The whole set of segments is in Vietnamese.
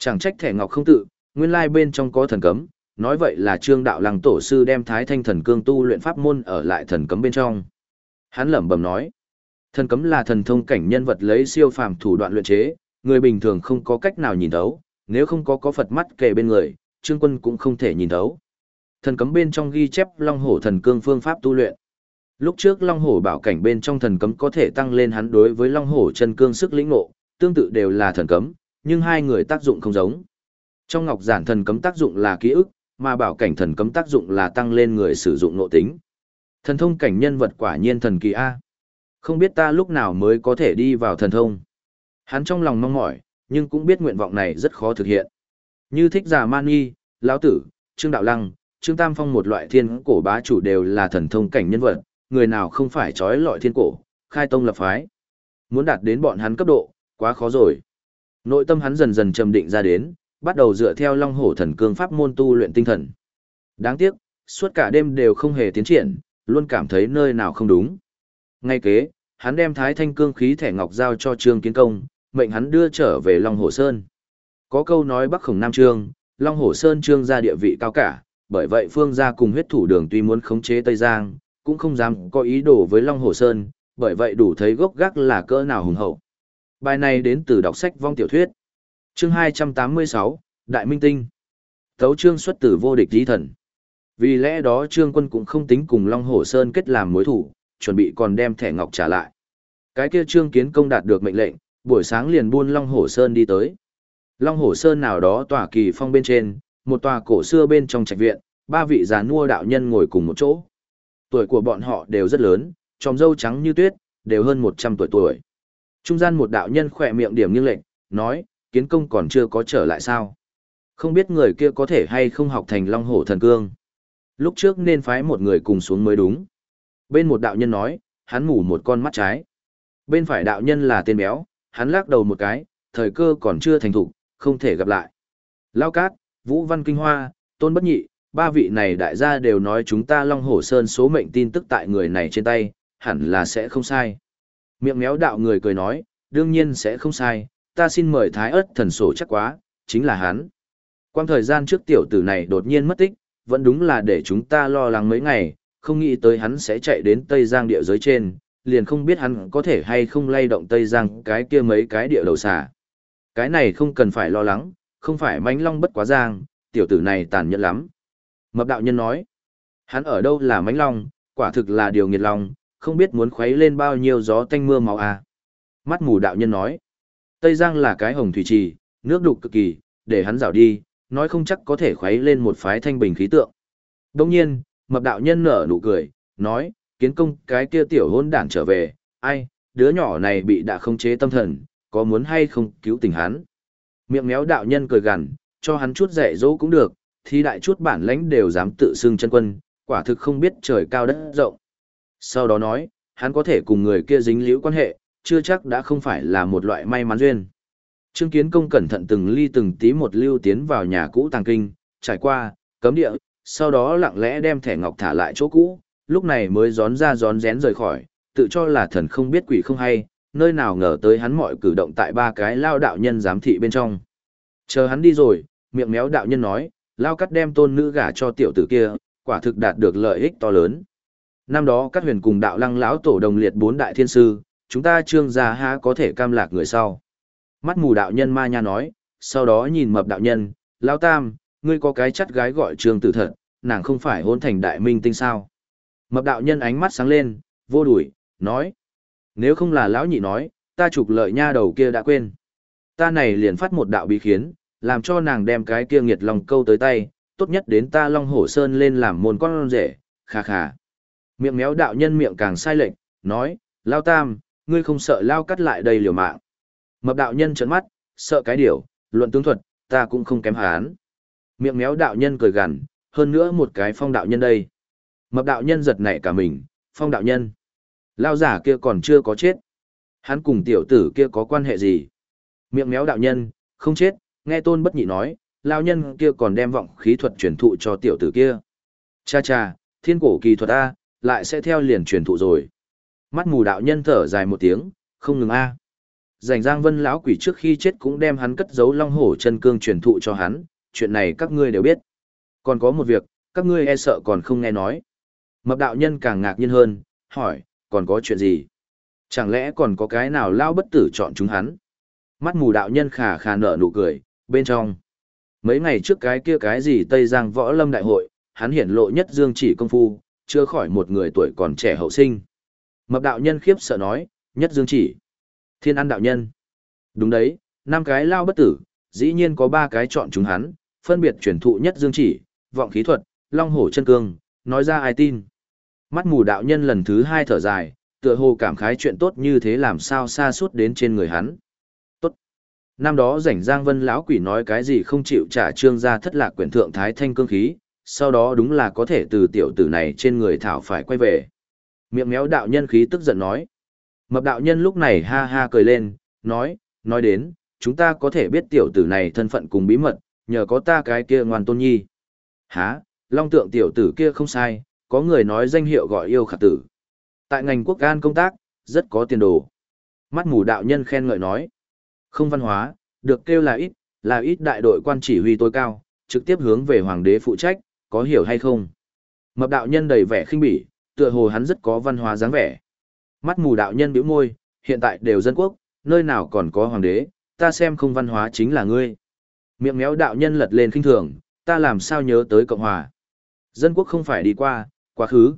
Chẳng trách thẻ ngọc không tự, nguyên lai bên trong có thần cấm, nói vậy là Trương Đạo Lăng tổ sư đem Thái Thanh thần cương tu luyện pháp môn ở lại thần cấm bên trong. Hắn lẩm bẩm nói, thần cấm là thần thông cảnh nhân vật lấy siêu phàm thủ đoạn luyện chế, người bình thường không có cách nào nhìn thấu, nếu không có Phật mắt kề bên người, Trương Quân cũng không thể nhìn thấu. Thần cấm bên trong ghi chép Long Hổ thần cương phương pháp tu luyện. Lúc trước Long Hổ bảo cảnh bên trong thần cấm có thể tăng lên hắn đối với Long Hổ chân cương sức lĩnh ngộ, tương tự đều là thần cấm, nhưng hai người tác dụng không giống. Trong ngọc giản thần cấm tác dụng là ký ức, mà bảo cảnh thần cấm tác dụng là tăng lên người sử dụng nội tính. Thần thông cảnh nhân vật quả nhiên thần kỳ a. Không biết ta lúc nào mới có thể đi vào thần thông. Hắn trong lòng mong mỏi, nhưng cũng biết nguyện vọng này rất khó thực hiện. Như Thích Giả Man Nghi, Lão Tử, Trương Đạo Lăng, Trương Tam Phong một loại thiên cổ bá chủ đều là thần thông cảnh nhân vật, người nào không phải trói lọi thiên cổ, khai tông lập phái. Muốn đạt đến bọn hắn cấp độ, quá khó rồi. Nội tâm hắn dần dần trầm định ra đến, bắt đầu dựa theo Long Hổ thần cương pháp môn tu luyện tinh thần. Đáng tiếc, suốt cả đêm đều không hề tiến triển, luôn cảm thấy nơi nào không đúng. Ngay kế, hắn đem Thái Thanh cương khí thẻ ngọc giao cho Trương Kiến Công, mệnh hắn đưa trở về Long Hổ Sơn. Có câu nói Bắc Khổng Nam Trương, Long Hổ Sơn Trương gia địa vị cao cả, bởi vậy Phương gia cùng huyết thủ đường tuy muốn khống chế Tây Giang, cũng không dám có ý đồ với Long Hổ Sơn, bởi vậy đủ thấy gốc gác là cỡ nào hùng hậu. Bài này đến từ đọc sách vong tiểu thuyết. Chương 286, Đại Minh Tinh. Tấu chương xuất từ vô địch chí thần. Vì lẽ đó Trương Quân cũng không tính cùng Long Hổ Sơn kết làm mối thủ, chuẩn bị còn đem thẻ ngọc trả lại. Cái kia Trương Kiến Công đạt được mệnh lệnh, buổi sáng liền buôn Long Hổ Sơn đi tới. Long Hổ Sơn nào đó tòa kỳ phong bên trên, một tòa cổ xưa bên trong trạch viện, ba vị già nua đạo nhân ngồi cùng một chỗ. Tuổi của bọn họ đều rất lớn, tròm râu trắng như tuyết, đều hơn 100 tuổi. Trung gian một đạo nhân khỏe miệng điểm nghiêng lệnh, nói, Kiến Công còn chưa có trở lại sao? Không biết người kia có thể hay không học thành Long Hổ thần cương. Lúc trước nên phái một người cùng xuống mới đúng. Bên một đạo nhân nói, hắn mù một con mắt trái. Bên phải đạo nhân là tên béo, hắn lắc đầu một cái, thời cơ còn chưa thành thục, không thể gặp lại. Lao Cát, Vũ Văn Kinh Hoa, Tôn Bất Nhị, ba vị này đại gia đều nói chúng ta Long Hổ Sơn số mệnh tin tức tại người này trên tay, hẳn là sẽ không sai. Miệng méo đạo người cười nói, đương nhiên sẽ không sai, ta xin mời Thái Ất thần sổ chắc quá, chính là hắn. Quang thời gian trước tiểu tử này đột nhiên mất tích, vẫn đúng là để chúng ta lo lắng mấy ngày, không nghĩ tới hắn sẽ chạy đến Tây Giang địa giới trên, liền không biết hắn có thể hay không lay động Tây Giang cái kia mấy cái địa đầu xà. Cái này không cần phải lo lắng, không phải mãnh long bất quá giang, tiểu tử này tàn nhẫn lắm. Mập đạo nhân nói, hắn ở đâu là mãnh long, quả thực là điều nghiệt long, không biết muốn khuấy lên bao nhiêu gió tanh mưa máu à. Mắt mù đạo nhân nói, Tây Giang là cái hồng thủy trì, nước đục cực kỳ, để hắn rảo đi, nói không chắc có thể khuấy lên một phái thanh bình khí tượng. Đồng nhiên, mập đạo nhân nở nụ cười, nói, Kiến Công cái kia tiểu hôn đản trở về, ai, đứa nhỏ này bị đã khống chế tâm thần, có muốn hay không cứu tình hắn. Miệng méo đạo nhân cười gằn, cho hắn chút dạy dỗ cũng được, thì đại chút bản lãnh đều dám tự xưng chân quân, quả thực không biết trời cao đất rộng. Sau đó nói, hắn có thể cùng người kia dính liễu quan hệ, chưa chắc đã không phải là một loại may mắn duyên. Trương Kiến Công cẩn thận từng ly từng tí một lưu tiến vào nhà cũ tàng kinh, trải qua, cấm địa, sau đó lặng lẽ đem thẻ ngọc thả lại chỗ cũ, lúc này mới rón ra rón rén rời khỏi, tự cho là thần không biết quỷ không hay, nơi nào ngờ tới hắn mọi cử động tại ba cái lao đạo nhân giám thị bên trong. Chờ hắn đi rồi, miệng méo đạo nhân nói, Lao Cắt đem tôn nữ gả cho tiểu tử kia, quả thực đạt được lợi ích to lớn. Năm đó Cát Huyền cùng đạo lăng lão tổ đồng liệt 4 đại thiên sư, chúng ta Trương gia há có thể cam lạc người sau. Mắt mù đạo nhân ma nha nói, sau đó nhìn mập đạo nhân, Lao Tam, ngươi có cái chắt gái gọi Trương Tử thật, nàng không phải hôn thành đại minh tinh sao. Mập đạo nhân ánh mắt sáng lên, vô đuổi, nói, nếu không là lão nhị nói, ta trục lợi nha đầu kia đã quên. Ta này liền phát một đạo bí khiến, làm cho nàng đem cái kia nghiệt lòng câu tới tay, tốt nhất đến ta Long Hổ Sơn lên làm môn con rể, khà khà. Miệng méo đạo nhân miệng càng sai lệch, nói, Lao Tam, ngươi không sợ Lao Cắt lại đây liều mạng. Mập đạo nhân trợn mắt, sợ cái điều, luận tướng thuật, ta cũng không kém hắn. Miệng méo đạo nhân cười gằn, hơn nữa một cái Phong đạo nhân đây. Mập đạo nhân giật nảy cả mình, Phong đạo nhân. Lao giả kia còn chưa có chết. Hắn cùng tiểu tử kia có quan hệ gì? Miệng méo đạo nhân, không chết, nghe Tôn Bất Nhị nói, Lao nhân kia còn đem vọng khí thuật truyền thụ cho tiểu tử kia. Cha cha, thiên cổ kỳ thuật A, lại sẽ theo liền truyền thụ rồi. Mắt mù đạo nhân thở dài một tiếng, không ngừng A. Rảnh Giang Vân lão quỷ trước khi chết cũng đem hắn cất giấu Long Hổ chân cương truyền thụ cho hắn, chuyện này các ngươi đều biết. Còn có một việc, các ngươi e sợ còn không nghe nói. Mập đạo nhân càng ngạc nhiên hơn, hỏi, còn có chuyện gì? Chẳng lẽ còn có cái nào lao bất tử chọn chúng hắn? Mắt mù đạo nhân khà khà nở nụ cười, bên trong. Mấy ngày trước cái gì Tây Giang Võ Lâm Đại hội, hắn hiển lộ nhất dương chỉ công phu, chưa khỏi một người tuổi còn trẻ hậu sinh. Mập đạo nhân khiếp sợ nói, nhất dương chỉ. Thiên An đạo nhân. Đúng đấy, 5 cái lao bất tử, dĩ nhiên có 3 cái chọn chúng hắn, phân biệt truyền thụ nhất dương chỉ, vọng khí thuật, long hổ chân cương, nói ra ai tin. Mắt mù đạo nhân lần thứ 2 thở dài, tựa hồ cảm khái chuyện tốt như thế làm sao xa suốt đến trên người hắn. Tốt. Năm đó Rảnh Giang Vân lão quỷ nói cái gì không chịu trả trương gia thất lạc quyển thượng thái thanh cương khí, sau đó đúng là có thể từ tiểu tử này trên người thảo phải quay về. Miệng méo đạo nhân khí tức giận nói. Mập đạo nhân lúc này ha ha cười lên, nói đến, chúng ta có thể biết tiểu tử này thân phận cùng bí mật, nhờ có ta cái kia ngoan tôn nhi. Hả, long tượng tiểu tử kia không sai, có người nói danh hiệu gọi yêu khả tử. Tại ngành quốc an công tác, rất có tiền đồ. Mắt mù đạo nhân khen ngợi nói. Không văn hóa, được kêu là ít đại đội quan chỉ huy tối cao, trực tiếp hướng về hoàng đế phụ trách, có hiểu hay không? Mập đạo nhân đầy vẻ khinh bỉ, tựa hồ hắn rất có văn hóa dáng vẻ. Mắt mù đạo nhân bĩu môi, hiện tại đều dân quốc, nơi nào còn có hoàng đế, ta xem không văn hóa chính là ngươi. Miệng méo đạo nhân lật lên khinh thường, ta làm sao nhớ tới Cộng Hòa. Dân quốc không phải đi qua, quá khứ.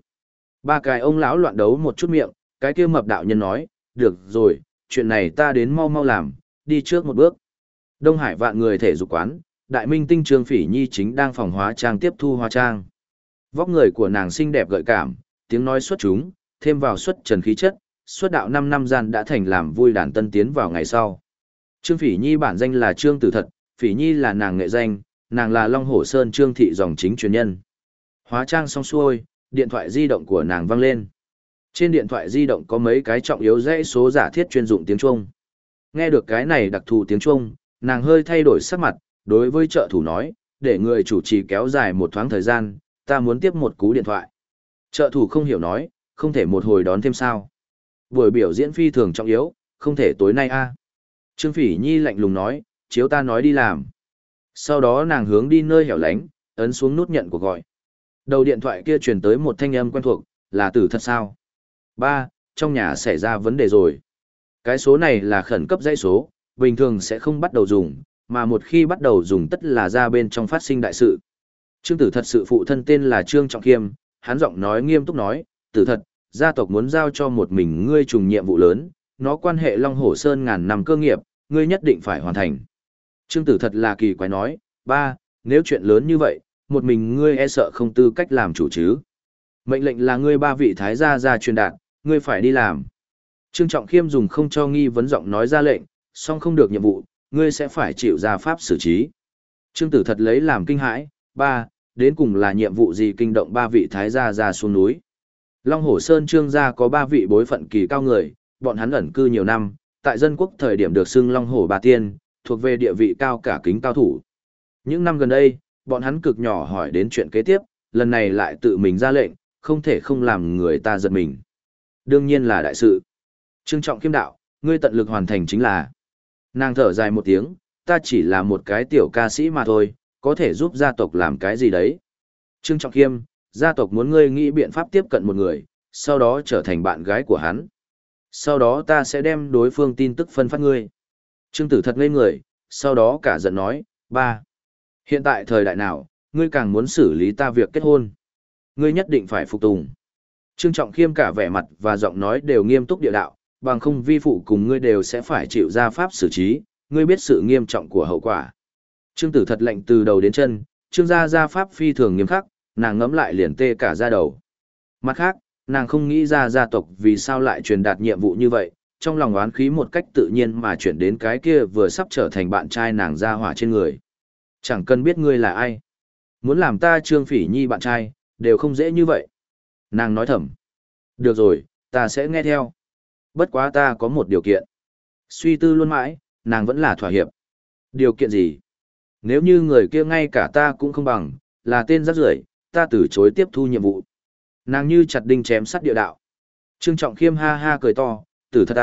3 cái ông lão loạn đấu một chút miệng, cái kia mập đạo nhân nói, được rồi, chuyện này ta đến mau mau làm, đi trước một bước. Đông Hải vạn người thể dục quán, đại minh tinh Trương Phỉ Nhi chính đang phòng hóa trang tiếp thu hóa trang. Vóc người của nàng xinh đẹp gợi cảm, tiếng nói xuất chúng, thêm vào xuất trần khí chất, xuất đạo 5 năm gian đã thành làm vui đàn tân tiến vào ngày sau. Trương Phỉ Nhi bản danh là Trương Tử Thật, Phỉ Nhi là nàng nghệ danh, nàng là Long Hổ Sơn Trương thị dòng chính truyền nhân. Hóa trang xong xuôi, điện thoại di động của nàng vang lên. Trên điện thoại di động có mấy cái trọng yếu dãy số giả thiết chuyên dụng tiếng Trung. Nghe được cái này đặc thù tiếng Trung, nàng hơi thay đổi sắc mặt, đối với trợ thủ nói, để người chủ trì kéo dài một thoáng thời gian, ta muốn tiếp một cú điện thoại. Trợ thủ không hiểu nói, không thể một hồi đón thêm sao. Buổi biểu diễn phi thường trọng yếu, không thể tối nay a. Trương Phỉ Nhi lạnh lùng nói, chiếu ta nói đi làm. Sau đó nàng hướng đi nơi hẻo lánh, ấn xuống nút nhận cuộc gọi. Đầu điện thoại kia truyền tới một thanh âm quen thuộc, là Tử Thật sao? Ba, trong nhà xảy ra vấn đề rồi. Cái số này là khẩn cấp dãy số, bình thường sẽ không bắt đầu dùng, mà một khi bắt đầu dùng tất là ra bên trong phát sinh đại sự. Trương Tử Thật sự phụ thân tên là Trương Trọng Khiêm, hắn giọng nói nghiêm túc nói, Tử Thật, gia tộc muốn giao cho một mình ngươi trùng nhiệm vụ lớn, nó quan hệ Long Hổ Sơn ngàn năm cơ nghiệp, ngươi nhất định phải hoàn thành. Trương Tử Thật là kỳ quái nói, ba, nếu chuyện lớn như vậy, một mình ngươi e sợ không tư cách làm chủ chứ. Mệnh lệnh là ngươi 3 vị thái gia ra truyền đạt, ngươi phải đi làm. Trương Trọng Khiêm dùng không cho nghi vấn giọng nói ra lệnh, song không được nhiệm vụ, ngươi sẽ phải chịu ra pháp xử trí. Trương Tử Thật lấy làm kinh hãi, ba, đến cùng là nhiệm vụ gì kinh động 3 vị thái gia ra xuống núi. Long Hổ Sơn Trương gia có 3 vị bối phận kỳ cao người, bọn hắn ẩn cư nhiều năm, tại dân quốc thời điểm được xưng Long Hổ Ba Tiên, thuộc về địa vị cao cả kính cao thủ. Những năm gần đây, bọn hắn cực nhỏ hỏi đến chuyện kế tiếp, lần này lại tự mình ra lệnh, không thể không làm người ta giật mình. Đương nhiên là đại sự. Trương Trọng Khiêm đạo, ngươi tận lực hoàn thành chính là. Nàng thở dài một tiếng, ta chỉ là một cái tiểu ca sĩ mà thôi, có thể giúp gia tộc làm cái gì đấy. Trương Trọng Khiêm, gia tộc muốn ngươi nghĩ biện pháp tiếp cận một người, sau đó trở thành bạn gái của hắn. Sau đó ta sẽ đem đối phương tin tức phân phát ngươi. Trương Tử Thật ngây người, sau đó cả giận nói, ba. Hiện tại thời đại nào, ngươi càng muốn xử lý ta việc kết hôn. Ngươi nhất định phải phục tùng. Trương Trọng Khiêm cả vẻ mặt và giọng nói đều nghiêm túc địa đạo, bằng không vi phụ cùng ngươi đều sẽ phải chịu ra pháp xử trí, ngươi biết sự nghiêm trọng của hậu quả. Trương Tử Thật lạnh từ đầu đến chân, Trương gia pháp phi thường nghiêm khắc, nàng ngẫm lại liền tê cả da đầu. Mặt khác, nàng không nghĩ ra gia tộc vì sao lại truyền đạt nhiệm vụ như vậy, trong lòng oán khí một cách tự nhiên mà chuyển đến cái kia vừa sắp trở thành bạn trai nàng ra hỏa trên người. Chẳng cần biết ngươi là ai. Muốn làm ta Trương Phỉ Nhi bạn trai, đều không dễ như vậy. Nàng nói thầm. Được rồi, ta sẽ nghe theo. Bất quá ta có một điều kiện. Suy tư luôn mãi, nàng vẫn là thỏa hiệp. Điều kiện gì? Nếu như người kia ngay cả ta cũng không bằng, là tên rác rưởi, ta từ chối tiếp thu nhiệm vụ. Nàng như chặt đinh chém sắt địa đạo. Trương Trọng Khiêm ha ha cười to, Tử Thật à,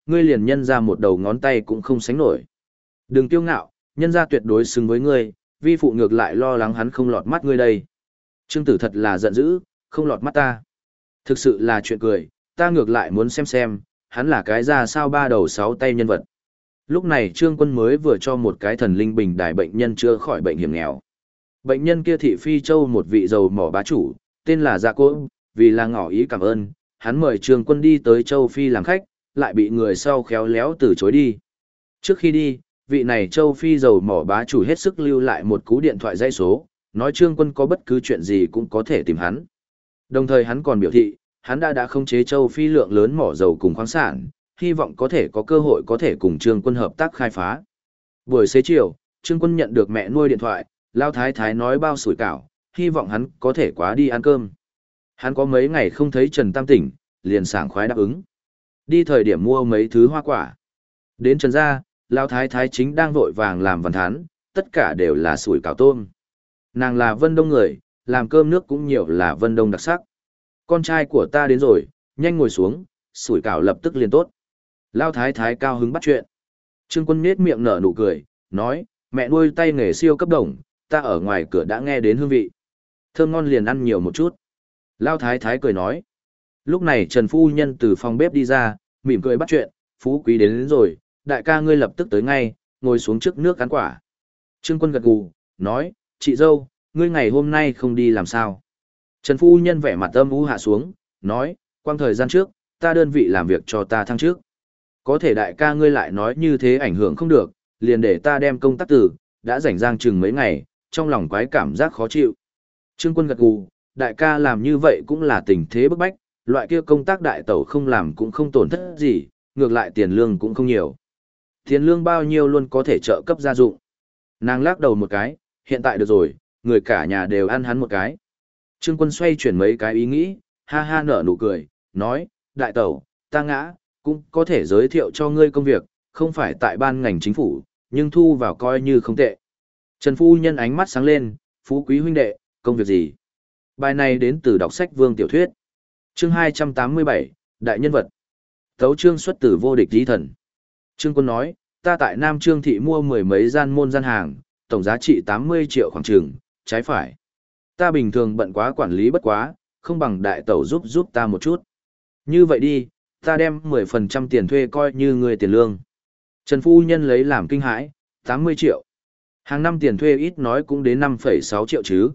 ngươi liền nhân ra một đầu ngón tay cũng không sánh nổi. Đừng kiêu ngạo, nhân ra tuyệt đối xứng với ngươi, vi phụ ngược lại lo lắng hắn không lọt mắt ngươi đây. Trương Tử thật là giận dữ, không lọt mắt ta. Thực sự là chuyện cười, ta ngược lại muốn xem, hắn là cái ra sao ba đầu sáu tay nhân vật. Lúc này Trương Quân mới vừa cho một cái thần linh bình đài bệnh nhân chữa khỏi bệnh hiểm nghèo. Bệnh nhân kia thị Phi Châu một vị dầu mỏ bá chủ, tên là Dạ Cô, vì là ngỏ ý cảm ơn, hắn mời Trương Quân đi tới Châu Phi làm khách, lại bị người sau khéo léo từ chối đi. Trước khi đi, vị này Châu Phi dầu mỏ bá chủ hết sức lưu lại một cú điện thoại dây số, nói Trương Quân có bất cứ chuyện gì cũng có thể tìm hắn. Đồng thời hắn còn biểu thị, hắn đã khống chế Châu Phi lượng lớn mỏ dầu cùng khoáng sản, hy vọng có thể có cơ hội có thể cùng Trương Quân hợp tác khai phá. Buổi xế chiều, Trương Quân nhận được mẹ nuôi điện thoại, Lao Thái Thái nói bao sủi cảo, hy vọng hắn có thể quá đi ăn cơm. Hắn có mấy ngày không thấy Trần Tam Tỉnh, liền sảng khoái đáp ứng. Đi thời điểm mua mấy thứ hoa quả. Đến Trần gia, Lao Thái Thái chính đang vội vàng làm văn thán, tất cả đều là sủi cảo tôm. Nàng là Vân Đông người, làm cơm nước cũng nhiều là Vân Đông đặc sắc. Con trai của ta đến rồi, nhanh ngồi xuống, sủi cảo lập tức liền tốt. Lao Thái Thái cao hứng bắt chuyện. Trương Quân nhếch miệng nở nụ cười, nói, mẹ nuôi tay nghề siêu cấp đồng, ta ở ngoài cửa đã nghe đến hương vị. Thơm ngon liền ăn nhiều một chút. Lao Thái Thái cười nói. Lúc này Trần Phu Nhân từ phòng bếp đi ra, mỉm cười bắt chuyện, Phú Quý đến rồi, đại ca ngươi lập tức tới ngay, ngồi xuống trước nước cắn quả. Trương Quân gật gù, nói, chị dâu, ngươi ngày hôm nay không đi làm sao. Trần Phu Nhân vẻ mặt âm u hạ xuống, nói, quang thời gian trước, ta đơn vị làm việc cho ta thăng trước. Có thể đại ca ngươi lại nói như thế ảnh hưởng không được, liền để ta đem công tác tử, đã rảnh rang chừng mấy ngày, trong lòng quái cảm giác khó chịu. Trương Quân gật gù, đại ca làm như vậy cũng là tình thế bức bách, loại kia công tác đại tẩu không làm cũng không tổn thất gì, ngược lại tiền lương cũng không nhiều. Tiền lương bao nhiêu luôn có thể trợ cấp gia dụng. Nàng lắc đầu một cái, hiện tại được rồi, người cả nhà đều ăn hắn một cái. Trương Quân xoay chuyển mấy cái ý nghĩ, ha ha nở nụ cười, nói, đại tẩu, ta ngã, cũng có thể giới thiệu cho ngươi công việc, không phải tại ban ngành chính phủ, nhưng thu vào coi như không tệ. Trần Phu Nhân ánh mắt sáng lên, Phú Quý huynh đệ, công việc gì? Bài này đến từ đọc sách Vương Tiểu Thuyết. Chương 287, Đại nhân vật. Tấu chương xuất từ vô địch dí thần. Trương Quân nói, ta tại Nam Trương Thị mua mười mấy gian môn gian hàng, tổng giá trị 80 triệu khoảng trường, trái phải. Ta bình thường bận quá quản lý bất quá, không bằng đại tẩu giúp ta một chút. Như vậy đi, ta đem 10% tiền thuê coi như người tiền lương. Trần Phu Nhân lấy làm kinh hãi, 80 triệu. Hàng năm tiền thuê ít nói cũng đến 5,6 triệu chứ.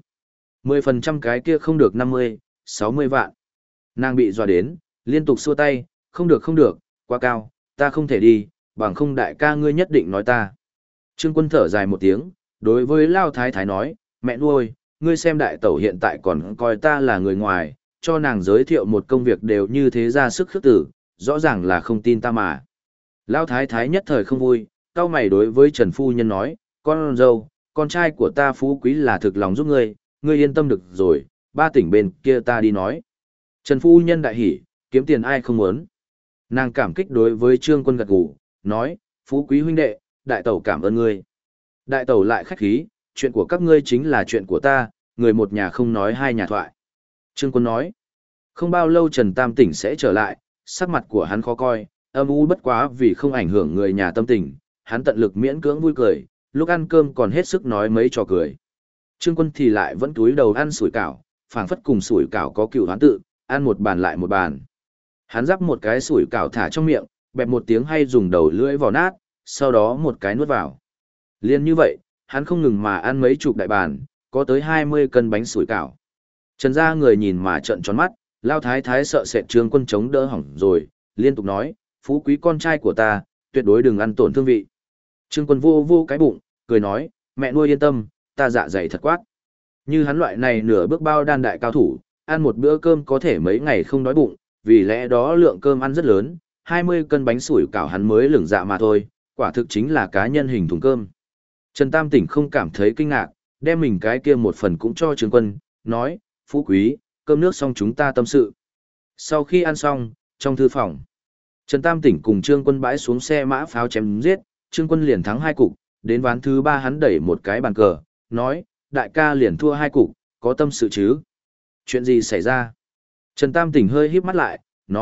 10% cái kia không được 50, 60 vạn. Nàng bị dọa đến, liên tục xua tay, không được, quá cao, ta không thể đi, bằng không đại ca ngươi nhất định nói ta. Trương Quân thở dài một tiếng, đối với Lao Thái Thái nói, mẹ nuôi, ngươi xem đại tẩu hiện tại còn coi ta là người ngoài, cho nàng giới thiệu một công việc đều như thế ra sức khước tử, rõ ràng là không tin ta mà. Lao Thái Thái nhất thời không vui, cau mày đối với Trần Phu Nhân nói, con dâu, con trai của ta Phú Quý là thực lòng giúp ngươi yên tâm được rồi, ba tỉnh bên kia ta đi nói. Trần Phu Nhân đại hỉ, kiếm tiền ai không muốn. Nàng cảm kích đối với Trương Quân gật gù, nói, Phú Quý huynh đệ, đại tẩu cảm ơn ngươi. Đại tẩu lại khách khí, chuyện của các ngươi chính là chuyện của ta, người một nhà không nói hai nhà thoại. Trương Quân nói, không bao lâu Trần Tam Tỉnh sẽ trở lại, sắc mặt của hắn khó coi, âm u bất quá vì không ảnh hưởng người nhà tâm tình, hắn tận lực miễn cưỡng vui cười, lúc ăn cơm còn hết sức nói mấy trò cười. Trương Quân thì lại vẫn túi đầu ăn sủi cảo, phảng phất cùng sủi cảo có cựu hoán tự, ăn một bàn lại một bàn. Hắn giắp một cái sủi cảo thả trong miệng, bẹp một tiếng hay dùng đầu lưỡi vào nát, sau đó một cái nuốt vào. Liên như vậy, hắn không ngừng mà ăn mấy chục đại bàn, có tới 20 cân bánh sủi cảo. Trần gia người nhìn mà trợn tròn mắt, Lao Thái Thái sợ sệt Trương Quân chống đỡ hỏng rồi, liên tục nói, Phú Quý con trai của ta, tuyệt đối đừng ăn tổn thương vị. Trương Quân vô cái bụng, cười nói, mẹ nuôi yên tâm, ta dạ dày thật quát. Như hắn loại này nửa bước bao đan đại cao thủ, ăn một bữa cơm có thể mấy ngày không đói bụng, vì lẽ đó lượng cơm ăn rất lớn, 20 cân bánh sủi cảo hắn mới lửng dạ mà thôi, quả thực chính là cá nhân hình thùng cơm. Trần Tam Tỉnh không cảm thấy kinh ngạc, đem mình cái kia một phần cũng cho Trương Quân, nói, Phú Quý, cơm nước xong chúng ta tâm sự. Sau khi ăn xong, trong thư phòng, Trần Tam Tỉnh cùng Trương Quân bãi xuống xe mã pháo chém giết, Trương Quân liền thắng 2 cục, đến ván thứ 3 hắn đẩy một cái bàn cờ, nói, đại ca liền thua 2 cục, có tâm sự chứ? Chuyện gì xảy ra? Trần Tam Tỉnh hơi híp mắt lại, nói,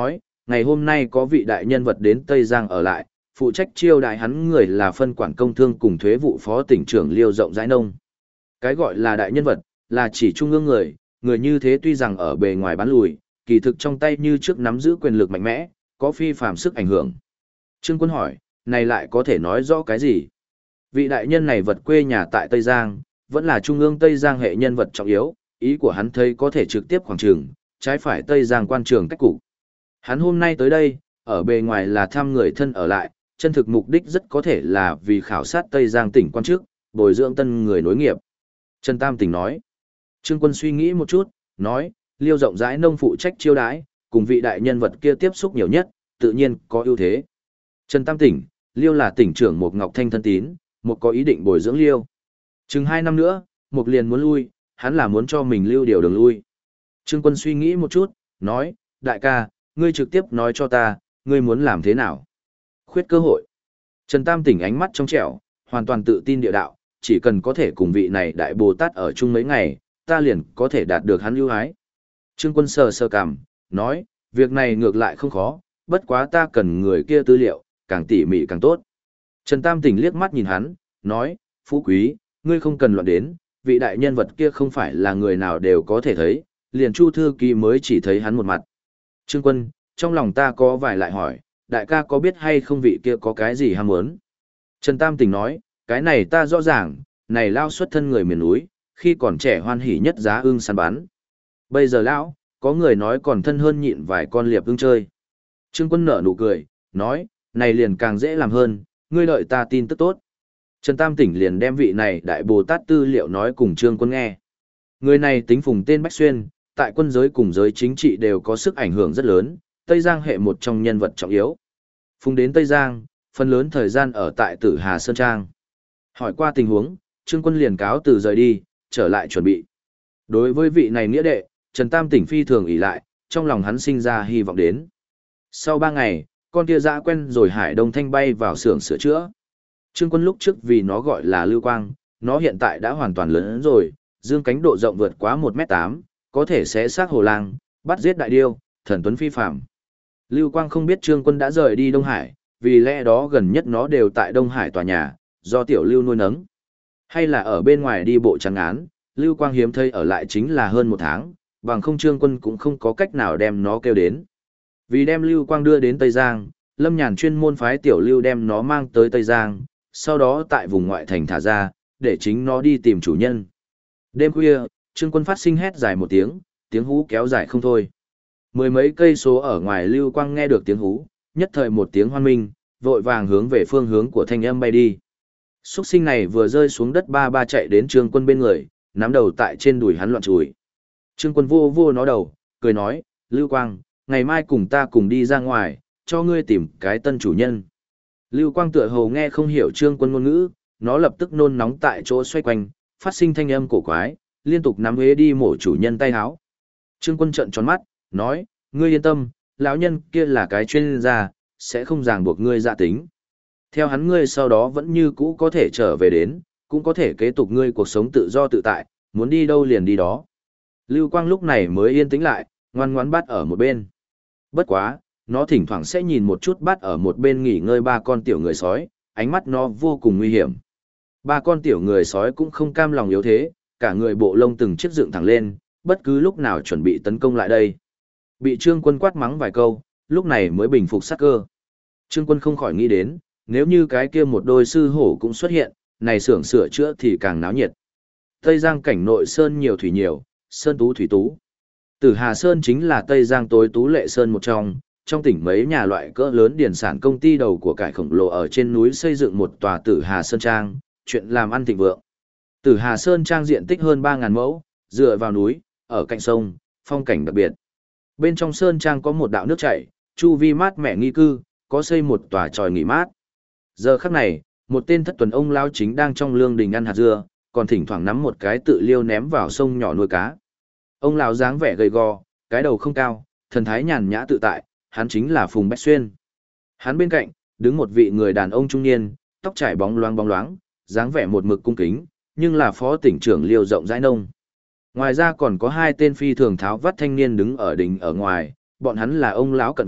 ngày hôm nay có vị đại nhân vật đến Tây Giang ở lại, phụ trách chiêu đại hắn người là phân quản công thương cùng thuế vụ phó tỉnh trưởng Liêu Rộng Rãi Nông. Cái gọi là đại nhân vật, là chỉ trung ương người, người như thế tuy rằng ở bề ngoài bán lùi, kỳ thực trong tay như trước nắm giữ quyền lực mạnh mẽ, có phi phàm sức ảnh hưởng. Trương Quân hỏi, này lại có thể nói rõ cái gì? Vị đại nhân này vật quê nhà tại Tây Giang, vẫn là trung ương Tây Giang hệ nhân vật trọng yếu, ý của hắn thấy có thể trực tiếp khoảng trường, trái phải Tây Giang quan trường cách cục. Hắn hôm nay tới đây, ở bề ngoài là thăm người thân ở lại, chân thực mục đích rất có thể là vì khảo sát Tây Giang tỉnh quan chức, bồi dưỡng tân người nối nghiệp. Trần Tam Tỉnh nói. Trương Quân suy nghĩ một chút, nói, Liêu Rộng Rãi Nông phụ trách chiêu đãi, cùng vị đại nhân vật kia tiếp xúc nhiều nhất, tự nhiên có ưu thế. Trần Tam Tỉnh, Liêu là tỉnh trưởng Mục Ngọc Thanh thân tín, Mục có ý định bồi dưỡng Liêu. Chừng 2 năm nữa, Mục liền muốn lui, hắn là muốn cho mình lưu điều đường lui. Trương Quân suy nghĩ một chút, nói, đại ca, ngươi trực tiếp nói cho ta, ngươi muốn làm thế nào? Khuyết cơ hội. Trần Tam Tỉnh ánh mắt trong trẻo, hoàn toàn tự tin địa đạo, chỉ cần có thể cùng vị này đại Bồ Tát ở chung mấy ngày, ta liền có thể đạt được hắn ưu ái. Trương Quân sờ sờ cằm, nói, việc này ngược lại không khó, bất quá ta cần người kia tư liệu, càng tỉ mỉ càng tốt. Trần Tam Tỉnh liếc mắt nhìn hắn, nói, phú quý, ngươi không cần loạn đến, vị đại nhân vật kia không phải là người nào đều có thể thấy, liền Chu thư ký mới chỉ thấy hắn một mặt. Trương Quân, trong lòng ta có vài lại hỏi, đại ca có biết hay không vị kia có cái gì ham muốn? Trần Tam Tỉnh nói, cái này ta rõ ràng, này lao xuất thân người miền núi, khi còn trẻ hoan hỉ nhất giá ưng săn bắn. Bây giờ lão, có người nói còn thân hơn nhịn vài con liệp ưng chơi. Trương Quân nở nụ cười, nói, này liền càng dễ làm hơn, ngươi đợi ta tin tức tốt. Trần Tam Tỉnh liền đem vị này đại Bồ Tát tư liệu nói cùng Trương Quân nghe. Người này tính phùng tên Bách Xuyên, tại quân giới cùng giới chính trị đều có sức ảnh hưởng rất lớn, Tây Giang hệ một trong nhân vật trọng yếu. Phùng đến Tây Giang, phần lớn thời gian ở tại Tử Hà Sơn Trang. Hỏi qua tình huống, Trương Quân liền cáo từ rời đi, trở lại chuẩn bị. Đối với vị này nghĩa đệ, Trần Tam Tỉnh phi thường ỷ lại, trong lòng hắn sinh ra hy vọng đến. Sau 3 ngày, con kia dã quen rồi Hải Đông Thanh bay vào xưởng sửa chữa. Trương Quân lúc trước vì nó gọi là Lưu Quang, nó hiện tại đã hoàn toàn lớn rồi, dương cánh độ rộng vượt quá 1m8, có thể xé xác hồ lang, bắt giết đại điêu, thần tuấn phi phàm. Lưu Quang không biết Trương Quân đã rời đi Đông Hải, vì lẽ đó gần nhất nó đều tại Đông Hải tòa nhà, do tiểu Lưu nuôi nấng. Hay là ở bên ngoài đi bộ trắng án, Lưu Quang hiếm thấy ở lại chính là hơn 1 tháng, bằng không Trương Quân cũng không có cách nào đem nó kêu đến. Vì đem Lưu Quang đưa đến Tây Giang, Lâm Nhàn chuyên môn phái tiểu Lưu đem nó mang tới Tây Giang, sau đó tại vùng ngoại thành thả ra, để chính nó đi tìm chủ nhân. Đêm khuya, Trương Quân phát sinh hét dài một tiếng, tiếng hú kéo dài không thôi. 10 mấy cây số ở ngoài Lưu Quang nghe được tiếng hú, nhất thời một tiếng hoan minh, vội vàng hướng về phương hướng của thanh âm bay đi. Xuất sinh này vừa rơi xuống đất ba ba chạy đến Trương Quân bên người, nắm đầu tại trên đùi hắn loạn chùi. Trương Quân vô vô nó đầu, cười nói, Lưu Quang, ngày mai cùng ta cùng đi ra ngoài, cho ngươi tìm cái tân chủ nhân. Lưu Quang tựa hồ nghe không hiểu Trương Quân ngôn ngữ, nó lập tức nôn nóng tại chỗ xoay quanh, phát sinh thanh âm cổ quái, liên tục nắm ghế đi mổ chủ nhân tay háo. Trương Quân trợn tròn mắt, nói, ngươi yên tâm, lão nhân kia là cái chuyên gia, sẽ không ràng buộc ngươi dạ tính. Theo hắn ngươi sau đó vẫn như cũ có thể trở về đến, cũng có thể kế tục ngươi cuộc sống tự do tự tại, muốn đi đâu liền đi đó. Lưu Quang lúc này mới yên tĩnh lại, ngoan ngoãn bắt ở một bên. Bất quá, nó thỉnh thoảng sẽ nhìn một chút bắt ở một bên nghỉ ngơi 3 con tiểu người sói, ánh mắt nó vô cùng nguy hiểm. 3 con tiểu người sói cũng không cam lòng yếu thế, cả người bộ lông từng chiếc dựng thẳng lên, bất cứ lúc nào chuẩn bị tấn công lại đây. Bị Trương Quân quát mắng vài câu, lúc này mới bình phục sát cơ. Trương Quân không khỏi nghĩ đến, nếu như cái kia một đôi sư hổ cũng xuất hiện, này xưởng sửa chữa thì càng náo nhiệt. Tây Giang cảnh nội sơn nhiều thủy nhiều, sơn tú thủy tú. Tử Hà Sơn chính là Tây Giang tối tú lệ sơn một trong tỉnh mấy nhà loại cỡ lớn điển sản công ty đầu của cải khổng lồ ở trên núi xây dựng một tòa Tử Hà Sơn Trang, chuyện làm ăn thịnh vượng. Tử Hà Sơn Trang diện tích hơn 3.000 mẫu, dựa vào núi, ở cạnh sông, phong cảnh đặc biệt. Bên trong Sơn Trang có một đạo nước chảy, chu vi mát mẻ nghi cư, có xây một tòa tròi nghỉ mát. Giờ khắc này, một tên thất tuần ông lao chính đang trong lương đình ăn hạt dưa, còn thỉnh thoảng nắm một cái tự liêu ném vào sông nhỏ nuôi cá. Ông lão dáng vẻ gầy gò, cái đầu không cao, thần thái nhàn nhã tự tại, hắn chính là Phùng Bách Xuyên. Hắn bên cạnh, đứng một vị người đàn ông trung niên, tóc trải bóng loáng, dáng vẻ một mực cung kính, nhưng là phó tỉnh trưởng Liêu Rộng Rãi Nông. Ngoài ra còn có 2 tên phi thường tháo vắt thanh niên đứng ở đỉnh ở ngoài, bọn hắn là ông lão cận vệ,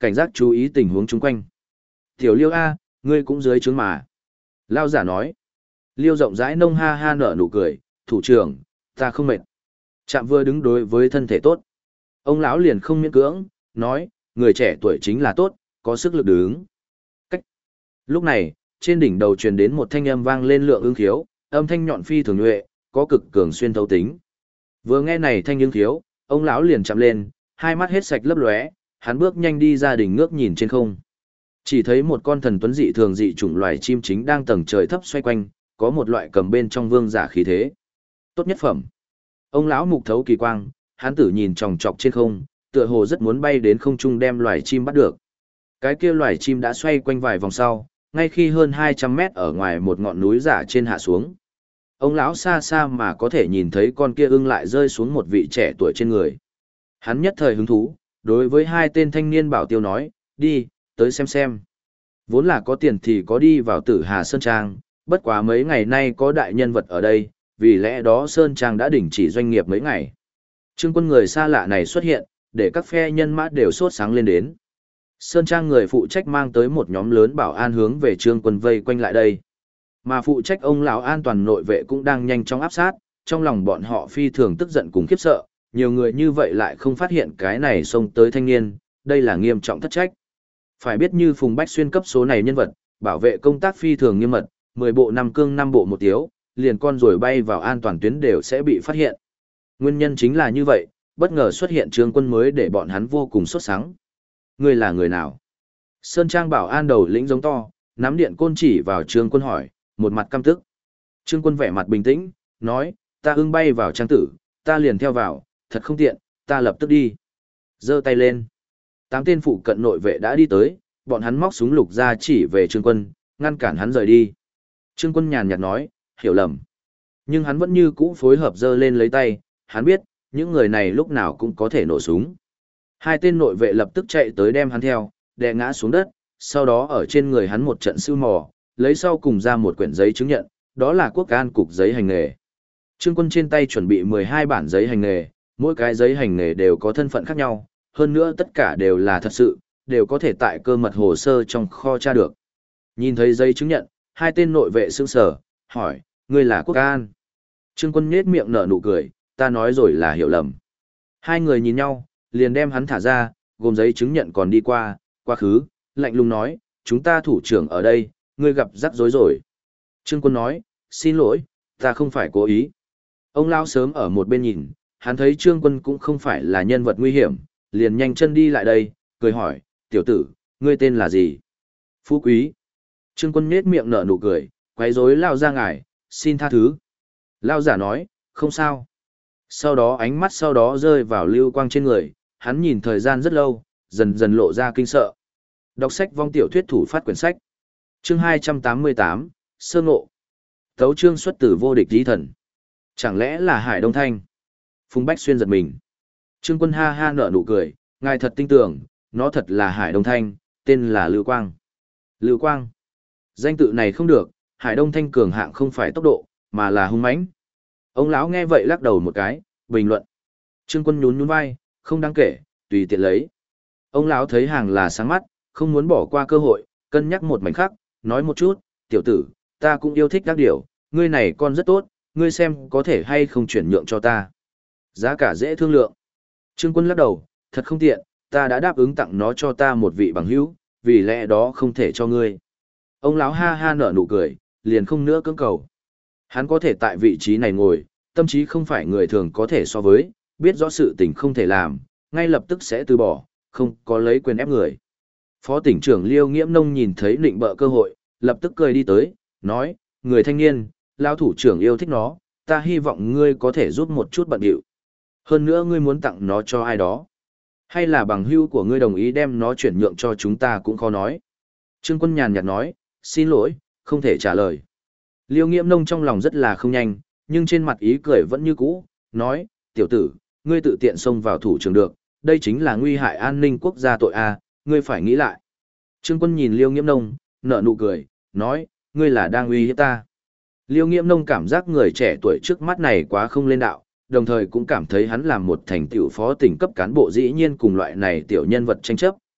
cảnh giác chú ý tình huống chung quanh. Tiểu Liêu A, ngươi cũng dưới trướng mà. Lao giả nói. Liêu rộng rãi nông ha ha nở nụ cười, thủ trưởng, ta không mệt. Trạm vừa đứng đối với thân thể tốt. Ông lão liền không miễn cưỡng, nói, người trẻ tuổi chính là tốt, có sức lực đứng. Cách. Lúc này, trên đỉnh đầu truyền đến một thanh âm vang lên lượng ưng khiếu, âm thanh nhọn phi thường nhuệ, có cực cường xuyên thấu tính. Vừa nghe này thanh ưng khiếu, ông lão liền chạm lên, hai mắt hết sạch lấp lóe, hắn bước nhanh đi ra đỉnh ngước nhìn trên không. Chỉ thấy một con thần tuấn dị thường dị chủng loài chim chính đang tầng trời thấp xoay quanh, có một loại cầm bên trong vương giả khí thế. Tốt nhất phẩm. Ông lão mục thấu kỳ quang, hắn tử nhìn chòng chọc trên không, tựa hồ rất muốn bay đến không trung đem loài chim bắt được. Cái kia loài chim đã xoay quanh vài vòng sau, ngay khi hơn 200 mét ở ngoài một ngọn núi giả trên hạ xuống. Ông lão xa xa mà có thể nhìn thấy con kia ưng lại rơi xuống một vị trẻ tuổi trên người. Hắn nhất thời hứng thú, đối với hai tên thanh niên bảo tiêu nói, đi, tới xem. Vốn là có tiền thì có đi vào Tử Hà Sơn Trang, bất quá mấy ngày nay có đại nhân vật ở đây, vì lẽ đó Sơn Trang đã đình chỉ doanh nghiệp mấy ngày. Trương Quân người xa lạ này xuất hiện, để các phe nhân mã đều sốt sáng lên đến. Sơn Trang người phụ trách mang tới một nhóm lớn bảo an hướng về Trương Quân vây quanh lại đây. Mà phụ trách ông lão an toàn nội vệ cũng đang nhanh chóng áp sát, trong lòng bọn họ phi thường tức giận cùng khiếp sợ, nhiều người như vậy lại không phát hiện cái này xông tới thanh niên, đây là nghiêm trọng thất trách. Phải biết như Phùng Bách Xuyên cấp số này nhân vật, bảo vệ công tác phi thường nghiêm mật, 10 bộ 5 cương 5 bộ một tiếu, liền con rồi bay vào an toàn tuyến đều sẽ bị phát hiện. Nguyên nhân chính là như vậy, bất ngờ xuất hiện Trương Quân mới để bọn hắn vô cùng sốt sắng. Ngươi là người nào? Sơn Trang bảo an đầu lĩnh giống to, nắm điện côn chỉ vào Trương Quân hỏi, một mặt căm tức. Trương Quân vẻ mặt bình tĩnh, nói, ta ưng bay vào trang tử, ta liền theo vào, thật không tiện, ta lập tức đi. Giơ tay lên. 8 tên phụ cận nội vệ đã đi tới, bọn hắn móc súng lục ra chỉ về Trương Quân, ngăn cản hắn rời đi. Trương Quân nhàn nhạt nói, hiểu lầm. Nhưng hắn vẫn như cũ phối hợp giơ lên lấy tay, hắn biết, những người này lúc nào cũng có thể nổ súng. Hai tên nội vệ lập tức chạy tới đem hắn theo, đè ngã xuống đất, sau đó ở trên người hắn một trận sưu mò, lấy sau cùng ra một quyển giấy chứng nhận, đó là quốc an cục giấy hành nghề. Trương Quân trên tay chuẩn bị 12 bản giấy hành nghề, mỗi cái giấy hành nghề đều có thân phận khác nhau, hơn nữa tất cả đều là thật sự, đều có thể tại cơ mật hồ sơ trong kho tra được. Nhìn thấy giấy chứng nhận, hai tên nội vệ sững sờ, hỏi, ngươi là quốc an? Trương Quân nhếch miệng nở nụ cười, ta nói rồi là hiểu lầm. Hai người nhìn nhau, liền đem hắn thả ra, gồm giấy chứng nhận còn đi qua, quá khứ, lạnh lùng nói, chúng ta thủ trưởng ở đây, ngươi gặp rắc rối rồi. Trương Quân nói, xin lỗi, ta không phải cố ý. Ông lão sớm ở một bên nhìn, hắn thấy Trương Quân cũng không phải là nhân vật nguy hiểm, liền nhanh chân đi lại đây, cười hỏi, tiểu tử, ngươi tên là gì? Phú Quý. Trương Quân nhếch miệng nở nụ cười, quấy rối lao ra ngài, xin tha thứ. Lao giả nói, không sao. Sau đó ánh mắt sau đó rơi vào lưu quang trên người, hắn nhìn thời gian rất lâu, dần dần lộ ra kinh sợ. Đọc sách vong tiểu thuyết thủ phát quyển sách. Chương 288, Sơ Ngộ. Tấu chương xuất từ vô địch tí thần. Chẳng lẽ là Hải Đông Thanh? Phùng Bách Xuyên giật mình. Trương Quân ha ha nở nụ cười, ngài thật tin tưởng, nó thật là Hải Đông Thanh, tên là Lưu Quang. Lưu Quang. Danh tự này không được, Hải Đông Thanh cường hạng không phải tốc độ, mà là hung mãnh. Ông lão nghe vậy lắc đầu một cái, bình luận. Trương Quân nhún nhún vai, không đáng kể, tùy tiện lấy. Ông lão thấy hàng là sáng mắt, không muốn bỏ qua cơ hội, cân nhắc một mảnh khắc, nói một chút, tiểu tử, ta cũng yêu thích các điều, ngươi này con rất tốt, ngươi xem có thể hay không chuyển nhượng cho ta. Giá cả dễ thương lượng. Trương Quân lắc đầu, thật không tiện, ta đã đáp ứng tặng nó cho ta một vị bằng hữu, vì lẽ đó không thể cho ngươi. Ông lão ha ha nở nụ cười, liền không nữa cưỡng cầu. Hắn có thể tại vị trí này ngồi, tâm trí không phải người thường có thể so với, biết rõ sự tình không thể làm, ngay lập tức sẽ từ bỏ, không có lấy quyền ép người. Phó tỉnh trưởng Liêu Nghiễm Nông nhìn thấy định bợ cơ hội, lập tức cười đi tới, nói, người thanh niên, lão thủ trưởng yêu thích nó, ta hy vọng ngươi có thể giúp một chút bận điệu. Hơn nữa ngươi muốn tặng nó cho ai đó. Hay là bằng hữu của ngươi đồng ý đem nó chuyển nhượng cho chúng ta cũng khó nói. Trương Quân nhàn nhạt nói, xin lỗi, không thể trả lời. Liêu Nghiễm Nông trong lòng rất là không nhanh, nhưng trên mặt ý cười vẫn như cũ, nói, tiểu tử, ngươi tự tiện xông vào thủ trưởng được, đây chính là nguy hại an ninh quốc gia tội a, ngươi phải nghĩ lại. Trương Quân nhìn Liêu Nghiễm Nông, nở nụ cười, nói, ngươi là đang uy hiếp ta. Liêu Nghiễm Nông cảm giác người trẻ tuổi trước mắt này quá không lên đạo, đồng thời cũng cảm thấy hắn làm một thành tiểu phó tỉnh cấp cán bộ dĩ nhiên cùng loại này tiểu nhân vật tranh chấp,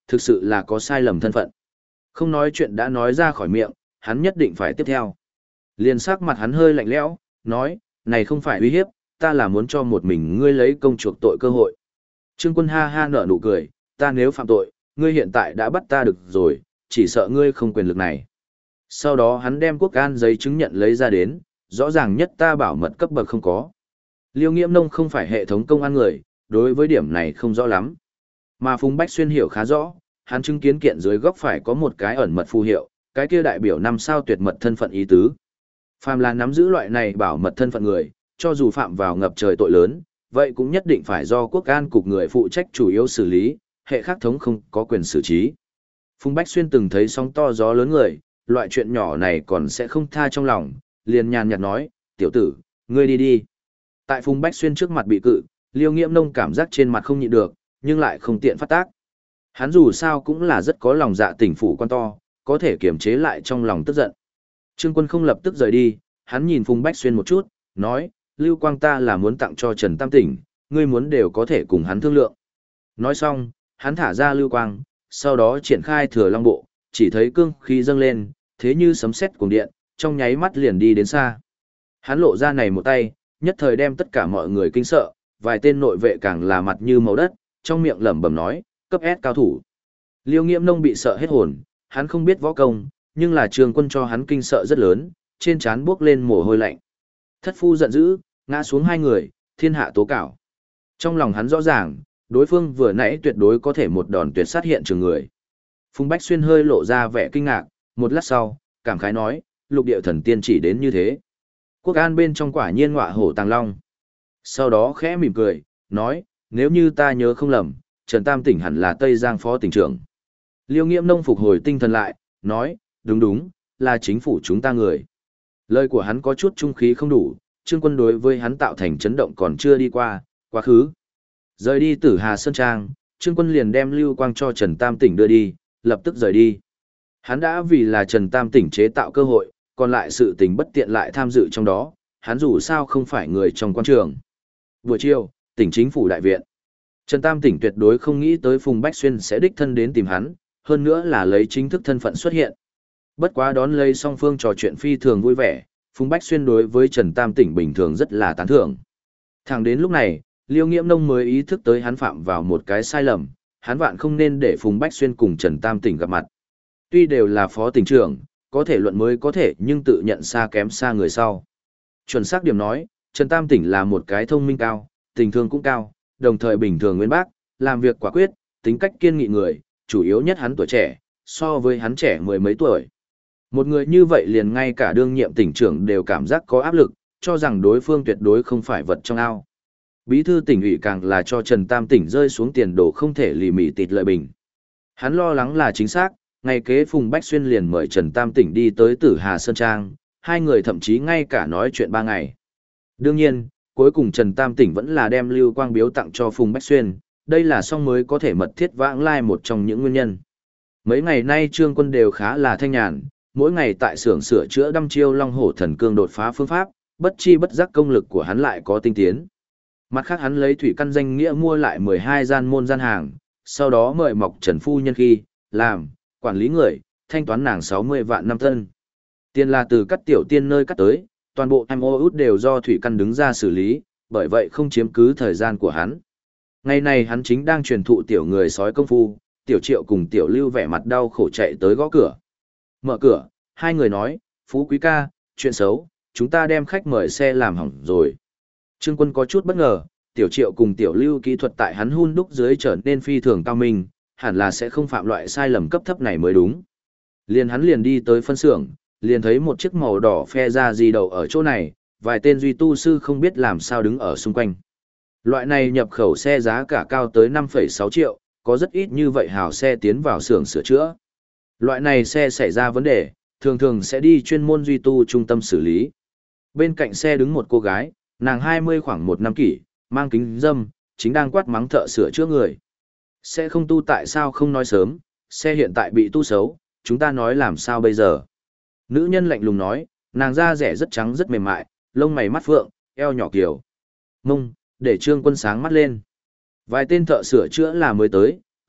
thực sự là có sai lầm thân phận. Không nói chuyện đã nói ra khỏi miệng, hắn nhất định phải tiếp theo. Liền sắc mặt hắn hơi lạnh lẽo, nói, này không phải uy hiếp, ta là muốn cho một mình ngươi lấy công chuộc tội cơ hội. Trương Quân ha ha nở nụ cười, ta nếu phạm tội, ngươi hiện tại đã bắt ta được rồi, chỉ sợ ngươi không quyền lực này. Sau đó hắn đem quốc an giấy chứng nhận lấy ra đến, rõ ràng nhất ta bảo mật cấp bậc không có. Liêu Nghiễm Nông không phải hệ thống công an người, đối với điểm này không rõ lắm. Mà Phùng Bách Xuyên hiểu khá rõ, hắn chứng kiến kiện dưới góc phải có một cái ẩn mật phù hiệu, cái kia đại biểu 5 sao tuyệt mật thân phận ý tứ. Phàm là nắm giữ loại này bảo mật thân phận người, cho dù phạm vào ngập trời tội lớn, vậy cũng nhất định phải do quốc an cục người phụ trách chủ yếu xử lý, hệ khác thống không có quyền xử trí. Phùng Bách Xuyên từng thấy sóng to gió lớn người, loại chuyện nhỏ này còn sẽ không tha trong lòng, liền nhàn nhạt nói, tiểu tử, ngươi đi đi. Tại Phùng Bách Xuyên trước mặt bị cự, Liêu Nghiễm Nông cảm giác trên mặt không nhịn được, nhưng lại không tiện phát tác. Hắn dù sao cũng là rất có lòng dạ tỉnh phủ quan to, có thể kiềm chế lại trong lòng tức giận. Trương Quân không lập tức rời đi, hắn nhìn Phùng Bách Xuyên một chút, nói, Lưu Quang ta là muốn tặng cho Trần Tam Tỉnh, ngươi muốn đều có thể cùng hắn thương lượng. Nói xong, hắn thả ra Lưu Quang, sau đó triển khai Thừa Long Bộ, chỉ thấy cương khí dâng lên, thế như sấm sét cuồng điện, trong nháy mắt liền đi đến xa. Hắn lộ ra này một tay, nhất thời đem tất cả mọi người kinh sợ, vài tên nội vệ càng là mặt như màu đất, trong miệng lẩm bẩm nói, cấp S cao thủ. Liêu Nghiễm Nông bị sợ hết hồn, hắn không biết võ công, nhưng là Trương Quân cho hắn kinh sợ rất lớn, trên trán buốc lên mồ hôi lạnh. Thất phu giận dữ, ngã xuống hai người, thiên hạ tố cảo. Trong lòng hắn rõ ràng, đối phương vừa nãy tuyệt đối có thể một đòn tuyệt sát hiện trường người. Phùng Bách Xuyên hơi lộ ra vẻ kinh ngạc, một lát sau, cảm khái nói, lục địa thần tiên chỉ đến như thế. Quốc an bên trong quả nhiên ngọa hổ tàng long. Sau đó khẽ mỉm cười, nói, nếu như ta nhớ không lầm, Trần Tam Tỉnh hẳn là Tây Giang phó tỉnh trưởng. Liêu Nghiễm Nông phục hồi tinh thần lại, nói, đúng đúng, là chính phủ chúng ta người. Lời của hắn có chút trung khí không đủ, Trương Quân đối với hắn tạo thành chấn động còn chưa đi qua, quá khứ. Rời đi Tử Hà Sơn Trang, Trương Quân liền đem Lưu Quang cho Trần Tam Tỉnh đưa đi, lập tức rời đi. Hắn đã vì là Trần Tam Tỉnh chế tạo cơ hội, còn lại sự tình bất tiện lại tham dự trong đó, hắn dù sao không phải người trong quan trường. Buổi chiều, tỉnh chính phủ đại viện. Trần Tam Tỉnh tuyệt đối không nghĩ tới Phùng Bách Xuyên sẽ đích thân đến tìm hắn, hơn nữa là lấy chính thức thân phận xuất hiện. Bất quá đón lấy song phương trò chuyện phi thường vui vẻ, Phùng Bách Xuyên đối với Trần Tam Tỉnh bình thường rất là tán thưởng. Thẳng đến lúc này, Liêu Nghiễm Nông mới ý thức tới hắn phạm vào một cái sai lầm, hắn vạn không nên để Phùng Bách Xuyên cùng Trần Tam Tỉnh gặp mặt. Tuy đều là phó tỉnh trưởng, có thể luận mới có thể nhưng tự nhận xa kém xa người sau. Chuẩn xác điểm nói, Trần Tam Tỉnh là một cái thông minh cao, tình thương cũng cao, đồng thời bình thường nguyên bác, làm việc quả quyết, tính cách kiên nghị người, chủ yếu nhất hắn tuổi trẻ, so với hắn trẻ mười mấy tuổi. Một người như vậy liền ngay cả đương nhiệm tỉnh trưởng đều cảm giác có áp lực, cho rằng đối phương tuyệt đối không phải vật trong ao. Bí thư tỉnh ủy càng là cho Trần Tam Tỉnh rơi xuống tiền đồ không thể lì mì tịt lợi bình. Hắn lo lắng là chính xác, ngày kế Phùng Bách Xuyên liền mời Trần Tam Tỉnh đi tới Tử Hà Sơn Trang, hai người thậm chí ngay cả nói chuyện 3 ngày. Đương nhiên, cuối cùng Trần Tam Tỉnh vẫn là đem Lưu Quang biếu tặng cho Phùng Bách Xuyên, đây là song mới có thể mật thiết vãng lai một trong những nguyên nhân. Mấy ngày nay Trương Quân đều khá là thanh nhàn, mỗi ngày tại xưởng sửa chữa đăm chiêu Long Hổ Thần Cương đột phá phương pháp, bất chi bất giác công lực của hắn lại có tinh tiến. Mặt khác hắn lấy thủy căn danh nghĩa mua lại 12 gian môn gian hàng, sau đó mời mọc Trần Phu Nhân khi, làm, quản lý người, thanh toán nàng 60 vạn năm tân. Tiền là từ các tiểu tiên nơi cắt tới, toàn bộ MOU đều do thủy căn đứng ra xử lý, bởi vậy không chiếm cứ thời gian của hắn. Ngày này hắn chính đang truyền thụ tiểu người sói công phu, tiểu Triệu cùng tiểu Lưu vẻ mặt đau khổ chạy tới gõ cửa. Mở cửa, hai người nói, Phú Quý ca, chuyện xấu, chúng ta đem khách mời xe làm hỏng rồi. Trương Quân có chút bất ngờ, tiểu Triệu cùng tiểu Lưu kỹ thuật tại hắn hun đúc dưới trở nên phi thường cao minh, hẳn là sẽ không phạm loại sai lầm cấp thấp này mới đúng. Hắn liền đi tới phân xưởng, liền thấy một chiếc màu đỏ phe ra gì đậu ở chỗ này, vài tên duy tu sư không biết làm sao đứng ở xung quanh. Loại này nhập khẩu xe giá cả cao tới 5,6 triệu, có rất ít như vậy hào xe tiến vào xưởng sửa chữa. Loại này xe xảy ra vấn đề, thường thường sẽ đi chuyên môn duy tu trung tâm xử lý. Bên cạnh xe đứng một cô gái, nàng 20 khoảng 1 năm kỷ, mang kính râm, chính đang quát mắng thợ sửa chữa người. Xe không tu tại sao không nói sớm, xe hiện tại bị tu xấu, chúng ta nói làm sao bây giờ. Nữ nhân lạnh lùng nói, nàng da rẻ rất trắng rất mềm mại, lông mày mắt phượng, eo nhỏ kiểu. Mông, để Trương Quân sáng mắt lên. Vài tên thợ sửa chữa là mới tới,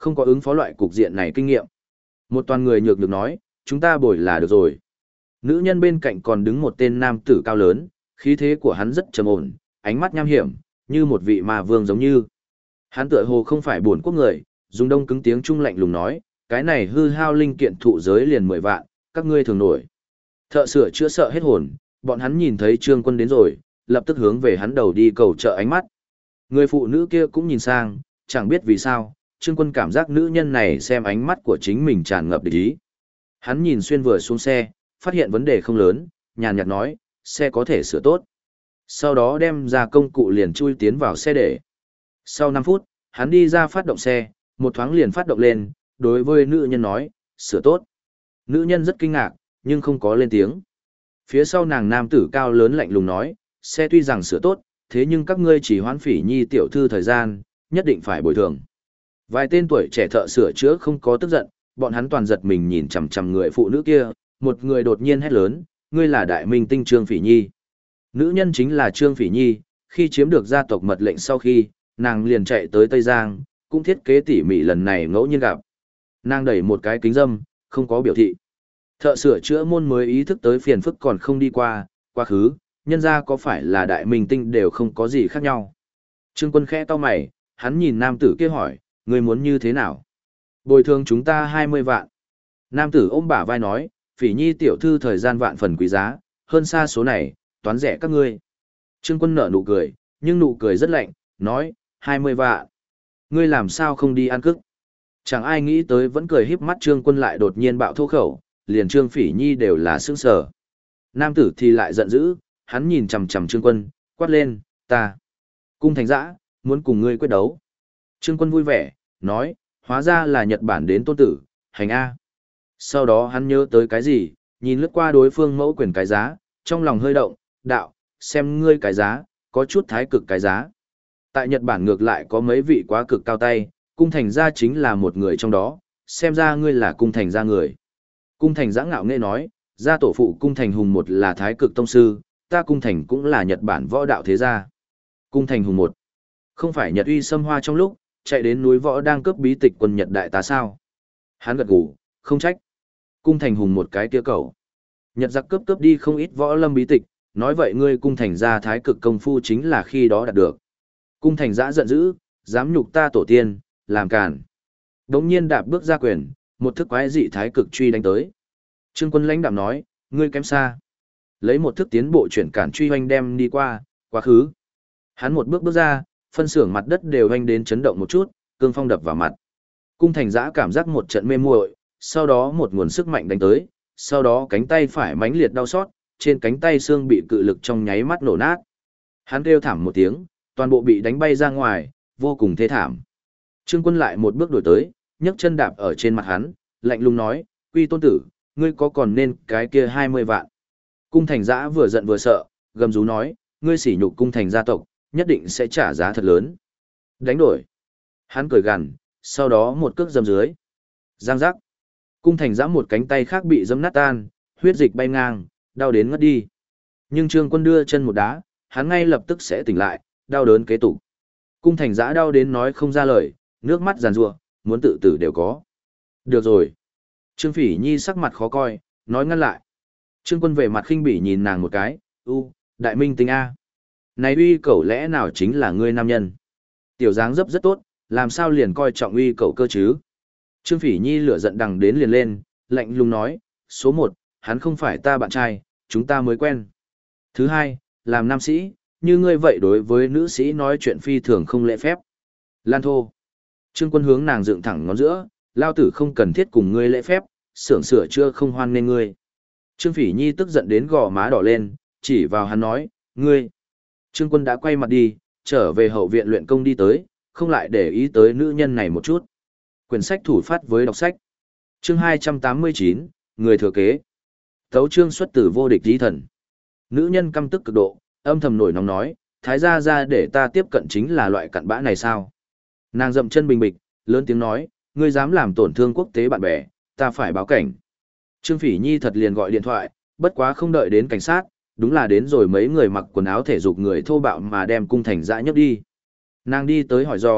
không có ứng phó loại cục diện này kinh nghiệm. Một toàn người nhược được nói, chúng ta bồi là được rồi. Nữ nhân bên cạnh còn đứng một tên nam tử cao lớn, khí thế của hắn rất trầm ổn, ánh mắt nham hiểm, như một vị ma vương giống như. Hắn tựa hồ không phải buồn quốc người, dùng đông cứng tiếng trung lạnh lùng nói, cái này hư hao linh kiện thụ giới liền 10 vạn, các ngươi thường nổi. Thợ sửa chữa sợ hết hồn, bọn hắn nhìn thấy Trương Quân đến rồi, lập tức hướng về hắn đầu đi cầu trợ ánh mắt. Người phụ nữ kia cũng nhìn sang, chẳng biết vì sao, Trương Quân cảm giác nữ nhân này xem ánh mắt của chính mình tràn ngập địch ý. Hắn nhìn xuyên vừa xuống xe, phát hiện vấn đề không lớn, nhàn nhạt nói, xe có thể sửa tốt. Sau đó đem ra công cụ liền chui tiến vào xe để. Sau 5 phút, hắn đi ra phát động xe, một thoáng liền phát động lên, đối với nữ nhân nói, sửa tốt. Nữ nhân rất kinh ngạc, nhưng không có lên tiếng. Phía sau nàng nam tử cao lớn lạnh lùng nói, xe tuy rằng sửa tốt, thế nhưng các ngươi chỉ hoãn Phỉ Nhi tiểu thư thời gian, nhất định phải bồi thường. Vài tên tuổi trẻ thợ sửa chữa không có tức giận, bọn hắn toàn giật mình nhìn chằm chằm người phụ nữ kia, một người đột nhiên hét lớn, ngươi là đại minh tinh Trương Phỉ Nhi. Nữ nhân chính là Trương Phỉ Nhi, khi chiếm được gia tộc mật lệnh sau khi, nàng liền chạy tới Tây Giang, cũng thiết kế tỉ mỉ lần này ngẫu nhiên gặp. Nàng đẩy một cái kính dâm, không có biểu thị. Thợ sửa chữa môn mới ý thức tới phiền phức còn không đi qua, quá khứ, nhân ra có phải là đại minh tinh đều không có gì khác nhau. Trương Quân khẽ to mày, hắn nhìn nam tử kia hỏi, ngươi muốn như thế nào? Bồi thường chúng ta 20 vạn. Nam tử ôm bả vai nói, Phỉ Nhi tiểu thư thời gian vạn phần quý giá, hơn xa số này, toán rẻ các ngươi. Trương Quân nở nụ cười, nhưng nụ cười rất lạnh, nói, 20 vạn. Ngươi làm sao không đi ăn cức? Chẳng ai nghĩ tới vẫn cười híp mắt Trương Quân lại đột nhiên bạo thô khẩu, liền Trương Phỉ Nhi đều là sững sờ. Nam tử thì lại giận dữ, hắn nhìn chằm chằm Trương Quân, quát lên, ta. Cung Thành Dã, muốn cùng ngươi quyết đấu. Trương Quân vui vẻ, nói, hóa ra là Nhật Bản đến tôn tử, hành A. Sau đó hắn nhớ tới cái gì, nhìn lướt qua đối phương mẫu quyền cái giá, trong lòng hơi động, đạo, xem ngươi cái giá, có chút thái cực cái giá. Tại Nhật Bản ngược lại có mấy vị quá cực cao tay, Cung Thành Gia chính là một người trong đó, xem ra ngươi là Cung Thành Gia người. Cung Thành Dã ngạo nghễ nói, gia tổ phụ Cung Thành Hùng một là thái cực tông sư, ta Cung Thành cũng là Nhật Bản võ đạo thế gia. Cung Thành Hùng một, không phải Nhật uy xâm hoa trong lúc, chạy đến núi võ đang cướp bí tịch quân Nhật đại tá sao. Hắn gật gù, không trách. Cung Thành Hùng một cái kia cầu. Nhật giặc cướp đi không ít võ lâm bí tịch, nói vậy ngươi Cung Thành Gia thái cực công phu chính là khi đó đạt được. Cung Thành Dã giận dữ, dám nhục ta tổ tiên, làm càn. Đống nhiên đạp bước ra quyền, một thức quái dị thái cực truy đánh tới. Trương Quân lãnh đạm nói, ngươi kém xa. Lấy một thức tiến bộ chuyển cản truy hoành đem đi qua, quá khứ. Hắn một bước bước ra, phân xưởng mặt đất đều hoành đến chấn động một chút, cương phong đập vào mặt. Cung Thành Dã cảm giác một trận mê muội, sau đó một nguồn sức mạnh đánh tới, sau đó cánh tay phải mãnh liệt đau xót, trên cánh tay xương bị cự lực trong nháy mắt nổ nát. Hắn kêu thảm một tiếng, toàn bộ bị đánh bay ra ngoài, vô cùng thê thảm. Trương Quân lại một bước đổi tới, nhấc chân đạp ở trên mặt hắn, lạnh lùng nói, Quy tôn tử, ngươi có còn nên cái kia 20 vạn. Cung Thành Dã vừa giận vừa sợ, gầm rú nói, ngươi sỉ nhục Cung Thành gia tộc, nhất định sẽ trả giá thật lớn. Đánh đổi. Hắn cười gằn, sau đó một cước dầm dưới. Giang giác. Cung Thành Dã một cánh tay khác bị dẫm nát tan, huyết dịch bay ngang, đau đến ngất đi. Nhưng Trương Quân đưa chân một đá, hắn ngay lập tức sẽ tỉnh lại, đau đớn kế tục. Cung Thành Dã đau đến nói không ra lời, nước mắt giàn giụa, muốn tự tử đều có. Được rồi. Trương Phỉ Nhi sắc mặt khó coi, nói ngăn lại. Trương Quân về mặt khinh bỉ nhìn nàng một cái, đại minh tinh A. Này uy cẩu lẽ nào chính là ngươi nam nhân? Tiểu dáng dấp rất tốt, làm sao liền coi trọng uy cẩu cơ chứ? Trương Phỉ Nhi lửa giận đằng đến liền lên, lạnh lùng nói, số 1, hắn không phải ta bạn trai, chúng ta mới quen. Thứ 2, làm nam sĩ, như ngươi vậy đối với nữ sĩ nói chuyện phi thường không lễ phép. Lan thô. Trương Quân hướng nàng dựng thẳng ngón giữa, lao tử không cần thiết cùng ngươi lễ phép, xưởng sửa chưa không hoan nên ngươi. Trương Phỉ Nhi tức giận đến gò má đỏ lên, chỉ vào hắn nói, ngươi. Trương Quân đã quay mặt đi, trở về hậu viện luyện công đi tới, không lại để ý tới nữ nhân này một chút. Quyển sách thủ phát với đọc sách. Chương 289, người thừa kế. Tấu chương xuất từ vô địch di thần. Nữ nhân căm tức cực độ, âm thầm nổi nóng nói, thái gia ra để ta tiếp cận chính là loại cặn bã này sao? Nàng dậm chân bình bịch, lớn tiếng nói, ngươi dám làm tổn thương quốc tế bạn bè, ta phải báo cảnh. Trương Phỉ Nhi thật liền gọi điện thoại, bất quá không đợi đến cảnh sát, đúng là đến rồi mấy người mặc quần áo thể dục người thô bạo mà đem Cung Thành Dã nhấc đi. Nàng đi tới hỏi do,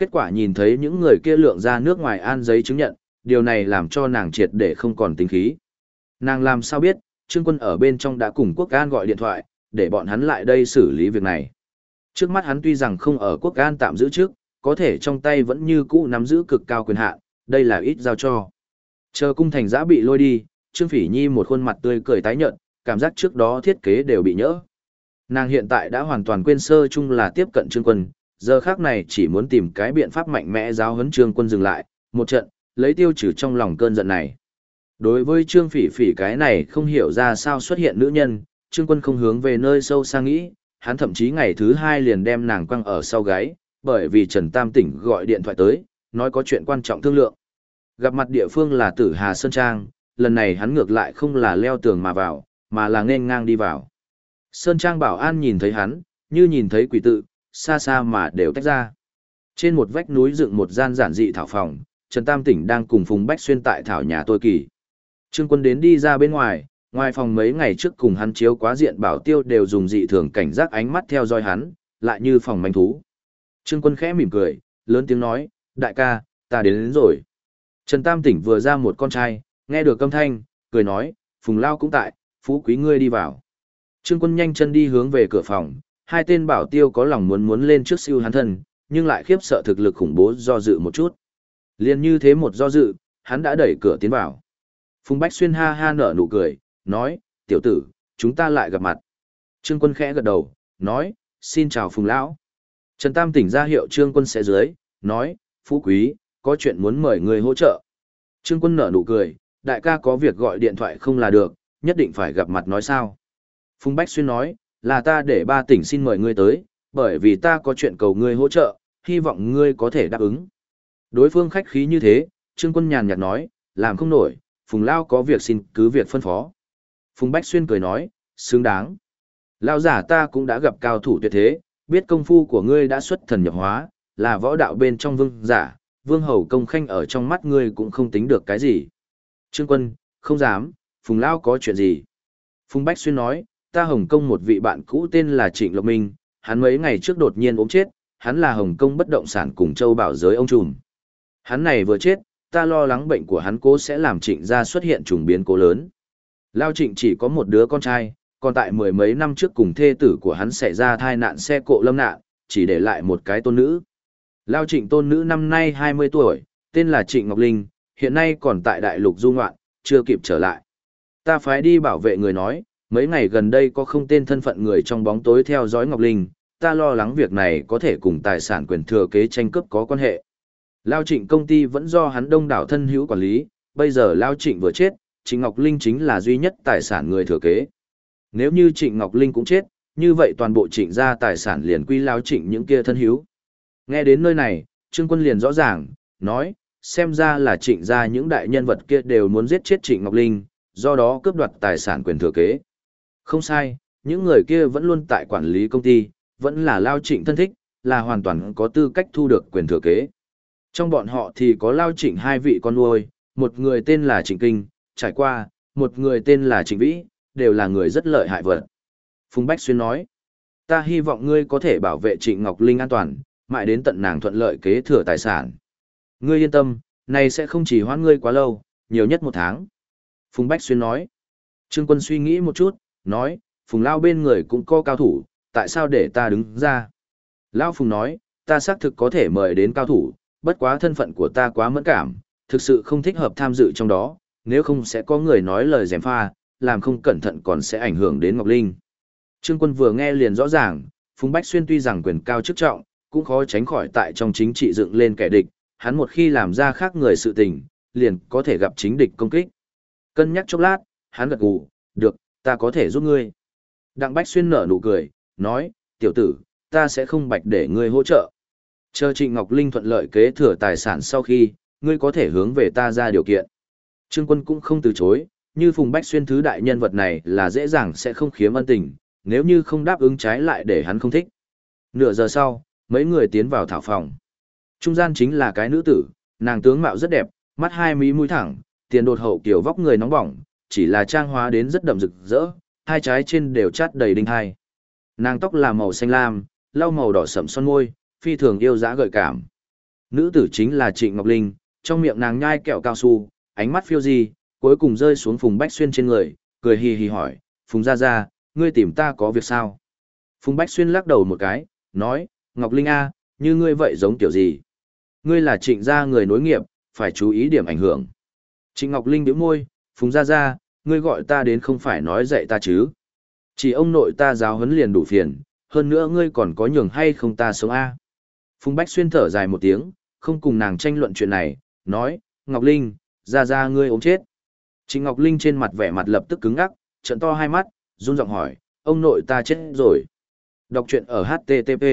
Kết quả nhìn thấy những người kia lượng ra nước ngoài an giấy chứng nhận, điều này làm cho nàng triệt để không còn tính khí. Nàng làm sao biết, Trương Quân ở bên trong đã cùng Quốc An gọi điện thoại, để bọn hắn lại đây xử lý việc này. Trước mắt hắn tuy rằng không ở Quốc An tạm giữ trước, có thể trong tay vẫn như cũ nắm giữ cực cao quyền hạn, đây là ít giao cho. Chờ cung thành giã bị lôi đi, Trương Phỉ Nhi một khuôn mặt tươi cười tái nhợt, cảm giác trước đó thiết kế đều bị nhỡ. Nàng hiện tại đã hoàn toàn quên sơ chung là tiếp cận Trương Quân, giờ khác này chỉ muốn tìm cái biện pháp mạnh mẽ giáo huấn Trương Quân dừng lại, một trận, lấy tiêu trừ trong lòng cơn giận này. Đối với Trương Phỉ Phỉ cái này không hiểu ra sao xuất hiện nữ nhân, Trương Quân không hướng về nơi sâu xa nghĩ, hắn thậm chí ngày thứ hai liền đem nàng quăng ở sau gáy, bởi vì Trần Tam Tỉnh gọi điện thoại tới, nói có chuyện quan trọng thương lượng. Gặp mặt địa phương là Tử Hà Sơn Trang, lần này hắn ngược lại không là leo tường mà vào, mà là nghênh ngang đi vào. Sơn Trang bảo an nhìn thấy hắn, như nhìn thấy quỷ tự, xa xa mà đều tách ra. Trên một vách núi dựng một gian giản dị thảo phòng, Trần Tam Tỉnh đang cùng Phùng Bách Xuyên tại thảo nhà tôi kỳ. Trương Quân đến đi ra bên ngoài, ngoài phòng mấy ngày trước cùng hắn chiếu quá diện bảo tiêu đều dùng dị thường cảnh giác ánh mắt theo dõi hắn, lại như phòng manh thú. Trương Quân khẽ mỉm cười, lớn tiếng nói, đại ca, ta đến rồi. Trần Tam Tỉnh vừa ra một con trai, nghe được âm thanh, cười nói, Phùng Lao cũng tại, phú quý ngươi đi vào. Trương Quân nhanh chân đi hướng về cửa phòng, hai tên bảo tiêu có lòng muốn lên trước siêu hắn thân, nhưng lại khiếp sợ thực lực khủng bố do dự một chút. Liên như thế một do dự, hắn đã đẩy cửa tiến vào. Phùng Bách Xuyên ha ha nở nụ cười, nói, tiểu tử, chúng ta lại gặp mặt. Trương Quân khẽ gật đầu, nói, xin chào Phùng Lão. Trần Tam Tỉnh ra hiệu Trương Quân sẽ dưới, nói, phú quý, có chuyện muốn mời người hỗ trợ. Trương Quân nở nụ cười, đại ca có việc gọi điện thoại không là được, nhất định phải gặp mặt nói sao. Phùng Bách Xuyên nói, là ta để ba tỉnh xin mời ngươi tới, bởi vì ta có chuyện cầu ngươi hỗ trợ, hy vọng ngươi có thể đáp ứng. Đối phương khách khí như thế, Trương Quân nhàn nhạt nói, làm không nổi, Phùng Lao có việc xin cứ việc phân phó. Phùng Bách Xuyên cười nói, xứng đáng. Lao giả ta cũng đã gặp cao thủ tuyệt thế, biết công phu của ngươi đã xuất thần nhập hóa, là võ đạo bên trong vương giả, vương hầu công khanh ở trong mắt ngươi cũng không tính được cái gì. Trương Quân, không dám, Phùng Lao có chuyện gì? Phùng Bách Xuyên nói, ta Hồng Kông một vị bạn cũ tên là Trịnh Lộc Minh, hắn mấy ngày trước đột nhiên ốm chết, hắn là Hồng Kông bất động sản cùng châu bảo giới ông trùm. Hắn này vừa chết, ta lo lắng bệnh của hắn cố sẽ làm Trịnh gia xuất hiện trùng biến cố lớn. Lao Trịnh chỉ có một đứa con trai, còn tại mười mấy năm trước cùng thê tử của hắn xảy ra thai nạn xe cộ lâm nạn, chỉ để lại một cái tôn nữ. Lao Trịnh tôn nữ năm nay 20 tuổi, tên là Trịnh Ngọc Linh, hiện nay còn tại đại lục du ngoạn, chưa kịp trở lại. Ta phái đi bảo vệ người nói, mấy ngày gần đây có không tên thân phận người trong bóng tối theo dõi Ngọc Linh, ta lo lắng việc này có thể cùng tài sản quyền thừa kế tranh cướp có quan hệ. Lao Trịnh công ty vẫn do hắn đông đảo thân hữu quản lý, bây giờ Lao Trịnh vừa chết, Trịnh Ngọc Linh chính là duy nhất tài sản người thừa kế. Nếu như Trịnh Ngọc Linh cũng chết, như vậy toàn bộ Trịnh gia tài sản liền quy Lao Trịnh những kia thân hữu. Nghe đến nơi này, Trương Quân liền rõ ràng, nói, xem ra là Trịnh gia những đại nhân vật kia đều muốn giết chết Trịnh Ngọc Linh, do đó cướp đoạt tài sản quyền thừa kế. Không sai, những người kia vẫn luôn tại quản lý công ty, vẫn là Lao Trịnh thân thích, là hoàn toàn có tư cách thu được quyền thừa kế. Trong bọn họ thì có Lao Trịnh hai vị con nuôi, một người tên là Trịnh Kinh, trải qua, một người tên là Trịnh Vĩ, đều là người rất lợi hại vật. Phùng Bách Xuyên nói, ta hy vọng ngươi có thể bảo vệ Trịnh Ngọc Linh an toàn, mãi đến tận nàng thuận lợi kế thừa tài sản. Ngươi yên tâm, này sẽ không chỉ hoãn ngươi quá lâu, nhiều nhất 1 tháng. Phùng Bách Xuyên nói, Trương Quân suy nghĩ một chút, nói, Phùng Lao bên người cũng có cao thủ, tại sao để ta đứng ra? Lao Phùng nói, ta xác thực có thể mời đến cao thủ, bất quá thân phận của ta quá mẫn cảm, thực sự không thích hợp tham dự trong đó, nếu không sẽ có người nói lời gièm pha, làm không cẩn thận còn sẽ ảnh hưởng đến Ngọc Linh. Trương Quân vừa nghe liền rõ ràng, Phùng Bách Xuyên tuy rằng quyền cao chức trọng, cũng khó tránh khỏi tại trong chính trị dựng lên kẻ địch, hắn một khi làm ra khác người sự tình, liền có thể gặp chính địch công kích. Cân nhắc chốc lát, hắn gật gù, được, ta có thể giúp ngươi. Đặng Bách Xuyên nở nụ cười, nói, tiểu tử, ta sẽ không bạch để ngươi hỗ trợ. Chờ Trịnh Ngọc Linh thuận lợi kế thừa tài sản sau khi, ngươi có thể hướng về ta ra điều kiện. Trương Quân cũng không từ chối, như Phùng Bách Xuyên thứ đại nhân vật này là dễ dàng sẽ không khiếm ân tình, nếu như không đáp ứng trái lại để hắn không thích. Nửa giờ sau, mấy người tiến vào thảo phòng. Trung gian chính là cái nữ tử, nàng tướng mạo rất đẹp, mắt hai mí mũi thẳng, tiền đột hậu kiểu vóc người nóng bỏng, chỉ là trang hóa đến rất đậm rực rỡ, hai trái trên đều chát đầy đinh hai. Nàng tóc là màu xanh lam, lau màu đỏ sẫm son môi, phi thường yêu dã gợi cảm. Nữ tử chính là Trịnh Ngọc Linh, trong miệng nàng nhai kẹo cao su, ánh mắt phiêu di, cuối cùng rơi xuống Phùng Bách Xuyên trên người, cười hì hì hỏi, Phùng gia gia, ngươi tìm ta có việc sao? Phùng Bách Xuyên lắc đầu một cái, nói, Ngọc Linh A, như ngươi vậy giống kiểu gì? Ngươi là Trịnh gia người nối nghiệp, phải chú ý điểm ảnh hưởng. Trịnh Ngọc Linh bĩu môi, Phùng gia gia, ngươi gọi ta đến không phải nói dạy ta chứ? Chỉ ông nội ta giáo huấn liền đủ phiền, hơn nữa ngươi còn có nhường hay không ta sống A? Phùng Bách Xuyên thở dài một tiếng, không cùng nàng tranh luận chuyện này, nói, Ngọc Linh, gia gia ngươi ốm chết. Trịnh Ngọc Linh trên mặt vẻ mặt lập tức cứng ngắc, trợn to hai mắt, run giọng hỏi, ông nội ta chết rồi. Đọc truyện ở HTTP.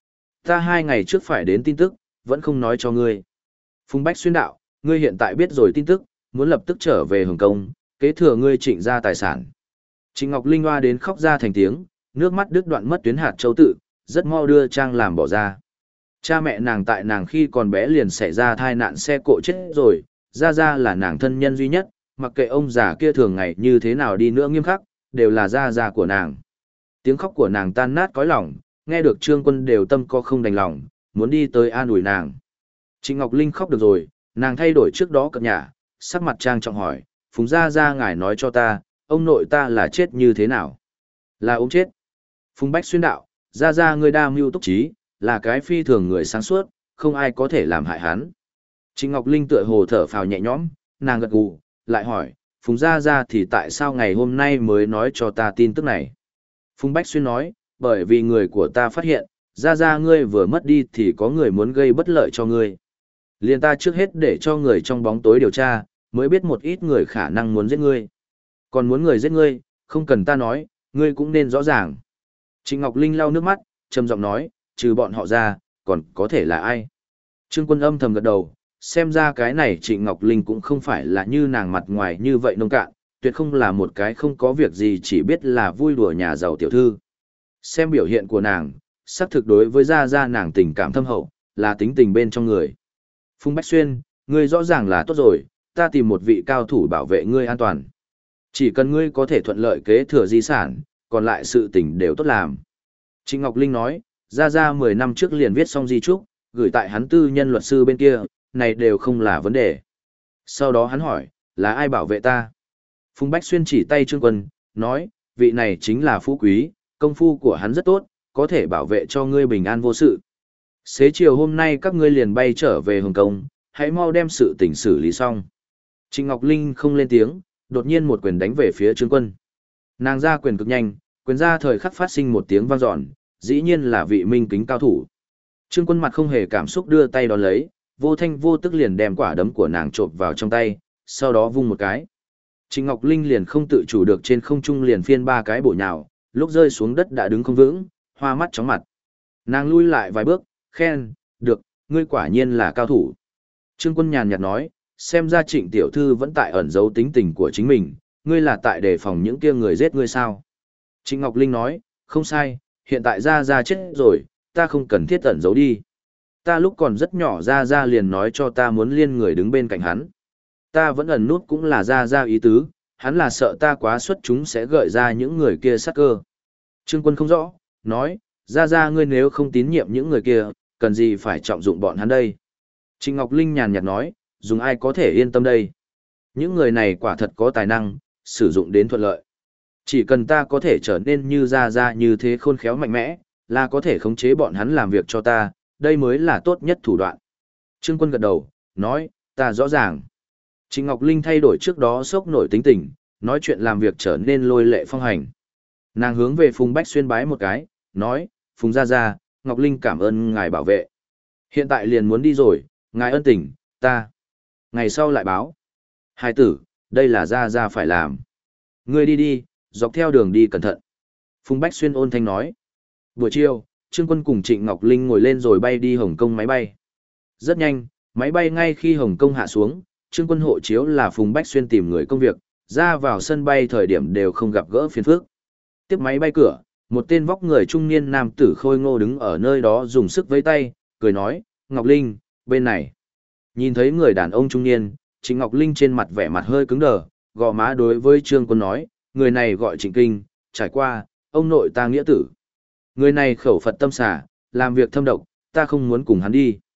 Ta 2 ngày trước phải đến tin tức, vẫn không nói cho ngươi. Phùng Bách Xuyên đạo, ngươi hiện tại biết rồi tin tức, muốn lập tức trở về Hồng Kông, kế thừa ngươi Trịnh gia tài sản. Trịnh Ngọc Linh hoa đến khóc ra thành tiếng, nước mắt đứt đoạn mất tuyến hạt châu tự, rất mau đưa Trang làm bỏ ra. Cha mẹ nàng tại nàng khi còn bé liền xảy ra tai nạn xe cộ chết rồi, gia gia là nàng thân nhân duy nhất, mặc kệ ông già kia thường ngày như thế nào đi nữa nghiêm khắc, đều là gia gia của nàng. Tiếng khóc của nàng tan nát cõi lòng, nghe được Trương Quân đều tâm co không đành lòng, muốn đi tới an ủi nàng. Trịnh Ngọc Linh khóc được rồi, nàng thay đổi trước đó cập nhà, sắc mặt trang trọng hỏi, Phùng gia gia ngài nói cho ta, ông nội ta là chết như thế nào? Là ốm chết. Phùng Bách Xuyên đạo, gia gia ngươi đa mưu túc trí, là cái phi thường người sáng suốt, không ai có thể làm hại hắn. Trịnh Ngọc Linh tựa hồ thở phào nhẹ nhõm, nàng gật gù, lại hỏi, Phùng gia gia thì tại sao ngày hôm nay mới nói cho ta tin tức này? Phùng Bách Xuyên nói, bởi vì người của ta phát hiện, gia gia ngươi vừa mất đi thì có người muốn gây bất lợi cho ngươi. Liền ta trước hết để cho người trong bóng tối điều tra, mới biết một ít người khả năng muốn giết ngươi. Còn muốn người giết ngươi, không cần ta nói, ngươi cũng nên rõ ràng. Trịnh Ngọc Linh lau nước mắt, trầm giọng nói, trừ bọn họ ra, còn có thể là ai? Trương Quân âm thầm gật đầu, xem ra cái này Trịnh Ngọc Linh cũng không phải là như nàng mặt ngoài như vậy nông cạn, tuyệt không là một cái không có việc gì chỉ biết là vui đùa nhà giàu tiểu thư. Xem biểu hiện của nàng, xác thực đối với gia gia nàng tình cảm thâm hậu, là tính tình bên trong người. Phùng Bách Xuyên, ngươi rõ ràng là tốt rồi, ta tìm một vị cao thủ bảo vệ ngươi an toàn. Chỉ cần ngươi có thể thuận lợi kế thừa di sản, còn lại sự tình đều tốt làm. Trịnh Ngọc Linh nói, gia gia 10 năm trước liền viết xong di trúc, gửi tại hắn tư nhân luật sư bên kia, này đều không là vấn đề. Sau đó hắn hỏi, là ai bảo vệ ta? Phùng Bách Xuyên chỉ tay Trương Quân, nói, vị này chính là Phú Quý, công phu của hắn rất tốt, có thể bảo vệ cho ngươi bình an vô sự. Xế chiều hôm nay các ngươi liền bay trở về Hồng Kông, hãy mau đem sự tình xử lý xong. Trịnh Ngọc Linh không lên tiếng, đột nhiên một quyền đánh về phía Trương Quân. Nàng ra quyền cực nhanh, quyền ra thời khắc phát sinh một tiếng vang dọn, dĩ nhiên là vị minh kính cao thủ. Trương Quân mặt không hề cảm xúc đưa tay đón lấy, vô thanh vô tức liền đem quả đấm của nàng chộp vào trong tay, sau đó vung một cái. Trịnh Ngọc Linh liền không tự chủ được trên không trung liền phiên 3 cái bổ nhào, lúc rơi xuống đất đã đứng không vững, hoa mắt chóng mặt. Nàng lui lại vài bước, khen, được, ngươi quả nhiên là cao thủ. Trương Quân nhàn nhạt nói, xem ra Trịnh tiểu thư vẫn tại ẩn giấu tính tình của chính mình, ngươi là tại đề phòng những kia người giết ngươi sao? Trịnh Ngọc Linh nói, không sai, hiện tại gia gia chết rồi, ta không cần thiết ẩn giấu đi. Ta lúc còn rất nhỏ gia gia liền nói cho ta muốn liên người đứng bên cạnh hắn. Ta vẫn ẩn nút cũng là gia gia ý tứ, hắn là sợ ta quá xuất chúng sẽ gợi ra những người kia sát cơ. Trương Quân không rõ, nói, gia gia ngươi nếu không tín nhiệm những người kia, cần gì phải trọng dụng bọn hắn đây? Trịnh Ngọc Linh nhàn nhạt nói, dùng ai có thể yên tâm đây? Những người này quả thật có tài năng, sử dụng đến thuận lợi. Chỉ cần ta có thể trở nên như gia gia như thế khôn khéo mạnh mẽ, là có thể khống chế bọn hắn làm việc cho ta, đây mới là tốt nhất thủ đoạn. Trương Quân gật đầu, nói, ta rõ ràng. Trịnh Ngọc Linh thay đổi trước đó sốc nổi tính tình, nói chuyện làm việc trở nên lôi lệ phong hành. Nàng hướng về Phùng Bách Xuyên bái một cái, nói, Phùng gia gia, Ngọc Linh cảm ơn ngài bảo vệ. Hiện tại liền muốn đi rồi, ngài ân tình, ta. Ngày sau lại báo. Hai tử, đây là gia gia phải làm. Ngươi đi đi, dọc theo đường đi cẩn thận. Phùng Bách Xuyên ôn thanh nói. Buổi chiều, Trương Quân cùng Trịnh Ngọc Linh ngồi lên rồi bay đi Hồng Kông máy bay. Rất nhanh, máy bay ngay khi Hồng Kông hạ xuống, Trương Quân hộ chiếu là Phùng Bách Xuyên tìm người công việc, ra vào sân bay thời điểm đều không gặp gỡ phiền phức. Tiếp máy bay cửa, một tên vóc người trung niên nam tử khôi ngô đứng ở nơi đó dùng sức vẫy tay, cười nói, Ngọc Linh, bên này. Nhìn thấy người đàn ông trung niên, Trịnh Ngọc Linh trên mặt vẻ mặt hơi cứng đờ, gò má đối với Trương Quân nói, người này gọi Trịnh Kinh, trải qua, ông nội ta nghĩa tử. Người này khẩu Phật tâm xả, làm việc thâm độc, ta không muốn cùng hắn đi.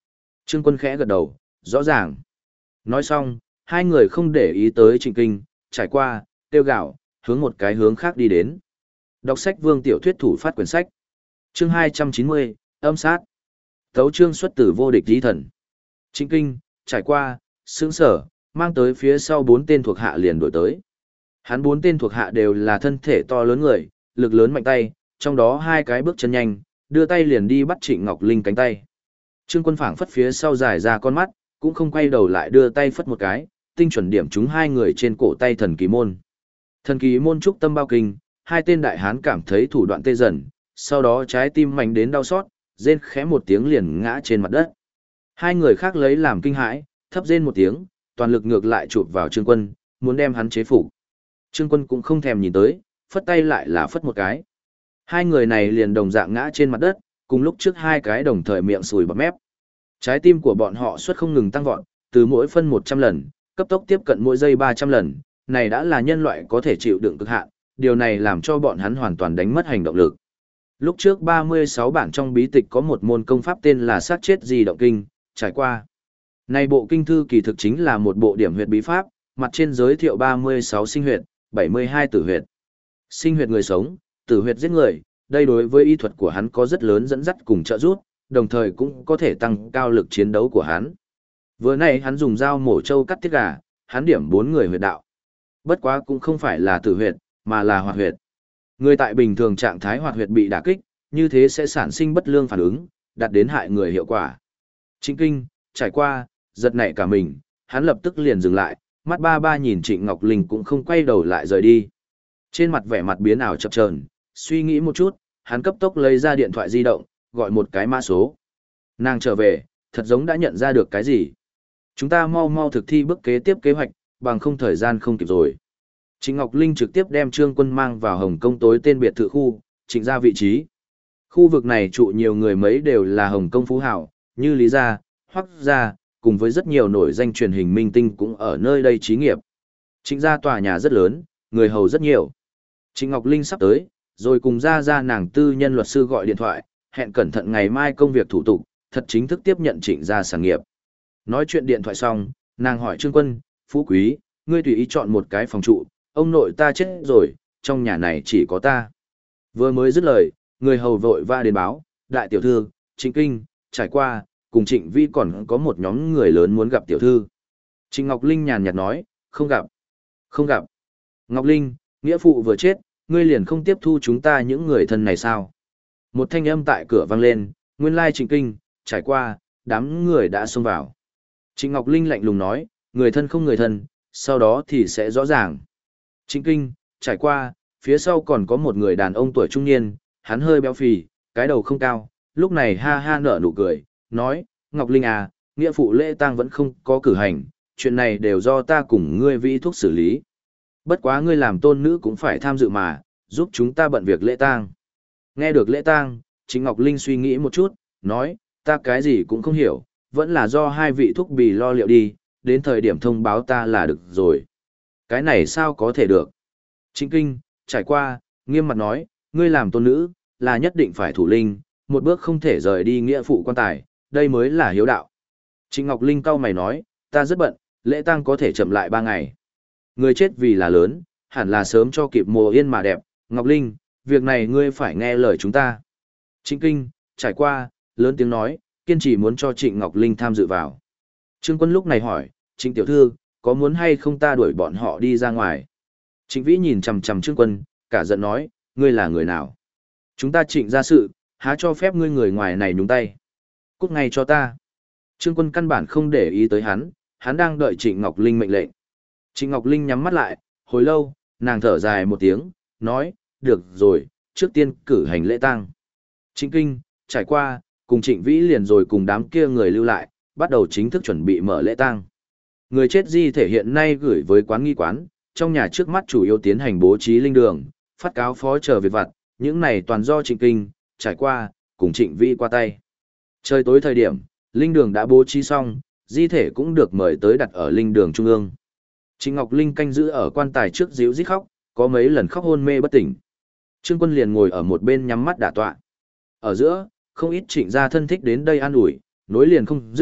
Trương Quân khẽ gật đầu, rõ ràng. Nói xong, hai người không để ý tới Trịnh Kinh, trải qua, tiêu gạo, hướng một cái hướng khác đi đến. Đọc sách Vương Tiểu Thuyết thủ phát quyển sách. Chương 290, âm sát. Tấu chương xuất từ vô địch lý thần. Trịnh Kinh, trải qua, sướng sở, mang tới phía sau 4 tên thuộc hạ liền đổi tới. Hắn 4 tên thuộc hạ đều là thân thể to lớn người, lực lớn mạnh tay, trong đó 2 cái bước chân nhanh, đưa tay liền đi bắt Trịnh Ngọc Linh cánh tay. Trương Quân phảng phất phía sau dài ra con mắt, cũng không quay đầu lại đưa tay phất một cái, tinh chuẩn điểm trúng 2 người trên cổ tay thần kỳ môn. Thần kỳ môn trúc tâm bao kinh, 2 tên đại hán cảm thấy thủ đoạn tê dần, sau đó trái tim mạnh đến đau xót, rên khẽ một tiếng liền ngã trên mặt đất. 2 người khác lấy làm kinh hãi, thấp rên một tiếng, toàn lực ngược lại chụp vào Trương Quân, muốn đem hắn chế phục. Trương Quân cũng không thèm nhìn tới, phất tay lại là phất một cái. 2 người này liền đồng dạng ngã trên mặt đất, cùng lúc trước 2 cái đồng thời miệng sùi bọt mép. Trái tim của bọn họ suất không ngừng tăng vọt, từ mỗi phân 100 lần, cấp tốc tiếp cận mỗi giây 300 lần, này đã là nhân loại có thể chịu đựng cực hạn, điều này làm cho bọn hắn hoàn toàn đánh mất hành động lực. Lúc trước 36 bản trong bí tịch có một môn công pháp tên là sát chết di động kinh, trải qua. Này bộ kinh thư kỳ thực chính là một bộ điểm huyệt bí pháp, mặt trên giới thiệu 36 sinh huyệt, 72 tử huyệt. Sinh huyệt người sống, tử huyệt giết người, đây đối với y thuật của hắn có rất lớn dẫn dắt cùng trợ giúp, đồng thời cũng có thể tăng cao lực chiến đấu của hắn. Vừa nãy hắn dùng dao mổ trâu cắt tiết gà, hắn điểm 4 người huyệt đạo. Bất quá cũng không phải là tử huyệt, mà là hoạt huyệt. Người tại bình thường trạng thái hoạt huyệt bị đả kích, như thế sẽ sản sinh bất lương phản ứng, đạt đến hại người hiệu quả. Trịnh Kinh, trải qua, giật nảy cả mình, hắn lập tức liền dừng lại, mắt ba ba nhìn Trịnh Ngọc Linh cũng không quay đầu lại rời đi. Trên mặt vẻ mặt biến ảo chập chờn, suy nghĩ một chút, hắn cấp tốc lấy ra điện thoại di động, gọi một cái mã số. Nàng trở về, thật giống đã nhận ra được cái gì. Chúng ta mau mau thực thi bước kế tiếp kế hoạch, bằng không thời gian không kịp rồi. Trịnh Ngọc Linh trực tiếp đem Trương Quân mang vào Hồng Kông tối tên biệt thự khu, chỉnh ra vị trí. Khu vực này trụ nhiều người mấy đều là Hồng Kông phú hảo, như Lý Gia, Hoắc Gia, cùng với rất nhiều nổi danh truyền hình minh tinh cũng ở nơi đây trí nghiệp. Trịnh gia tòa nhà rất lớn, người hầu rất nhiều. Trịnh Ngọc Linh sắp tới, rồi cùng ra nàng tư nhân luật sư gọi điện thoại, hẹn cẩn thận ngày mai công việc thủ tục, thật chính thức tiếp nhận Trịnh gia sản nghiệp. Nói chuyện điện thoại xong, nàng hỏi Trương Quân, Phú Quý, ngươi tùy ý chọn một cái phòng trụ, ông nội ta chết rồi, trong nhà này chỉ có ta. Vừa mới dứt lời, người hầu vội va đến báo, đại tiểu thư, Trịnh Kinh, trải qua, cùng Trịnh Vi còn có một nhóm người lớn muốn gặp tiểu thư. Trịnh Ngọc Linh nhàn nhạt nói, không gặp. Không gặp. Ngọc Linh, nghĩa phụ vừa chết, ngươi liền không tiếp thu chúng ta những người thân này sao? Một thanh âm tại cửa vang lên, nguyên lai Trịnh Kinh, trải qua, đám người đã xông vào. Trịnh Ngọc Linh lạnh lùng nói, người thân không người thân, sau đó thì sẽ rõ ràng. Trịnh Kinh, trải qua, phía sau còn có một người đàn ông tuổi trung niên, hắn hơi béo phì, cái đầu không cao, lúc này ha ha nở nụ cười, nói, Ngọc Linh à, nghĩa phụ lễ tang vẫn không có cử hành, chuyện này đều do ta cùng ngươi vĩ thúc xử lý. Bất quá ngươi làm tôn nữ cũng phải tham dự mà, giúp chúng ta bận việc lễ tang. Nghe được lễ tang, Trịnh Ngọc Linh suy nghĩ một chút, nói, ta cái gì cũng không hiểu, vẫn là do 2 vị thúc bì lo liệu đi, đến thời điểm thông báo ta là được rồi. Cái này sao có thể được? Trịnh Kinh, trải qua, nghiêm mặt nói, ngươi làm tôn nữ, là nhất định phải thủ linh, một bước không thể rời đi nghĩa phụ quan tài, đây mới là hiếu đạo. Trịnh Ngọc Linh cau mày nói, ta rất bận, lễ tang có thể chậm lại 3 ngày. Người chết vì là lớn, hẳn là sớm cho kịp mùa yên mà đẹp, Ngọc Linh, việc này ngươi phải nghe lời chúng ta. Trịnh Kinh, trải qua, lớn tiếng nói, kiên trì muốn cho Trịnh Ngọc Linh tham dự vào. Trương Quân lúc này hỏi, Trịnh tiểu thư, có muốn hay không ta đuổi bọn họ đi ra ngoài? Trịnh Vĩ nhìn chằm chằm Trương Quân, cả giận nói, ngươi là người nào? Chúng ta Trịnh ra sự, há cho phép ngươi người ngoài này nhúng tay. Cút ngay cho ta. Trương Quân căn bản không để ý tới hắn đang đợi Trịnh Ngọc Linh mệnh lệnh. Trịnh Ngọc Linh nhắm mắt lại, hồi lâu, nàng thở dài một tiếng, nói, được rồi, trước tiên cử hành lễ tang. Trịnh Kinh, trải qua, cùng Trịnh Vĩ liền rồi cùng đám kia người lưu lại, bắt đầu chính thức chuẩn bị mở lễ tang. Người chết di thể hiện nay gửi với quán nghi quán, trong nhà trước mắt chủ yếu tiến hành bố trí linh đường, phát cáo phó chờ việc vặt, những này toàn do Trịnh Kinh, trải qua, cùng Trịnh Vĩ qua tay. Trời tối thời điểm, linh đường đã bố trí xong, di thể cũng được mời tới đặt ở linh đường trung ương. Trịnh Ngọc Linh canh giữ ở quan tài trước díu rít khóc, có mấy lần khóc hôn mê bất tỉnh. Trương Quân liền ngồi ở một bên nhắm mắt đả tọa. Ở giữa, không ít Trịnh gia thân thích đến đây an ủi, nối liền không dứt,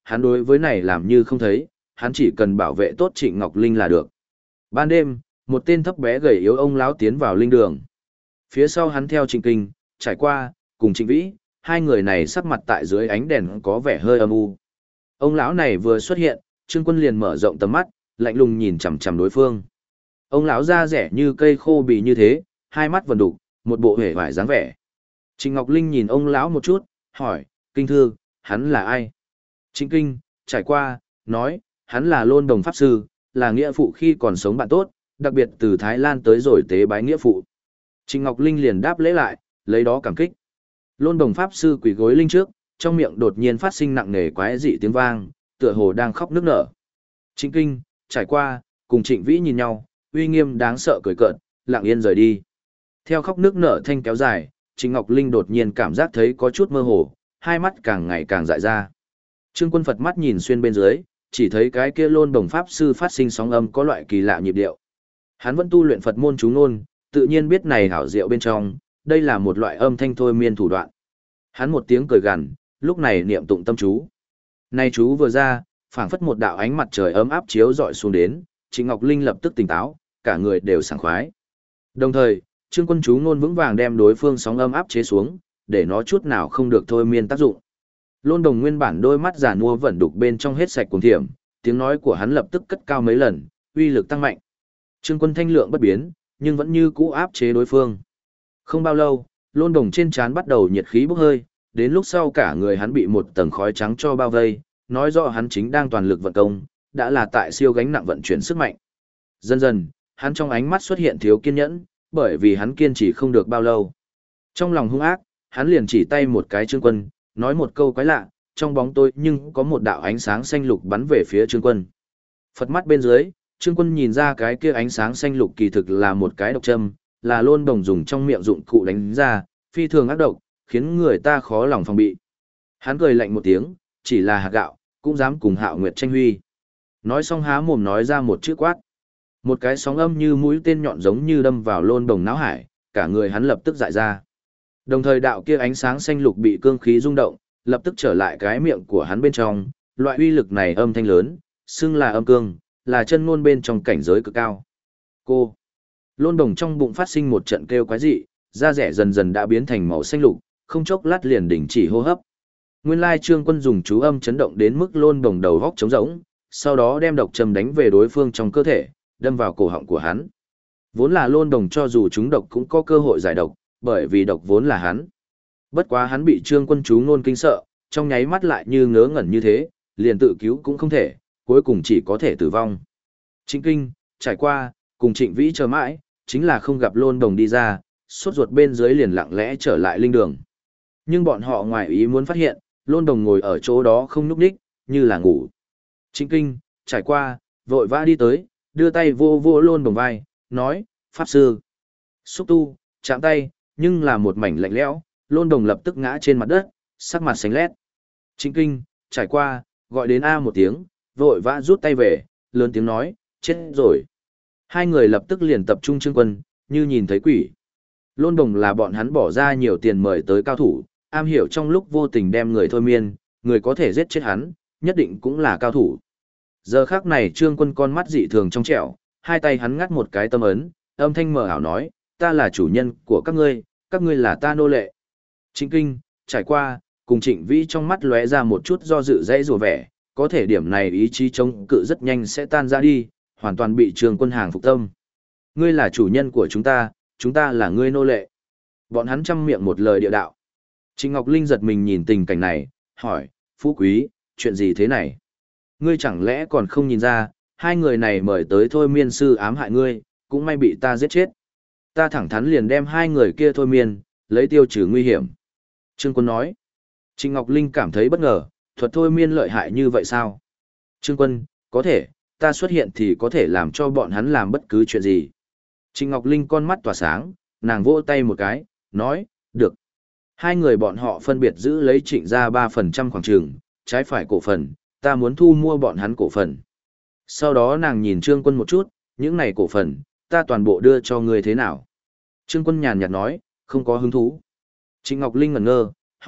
hắn đối với này làm như không thấy, hắn chỉ cần bảo vệ tốt Trịnh Ngọc Linh là được. Ban đêm, một tên thấp bé gầy yếu ông lão tiến vào linh đường. Phía sau hắn theo Trịnh Kinh, Trải Qua, cùng Trịnh Vĩ, hai người này sắc mặt tại dưới ánh đèn có vẻ hơi âm u. Ông lão này vừa xuất hiện, Trương Quân liền mở rộng tầm mắt, lạnh lùng nhìn chằm chằm đối phương. Ông lão da rẻ như cây khô bì như thế, hai mắt vần đục, một bộ hề vải dáng vẻ. Trịnh Ngọc Linh nhìn ông lão một chút, hỏi, Kinh Thư, hắn là ai? Trịnh Kinh, Trải Qua, nói, hắn là Lôn Đồng Pháp Sư, là nghĩa phụ khi còn sống bạn tốt, đặc biệt từ Thái Lan tới rồi tế bái nghĩa phụ. Trịnh Ngọc Linh liền đáp lễ lại, lấy đó cảm kích. Lôn Đồng Pháp Sư quỳ gối linh trước, trong miệng đột nhiên phát sinh nặng nề quái dị tiếng vang, tựa hồ đang khóc nức nở. Trịnh Kinh, Trải Qua, cùng Trịnh Vĩ nhìn nhau, uy nghiêm đáng sợ cười cợt, lặng yên rời đi. Theo khóc nức nở thanh kéo dài, Trịnh Ngọc Linh đột nhiên cảm giác thấy có chút mơ hồ, hai mắt càng ngày càng dại ra. Trương Quân Phật mắt nhìn xuyên bên dưới, chỉ thấy cái kia Lôn Đồng Pháp Sư phát sinh sóng âm có loại kỳ lạ nhịp điệu. Hắn vẫn tu luyện Phật môn chú ngôn, tự nhiên biết này hảo diệu bên trong, đây là một loại âm thanh thôi miên thủ đoạn. Hắn một tiếng cười gằn, lúc này niệm tụng tâm chú. Này chú vừa ra, phảng phất một đạo ánh mặt trời ấm áp chiếu rọi xuống đến, Trịnh Ngọc Linh lập tức tỉnh táo, cả người đều sảng khoái. Đồng thời, Trương Quân chú ngôn vững vàng đem đối phương sóng âm áp chế xuống, để nó chút nào không được thôi miên tác dụng. Lôn Đồng nguyên bản đôi mắt già nua vẫn đục bên trong hết sạch cuồng thiểm, tiếng nói của hắn lập tức cất cao mấy lần, uy lực tăng mạnh. Trương Quân thanh lượng bất biến, nhưng vẫn như cũ áp chế đối phương. Không bao lâu, Lôn Đồng trên trán bắt đầu nhiệt khí bốc hơi, đến lúc sau cả người hắn bị một tầng khói trắng cho bao vây, nói rõ hắn chính đang toàn lực vận công, đã là tại siêu gánh nặng vận chuyển sức mạnh. Dần dần, hắn trong ánh mắt xuất hiện thiếu kiên nhẫn, bởi vì hắn kiên trì không được bao lâu. Trong lòng hung ác, hắn liền chỉ tay một cái Trương Quân, nói một câu quái lạ, trong bóng tối nhưng có một đạo ánh sáng xanh lục bắn về phía Trương Quân. Phật mắt bên dưới, Trương Quân nhìn ra cái kia ánh sáng xanh lục kỳ thực là một cái độc châm, là Lôn Đồng dùng trong miệng dụng cụ đánh ra, phi thường ác độc, khiến người ta khó lòng phòng bị. Hắn cười lạnh một tiếng, chỉ là hạt gạo, cũng dám cùng Hạo Nguyệt tranh huy. Nói xong há mồm nói ra một chữ quát. Một cái sóng âm như mũi tên nhọn giống như đâm vào Lôn Đồng não hải, cả người hắn lập tức dại ra. Đồng thời đạo kia ánh sáng xanh lục bị cương khí rung động, lập tức trở lại cái miệng của hắn bên trong, loại uy lực này âm thanh lớn, xưng là âm cương, là chân ngôn bên trong cảnh giới cực cao. Cô. Lôn Đồng trong bụng phát sinh một trận kêu quái dị, da rẻ dần dần đã biến thành màu xanh lục, không chốc lát liền đình chỉ hô hấp. Nguyên lai Trương Quân dùng chú âm chấn động đến mức Lôn Đồng đầu góc trống rỗng, sau đó đem độc châm đánh về đối phương trong cơ thể, đâm vào cổ họng của hắn. Vốn là Lôn Đồng cho dù chúng độc cũng có cơ hội giải độc, bởi vì độc vốn là hắn. Bất quá hắn bị Trương Quân chú ngôn kinh sợ, trong nháy mắt lại như ngớ ngẩn như thế, liền tự cứu cũng không thể, cuối cùng chỉ có thể tử vong. Trịnh Kinh, Trải Qua, cùng Trịnh Vĩ chờ mãi, chính là không gặp Lôn Đồng đi ra, sốt ruột bên dưới liền lặng lẽ trở lại linh đường. Nhưng bọn họ ngoài ý muốn phát hiện, Lôn Đồng ngồi ở chỗ đó không nhúc nhích, như là ngủ. Trịnh Kinh, Trải Qua, vội vã đi tới, đưa tay vô vô Lôn Đồng vai, nói, Pháp Sư. Xúc tu, chạm tay, nhưng là một mảnh lạnh lẽo, Lôn Đồng lập tức ngã trên mặt đất, sắc mặt xanh lét. Trịnh Kinh, Trải Qua, gọi đến A một tiếng, vội vã rút tay về, lớn tiếng nói, chết rồi. Hai người lập tức liền tập trung Trương Quân, như nhìn thấy quỷ. Lôn Đồng là bọn hắn bỏ ra nhiều tiền mời tới cao thủ, am hiểu trong lúc vô tình đem người thôi miên, người có thể giết chết hắn, nhất định cũng là cao thủ. Giờ khắc này Trương Quân con mắt dị thường trong trẻo, hai tay hắn ngắt một cái tâm ấn, âm thanh mờ ảo nói, ta là chủ nhân của các ngươi là ta nô lệ. Trịnh Kinh, Trải Qua, cùng Trịnh Vĩ trong mắt lóe ra một chút do dự dãy rùa vẻ, có thể điểm này ý chí chống cự rất nhanh sẽ tan ra đi, hoàn toàn bị Trương Quân hàng phục tâm. Ngươi là chủ nhân của chúng ta là ngươi nô lệ. Bọn hắn trăm miệng một lời địa đạo. Trịnh Ngọc Linh giật mình nhìn tình cảnh này, hỏi, Phú Quý, chuyện gì thế này? Ngươi chẳng lẽ còn không nhìn ra, hai người này mời tới thôi miên sư ám hại ngươi, cũng may bị ta giết chết. Ta thẳng thắn liền đem hai người kia thôi miên, lấy tiêu trừ nguy hiểm. Trương Quân nói. Trịnh Ngọc Linh cảm thấy bất ngờ, thuật thôi miên lợi hại như vậy sao? Trương Quân, có thể, ta xuất hiện thì có thể làm cho bọn hắn làm bất cứ chuyện gì. Trịnh Ngọc Linh con mắt tỏa sáng, nàng vỗ tay một cái, nói, được. Hai người bọn họ phân biệt giữ lấy Trịnh ra 3% khoảng trường, trái phải cổ phần, ta muốn thu mua bọn hắn cổ phần. Sau đó nàng nhìn Trương Quân một chút, những này cổ phần, ta toàn bộ đưa cho người thế nào? Trương Quân nhàn nhạt nói, không có hứng thú. Trịnh Ngọc Linh ngẩn ngơ, hỏi,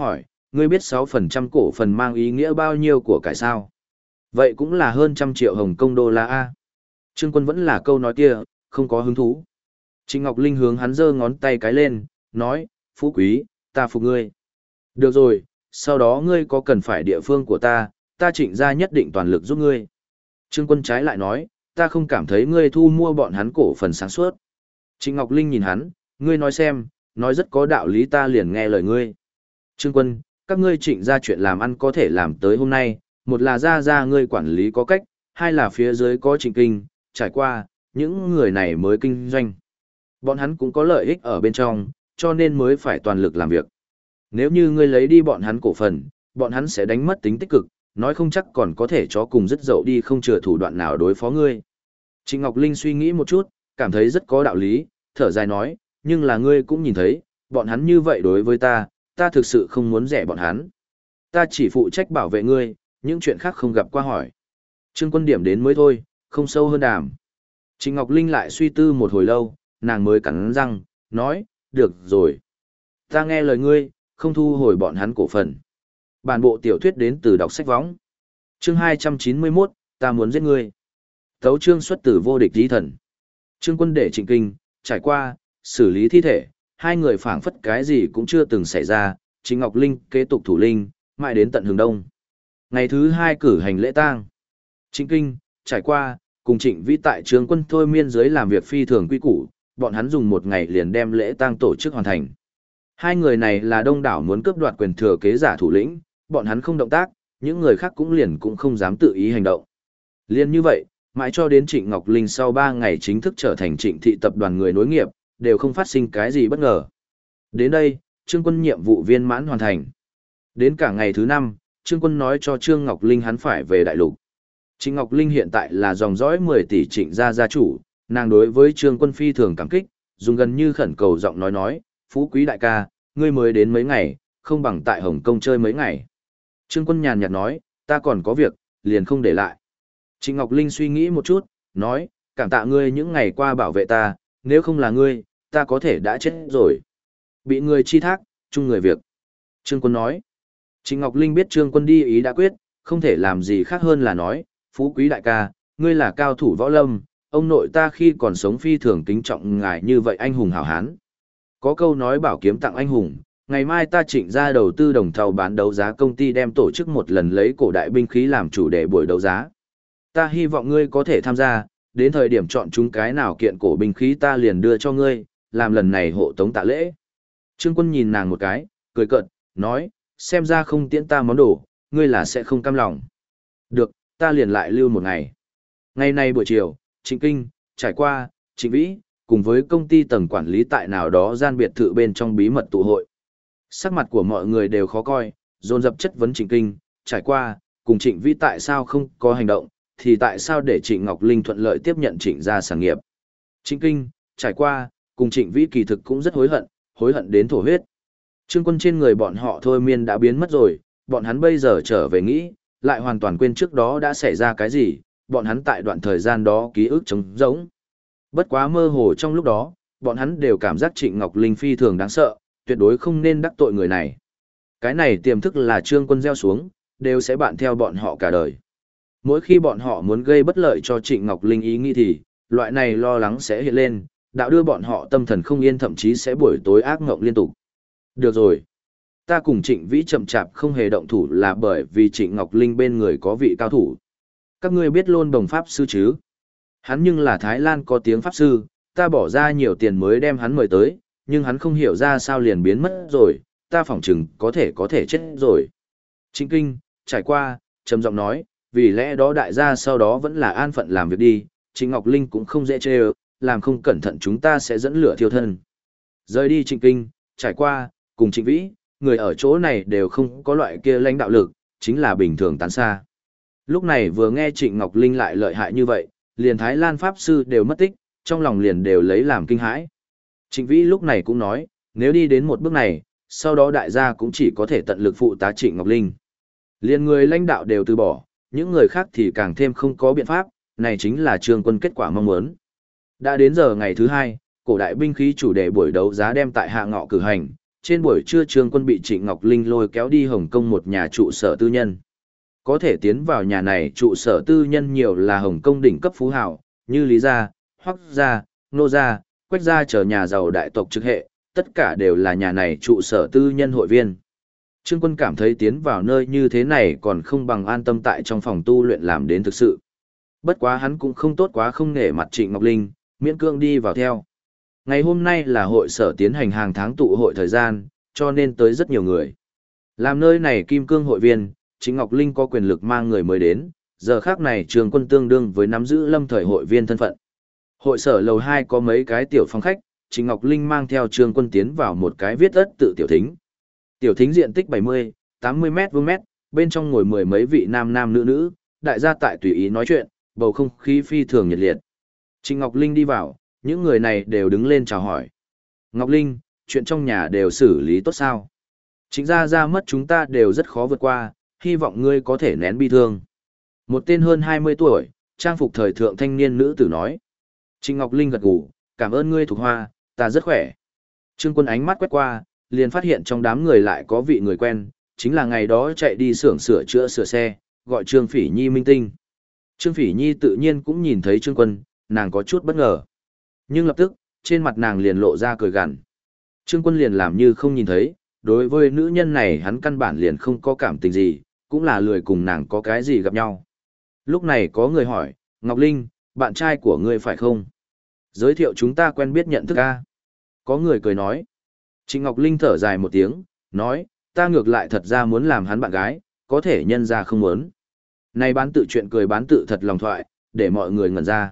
ngươi biết 6% cổ phần mang ý nghĩa bao nhiêu của cải sao? Vậy cũng là hơn 100 triệu Hồng Kông đô la A. Trương Quân vẫn là câu nói kia, không có hứng thú. Trịnh Ngọc Linh hướng hắn giơ ngón tay cái lên, nói, Phú Quý, ta phục ngươi. Được rồi, sau đó ngươi có cần phải địa phương của ta Trịnh gia nhất định toàn lực giúp ngươi. Trương Quân trái lại nói, ta không cảm thấy ngươi thu mua bọn hắn cổ phần sáng suốt. Trịnh Ngọc Linh nhìn hắn, ngươi nói xem, nói rất có đạo lý ta liền nghe lời ngươi. Trương Quân, các ngươi Trịnh gia chuyện làm ăn có thể làm tới hôm nay, một là gia ngươi quản lý có cách, hai là phía dưới có Trịnh Kinh, trải qua, những người này mới kinh doanh. Bọn hắn cũng có lợi ích ở bên trong, cho nên mới phải toàn lực làm việc. Nếu như ngươi lấy đi bọn hắn cổ phần, bọn hắn sẽ đánh mất tính tích cực, nói không chắc còn có thể chó cùng dứt dậu đi không chừa thủ đoạn nào đối phó ngươi. Trịnh Ngọc Linh suy nghĩ một chút, cảm thấy rất có đạo lý, thở dài nói, nhưng là ngươi cũng nhìn thấy, bọn hắn như vậy đối với ta thực sự không muốn rẻ bọn hắn. Ta chỉ phụ trách bảo vệ ngươi, những chuyện khác không gặp qua hỏi. Trương Quân điểm đến mới thôi, không sâu hơn đàm. Trịnh Ngọc Linh lại suy tư một hồi lâu, nàng mới cắn răng, nói, được rồi. Ta nghe lời ngươi, không thu hồi bọn hắn cổ phần. Bản bộ tiểu thuyết đến từ đọc sách võng. Chương 291, ta muốn giết ngươi. Tấu chương xuất từ vô địch tí thần. Trương Quân để Trịnh Kinh, trải qua, xử lý thi thể, hai người phảng phất cái gì cũng chưa từng xảy ra, Trịnh Ngọc Linh kế tục thủ linh, mãi đến tận hướng đông. Ngày thứ hai cử hành lễ tang. Trịnh Kinh, trải qua, cùng Trịnh Vĩ tại Trương Quân thôi miên dưới làm việc phi thường quy củ, bọn hắn dùng một ngày liền đem lễ tang tổ chức hoàn thành. Hai người này là đông đảo muốn cướp đoạt quyền thừa kế giả thủ lĩnh, bọn hắn không động tác, những người khác cũng không dám tự ý hành động. Liên như vậy, mãi cho đến Trịnh Ngọc Linh sau 3 ngày chính thức trở thành Trịnh thị tập đoàn người nối nghiệp, đều không phát sinh cái gì bất ngờ. Đến đây, Trương Quân nhiệm vụ viên mãn hoàn thành. Đến cả ngày thứ 5, Trương Quân nói cho Trương Ngọc Linh hắn phải về đại lục. Trịnh Ngọc Linh hiện tại là dòng dõi 10 tỷ Trịnh gia chủ, nàng đối với Trương Quân phi thường cảm kích, dùng gần như khẩn cầu giọng nói, Phú Quý đại ca, ngươi mới đến mấy ngày, không bằng tại Hồng Kông chơi mấy ngày. Trương Quân nhàn nhạt nói, ta còn có việc, liền không để lại. Trịnh Ngọc Linh suy nghĩ một chút, nói, cảm tạ ngươi những ngày qua bảo vệ ta, nếu không là ngươi, ta có thể đã chết rồi. Bị người chi thác, chung người việc. Trương Quân nói. Trịnh Ngọc Linh biết Trương Quân đi ý đã quyết, không thể làm gì khác hơn là nói, Phú Quý đại ca, ngươi là cao thủ võ lâm, ông nội ta khi còn sống phi thường kính trọng ngài như vậy anh hùng hảo hán. Có câu nói bảo kiếm tặng anh hùng, ngày mai ta Trịnh ra đầu tư đồng thầu bán đấu giá công ty đem tổ chức một lần lấy cổ đại binh khí làm chủ đề buổi đấu giá. Ta hy vọng ngươi có thể tham gia, đến thời điểm chọn chúng cái nào kiện cổ binh khí ta liền đưa cho ngươi, làm lần này hộ tống tạ lễ. Trương Quân nhìn nàng một cái, cười cợt, nói, xem ra không tiễn ta món đồ, ngươi là sẽ không cam lòng. Được, ta liền lại lưu một ngày. Ngày nay buổi chiều, Trịnh Kinh, trải qua, Trịnh Vĩ, cùng với công ty tầng quản lý tại nào đó gian biệt thự bên trong bí mật tụ hội. Sắc mặt của mọi người đều khó coi, dồn dập chất vấn Trịnh Kinh, trải qua, cùng Trịnh Vĩ tại sao không có hành động, thì tại sao để Trịnh Ngọc Linh thuận lợi tiếp nhận Trịnh gia sản nghiệp. Trịnh Kinh, trải qua, cùng Trịnh Vĩ kỳ thực cũng rất hối hận đến thổ huyết. Trương Quân trên người bọn họ thôi miên đã biến mất rồi, bọn hắn bây giờ trở về nghĩ, lại hoàn toàn quên trước đó đã xảy ra cái gì, bọn hắn tại đoạn thời gian đó ký ức trống rỗng. Bất quá mơ hồ trong lúc đó, bọn hắn đều cảm giác Trịnh Ngọc Linh phi thường đáng sợ, tuyệt đối không nên đắc tội người này. Cái này tiềm thức là Trương Quân gieo xuống, đều sẽ bạn theo bọn họ cả đời. Mỗi khi bọn họ muốn gây bất lợi cho Trịnh Ngọc Linh ý nghĩ thì, loại này lo lắng sẽ hiện lên, đạo đưa bọn họ tâm thần không yên, thậm chí sẽ buổi tối ác mộng liên tục. Được rồi. Ta cùng Trịnh Vĩ chậm chạp không hề động thủ là bởi vì Trịnh Ngọc Linh bên người có vị cao thủ. Các ngươi biết Lôn Đồng Pháp Sư chứ? Hắn nhưng là Thái Lan có tiếng Pháp Sư, ta bỏ ra nhiều tiền mới đem hắn mời tới, nhưng hắn không hiểu ra sao liền biến mất rồi, ta phỏng chừng có thể chết rồi. Trịnh Kinh, trải qua, trầm giọng nói, vì lẽ đó đại gia sau đó vẫn là an phận làm việc đi, Trịnh Ngọc Linh cũng không dễ chê, làm không cẩn thận chúng ta sẽ dẫn lửa thiêu thân. Rời đi Trịnh Kinh, trải qua, cùng Trịnh Vĩ, người ở chỗ này đều không có loại kia lãnh đạo lực, chính là bình thường tán xa. Lúc này vừa nghe Trịnh Ngọc Linh lại lợi hại như vậy, liền Thái Lan Pháp Sư đều mất tích, trong lòng liền đều lấy làm kinh hãi. Trịnh Vĩ lúc này cũng nói, nếu đi đến một bước này, sau đó đại gia cũng chỉ có thể tận lực phụ tá Trịnh Ngọc Linh. Liền người lãnh đạo đều từ bỏ, những người khác thì càng thêm không có biện pháp, này chính là Trương Quân kết quả mong muốn. Đã đến giờ ngày thứ 2, cổ đại binh khí chủ đề buổi đấu giá đem tại Hạ Ngọ cử hành, Trên buổi trưa Trương Quân bị Trịnh Ngọc Linh lôi kéo đi Hồng Kông một nhà trụ sở tư nhân. Có thể tiến vào nhà này trụ sở tư nhân nhiều là Hồng Kông đỉnh cấp phú hào, như Lý Gia, Hoắc Gia, Nô Gia, Quách Gia chờ nhà giàu đại tộc trực hệ, tất cả đều là nhà này trụ sở tư nhân hội viên. Trương Quân cảm thấy tiến vào nơi như thế này còn không bằng an tâm tại trong phòng tu luyện làm đến thực sự. Bất quá hắn cũng không tốt quá không nể mặt Trịnh Ngọc Linh, miễn cương đi vào theo. Ngày hôm nay là hội sở tiến hành hàng tháng tụ hội thời gian, cho nên tới rất nhiều người. Làm nơi này kim cương hội viên, Trịnh Ngọc Linh có quyền lực mang người mới đến, giờ khác này Trương Quân tương đương với nắm giữ lâm thời hội viên thân phận. Hội sở lầu 2 có mấy cái tiểu phòng khách, Trịnh Ngọc Linh mang theo Trương Quân tiến vào một cái viết ất tự tiểu thính. Tiểu thính diện tích 70, 80 mét vuông mét, bên trong ngồi mười mấy vị nam nam nữ nữ, đại gia tại tùy ý nói chuyện, bầu không khí phi thường nhiệt liệt. Trịnh Ngọc Linh đi vào, những người này đều đứng lên chào hỏi. Ngọc Linh, chuyện trong nhà đều xử lý tốt sao? Trịnh gia mất chúng ta đều rất khó vượt qua, hy vọng ngươi có thể nén bi thương. Một tên hơn 20 tuổi, trang phục thời thượng thanh niên nữ tử nói. Trịnh Ngọc Linh gật gù, cảm ơn ngươi Thục Hoa, ta rất khỏe. Trương Quân ánh mắt quét qua, liền phát hiện trong đám người lại có vị người quen, chính là ngày đó chạy đi xưởng sửa chữa sửa xe, gọi Trương Phỉ Nhi minh tinh. Trương Phỉ Nhi tự nhiên cũng nhìn thấy Trương Quân, nàng có chút bất ngờ. Nhưng lập tức, trên mặt nàng liền lộ ra cười gằn. Trương Quân liền làm như không nhìn thấy, đối với nữ nhân này hắn căn bản liền không có cảm tình gì, cũng là lười cùng nàng có cái gì gặp nhau. Lúc này có người hỏi, Ngọc Linh, bạn trai của ngươi phải không? Giới thiệu chúng ta quen biết nhận thức a. Có người cười nói. Trịnh Ngọc Linh thở dài một tiếng, nói, ta ngược lại thật ra muốn làm hắn bạn gái, có thể nhân ra không muốn. Này bán tự chuyện cười bán tự thật lòng thoại, để mọi người ngẩn ra.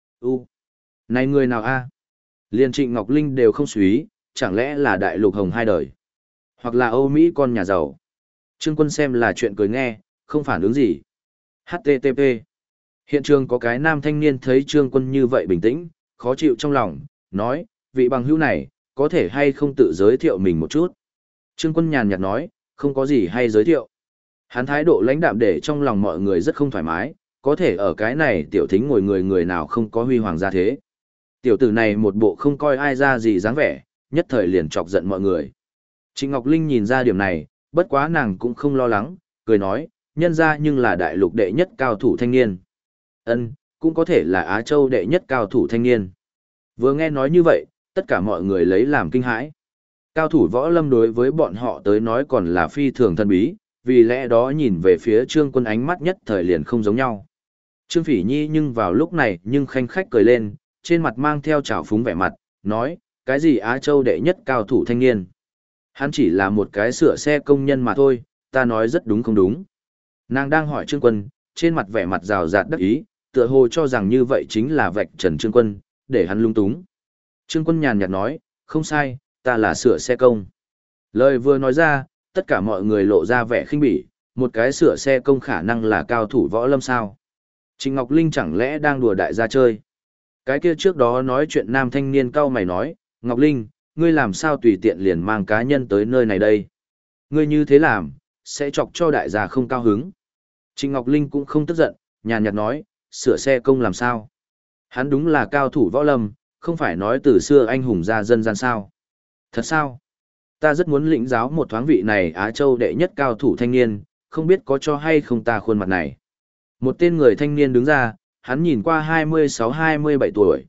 Này người nào a? Liên Trịnh Ngọc Linh đều không suý, chẳng lẽ là đại lục hồng hai đời? Hoặc là Âu Mỹ con nhà giàu? Trương Quân xem là chuyện cười nghe, không phản ứng gì. HTTP. Hiện trường có cái nam thanh niên thấy Trương Quân như vậy bình tĩnh, khó chịu trong lòng, nói, vị bằng hữu này, có thể hay không tự giới thiệu mình một chút. Trương Quân nhàn nhạt nói, không có gì hay giới thiệu. Hắn thái độ lãnh đạm để trong lòng mọi người rất không thoải mái, có thể ở cái này tiểu thính ngồi người nào không có huy hoàng gia thế. Tiểu tử này một bộ không coi ai ra gì dáng vẻ, nhất thời liền chọc giận mọi người. Trịnh Ngọc Linh nhìn ra điểm này, bất quá nàng cũng không lo lắng, cười nói, nhân ra nhưng là đại lục đệ nhất cao thủ thanh niên. Ân, cũng có thể là Á Châu đệ nhất cao thủ thanh niên. Vừa nghe nói như vậy, tất cả mọi người lấy làm kinh hãi. Cao thủ võ lâm đối với bọn họ tới nói còn là phi thường thân bí, vì lẽ đó nhìn về phía Trương Quân ánh mắt nhất thời liền không giống nhau. Trương Phỉ Nhi nhưng vào lúc này nhưng khanh khách cười lên, trên mặt mang theo trào phúng vẻ mặt, nói, cái gì Á Châu đệ nhất cao thủ thanh niên. Hắn chỉ là một cái sửa xe công nhân mà thôi, ta nói rất đúng không đúng. Nàng đang hỏi Trương Quân, trên mặt vẻ mặt rào rạt đắc ý, tựa hồ cho rằng như vậy chính là vạch trần Trương Quân, để hắn lung túng. Trương Quân nhàn nhạt nói, không sai, ta là sửa xe công. Lời vừa nói ra, tất cả mọi người lộ ra vẻ khinh bỉ, một cái sửa xe công khả năng là cao thủ võ lâm sao. Trịnh Ngọc Linh chẳng lẽ đang đùa đại gia chơi. Cái kia trước đó nói chuyện nam thanh niên cau mày nói, Ngọc Linh, ngươi làm sao tùy tiện liền mang cá nhân tới nơi này đây. Ngươi như thế làm, sẽ chọc cho đại gia không cao hứng. Trịnh Ngọc Linh cũng không tức giận, nhàn nhạt nói, sửa xe công làm sao. Hắn đúng là cao thủ võ lâm, không phải nói từ xưa anh hùng ra dân gian sao. Thật sao? Ta rất muốn lĩnh giáo một thoáng vị này Á Châu đệ nhất cao thủ thanh niên, không biết có cho hay không ta khuôn mặt này. Một tên người thanh niên đứng ra, hắn nhìn qua 26-27 tuổi,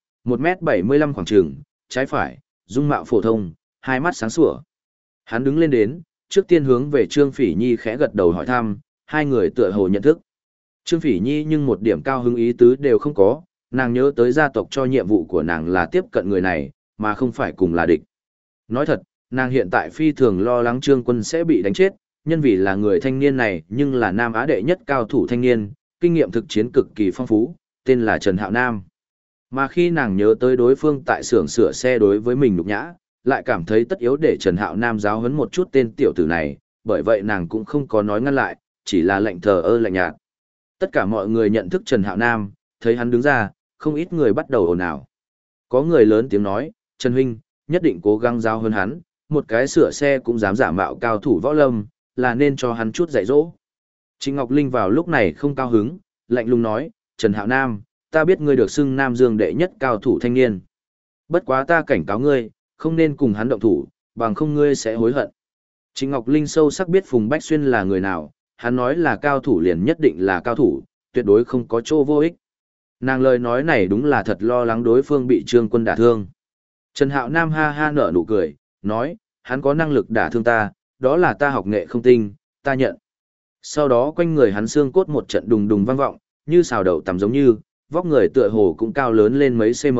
1m75 khoảng trường, trái phải, dung mạo phổ thông, hai mắt sáng sủa. Hắn đứng lên đến, trước tiên hướng về Trương Phỉ Nhi khẽ gật đầu hỏi thăm, hai người tựa hồ nhận thức. Trương Phỉ Nhi nhưng một điểm cao hứng ý tứ đều không có, nàng nhớ tới gia tộc cho nhiệm vụ của nàng là tiếp cận người này, mà không phải cùng là địch. Nói thật, nàng hiện tại phi thường lo lắng Trương Quân sẽ bị đánh chết, nhân vì là người thanh niên này nhưng là Nam Á đệ nhất cao thủ thanh niên, kinh nghiệm thực chiến cực kỳ phong phú, tên là Trần Hạo Nam. Mà khi nàng nhớ tới đối phương tại xưởng sửa xe đối với mình nhục nhã, lại cảm thấy tất yếu để Trần Hạo Nam giáo huấn một chút tên tiểu tử này, bởi vậy nàng cũng không có nói ngăn lại, chỉ là lạnh thờ ơ lạnh nhạt. Tất cả mọi người nhận thức Trần Hạo Nam, thấy hắn đứng ra, không ít người bắt đầu ồn ào. Có người lớn tiếng nói, Trần Huynh, nhất định cố gắng giáo huấn hắn, một cái sửa xe cũng dám giả mạo cao thủ võ lâm, là nên cho hắn chút dạy dỗ. Trịnh Ngọc Linh vào lúc này không cao hứng, lạnh lùng nói, Trần Hạo Nam, ta biết ngươi được xưng Nam Dương đệ nhất cao thủ thanh niên. Bất quá ta cảnh cáo ngươi, không nên cùng hắn động thủ, bằng không ngươi sẽ hối hận. Trịnh Ngọc Linh sâu sắc biết Phùng Bách Xuyên là người nào, hắn nói là cao thủ liền nhất định là cao thủ, tuyệt đối không có chỗ vô ích. Nàng lời nói này đúng là thật lo lắng đối phương bị Trương Quân đả thương. Trần Hạo Nam ha ha nở nụ cười, nói, hắn có năng lực đả thương ta, đó là ta học nghệ không tinh, ta nhận. Sau đó quanh người hắn xương cốt một trận đùng đùng vang vọng, như xào đậu tầm giống như, vóc người tựa hồ cũng cao lớn lên mấy cm.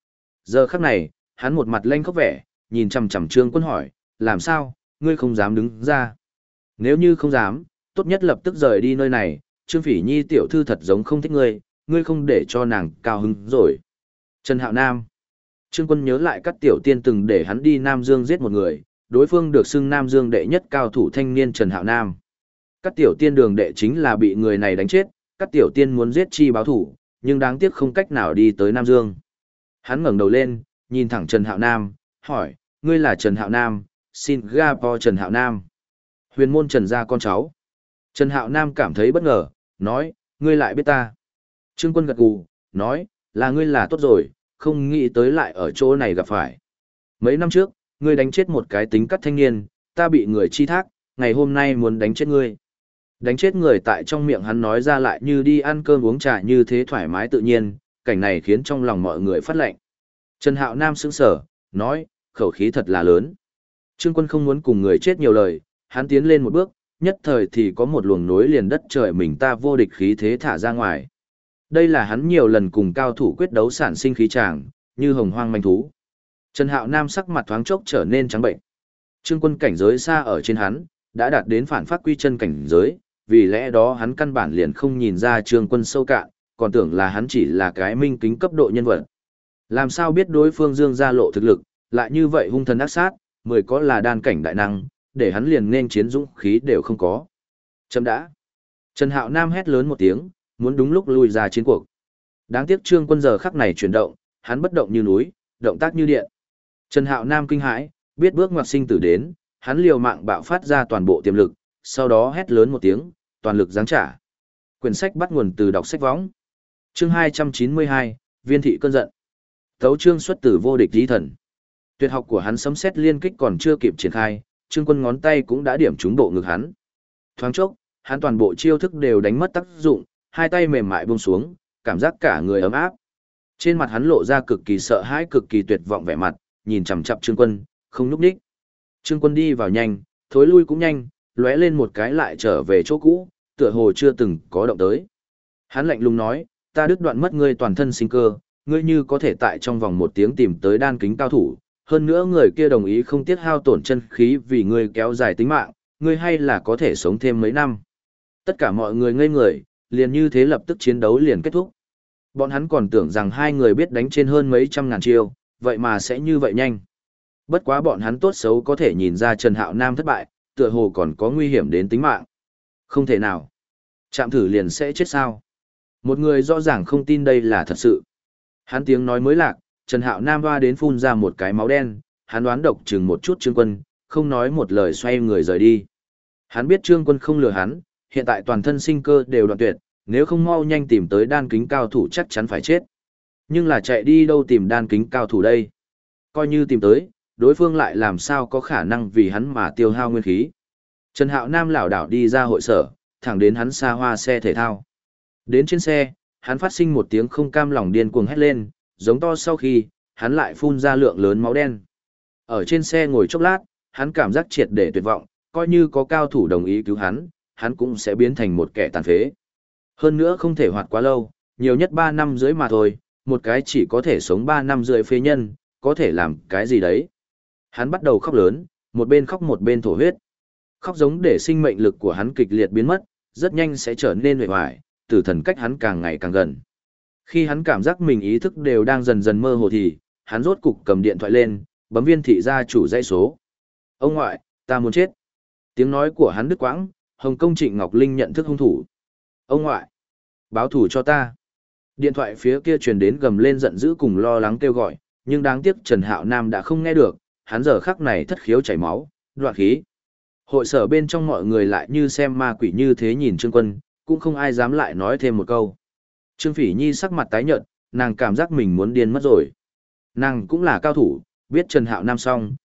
Giờ khắc này, hắn một mặt lanh khóc vẻ, nhìn chằm chằm Trương Quân hỏi, làm sao, ngươi không dám đứng ra. Nếu như không dám, tốt nhất lập tức rời đi nơi này, Trương Phỉ Nhi tiểu thư thật giống không thích ngươi, ngươi không để cho nàng cao hứng rồi. Trần Hạo Nam. Trương Quân nhớ lại các tiểu tiên từng để hắn đi Nam Dương giết một người, đối phương được xưng Nam Dương đệ nhất cao thủ thanh niên Trần Hạo Nam. Các tiểu tiên đường đệ chính là bị người này đánh chết, các tiểu tiên muốn giết chi báo thủ, nhưng đáng tiếc không cách nào đi tới Nam Dương. Hắn ngẩng đầu lên, nhìn thẳng Trần Hạo Nam, hỏi, ngươi là Trần Hạo Nam, Singapore Trần Hạo Nam. Huyền môn Trần gia con cháu. Trần Hạo Nam cảm thấy bất ngờ, nói, ngươi lại biết ta. Trương Quân gật gù, nói, là ngươi là tốt rồi, không nghĩ tới lại ở chỗ này gặp phải. Mấy năm trước, ngươi đánh chết một cái tính cắt thanh niên, ta bị người chi thác, ngày hôm nay muốn đánh chết ngươi. Đánh chết người tại trong miệng hắn nói ra lại như đi ăn cơm uống trà như thế thoải mái tự nhiên, cảnh này khiến trong lòng mọi người phát lệnh. Trần Hạo Nam sững sờ, nói, khẩu khí thật là lớn. Trương Quân không muốn cùng người chết nhiều lời, hắn tiến lên một bước, nhất thời thì có một luồng nối liền đất trời mình ta vô địch khí thế thả ra ngoài. Đây là hắn nhiều lần cùng cao thủ quyết đấu sản sinh khí tràng, như hồng hoang manh thú. Trần Hạo Nam sắc mặt thoáng chốc trở nên trắng bệnh. Trương Quân cảnh giới xa ở trên hắn, đã đạt đến phản phát quy chân cảnh giới, vì lẽ đó hắn căn bản liền không nhìn ra Trương Quân sâu cạn, còn tưởng là hắn chỉ là cái minh kính cấp độ nhân vật. Làm sao biết đối phương dương ra lộ thực lực, lại như vậy hung thần ác sát, mười có là đan cảnh đại năng, để hắn liền nên chiến dũng khí đều không có. Chấm đã. Trần Hạo Nam hét lớn một tiếng, muốn đúng lúc lui ra chiến cuộc. Đáng tiếc Trương Quân giờ khắc này chuyển động, hắn bất động như núi, động tác như điện. Trần Hạo Nam kinh hãi, biết bước ngoặt sinh tử đến, hắn liều mạng bạo phát ra toàn bộ tiềm lực, sau đó hét lớn một tiếng, toàn lực giáng trả. Quyển sách bắt nguồn từ đọc sách võng. Chương 292, Viên thị cơn giận. Tấu chương xuất từ vô địch chí thần. Tuyệt học của hắn sấm sét liên kích còn chưa kịp triển khai, Trương Quân ngón tay cũng đã điểm trúng bộ ngực hắn. Thoáng chốc, hắn toàn bộ chiêu thức đều đánh mất tác dụng, hai tay mềm mại buông xuống, cảm giác cả người ấm áp. Trên mặt hắn lộ ra cực kỳ sợ hãi, cực kỳ tuyệt vọng vẻ mặt, nhìn chằm chằm Trương Quân, không nhúc nhích. Trương Quân đi vào nhanh, thối lui cũng nhanh, lóe lên một cái lại trở về chỗ cũ, tựa hồ chưa từng có động tới. Hắn lạnh lùng nói, ta đứt đoạn mất ngươi toàn thân sinh cơ, ngươi như có thể tại trong vòng 1 tiếng tìm tới đan kính cao thủ, hơn nữa người kia đồng ý không tiết hao tổn chân khí vì ngươi kéo dài tính mạng, ngươi hay là có thể sống thêm mấy năm. Tất cả mọi người ngây người, liền như thế lập tức chiến đấu liền kết thúc. Bọn hắn còn tưởng rằng hai người biết đánh trên hơn mấy trăm ngàn chiêu, vậy mà sẽ như vậy nhanh. Bất quá bọn hắn tốt xấu có thể nhìn ra Trần Hạo Nam thất bại, tựa hồ còn có nguy hiểm đến tính mạng. Không thể nào. Chạm thử liền sẽ chết sao. Một người rõ ràng không tin đây là thật sự. Hắn tiếng nói mới lạc, Trần Hạo Nam hoa đến phun ra một cái máu đen, hắn đoán độc chừng một chút Trương Quân, không nói một lời xoay người rời đi. Hắn biết Trương Quân không lừa hắn, hiện tại toàn thân sinh cơ đều đoạn tuyệt, nếu không mau nhanh tìm tới đan kính cao thủ chắc chắn phải chết. Nhưng là chạy đi đâu tìm đan kính cao thủ đây? Coi như tìm tới, đối phương lại làm sao có khả năng vì hắn mà tiêu hao nguyên khí. Trần Hạo Nam lảo đảo đi ra hội sở, thẳng đến hắn xa hoa xe thể thao. Đến trên xe, hắn phát sinh một tiếng không cam lòng điên cuồng hét lên, giống to sau khi, hắn lại phun ra lượng lớn máu đen. Ở trên xe ngồi chốc lát, hắn cảm giác triệt để tuyệt vọng, coi như có cao thủ đồng ý cứu hắn cũng sẽ biến thành một kẻ tàn phế. Hơn nữa không thể hoạt quá lâu, nhiều nhất 3 năm rưỡi mà thôi, một cái chỉ có thể sống 3 năm rưỡi phế nhân, có thể làm cái gì đấy. Hắn bắt đầu khóc lớn, một bên khóc một bên thổ huyết. Khóc giống để sinh mệnh lực của hắn kịch liệt biến mất, rất nhanh sẽ trở nên uể oải, tử thần cách hắn càng ngày càng gần. Khi hắn cảm giác mình ý thức đều đang dần dần mơ hồ thì, hắn rốt cục cầm điện thoại lên, bấm Viên thị gia chủ dãy số. Ông ngoại, ta muốn chết. Tiếng nói của hắn đứt quãng, Hồng Công Trịnh Ngọc Linh nhận thức hung thủ. Ông ngoại, báo thù cho ta. Điện thoại phía kia truyền đến gầm lên giận dữ cùng lo lắng kêu gọi, nhưng đáng tiếc Trần Hạo Nam đã không nghe được, hắn giờ khắc này thất khiếu chảy máu, đoạn khí. Hội sở bên trong mọi người lại như xem ma quỷ như thế nhìn Trương Quân, cũng không ai dám lại nói thêm một câu. Trương Phỉ Nhi sắc mặt tái nhợt, nàng cảm giác mình muốn điên mất rồi. Nàng cũng là cao thủ, biết Trần Hạo Nam xong,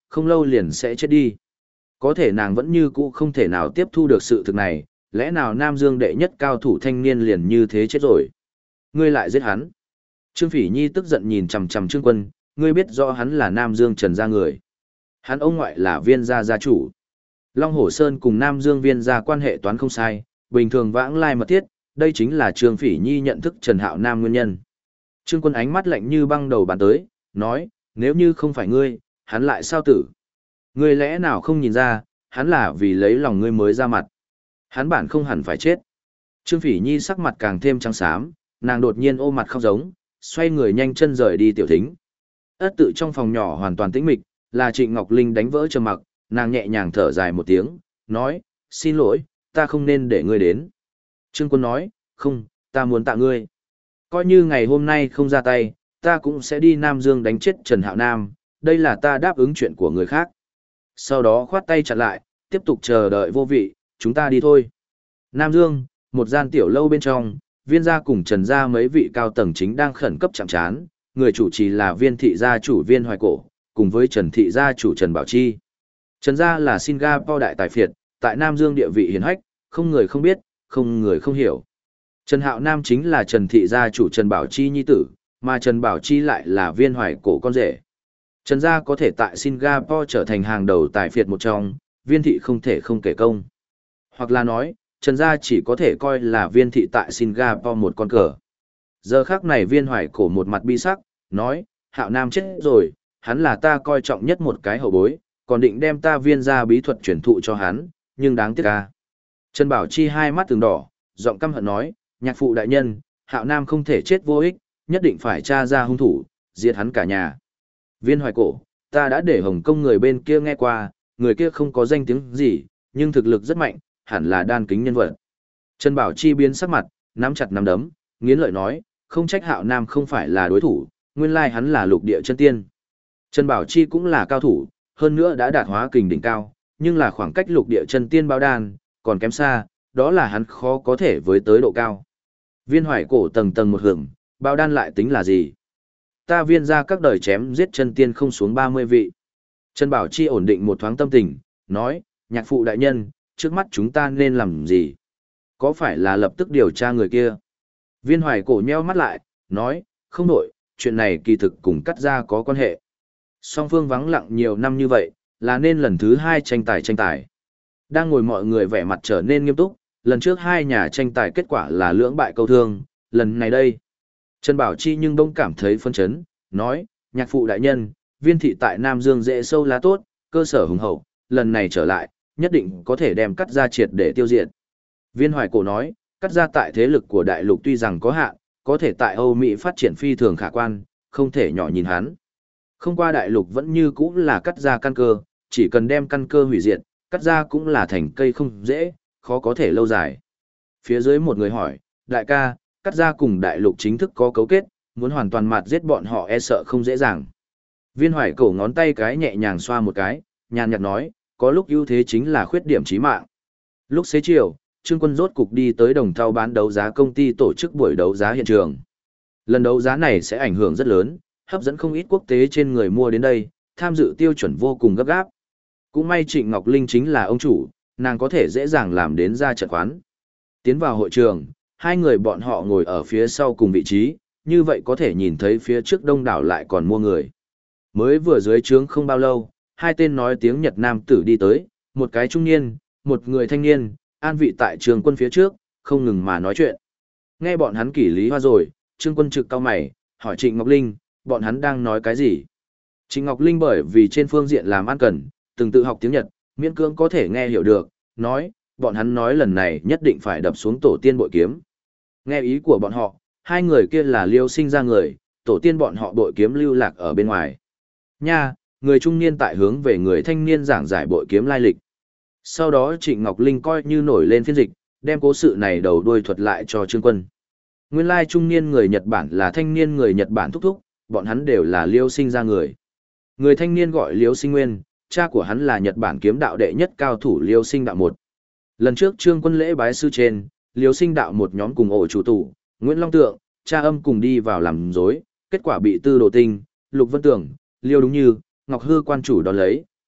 không lâu liền sẽ chết đi. Có thể nàng vẫn như cũ không thể nào tiếp thu được sự thực này, lẽ nào Nam Dương đệ nhất cao thủ thanh niên liền như thế chết rồi? Ngươi lại giết hắn. Trương Phỉ Nhi tức giận nhìn chằm chằm Trương Quân, ngươi biết rõ hắn là Nam Dương Trần gia người. Hắn ông ngoại là Viên gia gia chủ. Long Hổ Sơn cùng Nam Dương Viên gia quan hệ toán không sai, bình thường vãng lai mật thiết, đây chính là Trương Phỉ Nhi nhận thức Trần Hạo Nam nguyên nhân. Trương Quân ánh mắt lạnh như băng đầu bàn tới, nói, nếu như không phải ngươi, hắn lại sao tử? Ngươi lẽ nào không nhìn ra, hắn là vì lấy lòng ngươi mới ra mặt. Hắn bản không hẳn phải chết. Trương Phỉ Nhi sắc mặt càng thêm trắng xám, nàng đột nhiên ôm mặt khóc giống, xoay người nhanh chân rời đi tiểu thính. Ất tự trong phòng nhỏ hoàn toàn tĩnh mịch, là Trịnh Ngọc Linh đánh vỡ trầm mặc, nàng nhẹ nhàng thở dài một tiếng, nói, xin lỗi, ta không nên để ngươi đến. Trương Quân nói, không, ta muốn tạ ngươi. Coi như ngày hôm nay không ra tay, ta cũng sẽ đi Nam Dương đánh chết Trần Hạo Nam, đây là ta đáp ứng chuyện của người khác. Sau đó khoát tay chặn lại, tiếp tục chờ đợi vô vị, chúng ta đi thôi. Nam Dương, một gian tiểu lâu bên trong, Viên gia cùng Trần gia mấy vị cao tầng chính đang khẩn cấp chạm trán, người chủ trì là Viên thị gia chủ Viên Hoài Cổ, cùng với Trần thị gia chủ Trần Bảo Chi. Trần gia là Singapore đại tài phiệt, tại Nam Dương địa vị hiển hách, không người không biết, không người không hiểu. Trần Hạo Nam chính là Trần thị gia chủ Trần Bảo Chi nhi tử, mà Trần Bảo Chi lại là Viên Hoài Cổ con rể. Trần gia có thể tại Singapore trở thành hàng đầu tài phiệt một trong, Viên thị không thể không kể công. Hoặc là nói, Trần gia chỉ có thể coi là Viên thị tại Singapore một con cờ. Giờ khắc này Viên Hoài Cổ một mặt bi sắc, nói, Hạo Nam chết rồi, hắn là ta coi trọng nhất một cái hậu bối, còn định đem ta Viên gia bí thuật truyền thụ cho hắn, nhưng đáng tiếc ca. Trần Bảo Chi hai mắt từng đỏ, giọng căm hận nói, nhạc phụ đại nhân, Hạo Nam không thể chết vô ích, nhất định phải tra ra hung thủ, diệt hắn cả nhà. Viên Hoài Cổ, ta đã để Hồng Kông người bên kia nghe qua, người kia không có danh tiếng gì, nhưng thực lực rất mạnh, hẳn là đan kính nhân vật. Trần Bảo Chi biến sắc mặt, nắm chặt nắm đấm, nghiến lợi nói, không trách Hạo Nam không phải là đối thủ, nguyên lai hắn là lục địa chân tiên. Trần Bảo Chi cũng là cao thủ, hơn nữa đã đạt hóa kình đỉnh cao, nhưng là khoảng cách lục địa chân tiên bao đan, còn kém xa, đó là hắn khó có thể với tới độ cao. Viên Hoài Cổ tầng tầng một hưởng, bao đan lại tính là gì? Ta Viên ra các đời chém giết chân tiên không xuống 30 vị. Trần Bảo Chi ổn định một thoáng tâm tình, nói, nhạc phụ đại nhân, trước mắt chúng ta nên làm gì? Có phải là lập tức điều tra người kia? Viên Hoài Cổ nheo mắt lại, nói, không đổi, chuyện này kỳ thực cùng cắt ra có quan hệ. Song phương vắng lặng nhiều năm như vậy, là nên lần thứ hai tranh tài. Đang ngồi mọi người vẻ mặt trở nên nghiêm túc, lần trước hai nhà tranh tài kết quả là lưỡng bại câu thương, lần này đây. Trần Bảo Chi nhưng bỗng cảm thấy phân chấn, nói, nhạc phụ đại nhân, Viên thị tại Nam Dương dễ sâu lá tốt, cơ sở hùng hậu, lần này trở lại, nhất định có thể đem cắt ra triệt để tiêu diệt. Viên Hoài Cổ nói, cắt ra tại thế lực của đại lục tuy rằng có hạn, có thể tại Âu Mỹ phát triển phi thường khả quan, không thể nhỏ nhìn hắn. Không qua đại lục vẫn như cũ là cắt ra căn cơ, chỉ cần đem căn cơ hủy diệt, cắt ra cũng là thành cây không dễ, khó có thể lâu dài. Phía dưới một người hỏi, đại ca, cắt ra cùng đại lục chính thức có cấu kết, muốn hoàn toàn mạt giết bọn họ e sợ không dễ dàng. Viên Hoài Cổ ngón tay cái nhẹ nhàng xoa một cái, nhàn nhạt nói, có lúc ưu thế chính là khuyết điểm chí mạng. Lúc xế chiều, Trương Quân rốt cục đi tới Đồng Thau bán đấu giá công ty tổ chức buổi đấu giá hiện trường. Lần đấu giá này sẽ ảnh hưởng rất lớn, hấp dẫn không ít quốc tế trên người mua đến đây, tham dự tiêu chuẩn vô cùng gấp gáp. Cũng may Trịnh Ngọc Linh chính là ông chủ, nàng có thể dễ dàng làm đến ra trận khoán. Tiến vào hội trường, hai người bọn họ ngồi ở phía sau cùng vị trí, như vậy có thể nhìn thấy phía trước đông đảo lại còn mua người. Mới vừa dưới trướng không bao lâu, hai tên nói tiếng Nhật nam tử đi tới, một cái trung niên, một người thanh niên, an vị tại Trương Quân phía trước, không ngừng mà nói chuyện. Nghe bọn hắn kỷ lý hoa rồi, Trương Quân trực cau mày, hỏi Trịnh Ngọc Linh, bọn hắn đang nói cái gì? Trịnh Ngọc Linh bởi vì trên phương diện làm ăn cần, từng tự học tiếng Nhật, miễn cưỡng có thể nghe hiểu được, nói, bọn hắn nói lần này nhất định phải đập xuống tổ tiên bội kiếm. Nghe ý của bọn họ, hai người kia là Liêu Sinh ra người, tổ tiên bọn họ bội kiếm lưu lạc ở bên ngoài. Nha, người trung niên tại hướng về người thanh niên giảng giải bội kiếm lai lịch. Sau đó Trịnh Ngọc Linh coi như nổi lên phiên dịch, đem cố sự này đầu đuôi thuật lại cho Trương Quân. Nguyên lai trung niên người Nhật Bản là thanh niên người Nhật Bản thúc thúc, bọn hắn đều là Liêu Sinh ra người. Người thanh niên gọi Liêu Sinh Nguyên, cha của hắn là Nhật Bản kiếm đạo đệ nhất cao thủ Liêu Sinh đạo một. Lần trước Trương Quân lễ bái sư trên, Liêu Sinh đạo một nhóm cùng ổ chủ tủ, Nguyễn Long Tượng, cha âm cùng đi vào làm dối, kết quả bị Tư Đồ Tinh, Lục Vân Tưởng, Liêu Đúng Như, Ngọc Hư quan chủ đón lấy,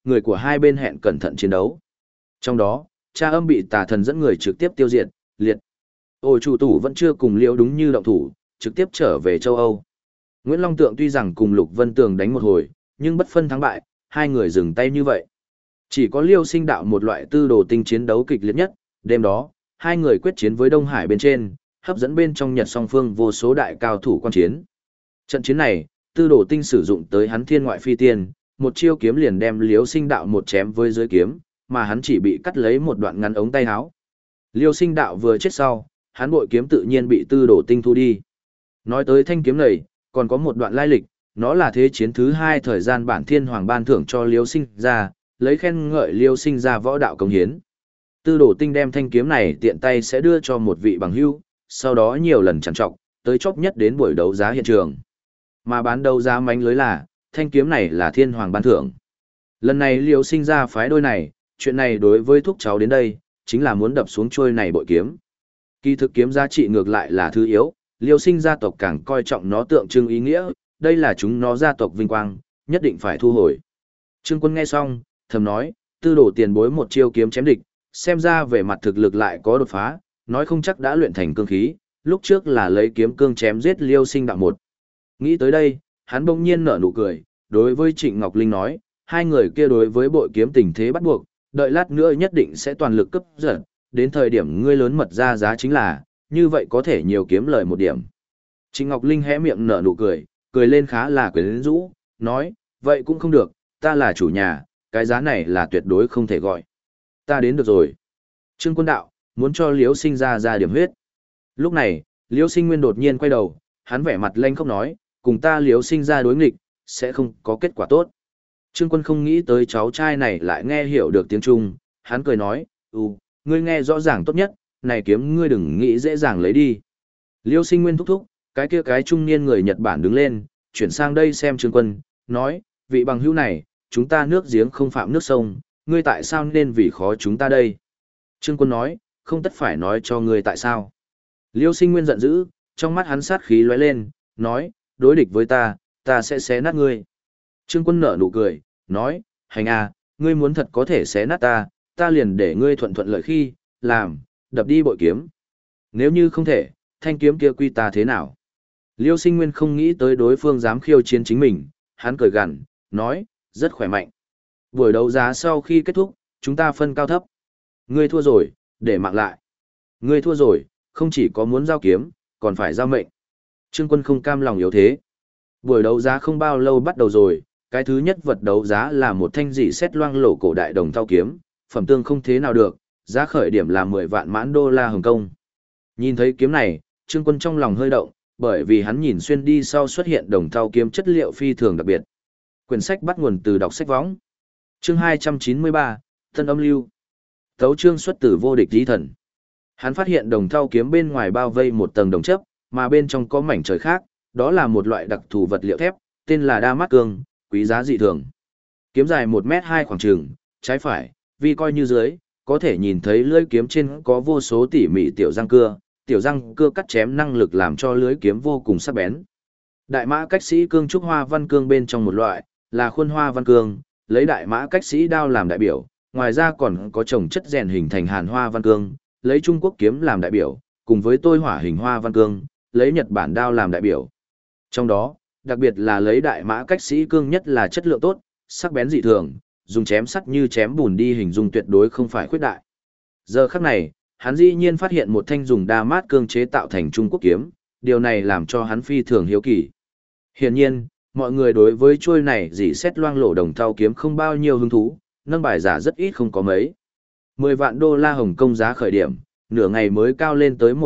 người của hai bên hẹn cẩn thận chiến đấu. Trong đó, Cha Âm bị Tà Thần dẫn người trực tiếp tiêu diệt, liệt. Ôi chủ tủ vẫn chưa cùng Liễu Đúng Như động thủ, trực tiếp trở về châu Âu. Nguyễn Long Tượng tuy rằng cùng Lục Vân Tường đánh một hồi, nhưng bất phân thắng bại, hai người dừng tay như vậy. Chỉ có Liêu Sinh Đạo một loại tư đồ tinh chiến đấu kịch liệt nhất, đêm đó, hai người quyết chiến với Đông Hải bên trên, hấp dẫn bên trong Nhật song phương vô số đại cao thủ quan chiến. Trận chiến này, tư đồ tinh sử dụng tới hắn thiên ngoại phi tiên, một chiêu kiếm liền đem Liêu Sinh Đạo một chém với dưới kiếm, mà hắn chỉ bị cắt lấy một đoạn ngắn ống tay áo. Liêu Sinh Đạo vừa chết sau, hắn bội kiếm tự nhiên bị tư đồ tinh thu đi. Nói tới thanh kiếm này, còn có một đoạn lai lịch, nó là thế chiến thứ hai thời gian bản thiên hoàng ban thưởng cho Liêu Sinh ra, lấy khen ngợi Liêu Sinh ra võ đạo công hiến. Tư đồ tinh đem thanh kiếm này tiện tay sẽ đưa cho một vị bằng hữu, sau đó nhiều lần trằn trọc, tới chốc nhất đến buổi đấu giá hiện trường. Mà bán đấu giá mánh lưới là, thanh kiếm này là thiên hoàng ban thưởng. Lần này Liêu Sinh ra phái đôi này, chuyện này đối với thúc cháu đến đây, chính là muốn đập xuống trôi này bội kiếm. Kỳ thực kiếm giá trị ngược lại là thứ yếu, Liêu Sinh gia tộc càng coi trọng nó tượng trưng ý nghĩa, đây là chúng nó gia tộc vinh quang, nhất định phải thu hồi. Trương Quân nghe xong, thầm nói, tư đồ tiền bối một chiêu kiếm chém địch, xem ra về mặt thực lực lại có đột phá, nói không chắc đã luyện thành cương khí, lúc trước là lấy kiếm cương chém giết Liêu Sinh đạo một. Nghĩ tới đây, hắn bỗng nhiên nở nụ cười, đối với Trịnh Ngọc Linh nói, hai người kia đối với bội kiếm tình thế bắt buộc, đợi lát nữa nhất định sẽ toàn lực cấp giật, đến thời điểm ngươi lớn mật ra giá chính là, như vậy có thể nhiều kiếm lời một điểm. Trịnh Ngọc Linh hé miệng nở nụ cười, cười lên khá là quyến rũ, nói, vậy cũng không được, ta là chủ nhà, cái giá này là tuyệt đối không thể gọi. Ta đến được rồi. Trương Quân đạo, muốn cho Liễu Sinh ra điểm huyết. Lúc này, Liễu Sinh Nguyên đột nhiên quay đầu, hắn vẻ mặt lanh khóc nói, cùng ta Liễu Sinh ra đối nghịch, sẽ không có kết quả tốt. Trương Quân không nghĩ tới cháu trai này lại nghe hiểu được tiếng Trung, hắn cười nói, ngươi nghe rõ ràng tốt nhất, này kiếm ngươi đừng nghĩ dễ dàng lấy đi. Liêu Sinh Nguyên thúc thúc, cái trung niên người Nhật Bản đứng lên, chuyển sang đây xem Trương Quân, nói, vị bằng hữu này, chúng ta nước giếng không phạm nước sông, ngươi tại sao nên vì khó chúng ta đây? Trương Quân nói, không tất phải nói cho ngươi tại sao. Liêu Sinh Nguyên giận dữ, trong mắt hắn sát khí lóe lên, nói, đối địch với ta sẽ xé nát ngươi. Trương Quân nở nụ cười, nói, hành à, ngươi muốn thật có thể xé nát ta liền để ngươi thuận thuận lợi khi, làm, đập đi bội kiếm. Nếu như không thể, thanh kiếm kia quy ta thế nào? Liêu Sinh Nguyên không nghĩ tới đối phương dám khiêu chiến chính mình, hắn cười gằn, nói, rất khỏe mạnh. Buổi đấu giá sau khi kết thúc, chúng ta phân cao thấp. Ngươi thua rồi, để mạng lại. Ngươi thua rồi, không chỉ có muốn giao kiếm, còn phải giao mệnh. Trương Quân không cam lòng yếu thế. Buổi đấu giá không bao lâu bắt đầu rồi, cái thứ nhất vật đấu giá là một thanh dị xét loang lổ cổ đại đồng thau kiếm, phẩm tương không thế nào được, giá khởi điểm là 10 vạn mãn đô la Hồng Kông. Nhìn thấy kiếm này, Trương Quân trong lòng hơi động, bởi vì hắn nhìn xuyên đi sau xuất hiện đồng thau kiếm chất liệu phi thường đặc biệt. Quyển sách bắt nguồn từ đọc sách võng. Chương 293, Tân âm lưu. Tấu chương xuất từ vô địch lý thần. Hắn phát hiện đồng thau kiếm bên ngoài bao vây một tầng đồng chấp, mà bên trong có mảnh trời khác, đó là một loại đặc thù vật liệu thép, tên là đa mát cương, quý giá dị thường. Kiếm dài 1m2 khoảng trường, trái phải, vì coi như dưới, có thể nhìn thấy lưỡi kiếm trên có vô số tỉ mỉ tiểu răng cưa cắt chém năng lực làm cho lưỡi kiếm vô cùng sắc bén. Đại mã cách sĩ cương trúc hoa văn cương bên trong một loại, là khuôn hoa văn cương, lấy đại mã cách sĩ đao làm đại biểu, ngoài ra còn có trồng chất rèn hình thành hàn hoa văn cương, lấy Trung Quốc kiếm làm đại biểu, cùng với tôi hỏa hình hoa văn cương, lấy Nhật Bản đao làm đại biểu. Trong đó, đặc biệt là lấy đại mã cách sĩ cương nhất là chất lượng tốt, sắc bén dị thường, dùng chém sắt như chém bùn đi hình dung tuyệt đối không phải khuyết đại. Giờ khắc này, hắn dĩ nhiên phát hiện một thanh dùng đa mát cương chế tạo thành Trung Quốc kiếm, điều này làm cho hắn phi thường hiếu kỳ. Hiển nhiên, mọi người đối với chuôi này dỉ xét loang lổ đồng thau kiếm không bao nhiêu hứng thú, nâng bài giả rất ít không có mấy. 10 vạn đô la Hồng Kông giá khởi điểm, nửa ngày mới cao lên tới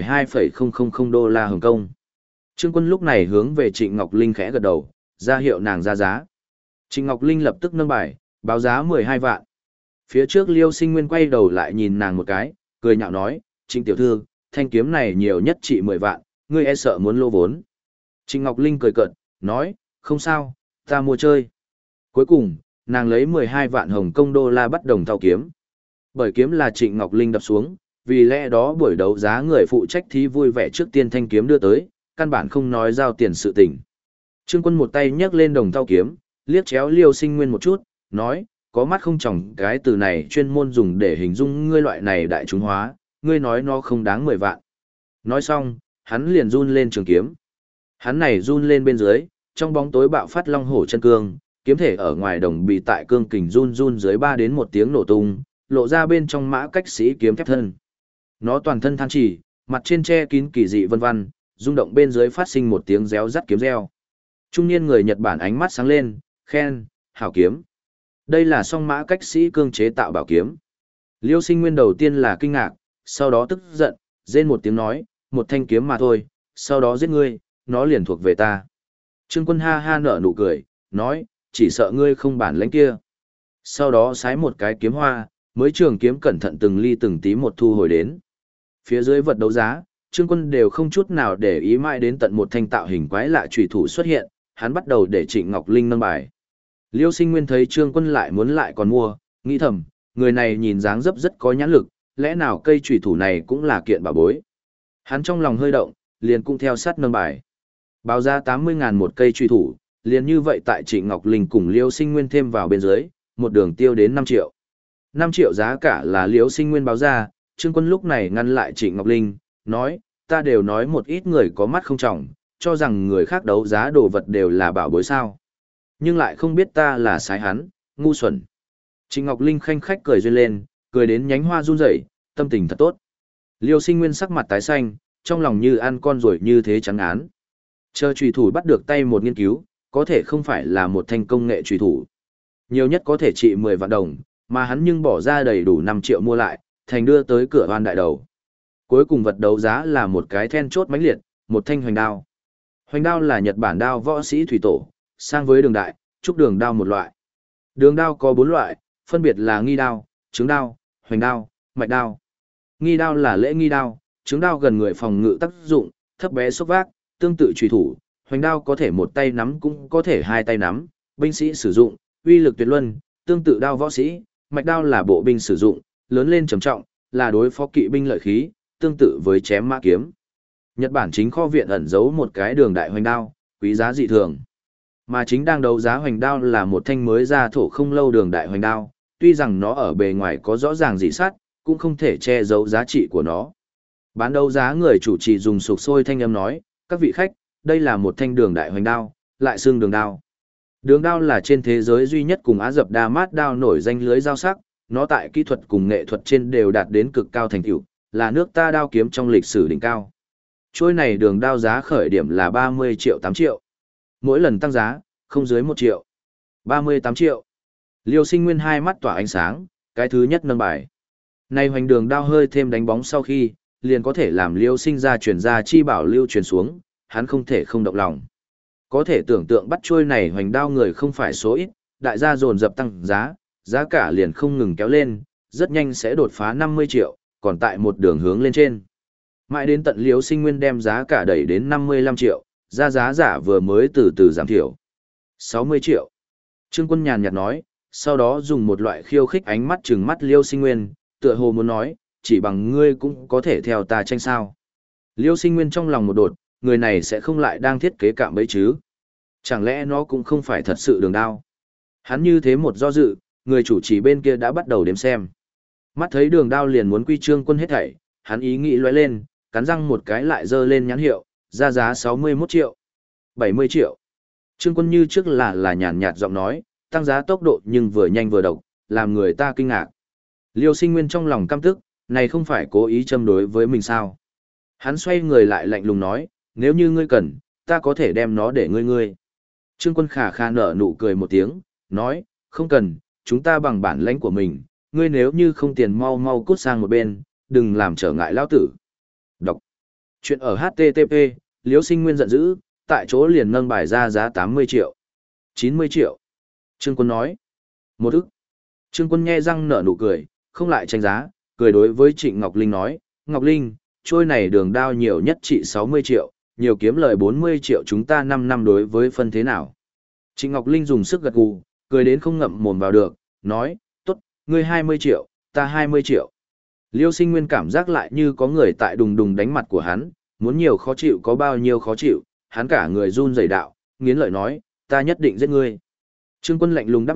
112,000 đô la Hồng Kông. Trương Quân lúc này hướng về Trịnh Ngọc Linh khẽ gật đầu, ra hiệu nàng ra giá. Trịnh Ngọc Linh lập tức nâng bài, báo giá 12 vạn. Phía trước Liêu Sinh Nguyên quay đầu lại nhìn nàng một cái, cười nhạo nói, Trịnh tiểu thư, thanh kiếm này nhiều nhất trị 10 vạn, ngươi e sợ muốn lô vốn. Trịnh Ngọc Linh cười cợt, nói, không sao, ta mua chơi. Cuối cùng, nàng lấy 12 vạn Hồng Kông đô la bắt đồng thau kiếm. Bởi kiếm là Trịnh Ngọc Linh đập xuống, vì lẽ đó buổi đấu giá người phụ trách thí vui vẻ trước tiên thanh kiếm đưa tới, căn bản không nói giao tiền sự tình. Trương Quân một tay nhấc lên đồng thau kiếm, liếc chéo Liêu Sinh Nguyên một chút, nói, có mắt không tròng cái từ này chuyên môn dùng để hình dung ngươi loại này đại chúng hóa, ngươi nói nó không đáng 10 vạn. Nói xong, hắn liền run lên trường kiếm. Hắn này run lên bên dưới, trong bóng tối bạo phát long hổ chân cương, kiếm thể ở ngoài đồng bị tại cương kình run run dưới 3 đến 1 tiếng nổ tung, lộ ra bên trong mã cách sĩ kiếm thép thân. Nó toàn thân than chỉ, mặt trên che kín kỳ dị vân vân, rung động bên dưới phát sinh một tiếng réo rắt kiếm reo. Trung niên người Nhật Bản ánh mắt sáng lên, khen, hảo kiếm. Đây là song mã cách sĩ cương chế tạo bảo kiếm. Liêu Sinh Nguyên đầu tiên là kinh ngạc, sau đó tức giận, rên một tiếng nói, một thanh kiếm mà thôi, sau đó giết ngươi, nó liền thuộc về ta. Trương Quân ha ha nở nụ cười, nói, chỉ sợ ngươi không bản lãnh kia. Sau đó sái một cái kiếm hoa, mới trường kiếm cẩn thận từng ly từng tí một thu hồi đến. Phía dưới vật đấu giá, Trương Quân đều không chút nào để ý mãi đến tận một thanh tạo hình quái lạ chủy thủ xuất hiện, hắn bắt đầu để Trịnh Ngọc Linh nâng bài. Liêu Sinh Nguyên thấy Trương Quân lại muốn lại còn mua, nghĩ thầm, người này nhìn dáng dấp rất có nhãn lực, lẽ nào cây chủy thủ này cũng là kiện bảo bối. Hắn trong lòng hơi động, liền cũng theo sát nâng bài. Báo giá 80.000 một cây chủy thủ, liền như vậy tại Trịnh Ngọc Linh cùng Liêu Sinh Nguyên thêm vào bên dưới, một đường tiêu đến 5 triệu. 5 triệu giá cả là Liêu Sinh Nguyên báo ra, Trương Quân lúc này ngăn lại Trịnh Ngọc Linh, nói, ta đều nói một ít người có mắt không trọng, cho rằng người khác đấu giá đồ vật đều là bảo bối sao. Nhưng lại không biết ta là sái hắn, ngu xuẩn. Trịnh Ngọc Linh khanh khách cười duyên lên, cười đến nhánh hoa run rẩy, tâm tình thật tốt. Liêu Sinh Nguyên sắc mặt tái xanh, trong lòng như ăn con rồi như thế trắng án. Chờ trùy thủ bắt được tay một nghiên cứu, có thể không phải là một thanh công nghệ trùy thủ. Nhiều nhất có thể trị 10 vạn đồng, mà hắn nhưng bỏ ra đầy đủ 5 triệu mua lại, thành đưa tới cửa oan đại đầu. Cuối cùng vật đấu giá là một cái then chốt mãnh liệt, một thanh hoành đao. Hoành đao là Nhật Bản đao võ sĩ thủy tổ, sang với đường đại, trúc đường đao một loại. Đường đao có 4 loại, phân biệt là nghi đao, trướng đao, hoành đao, mạch đao. Nghi đao là lễ nghi đao, trướng đao gần người phòng ngự tác dụng, thấp bé xốc vác, tương tự chủy thủ, hoành đao có thể một tay nắm cũng có thể hai tay nắm, binh sĩ sử dụng, uy lực tuyệt luân, tương tự đao võ sĩ, mạch đao là bộ binh sử dụng, lớn lên trầm trọng, là đối phó kỵ binh lợi khí, tương tự với chém mã kiếm. Nhật Bản chính kho viện ẩn giấu một cái đường đại hoành đao, quý giá dị thường. Mà chính đang đấu giá hoành đao là một thanh mới ra thổ không lâu đường đại hoành đao, tuy rằng nó ở bề ngoài có rõ ràng dị sắt, cũng không thể che giấu giá trị của nó. Bán đấu giá người chủ trì dùng sục sôi thanh âm nói, các vị khách, đây là một thanh đường đại hoành đao, lại xương đường đao. Đường đao là trên thế giới duy nhất cùng Á Dập Đa Mát đao nổi danh lưới dao sắc, nó tại kỹ thuật cùng nghệ thuật trên đều đạt đến cực cao thành tựu, là nước ta đao kiếm trong lịch sử đỉnh cao. Trôi này đường đao giá khởi điểm là 30 triệu 8 triệu. Mỗi lần tăng giá, không dưới 1 triệu. 38 triệu. Liêu Sinh Nguyên hai mắt tỏa ánh sáng, cái thứ nhất nâng bài. Nay hoành đường đao hơi thêm đánh bóng sau khi, liền có thể làm Liêu Sinh ra truyền ra chi bảo lưu truyền xuống, hắn không thể không động lòng. Có thể tưởng tượng bắt trôi này hoành đao người không phải số ít, đại gia dồn dập tăng giá, giá cả liền không ngừng kéo lên, rất nhanh sẽ đột phá 50 triệu, còn tại một đường hướng lên trên. Mãi đến tận Liêu Sinh Nguyên đem giá cả đẩy đến 55 triệu, giá giả vừa mới từ từ giảm thiểu. 60 triệu. Trương Quân nhàn nhạt nói, sau đó dùng một loại khiêu khích ánh mắt trừng mắt Liêu Sinh Nguyên, tựa hồ muốn nói, chỉ bằng ngươi cũng có thể theo ta tranh sao. Liêu Sinh Nguyên trong lòng một đột, người này sẽ không lại đang thiết kế cạm bẫy chứ. Chẳng lẽ nó cũng không phải thật sự đường đao. Hắn như thế một do dự, người chủ trì bên kia đã bắt đầu đếm xem. Mắt thấy đường đao liền muốn quy Trương Quân hết thảy, hắn ý nghĩ lóe lên, cắn răng một cái lại dơ lên nhãn hiệu, ra giá 61 triệu, 70 triệu. Trương Quân như trước là nhàn nhạt giọng nói, tăng giá tốc độ nhưng vừa nhanh vừa độc, làm người ta kinh ngạc. Liêu Sinh Nguyên trong lòng căm tức, này không phải cố ý châm đối với mình sao. Hắn xoay người lại lạnh lùng nói, nếu như ngươi cần, ta có thể đem nó để ngươi. Trương Quân khà khà nở nụ cười một tiếng, nói, không cần, chúng ta bằng bản lãnh của mình, ngươi nếu như không tiền mau mau cút sang một bên, đừng làm trở ngại lão tử. Đọc. Chuyện ở HTTP, Liêu Sinh Nguyên giận dữ, tại chỗ liền nâng bài ra giá 80 triệu. 90 triệu. Trương Quân nói. Một ức. Trương Quân nhe răng nở nụ cười, không lại tranh giá, cười đối với Trịnh Ngọc Linh nói, Ngọc Linh, trôi này đường đao nhiều nhất trị 60 triệu, nhiều kiếm lời 40 triệu chúng ta 5 năm đối với phân thế nào. Trịnh Ngọc Linh dùng sức gật gù, cười đến không ngậm mồm vào được, nói, tốt, ngươi 20 triệu, ta 20 triệu. Liêu Sinh Nguyên cảm giác lại như có người tại đùng đùng đánh mặt của hắn, muốn nhiều khó chịu có bao nhiêu khó chịu, hắn cả người run rẩy đạo, nghiến lợi nói, ta nhất định giết ngươi. Trương Quân lạnh lùng đáp lại,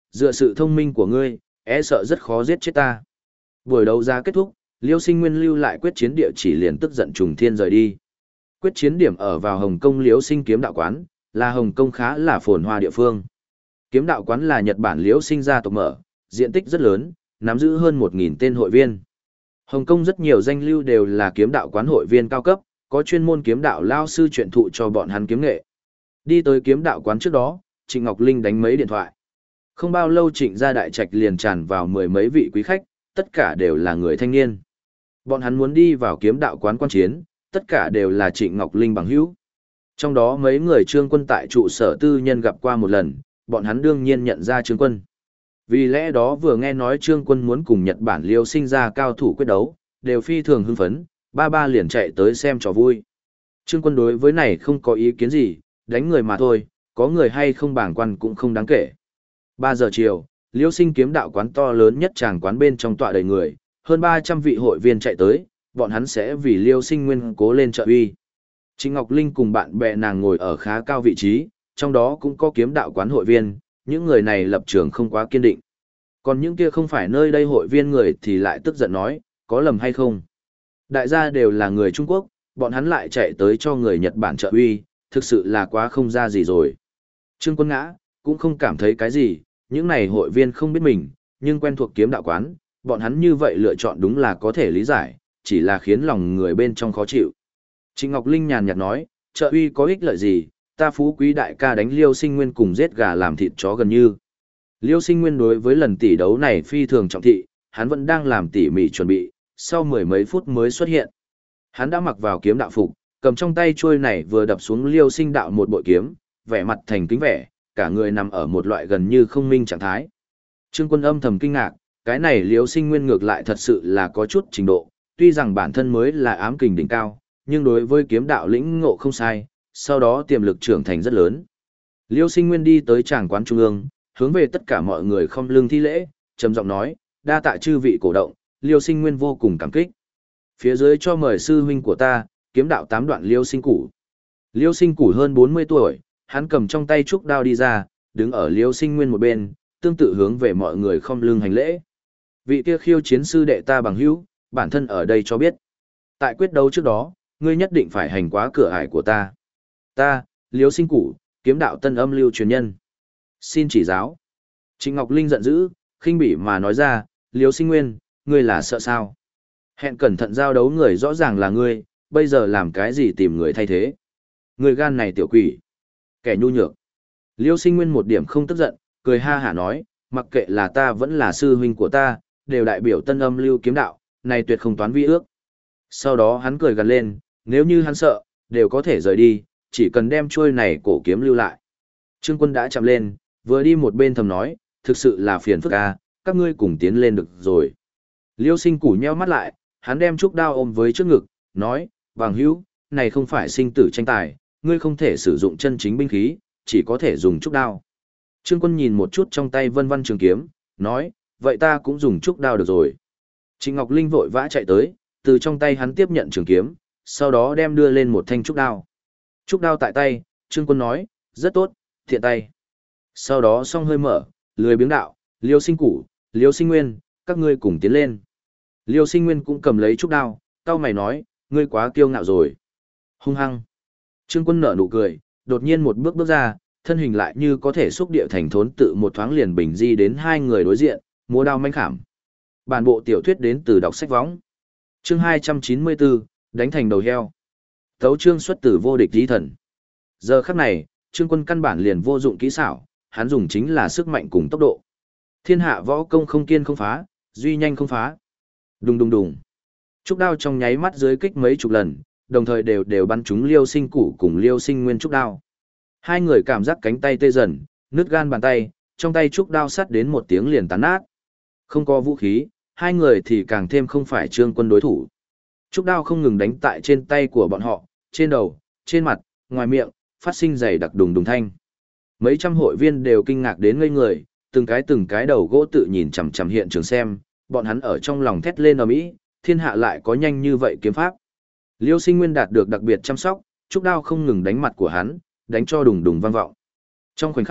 dựa sự thông minh của ngươi, e sợ rất khó giết chết ta. Buổi đấu giá kết thúc, Liêu Sinh Nguyên lưu lại quyết chiến địa chỉ liền tức giận trùng thiên rời đi. Quyết chiến điểm ở vào Hồng Kông Liễu Sinh kiếm đạo quán, là Hồng Kông khá là phồn hoa địa phương. Kiếm đạo quán là Nhật Bản Liễu Sinh gia tộc mở, diện tích rất lớn, nắm giữ hơn 1.000 tên hội viên. Hồng Kông rất nhiều danh lưu đều là kiếm đạo quán hội viên cao cấp, có chuyên môn kiếm đạo lao sư truyền thụ cho bọn hắn kiếm nghệ. Đi tới kiếm đạo quán trước đó, Trịnh Ngọc Linh đánh mấy điện thoại. Không bao lâu Trịnh gia đại trạch liền tràn vào mười mấy vị quý khách, tất cả đều là người thanh niên. Bọn hắn muốn đi vào kiếm đạo quán quan chiến, tất cả đều là Trịnh Ngọc Linh bằng hữu. Trong đó mấy người Trương Quân tại trụ sở tư nhân gặp qua một lần, bọn hắn đương nhiên nhận ra Trương Quân. Vì lẽ đó vừa nghe nói Trương Quân muốn cùng Nhật Bản Liêu Sinh ra cao thủ quyết đấu, đều phi thường hưng phấn, ba liền chạy tới xem trò vui. Trương Quân đối với này không có ý kiến gì, đánh người mà thôi, có người hay không bảng quan cũng không đáng kể. 3 giờ chiều, Liêu Sinh kiếm đạo quán to lớn nhất tràng quán bên trong tọa đầy người, hơn 300 vị hội viên chạy tới, bọn hắn sẽ vì Liêu Sinh Nguyên cố lên trợ uy. Trịnh Ngọc Linh cùng bạn bè nàng ngồi ở khá cao vị trí, trong đó cũng có kiếm đạo quán hội viên, những người này lập trường không quá kiên định. Còn những kia không phải nơi đây hội viên người thì lại tức giận nói, có lầm hay không? Đại gia đều là người Trung Quốc, bọn hắn lại chạy tới cho người Nhật Bản trợ uy, thực sự là quá không ra gì rồi. Trương Quân ngã, cũng không cảm thấy cái gì, những này hội viên không biết mình, nhưng quen thuộc kiếm đạo quán, bọn hắn như vậy lựa chọn đúng là có thể lý giải, chỉ là khiến lòng người bên trong khó chịu. Trịnh Ngọc Linh nhàn nhạt nói, trợ uy có ích lợi gì, ta phú quý đại ca đánh Liêu Sinh Nguyên cùng giết gà làm thịt chó gần như. Liêu Sinh Nguyên đối với lần tỷ đấu này phi thường trọng thị, hắn vẫn đang làm tỉ mỉ chuẩn bị, sau mười mấy phút mới xuất hiện. Hắn đã mặc vào kiếm đạo phục, cầm trong tay chuôi này vừa đập xuống Liêu Sinh đạo một bội kiếm, vẻ mặt thành kính vẻ, cả người nằm ở một loại gần như không minh trạng thái. Trương Quân âm thầm kinh ngạc, cái này Liêu Sinh Nguyên ngược lại thật sự là có chút trình độ, tuy rằng bản thân mới là ám kình đỉnh cao, nhưng đối với kiếm đạo lĩnh ngộ không sai, sau đó tiềm lực trưởng thành rất lớn. Liêu Sinh Nguyên đi tới tràng quán trung ương, hướng về tất cả mọi người không lưng thi lễ, trầm giọng nói, đa tạ chư vị cổ động, Liêu Sinh Nguyên vô cùng cảm kích. Phía dưới cho mời sư huynh của ta, kiếm đạo 8 đoạn Liêu Sinh Củ. Liêu Sinh Củ hơn 40 tuổi, hắn cầm trong tay trúc đao đi ra, đứng ở Liêu Sinh Nguyên một bên, tương tự hướng về mọi người không lưng hành lễ. Vị kia khiêu chiến sư đệ ta bằng hữu, bản thân ở đây cho biết. Tại quyết đấu trước đó, ngươi nhất định phải hành quá cửa ải của ta. Ta, Liêu Sinh Củ, kiếm đạo tân âm lưu truyền nhân. Xin chỉ giáo. Trịnh Ngọc Linh giận dữ, khinh bỉ mà nói ra, Liêu Sinh Nguyên, ngươi là sợ sao? Hẹn cẩn thận giao đấu người rõ ràng là ngươi, bây giờ làm cái gì tìm người thay thế? Người gan này tiểu quỷ. Kẻ nhu nhược. Liêu Sinh Nguyên một điểm không tức giận, cười ha hả nói, mặc kệ là ta vẫn là sư huynh của ta, đều đại biểu tân âm lưu kiếm đạo, này tuyệt không toán vi ước. Sau đó hắn cười gần lên, nếu như hắn sợ, đều có thể rời đi, chỉ cần đem chuôi này cổ kiếm lưu lại. Trương Quân đã chạm lên, vừa đi một bên thầm nói, thực sự là phiền phức à, các ngươi cùng tiến lên được rồi. Liêu Sinh Củ nheo mắt lại, hắn đem trúc đao ôm với trước ngực, nói, bằng hữu, này không phải sinh tử tranh tài, ngươi không thể sử dụng chân chính binh khí, chỉ có thể dùng trúc đao. Trương Quân nhìn một chút trong tay vân vân trường kiếm, nói, vậy ta cũng dùng trúc đao được rồi. Trịnh Ngọc Linh vội vã chạy tới, từ trong tay hắn tiếp nhận trường kiếm, sau đó đem đưa lên một thanh trúc đao. Trúc đao tại tay, Trương Quân nói, rất tốt, thiện tay. Sau đó song hơi mở, lười biếng đạo, Liêu Sinh Củ, Liêu Sinh Nguyên, các ngươi cùng tiến lên. Liêu Sinh Nguyên cũng cầm lấy trúc đao, cau mày nói, ngươi quá kiêu ngạo rồi. Hung hăng. Trương Quân nở nụ cười, đột nhiên một bước bước ra, thân hình lại như có thể xúc địa thành thốn tự một thoáng liền bình di đến hai người đối diện, múa đao manh khảm. Bản bộ tiểu thuyết đến từ đọc sách võng. Chương 294, đánh thành đầu heo. Tấu chương xuất từ vô địch tí thần. Giờ khắc này, Trương Quân căn bản liền vô dụng kỹ xảo, hắn dùng chính là sức mạnh cùng tốc độ. Thiên hạ võ công không kiên không phá, duy nhanh không phá. Đùng đùng đùng. Trúc đao trong nháy mắt dưới kích mấy chục lần, đồng thời đều bắn trúng Liêu Sinh Củ cùng Liêu Sinh Nguyên trúc đao. Hai người cảm giác cánh tay tê dần, nứt gan bàn tay, trong tay trúc đao sắt đến một tiếng liền tán nát. Không có vũ khí, hai người thì càng thêm không phải Trương Quân đối thủ. Trúc đao không ngừng đánh tại trên tay của bọn họ, trên đầu, trên mặt, ngoài miệng, phát sinh dày đặc đùng đùng thanh. Mấy trăm hội viên đều kinh ngạc đến ngây người, từng cái đầu gỗ tự nhìn chằm chằm hiện trường xem, bọn hắn ở trong lòng thét lên ầm ĩ, thiên hạ lại có nhanh như vậy kiếm pháp. Liêu Sinh Nguyên đạt được đặc biệt chăm sóc, trúc đao không ngừng đánh mặt của hắn, đánh cho đùng đùng vang vọng. Trong khoảnh khắc,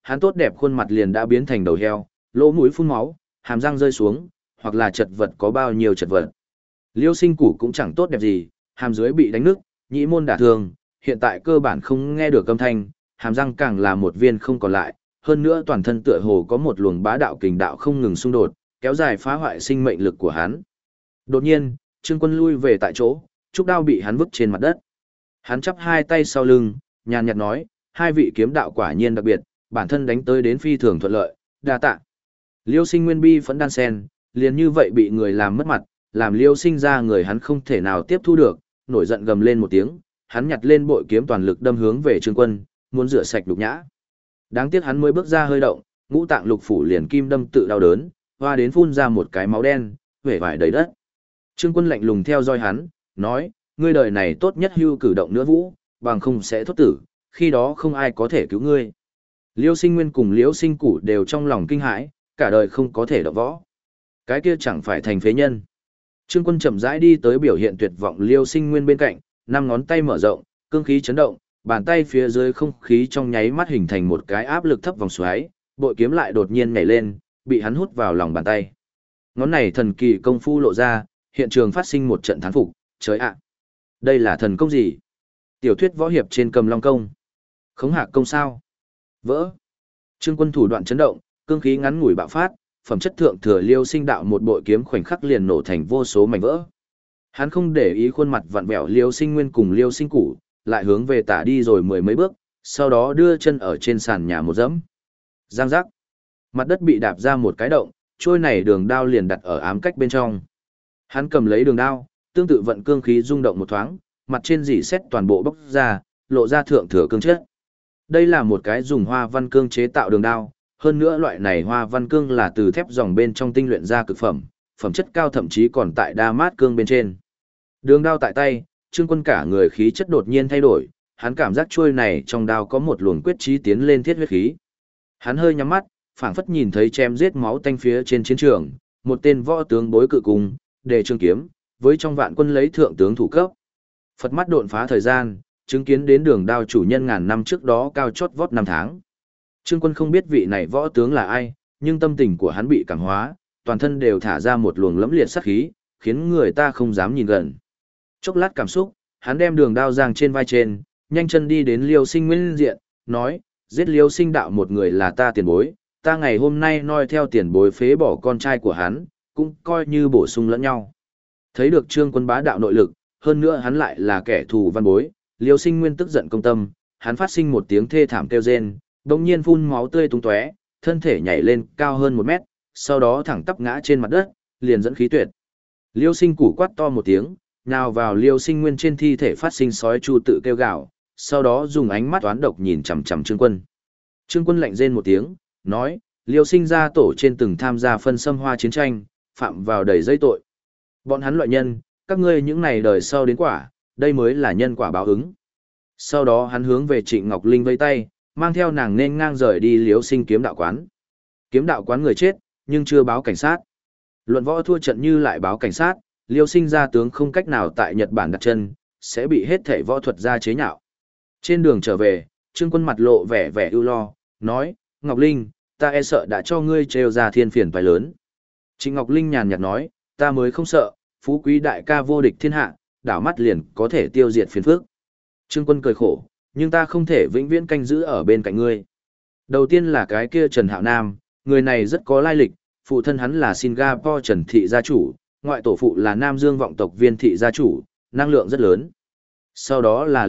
Hắn tốt đẹp khuôn mặt liền đã biến thành đầu heo, lỗ mũi phun máu, hàm răng rơi xuống, hoặc là chật vật có bao nhiêu chật vật. Liêu Sinh Củ cũng chẳng tốt đẹp gì, hàm dưới bị đánh nứt, nhĩ môn đả thương, hiện tại cơ bản không nghe được âm thanh, hàm răng càng là một viên không còn lại, hơn nữa toàn thân tựa hồ có một luồng bá đạo kình đạo không ngừng xung đột, kéo dài phá hoại sinh mệnh lực của hắn. Đột nhiên, Trương Quân lui về tại chỗ, trúc đao bị hắn vứt trên mặt đất. Hắn chắp hai tay sau lưng, nhàn nhạt nói, hai vị kiếm đạo quả nhiên đặc biệt, bản thân đánh tới đến phi thường thuận lợi, đa tạ. Liêu Sinh nguyên bi phẫn đan sen, liền như vậy bị người làm mất mặt, làm Liêu Sinh ra người hắn không thể nào tiếp thu được, nổi giận gầm lên một tiếng, hắn nhặt lên bội kiếm toàn lực đâm hướng về Trương Quân, muốn rửa sạch nhục nhã. Đáng tiếc hắn mới bước ra hơi động, ngũ tạng lục phủ liền kim đâm tự đau đớn, hoa đến phun ra một cái máu đen, vẻ vải đầy đất. Trương Quân lạnh lùng theo dõi hắn, nói, ngươi đời này tốt nhất hưu cử động nữa vũ, bằng không sẽ thốt tử, khi đó không ai có thể cứu ngươi. Liêu Sinh Nguyên cùng Liêu Sinh Củ đều trong lòng kinh hãi, cả đời không có thể động võ. Cái kia chẳng phải thành phế nhân. Trương Quân chậm rãi đi tới biểu hiện tuyệt vọng Liêu Sinh Nguyên bên cạnh, năm ngón tay mở rộng, cương khí chấn động, bàn tay phía dưới không khí trong nháy mắt hình thành một cái áp lực thấp vòng xoáy, bội kiếm lại đột nhiên nhảy lên, bị hắn hút vào lòng bàn tay. Ngón này thần kỳ công phu lộ ra, hiện trường phát sinh một trận thán phục, trời ạ. Đây là thần công gì? Tiểu thuyết võ hiệp trên Cầm Long công. Khống Hạc công sao? Vỡ. Trương Quân thủ đoạn chấn động, cương khí ngắn ngủi bạo phát, phẩm chất thượng thừa Liêu Sinh đạo một bội kiếm khoảnh khắc liền nổ thành vô số mảnh vỡ. Hắn không để ý khuôn mặt vặn vẹo Liêu Sinh Nguyên cùng Liêu Sinh Củ, lại hướng về tả đi rồi mười mấy bước, sau đó đưa chân ở trên sàn nhà một dẫm. Giang giác. Mặt đất bị đạp ra một cái động, trôi này đường đao liền đặt ở ám cách bên trong. Hắn cầm lấy đường đao, tương tự vận cương khí rung động một thoáng, mặt trên dỉ xét toàn bộ bốc ra, lộ ra thượng thừa cương chất. Đây là một cái dùng hoa văn cương chế tạo đường đao, hơn nữa loại này hoa văn cương là từ thép dòng bên trong tinh luyện ra cực phẩm, phẩm chất cao thậm chí còn tại đa mát cương bên trên. Đường đao tại tay, Trương Quân cả người khí chất đột nhiên thay đổi, hắn cảm giác chuôi này trong đao có một luồng quyết chí tiến lên thiết huyết khí. Hắn hơi nhắm mắt, phảng phất nhìn thấy chém giết máu tanh phía trên chiến trường, một tên võ tướng bối cự cùng, đề trường kiếm, với trong vạn quân lấy thượng tướng thủ cấp. Phật mắt độn phá thời gian, chứng kiến đến đường đao chủ nhân ngàn năm trước đó cao chót vót năm tháng. Trương Quân không biết vị này võ tướng là ai, nhưng tâm tình của hắn bị cảm hóa, toàn thân đều thả ra một luồng lẫm liệt sát khí, khiến người ta không dám nhìn gần. Chốc lát cảm xúc, hắn đem đường đao giang trên vai trên, nhanh chân đi đến Liêu Sinh Nguyên diện, nói, giết Liêu Sinh đạo một người là ta tiền bối, ta ngày hôm nay noi theo tiền bối phế bỏ con trai của hắn, cũng coi như bổ sung lẫn nhau. Thấy được Trương Quân bá đạo nội lực, hơn nữa hắn lại là kẻ thù văn bối, Liêu Sinh Nguyên tức giận công tâm, hắn phát sinh một tiếng thê thảm kêu rên, đột nhiên phun máu tươi tung tóe, thân thể nhảy lên cao hơn 1 mét, sau đó thẳng tắp ngã trên mặt đất, liền dẫn khí tuyệt. Liêu Sinh Củ quát to một tiếng, nào vào Liêu Sinh Nguyên trên thi thể phát sinh sói chu tự kêu gào, sau đó dùng ánh mắt toán độc nhìn chằm chằm Trương Quân. Trương Quân lạnh rên một tiếng, nói, Liêu Sinh gia tổ trên từng tham gia phân xâm hoa chiến tranh, phạm vào đầy dây tội. Bọn hắn loại nhân, các ngươi những này đời sau đến quả, đây mới là nhân quả báo ứng. Sau đó hắn hướng về Trịnh Ngọc Linh vây tay, mang theo nàng nên ngang rời đi Liêu Sinh kiếm đạo quán. Kiếm đạo quán người chết, nhưng chưa báo cảnh sát. Luận võ thua trận như lại báo cảnh sát, Liêu Sinh gia tướng không cách nào tại Nhật Bản đặt chân, sẽ bị hết thể võ thuật gia chế nhạo. Trên đường trở về, Trương Quân mặt lộ vẻ vẻ ưu lo, nói, Ngọc Linh, ta e sợ đã cho ngươi trêu ra thiên phiền toái lớn. Trịnh Ngọc Linh nhàn nhạt nói, ta mới không sợ, phú quý đại ca vô địch thiên hạ, đảo mắt liền có thể tiêu diệt phiền phức. Trương Quân cười khổ, nhưng ta không thể vĩnh viễn canh giữ ở bên cạnh ngươi. Đầu tiên là cái kia Trần Hạo Nam, người này rất có lai lịch, phụ thân hắn là Singapore Trần Thị gia chủ, ngoại tổ phụ là Nam Dương vọng tộc Viên Thị gia chủ, năng lượng rất lớn. Sau đó là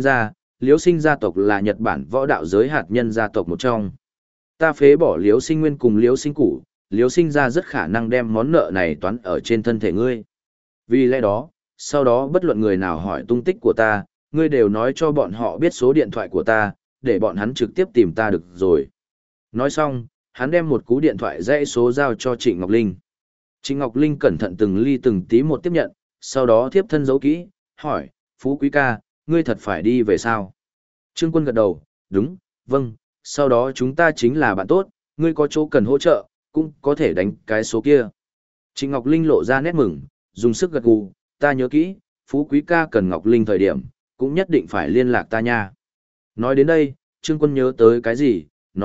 Liễu Sinh gia tộc là Nhật Bản võ đạo giới hạt nhân gia tộc một trong. Ta phế bỏ Liễu Sinh Nguyên cùng Liễu Sinh Củ, Liễu Sinh gia rất khả năng đem món nợ này toán ở trên thân thể ngươi. Vì lẽ đó, sau đó bất luận người nào hỏi tung tích của ta, ngươi đều nói cho bọn họ biết số điện thoại của ta, để bọn hắn trực tiếp tìm ta được rồi. Nói xong, hắn đem một cú điện thoại dãy số giao cho Trịnh Ngọc Linh. Trịnh Ngọc Linh cẩn thận từng ly từng tí một tiếp nhận, sau đó tiếp thân giấu kỹ, hỏi, Phú Quý ca, ngươi thật phải đi về sao? Trương Quân gật đầu, đúng, vâng, sau đó chúng ta chính là bạn tốt, ngươi có chỗ cần hỗ trợ, cũng có thể đánh cái số kia. Trịnh Ngọc Linh lộ ra nét mừng, dùng sức gật gù, ta nhớ kỹ, Phú Quý ca cần Ngọc Linh thời điểm, cũng nhất định phải liên lạc ta nha. Nói đến đây, Trương Quân nhớ tới cái gì, nói,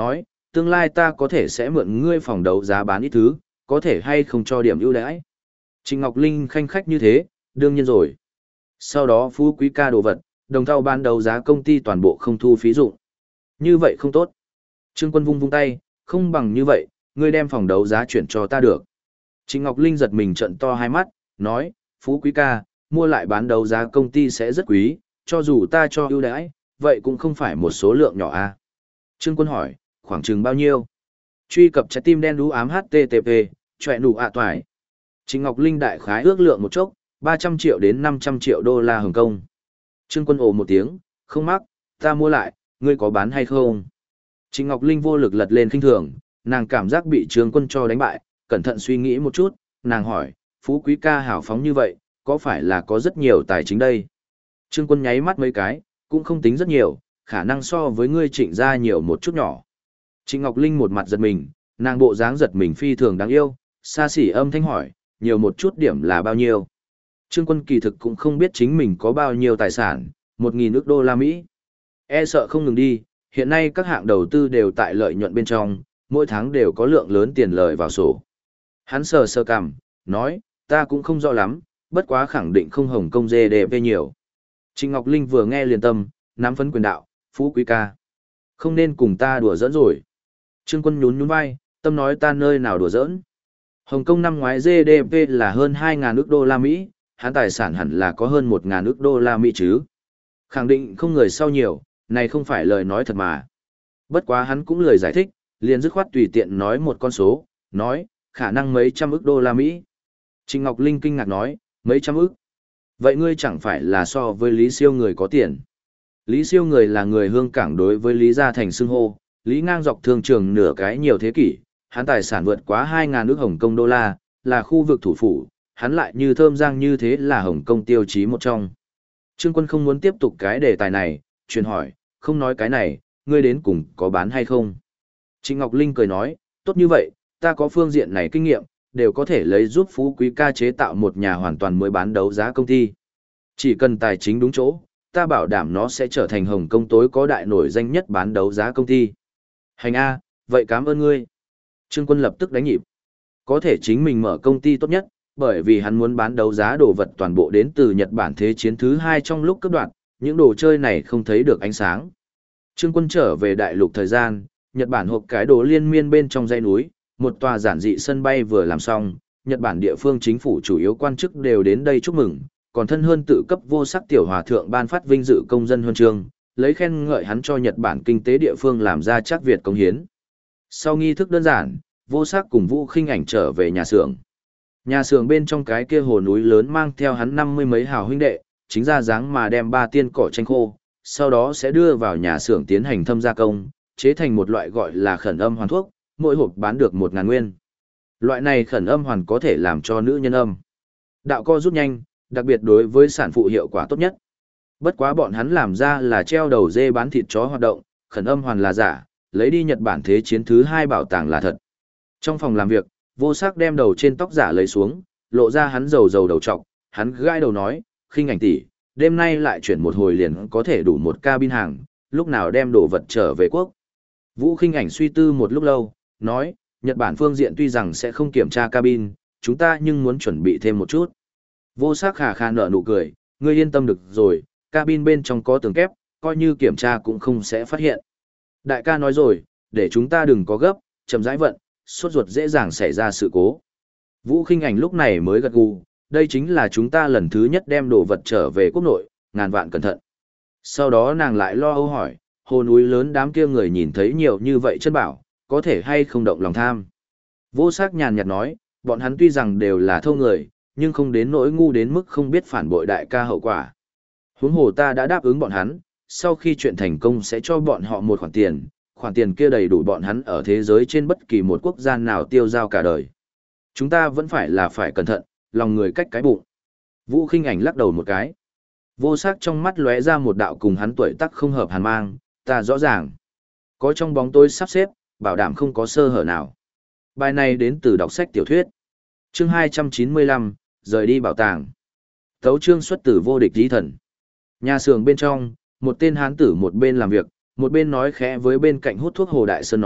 tương lai ta có thể sẽ mượn ngươi phòng đấu giá bán ít thứ, có thể hay không cho điểm ưu đãi. Trịnh Ngọc Linh khanh khách như thế, đương nhiên rồi. Sau đó phú quý ca đồ vật, đồng thau bán đấu giá công ty toàn bộ không thu phí dụng. Như vậy không tốt. Trương Quân vung vung tay, không bằng như vậy, ngươi đem phòng đấu giá chuyển cho ta được. Trịnh Ngọc Linh giật mình trợn to hai mắt, nói, phú quý ca, mua lại bán đấu giá công ty sẽ rất quý, cho dù ta cho ưu đãi, vậy cũng không phải một số lượng nhỏ a. Trương Quân hỏi, khoảng chừng bao nhiêu? Truy cập trái tim đen đú ám HTTP, chọe nụ ạ toài. Trịnh Ngọc Linh đại khái ước lượng một chốc, 300 triệu đến 500 triệu đô la Hồng Kông. Trương Quân ồ một tiếng, không mắc, ta mua lại, ngươi có bán hay không? Trịnh Ngọc Linh vô lực lật lên khinh thường, nàng cảm giác bị Trương Quân cho đánh bại, cẩn thận suy nghĩ một chút, nàng hỏi, phú quý ca hào phóng như vậy, có phải là có rất nhiều tài chính đây? Trương Quân nháy mắt mấy cái, cũng không tính rất nhiều, khả năng so với ngươi Trịnh ra nhiều một chút nhỏ. Trịnh Ngọc Linh một mặt giật mình, nàng bộ dáng giật mình phi thường đáng yêu, xa xỉ âm thanh hỏi, nhiều một chút điểm là bao nhiêu? Trương Quân kỳ thực cũng không biết chính mình có bao nhiêu tài sản, 1.000 ức đô la Mỹ. E sợ không ngừng đi, hiện nay các hạng đầu tư đều tại lợi nhuận bên trong, mỗi tháng đều có lượng lớn tiền lời vào sổ. Hắn sờ sờ cằm, nói, ta cũng không rõ lắm, bất quá khẳng định không Hồng Kông GDP nhiều. Trịnh Ngọc Linh vừa nghe liền tâm, nắm phấn quyền đạo, phú quý ca. Không nên cùng ta đùa giỡn rồi. Trương Quân nhún nhún vai, tâm nói ta nơi nào đùa giỡn. Hồng Kông năm ngoái GDP là hơn 2.000 ức đô la Mỹ, hắn tài sản hẳn là có hơn 1.000 ức đô la Mỹ chứ. Khẳng định không người sau nhiều, này không phải lời nói thật mà. Bất quá hắn cũng lời giải thích, liền dứt khoát tùy tiện nói một con số, nói, khả năng mấy trăm ức đô la Mỹ. Trịnh Ngọc Linh kinh ngạc nói, mấy trăm ức. Vậy ngươi chẳng phải là so với Lý Siêu người có tiền. Lý Siêu người là người Hương Cảng đối với Lý Gia Thành xưng hô, Lý ngang dọc thương trường nửa cái nhiều thế kỷ, hắn tài sản vượt quá 2.000 ức Hồng Kông đô la, là khu vực thủ phủ, hắn lại như thơm giang như thế là Hồng Kông tiêu chí một trong. Trương Quân không muốn tiếp tục cái đề tài này, truyền hỏi, không nói cái này, ngươi đến cùng có bán hay không? Trịnh Ngọc Linh cười nói, tốt như vậy, ta có phương diện này kinh nghiệm, đều có thể lấy giúp phú quý ca chế tạo một nhà hoàn toàn mới bán đấu giá công ty. Chỉ cần tài chính đúng chỗ, ta bảo đảm nó sẽ trở thành Hồng Kông tối có đại nổi danh nhất bán đấu giá công ty. Hành A, vậy cảm ơn ngươi. Trương Quân lập tức đánh nhịp. Có thể chính mình mở công ty tốt nhất, bởi vì hắn muốn bán đấu giá đồ vật toàn bộ đến từ Nhật Bản Thế chiến thứ 2 trong lúc cấp đoạn, những đồ chơi này không thấy được ánh sáng. Trương Quân trở về đại lục thời gian, Nhật Bản hộp cái đồ liên miên bên trong dãy núi, một tòa giản dị sân bay vừa làm xong, Nhật Bản địa phương chính phủ chủ yếu quan chức đều đến đây chúc mừng, còn thân hơn tự cấp vô sắc tiểu hòa thượng ban phát vinh dự công dân huân chương, lấy khen ngợi hắn cho Nhật Bản kinh tế địa phương làm ra chắc Việt công hiến. Sau nghi thức đơn giản, vô sắc cùng Vũ Khinh Ảnh trở về nhà xưởng. Nhà xưởng bên trong cái kia hồ núi lớn mang theo hắn 50 mấy hào huynh đệ, chính ra dáng mà đem 3 tiên cỏ tranh khô, sau đó sẽ đưa vào nhà xưởng tiến hành thâm gia công, chế thành một loại gọi là khẩn âm hoàn thuốc, mỗi hộp bán được 1.000 nguyên. Loại này khẩn âm hoàn có thể làm cho nữ nhân âm đạo co rút nhanh, đặc biệt đối với sản phụ hiệu quả tốt nhất. Bất quá bọn hắn làm ra là treo đầu dê bán thịt chó hoạt động, khẩn âm hoàn là giả, lấy đi Nhật Bản Thế chiến thứ 2 bảo tàng là thật. Trong phòng làm việc, vô sắc đem đầu trên tóc giả lấy xuống, lộ ra hắn dầu đầu trọc, hắn gãi đầu nói, Khinh Ảnh tỷ, đêm nay lại chuyển một hồi liền có thể đủ một cabin hàng, lúc nào đem đồ vật trở về quốc. Vũ Khinh Ảnh suy tư một lúc lâu, nói, Nhật Bản phương diện tuy rằng sẽ không kiểm tra cabin, chúng ta nhưng muốn chuẩn bị thêm một chút. Vô sắc khà khà nở nụ cười, ngươi yên tâm được rồi, cabin bên trong có tường kép, coi như kiểm tra cũng không sẽ phát hiện. Đại ca nói rồi, để chúng ta đừng có gấp, chậm rãi vận, sốt ruột dễ dàng xảy ra sự cố. Vũ Khinh Ảnh lúc này mới gật gù, đây chính là chúng ta lần thứ nhất đem đồ vật trở về quốc nội, ngàn vạn cẩn thận. Sau đó nàng lại lo âu hỏi, hồ núi lớn đám kia người nhìn thấy nhiều như vậy chân bảo, có thể hay không động lòng tham. Vô sắc nhàn nhạt nói, bọn hắn tuy rằng đều là thâu người, nhưng không đến nỗi ngu đến mức không biết phản bội đại ca hậu quả. Huống hồ ta đã đáp ứng bọn hắn, sau khi chuyện thành công sẽ cho bọn họ một khoản tiền kia đầy đủ bọn hắn ở thế giới trên bất kỳ một quốc gia nào tiêu dao cả đời. Chúng ta vẫn phải cẩn thận, lòng người cách cái bụng. Vũ Khinh Ảnh lắc đầu một cái. Vô sắc trong mắt lóe ra một đạo cùng hắn tuổi tác không hợp hàn mang, ta rõ ràng. Có trong bóng tối sắp xếp, bảo đảm không có sơ hở nào. Bài này đến từ đọc sách tiểu thuyết. Chương 295, rời đi bảo tàng. Tấu chương xuất từ vô địch lý thần. Nhà xưởng bên trong, một tên hán tử một bên làm việc, một bên nói khẽ với bên cạnh hút thuốc Hồ Đại Sơn nói,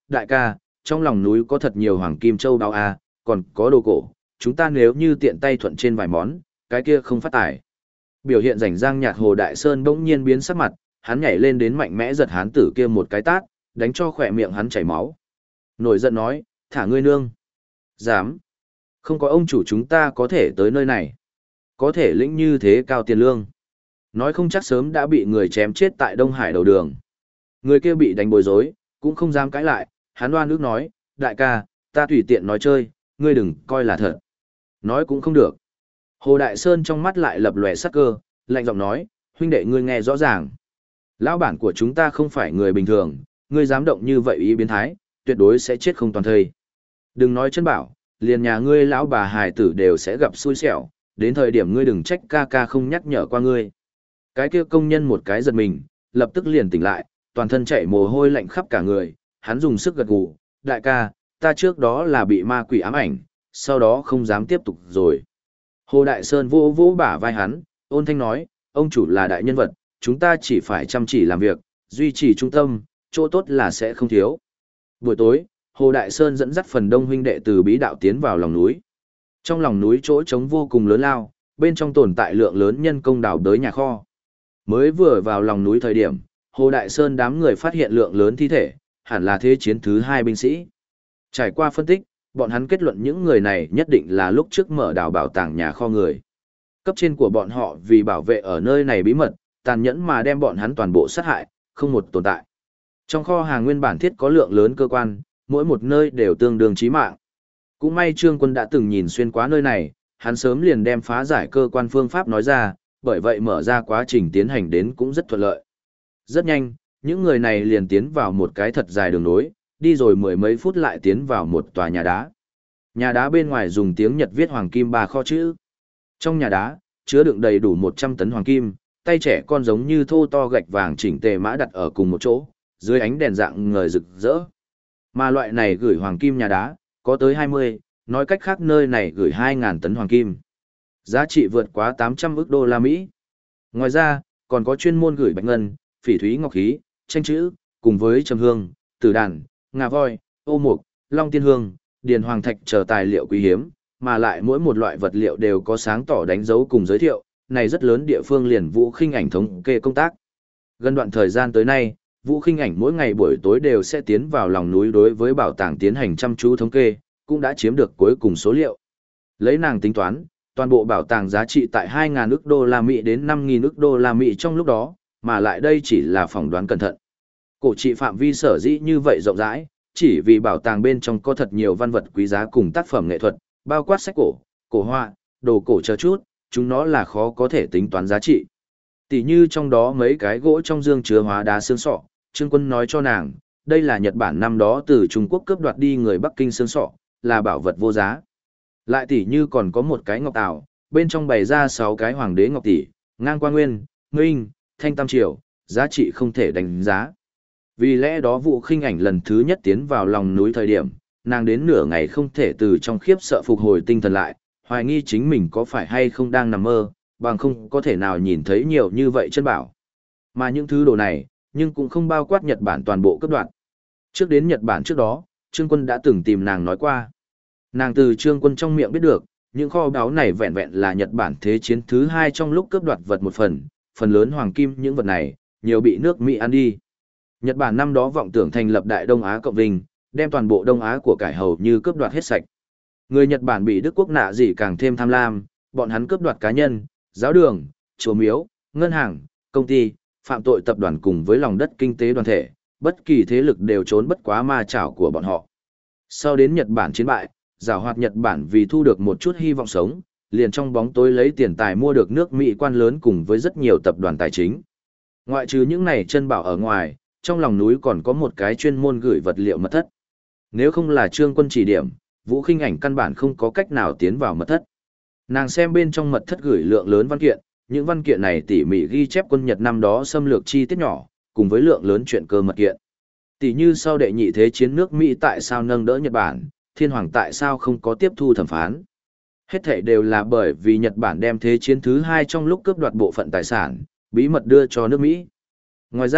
đại ca, trong lòng núi có thật nhiều hoàng kim châu đáo a, còn có đồ cổ, chúng ta nếu như tiện tay thuận trên vài món, cái kia không phát tài. Biểu hiện rảnh rang nhạt Hồ Đại Sơn bỗng nhiên biến sắc mặt, hắn nhảy lên đến mạnh mẽ giật hán tử kia một cái tát, đánh cho khỏe miệng hắn chảy máu. Nổi giận nói, thả ngươi nương. Dám. Không có ông chủ chúng ta có thể tới nơi này. Có thể lĩnh như thế cao tiền lương. Nói không chắc sớm đã bị người chém chết tại Đông Hải đầu đường. Người kia bị đánh bối rối, cũng không dám cãi lại, hắn đoan ước nói, đại ca, ta tùy tiện nói chơi, ngươi đừng coi là thật. Nói cũng không được. Hồ Đại Sơn trong mắt lại lập lòe sắc cơ, lạnh giọng nói, huynh đệ ngươi nghe rõ ràng. Lão bản của chúng ta không phải người bình thường, ngươi dám động như vậy ý biến thái, tuyệt đối sẽ chết không toàn thây. Đừng nói chân bảo, liền nhà ngươi lão bà hài tử đều sẽ gặp xui xẻo, đến thời điểm ngươi đừng trách ca ca không nhắc nhở qua ngươi. Cái kia công nhân một cái giật mình, lập tức liền tỉnh lại, toàn thân chảy mồ hôi lạnh khắp cả người, hắn dùng sức gật gù, đại ca, ta trước đó là bị ma quỷ ám ảnh, sau đó không dám tiếp tục rồi. Hồ Đại Sơn vỗ vỗ bả vai hắn, ôn thanh nói, ông chủ là đại nhân vật, chúng ta chỉ phải chăm chỉ làm việc, duy trì trung tâm, chỗ tốt là sẽ không thiếu. Buổi tối, Hồ Đại Sơn dẫn dắt phần đông huynh đệ từ bí đạo tiến vào lòng núi. Trong lòng núi chỗ trống vô cùng lớn lao, bên trong tồn tại lượng lớn nhân công đào đới nhà kho. Mới vừa vào lòng núi thời điểm, Hồ Đại Sơn đám người phát hiện lượng lớn thi thể, hẳn là thế chiến thứ 2 binh sĩ. Trải qua phân tích, bọn hắn kết luận những người này nhất định là lúc trước mở đào bảo tàng nhà kho người. Cấp trên của bọn họ vì bảo vệ ở nơi này bí mật, tàn nhẫn mà đem bọn hắn toàn bộ sát hại, không một tồn tại. Trong kho hàng nguyên bản thiết có lượng lớn cơ quan, mỗi một nơi đều tương đương chí mạng. Cũng may Trương Quân đã từng nhìn xuyên qua nơi này, hắn sớm liền đem phá giải cơ quan phương pháp nói ra, bởi vậy mở ra quá trình tiến hành đến cũng rất thuận lợi. Rất nhanh, những người này liền tiến vào một cái thật dài đường nối, đi rồi mười mấy phút lại tiến vào một tòa nhà đá. Nhà đá bên ngoài dùng tiếng Nhật viết hoàng kim 3 kho chữ. Trong nhà đá, chứa đựng đầy đủ 100 tấn hoàng kim, tay trẻ con giống như thô to gạch vàng chỉnh tề mã đặt ở cùng một chỗ, dưới ánh đèn dạng ngời rực rỡ. Mà loại này gửi hoàng kim nhà đá, có tới 20, nói cách khác nơi này gửi 2.000 tấn hoàng kim. Giá trị vượt quá 800 ức đô la Mỹ. Ngoài ra, còn có chuyên môn gửi bạch ngân, phỉ thúy ngọc khí, tranh chữ, cùng với trầm hương, tử đàn, ngà voi, ô mục, long tiên hương, điền hoàng thạch chờ tài liệu quý hiếm, mà lại mỗi một loại vật liệu đều có sáng tỏ đánh dấu cùng giới thiệu, này rất lớn địa phương liền Vũ Khinh Ảnh thống kê công tác. Gần đoạn thời gian tới nay, Vũ Khinh Ảnh mỗi ngày buổi tối đều sẽ tiến vào lòng núi đối với bảo tàng tiến hành chăm chú thống kê, cũng đã chiếm được cuối cùng số liệu. Lấy nàng tính toán, toàn bộ bảo tàng giá trị tại 2.000 ức đô la Mỹ đến 5.000 ức đô la Mỹ trong lúc đó, mà lại đây chỉ là phỏng đoán cẩn thận. Cổ trị phạm vi sở dĩ như vậy rộng rãi, chỉ vì bảo tàng bên trong có thật nhiều văn vật quý giá cùng tác phẩm nghệ thuật, bao quát sách cổ, cổ họa, đồ cổ chờ chút, chúng nó là khó có thể tính toán giá trị. Tỷ như trong đó mấy cái gỗ trong dương chứa hóa đá xương sọ, Trương Quân nói cho nàng, đây là Nhật Bản năm đó từ Trung Quốc cướp đoạt đi người Bắc Kinh xương sọ, là bảo vật vô giá. Lại tỷ như còn có một cái ngọc tảo, bên trong bày ra 6 cái hoàng đế ngọc tỷ, ngang qua nguyên, minh, thanh tam triều, giá trị không thể đánh giá. Vì lẽ đó Vũ Khinh Ảnh lần thứ nhất tiến vào lòng núi thời điểm, nàng đến nửa ngày không thể từ trong khiếp sợ phục hồi tinh thần lại, hoài nghi chính mình có phải hay không đang nằm mơ, bằng không có thể nào nhìn thấy nhiều như vậy chân bảo. Mà những thứ đồ này, nhưng cũng không bao quát Nhật Bản toàn bộ cấp đoạn. Trước đến Nhật Bản trước đó, Trương Quân đã từng tìm nàng nói qua. Nàng từ Trương Quân trong miệng biết được, những kho báu này vẹn vẹn là Nhật Bản thế chiến thứ 2 trong lúc cướp đoạt vật một phần lớn hoàng kim những vật này, nhiều bị nước Mỹ ăn đi. Nhật Bản năm đó vọng tưởng thành lập Đại Đông Á Cộng Vinh, đem toàn bộ Đông Á của cải hầu như cướp đoạt hết sạch. Người Nhật Bản bị Đức quốc nạ gì càng thêm tham lam, bọn hắn cướp đoạt cá nhân, giáo đường, chùa miếu, ngân hàng, công ty, phạm tội tập đoàn cùng với lòng đất kinh tế đoàn thể, bất kỳ thế lực đều trốn bất quá ma chảo của bọn họ. Sau đến Nhật Bản chiến bại, giảo hoạt Nhật Bản vì thu được một chút hy vọng sống, liền trong bóng tối lấy tiền tài mua được nước Mỹ quan lớn cùng với rất nhiều tập đoàn tài chính. Ngoại trừ những này chân bảo ở ngoài, trong lòng núi còn có một cái chuyên môn gửi vật liệu mật thất. Nếu không là Trương Quân chỉ điểm, Vũ Khinh Ảnh căn bản không có cách nào tiến vào mật thất. Nàng xem bên trong mật thất gửi lượng lớn văn kiện, những văn kiện này tỉ mỉ ghi chép quân Nhật năm đó xâm lược chi tiết nhỏ, cùng với lượng lớn chuyện cơ mật kiện. Tỷ như sau đệ nhị thế chiến nước Mỹ tại sao nâng đỡ Nhật Bản, Thiên Hoàng tại sao không có tiếp thu thẩm phán. Hết thảy đều là bởi vì Nhật Bản đem thế chiến thứ 2 trong lúc cướp đoạt bộ phận tài sản, bí mật đưa cho nước Mỹ. Ngoài ra,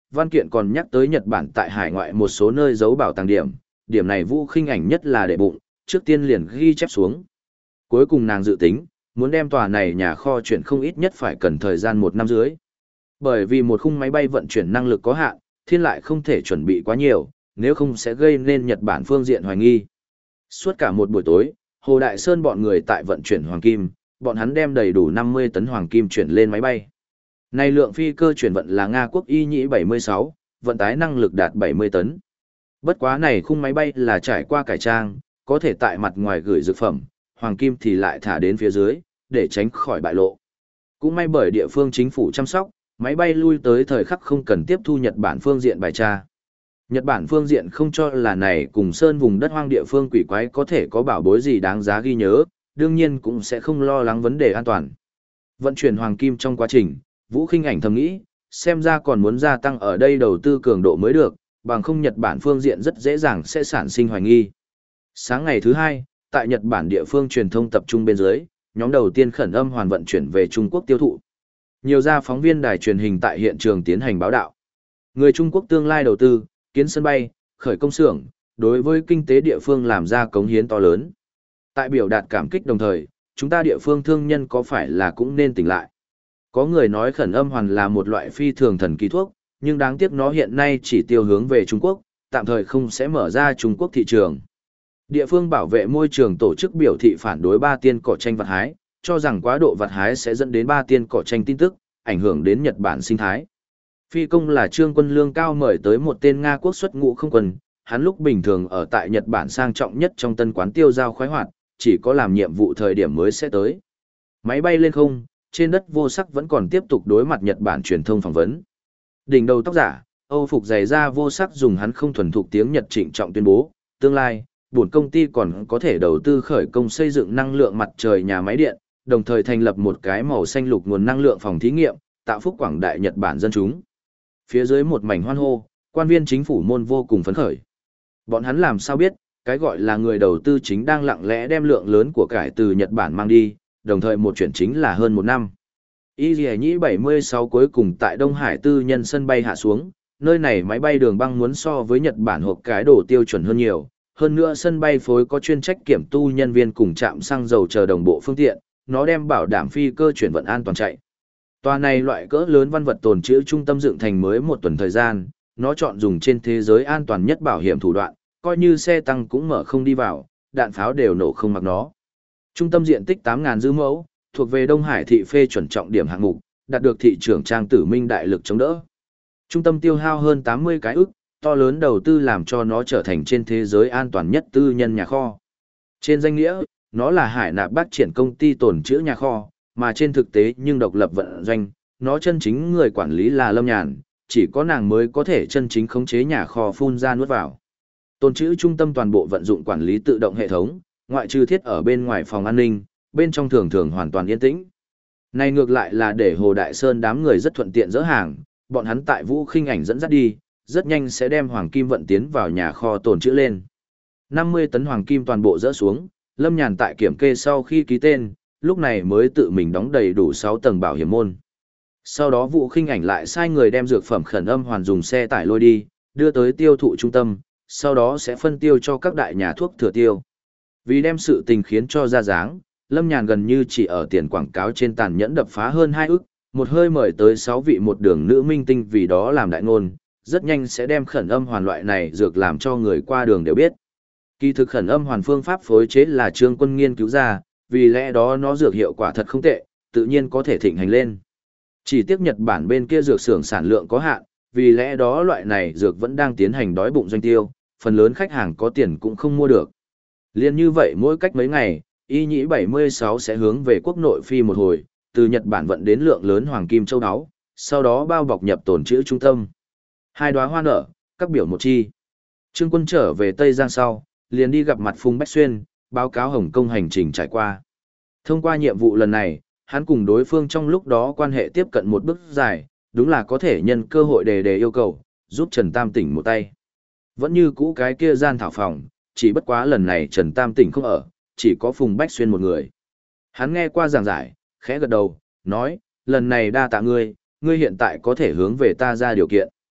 văn kiện còn nhắc tới Nhật Bản tại hải ngoại một số nơi giấu bảo tàng điểm, điểm này Vũ Khinh Ảnh nhất là để bụng, trước tiên liền ghi chép xuống. Cuối cùng nàng dự tính, muốn đem tòa này nhà kho chuyển không ít nhất phải cần thời gian 1 năm dưới. Bởi vì một khung máy bay vận chuyển năng lực có hạn, thiên lại không thể chuẩn bị quá nhiều, nếu không sẽ gây nên Nhật Bản phương diện hoài nghi. Suốt cả một buổi tối, Hồ Đại Sơn bọn người tại vận chuyển hoàng kim, bọn hắn đem đầy đủ 50 tấn hoàng kim chuyển lên máy bay. Này lượng phi cơ chuyển vận là Nga quốc Y Nhĩ 76, vận tải năng lực đạt 70 tấn. Bất quá này khung máy bay là trải qua cải trang, có thể tại mặt ngoài gửi dược phẩm, hoàng kim thì lại thả đến phía dưới, để tránh khỏi bại lộ. Cũng may bởi địa phương chính phủ chăm sóc, máy bay lui tới thời khắc không cần tiếp thu Nhật Bản phương diện bài tra. Nhật Bản phương diện không cho là này cùng sơn vùng đất hoang địa phương quỷ quái có thể có bảo bối gì đáng giá ghi nhớ, đương nhiên cũng sẽ không lo lắng vấn đề an toàn. Vận chuyển hoàng kim trong quá trình, Vũ Khinh Ảnh thầm nghĩ, xem ra còn muốn gia tăng ở đây đầu tư cường độ mới được, bằng không Nhật Bản phương diện rất dễ dàng sẽ sản sinh hoài nghi. Sáng ngày thứ 2, tại Nhật Bản địa phương truyền thông tập trung bên dưới, nhóm đầu tiên khẩn âm hoàn vận chuyển về Trung Quốc tiêu thụ. Nhiều gia phóng viên đài truyền hình tại hiện trường tiến hành báo đạo. Người Trung Quốc tương lai đầu tư, kiến sân bay, khởi công xưởng, đối với kinh tế địa phương làm ra cống hiến to lớn. Tại biểu đạt cảm kích đồng thời, chúng ta địa phương thương nhân có phải là cũng nên tỉnh lại. Có người nói khẩn âm hoàn là một loại phi thường thần kỳ thuốc, nhưng đáng tiếc nó hiện nay chỉ tiêu hướng về Trung Quốc, tạm thời không sẽ mở ra Trung Quốc thị trường. Địa phương bảo vệ môi trường tổ chức biểu thị phản đối 3 tiên cỏ tranh vật hái, cho rằng quá độ vật hái sẽ dẫn đến 3 tiên cỏ tranh tin tức, ảnh hưởng đến Nhật Bản sinh thái. Phi công là Trương Quân lương cao mời tới một tên Nga quốc xuất ngũ không quân, hắn lúc bình thường ở tại Nhật Bản sang trọng nhất trong tân quán tiêu giao khoái hoạt, chỉ có làm nhiệm vụ thời điểm mới sẽ tới. Máy bay lên không, trên đất vô sắc vẫn còn tiếp tục đối mặt Nhật Bản truyền thông phỏng vấn. Đỉnh đầu tóc giả, Âu phục dày da vô sắc dùng hắn không thuần thục tiếng Nhật trịnh trọng tuyên bố, tương lai, buồn công ty còn có thể đầu tư khởi công xây dựng năng lượng mặt trời nhà máy điện, đồng thời thành lập một cái màu xanh lục nguồn năng lượng phòng thí nghiệm, tạo phúc quảng đại Nhật Bản dân chúng. Phía dưới một mảnh hoan hô, quan viên chính phủ môn vô cùng phấn khởi. Bọn hắn làm sao biết, cái gọi là người đầu tư chính đang lặng lẽ đem lượng lớn của cải từ Nhật Bản mang đi, đồng thời một chuyển chính là hơn 1 năm. Y Nhĩ 76 cuối cùng tại Đông Hải tư nhân sân bay hạ xuống, nơi này máy bay đường băng muốn so với Nhật Bản hộp cái đồ tiêu chuẩn hơn nhiều. Hơn nữa sân bay phối có chuyên trách kiểm tu nhân viên cùng trạm xăng dầu chờ đồng bộ phương tiện, nó đem bảo đảm phi cơ chuyển vận an toàn chạy. Tòa này loại cỡ lớn văn vật tồn trữ trung tâm dựng thành mới 1 tuần thời gian, nó chọn dùng trên thế giới an toàn nhất bảo hiểm thủ đoạn, coi như xe tăng cũng mở không đi vào, đạn pháo đều nổ không mặc nó. Trung tâm diện tích 8.000 dư mẫu, thuộc về Đông Hải thị phê chuẩn trọng điểm hạng mục, đạt được thị trưởng Trang Tử Minh đại lực chống đỡ. Trung tâm tiêu hao hơn 80 cái ức, to lớn đầu tư làm cho nó trở thành trên thế giới an toàn nhất tư nhân nhà kho. Trên danh nghĩa, nó là Hải Nạp Bát Triển công ty tồn trữ nhà kho, mà trên thực tế nhưng độc lập vận doanh, nó chân chính người quản lý là Lâm Nhàn, chỉ có nàng mới có thể chân chính khống chế nhà kho phun ra nuốt vào. Tồn trữ trung tâm toàn bộ vận dụng quản lý tự động hệ thống, ngoại trừ thiết ở bên ngoài phòng an ninh, bên trong thường thường hoàn toàn yên tĩnh. Này ngược lại là để Hồ Đại Sơn đám người rất thuận tiện dỡ hàng, bọn hắn tại Vũ Khinh Ảnh dẫn dắt đi, rất nhanh sẽ đem hoàng kim vận tiến vào nhà kho tồn trữ lên. 50 tấn hoàng kim toàn bộ dỡ xuống, Lâm Nhàn tại kiểm kê sau khi ký tên, lúc này mới tự mình đóng đầy đủ 6 tầng bảo hiểm môn. Sau đó Vũ Khinh Ảnh lại sai người đem dược phẩm khẩn âm hoàn dùng xe tải lôi đi, đưa tới tiêu thụ trung tâm, sau đó sẽ phân tiêu cho các đại nhà thuốc thừa tiêu. Vì đem sự tình khiến cho ra dáng, Lâm Nhàn gần như chỉ ở tiền quảng cáo trên tàn nhẫn đập phá hơn 2 ức, một hơi mời tới 6 vị một đường nữ minh tinh vì đó làm đại ngôn, rất nhanh sẽ đem khẩn âm hoàn loại này dược làm cho người qua đường đều biết. Kỳ thực khẩn âm hoàn phương pháp phối chế là Trương Quân nghiên cứu ra, vì lẽ đó nó dược hiệu quả thật không tệ, tự nhiên có thể thịnh hành lên. Chỉ tiếc Nhật Bản bên kia dược xưởng sản lượng có hạn, vì lẽ đó loại này dược vẫn đang tiến hành đói bụng doanh tiêu, phần lớn khách hàng có tiền cũng không mua được. Liên như vậy mỗi cách mấy ngày, Y Nhĩ 76 sẽ hướng về quốc nội phi một hồi, từ Nhật Bản vận đến lượng lớn hoàng kim châu áo, sau đó bao bọc nhập tồn trữ trung tâm. 2 đóa hoa nở, các biểu một chi. Trương Quân trở về Tây Giang sau, liền đi gặp mặt Phùng Bách Xuyên, báo cáo Hồng Kông hành trình trải qua. Thông qua nhiệm vụ lần này, hắn cùng đối phương trong lúc đó quan hệ tiếp cận một bước dài, đúng là có thể nhân cơ hội đề yêu cầu, giúp Trần Tam tỉnh một tay. Vẫn như cũ cái kia gian thảo phòng, chỉ bất quá lần này Trần Tam tỉnh không ở, chỉ có Phùng Bách Xuyên một người. Hắn nghe qua giảng giải, khẽ gật đầu, nói, lần này đa tạ ngươi, ngươi hiện tại có thể hướng về ta ra điều kiện.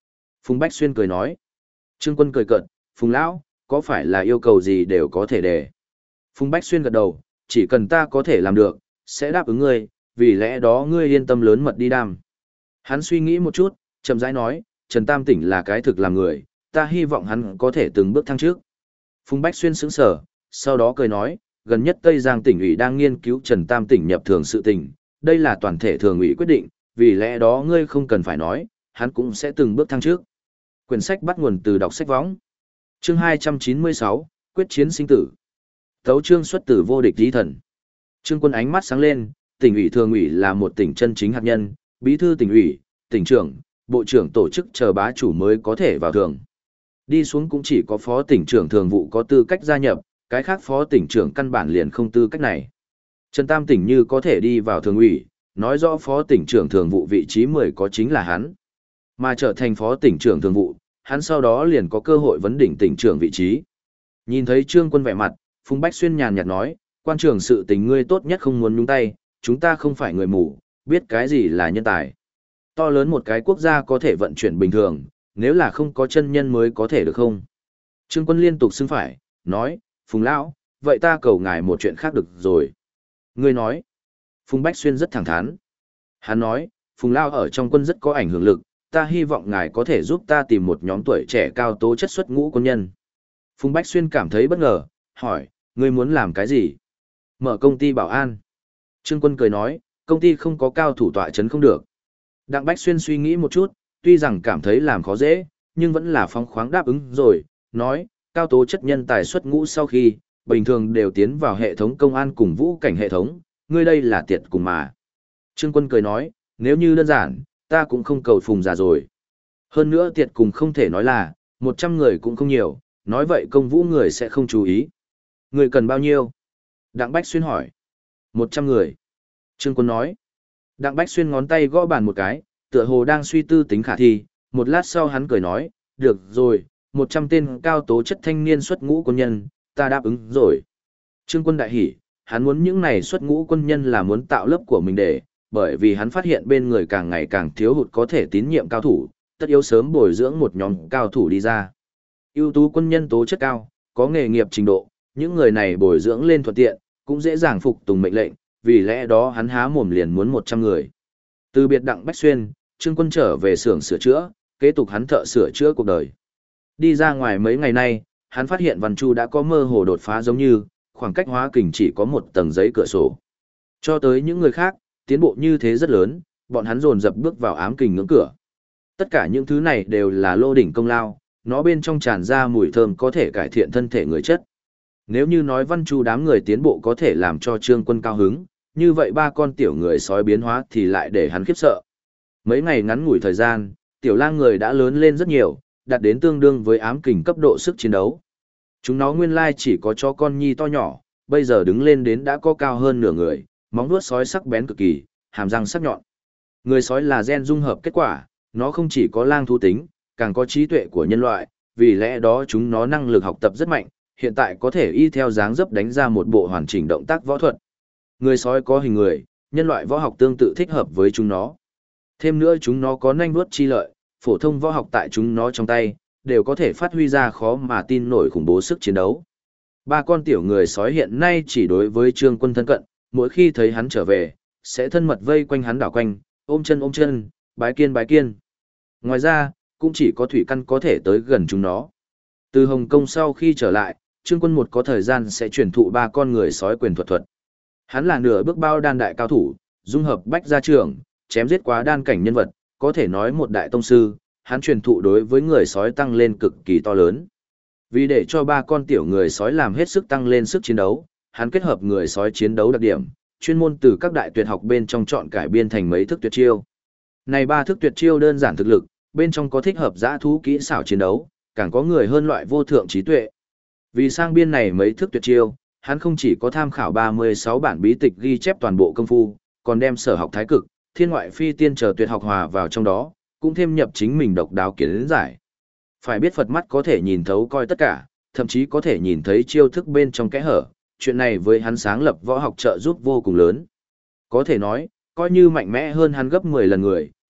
Phùng Bách Xuyên cười nói. Trương Quân cười cợt, Phùng Lão, có phải là yêu cầu gì đều có thể đề. Phùng Bách Xuyên gật đầu, chỉ cần ta có thể làm được, sẽ đáp ứng ngươi, vì lẽ đó ngươi yên tâm lớn mật đi đam. Hắn suy nghĩ một chút, chậm rãi nói, Trần Tam Tỉnh là cái thực làm người, ta hy vọng hắn có thể từng bước thăng trước. Phùng Bách Xuyên sững sờ, sau đó cười nói, gần nhất Tây Giang tỉnh ủy đang nghiên cứu Trần Tam Tỉnh nhập thường sự tình, đây là toàn thể thường ủy quyết định, vì lẽ đó ngươi không cần phải nói, hắn cũng sẽ từng bước thăng trước. Quyển sách bắt nguồn từ đọc sách võng. Chương 296, Quyết chiến sinh tử. Tấu chương xuất từ vô địch lý thần. Trương Quân ánh mắt sáng lên, tỉnh ủy thường ủy là một tỉnh chân chính hạt nhân, bí thư tỉnh ủy, tỉnh trưởng, bộ trưởng tổ chức chờ bá chủ mới có thể vào thường. Đi xuống cũng chỉ có phó tỉnh trưởng thường vụ có tư cách gia nhập, cái khác phó tỉnh trưởng căn bản liền không tư cách này. Trần Tam Tỉnh như có thể đi vào thường ủy, nói rõ phó tỉnh trưởng thường vụ vị trí 10 có chính là hắn. Mà trở thành phó tỉnh trưởng thường vụ, hắn sau đó liền có cơ hội vấn đỉnh tỉnh trưởng vị trí. Nhìn thấy Trương Quân vẻ mặt, Phùng Bách Xuyên nhàn nhạt nói, quan trưởng sự tình ngươi tốt nhất không muốn nhúng tay, chúng ta không phải người mù, biết cái gì là nhân tài. To lớn một cái quốc gia có thể vận chuyển bình thường, nếu là không có chân nhân mới có thể được không? Trương Quân liên tục xưng phải, nói, Phùng Lão, vậy ta cầu ngài một chuyện khác được rồi. Ngươi nói, Phùng Bách Xuyên rất thẳng thắn. Hắn nói, Phùng Lão ở trong quân rất có ảnh hưởng lực, ta hy vọng ngài có thể giúp ta tìm một nhóm tuổi trẻ cao tố chất xuất ngũ quân nhân. Phùng Bách Xuyên cảm thấy bất ngờ, hỏi, ngươi muốn làm cái gì? Mở công ty bảo an. Trương Quân cười nói, công ty không có cao thủ tọa chấn không được. Đặng Bách Xuyên suy nghĩ một chút, tuy rằng cảm thấy làm khó dễ, nhưng vẫn là phóng khoáng đáp ứng rồi, nói, cao tố chất nhân tài xuất ngũ sau khi, bình thường đều tiến vào hệ thống công an cùng vũ cảnh hệ thống, ngươi đây là tiệt cùng mà. Trương Quân cười nói, nếu như đơn giản, ta cũng không cầu Phùng già rồi. Hơn nữa tiệt cùng không thể nói là, 100 người cũng không nhiều, nói vậy công vũ người sẽ không chú ý. Người cần bao nhiêu? Đặng Bách Xuyên hỏi. 100 người. Trương Quân nói. Đặng Bách Xuyên ngón tay gõ bàn một cái, tựa hồ đang suy tư tính khả thi, một lát sau hắn cười nói, được rồi, 100 tên cao tố chất thanh niên xuất ngũ quân nhân, ta đáp ứng rồi. Trương Quân đại hỉ, hắn muốn những này xuất ngũ quân nhân là muốn tạo lớp của mình để, bởi vì hắn phát hiện bên người càng ngày càng thiếu hụt có thể tín nhiệm cao thủ, tất yếu sớm bồi dưỡng một nhóm cao thủ đi ra. Ưu tú quân nhân tố chất cao, có nghề nghiệp trình độ, những người này bồi dưỡng lên thuận tiện, cũng dễ dàng phục tùng mệnh lệnh, vì lẽ đó hắn há mồm liền muốn 100 người. Từ biệt Đặng Bách Xuyên, Trương Quân trở về xưởng sửa chữa, kế tục hắn thợ sửa chữa cuộc đời. Đi ra ngoài mấy ngày nay, hắn phát hiện Văn Chu đã có mơ hồ đột phá giống như, khoảng cách hóa kình chỉ có một tầng giấy cửa sổ. Cho tới những người khác, tiến bộ như thế rất lớn, bọn hắn dồn dập bước vào ám kình ngưỡng cửa. Tất cả những thứ này đều là lô đỉnh công lao, nó bên trong tràn ra mùi thơm có thể cải thiện thân thể người chất. Nếu như nói Văn Chu đám người tiến bộ có thể làm cho Trương Quân cao hứng, như vậy ba con tiểu người sói biến hóa thì lại để hắn khiếp sợ. Mấy ngày ngắn ngủi thời gian, tiểu lang người đã lớn lên rất nhiều, đạt đến tương đương với ám kình cấp độ sức chiến đấu. Chúng nó nguyên lai chỉ có chó con nhi to nhỏ, bây giờ đứng lên đến đã có cao hơn nửa người, móng vuốt sói sắc bén cực kỳ, hàm răng sắc nhọn. Người sói là gen dung hợp kết quả, nó không chỉ có lang thú tính, càng có trí tuệ của nhân loại, vì lẽ đó chúng nó năng lực học tập rất mạnh, hiện tại có thể y theo dáng dấp đánh ra một bộ hoàn chỉnh động tác võ thuật. Người sói có hình người, nhân loại võ học tương tự thích hợp với chúng nó. Thêm nữa chúng nó có nanh vuốt chi lợi, phổ thông võ học tại chúng nó trong tay, đều có thể phát huy ra khó mà tin nổi khủng bố sức chiến đấu. Ba con tiểu người sói hiện nay chỉ đối với Trương Quân thân cận, mỗi khi thấy hắn trở về, sẽ thân mật vây quanh hắn đảo quanh, ôm chân, bái kiên. Ngoài ra, cũng chỉ có thủy căn có thể tới gần chúng nó. Từ Hồng Kông sau khi trở lại, Trương Quân một có thời gian sẽ truyền thụ ba con người sói quyền thuật. Hắn là nửa bước bao đan đại cao thủ, dung hợp bách gia trưởng, chém giết quá đan cảnh nhân vật, có thể nói một đại tông sư, hắn truyền thụ đối với người sói tăng lên cực kỳ to lớn. Vì để cho ba con tiểu người sói làm hết sức tăng lên sức chiến đấu, hắn kết hợp người sói chiến đấu đặc điểm, chuyên môn từ các đại tuyệt học bên trong chọn cải biên thành mấy thức tuyệt chiêu. Này ba thức tuyệt chiêu đơn giản thực lực, bên trong có thích hợp dã thú kỹ xảo chiến đấu, càng có người hơn loại vô thượng trí tuệ. Vì sang biên này mấy thức tuyệt chiêu, hắn không chỉ có tham khảo 36 bản bí tịch ghi chép toàn bộ công phu, còn đem sở học thái cực, thiên ngoại phi tiên chờ tuyệt học hòa vào trong đó, cũng thêm nhập chính mình độc đáo kiến giải. Phải biết Phật mắt có thể nhìn thấu coi tất cả, thậm chí có thể nhìn thấy chiêu thức bên trong kẽ hở, chuyện này với hắn sáng lập võ học trợ giúp vô cùng lớn. Có thể nói, coi như mạnh mẽ hơn hắn gấp 10 lần người,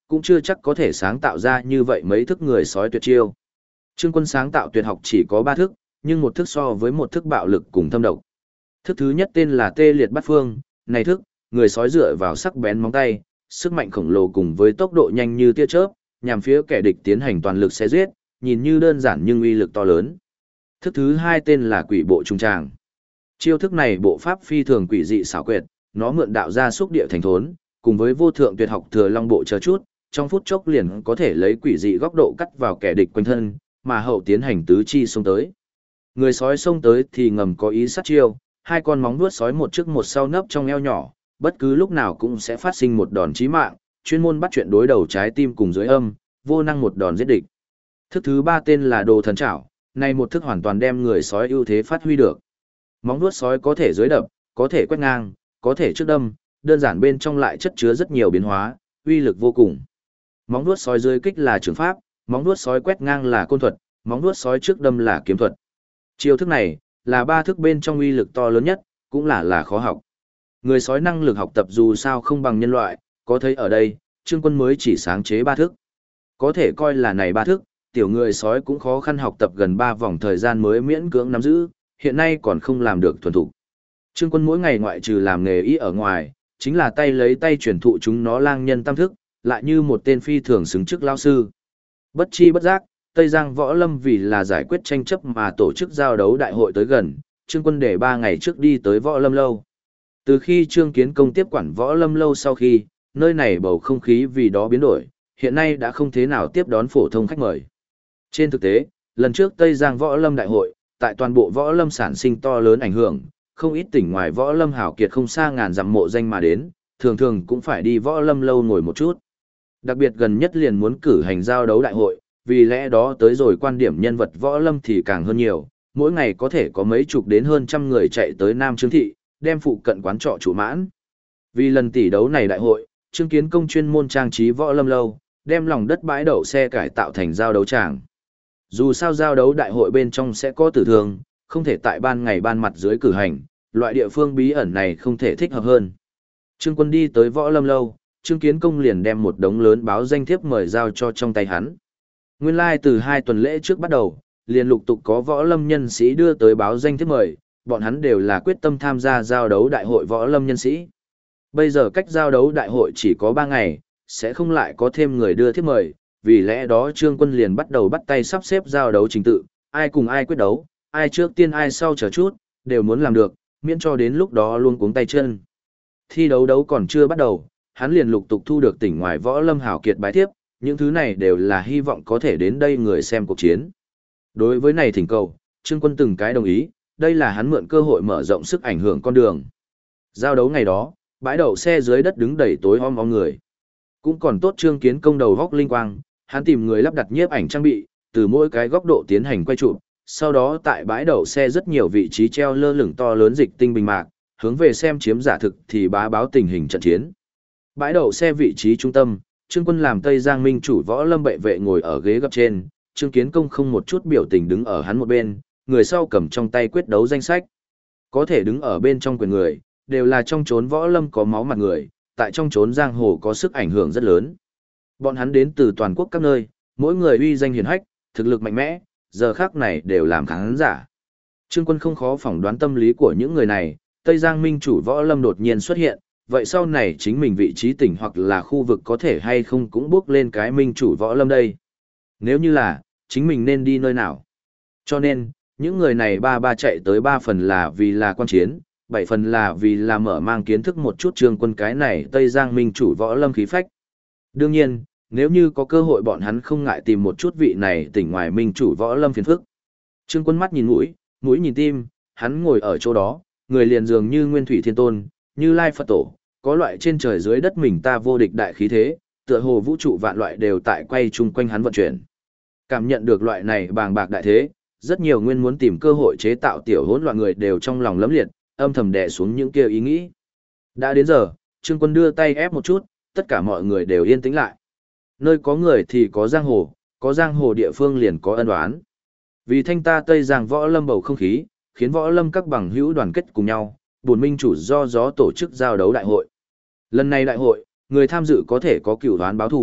cũng chưa chắc có thể sáng tạo ra như vậy mấy thức người sói tuyệt chiêu. Trương Quân sáng tạo tuyệt học chỉ có 3 thức, nhưng một thức so với một thức bạo lực cùng thâm độc. Thức thứ nhất tên là Tê Liệt Bát Phương, này thức, người sói dựa vào sắc bén móng tay, sức mạnh khổng lồ cùng với tốc độ nhanh như tia chớp, nhằm phía kẻ địch tiến hành toàn lực xé giết, nhìn như đơn giản nhưng uy lực to lớn. Thức thứ hai tên là Quỷ Bộ Trung Tràng. Chiêu thức này bộ pháp phi thường quỷ dị xảo quyệt, nó mượn đạo ra xúc địa thành thốn, cùng với vô thượng tuyệt học Thừa Long Bộ chờ chút, trong phút chốc liền có thể lấy quỷ dị góc độ cắt vào kẻ địch quanh thân, mà hậu tiến hành tứ chi xông tới. Người sói xông tới thì ngầm có ý sát chiêu, hai con móng vuốt sói một trước một sau nấp trong eo nhỏ, bất cứ lúc nào cũng sẽ phát sinh một đòn chí mạng, chuyên môn bắt chuyện đối đầu trái tim cùng dưới âm, vô năng một đòn giết địch. Thức thứ ba tên là Đồ Thần Trảo, này một thức hoàn toàn đem người sói ưu thế phát huy được. Móng vuốt sói có thể dưới đập, có thể quét ngang, có thể trước đâm, đơn giản bên trong lại chất chứa rất nhiều biến hóa, uy lực vô cùng. Móng vuốt sói dưới kích là trường pháp, móng vuốt sói quét ngang là côn thuật, móng vuốt sói trước đâm là kiếm thuật. Chiêu thức này là 3 thức bên trong uy lực to lớn nhất, cũng là khó học. Người sói năng lực học tập dù sao không bằng nhân loại, có thấy ở đây, Trương Quân mới chỉ sáng chế 3 thức. Có thể coi là này 3 thức, tiểu người sói cũng khó khăn học tập gần 3 vòng thời gian mới miễn cưỡng nắm giữ, hiện nay còn không làm được thuần thục. Trương Quân mỗi ngày ngoại trừ làm nghề y ở ngoài, chính là tay lấy tay truyền thụ chúng nó lang nhân tam thức, lại như một tên phi thường xứng chức lao sư. Bất chi bất giác, Tây Giang Võ Lâm vì là giải quyết tranh chấp mà tổ chức giao đấu đại hội tới gần, Trương Quân để 3 ngày trước đi tới Võ Lâm Lâu. Từ khi Trương Kiến Công tiếp quản Võ Lâm Lâu sau khi, nơi này bầu không khí vì đó biến đổi, hiện nay đã không thế nào tiếp đón phổ thông khách mời. Trên thực tế, lần trước Tây Giang Võ Lâm Đại hội, tại toàn bộ Võ Lâm sản sinh to lớn ảnh hưởng, không ít tỉnh ngoài Võ Lâm hảo kiệt không xa ngàn dặm mộ danh mà đến, thường thường cũng phải đi Võ Lâm Lâu ngồi một chút. Đặc biệt gần nhất liền muốn cử hành giao đấu đại hội, vì lẽ đó tới rồi quan điểm nhân vật Võ Lâm thì càng hơn nhiều, mỗi ngày có thể có mấy chục đến hơn trăm người chạy tới Nam Trương Thị, đem phụ cận quán trọ trụ mãn. Vì lần tỷ đấu này đại hội, Trương Kiến Công chuyên môn trang trí Võ Lâm Lâu, đem lòng đất bãi đậu xe cải tạo thành giao đấu tràng. Dù sao giao đấu đại hội bên trong sẽ có tử thương, không thể tại ban ngày ban mặt dưới cử hành, loại địa phương bí ẩn này không thể thích hợp hơn. Trương Quân đi tới Võ Lâm Lâu, Trương Kiến Công liền đem một đống lớn báo danh thiếp mời giao cho trong tay hắn. Nguyên lai từ 2 tuần lễ trước bắt đầu, liền lục tục có Võ Lâm nhân sĩ đưa tới báo danh thiếp mời, bọn hắn đều là quyết tâm tham gia giao đấu đại hội Võ Lâm nhân sĩ. Bây giờ cách giao đấu đại hội chỉ có 3 ngày, sẽ không lại có thêm người đưa thiếp mời, vì lẽ đó Trương Quân liền bắt đầu bắt tay sắp xếp giao đấu trình tự, ai cùng ai quyết đấu, ai trước tiên ai sau chờ chút, đều muốn làm được, miễn cho đến lúc đó luôn cuống tay chân. Thi đấu còn chưa bắt đầu, hắn liền lục tục thu được tỉnh ngoài Võ Lâm hảo kiệt bái thiếp, những thứ này đều là hy vọng có thể đến đây người xem cuộc chiến. Đối với này thỉnh cầu, Trương Quân từng cái đồng ý, đây là hắn mượn cơ hội mở rộng sức ảnh hưởng con đường. Giao đấu ngày đó, bãi đậu xe dưới đất đứng đầy tối om om người. Cũng còn tốt Trương Kiến Công đầu góc linh quang, hắn tìm người lắp đặt nhiếp ảnh trang bị, từ mỗi cái góc độ tiến hành quay chụp, sau đó tại bãi đậu xe rất nhiều vị trí treo lơ lửng to lớn dịch tinh bình mạc, hướng về xem chiếm giả thực thì bá báo tình hình trận chiến. Bãi đậu xe vị trí trung tâm, Trương Quân làm Tây Giang Minh chủ Võ Lâm bệ vệ ngồi ở ghế gấp trên, Trương Kiến Công không một chút biểu tình đứng ở hắn một bên, người sau cầm trong tay quyết đấu danh sách. Có thể đứng ở bên trong quyền người, đều là trong chốn Võ Lâm có máu mặt người, tại trong chốn giang hồ có sức ảnh hưởng rất lớn. Bọn hắn đến từ toàn quốc các nơi, mỗi người uy danh hiển hách, thực lực mạnh mẽ, giờ khác này đều làm khán giả. Trương Quân không khó phỏng đoán tâm lý của những người này, Tây Giang Minh chủ Võ Lâm đột nhiên xuất hiện, vậy sau này chính mình vị trí tỉnh hoặc là khu vực có thể hay không cũng bước lên cái Minh chủ Võ Lâm đây. Nếu như là, chính mình nên đi nơi nào. Cho nên, những người này ba chạy tới 3 phần là vì là quan chiến, 7 phần là vì là mở mang kiến thức một chút Trương Quân cái này Tây Giang Minh chủ Võ Lâm khí phách. Đương nhiên, nếu như có cơ hội bọn hắn không ngại tìm một chút vị này tỉnh ngoài Minh chủ Võ Lâm phiền phức. Trương Quân mắt nhìn mũi, mũi nhìn tim, hắn ngồi ở chỗ đó, người liền dường như Nguyên Thủy Thiên Tôn, như Lai Phật Tổ, có loại trên trời dưới đất mình ta vô địch đại khí thế, tựa hồ vũ trụ vạn loại đều tại quay chung quanh hắn vận chuyển. Cảm nhận được loại này bàng bạc đại thế, rất nhiều nguyên muốn tìm cơ hội chế tạo tiểu hỗn loạn người đều trong lòng lấm liệt, âm thầm đè xuống những kia ý nghĩ. Đã đến giờ, Trương Quân đưa tay ép một chút, tất cả mọi người đều yên tĩnh lại. Nơi có người thì có giang hồ địa phương liền có ân oán. Vì thanh ta Tây Giang Võ Lâm bầu không khí, khiến Võ Lâm các bằng hữu đoàn kết cùng nhau, bổn minh chủ do gió tổ chức giao đấu đại hội. Lần này đại hội, người tham dự có thể có cửu đoán báo thù,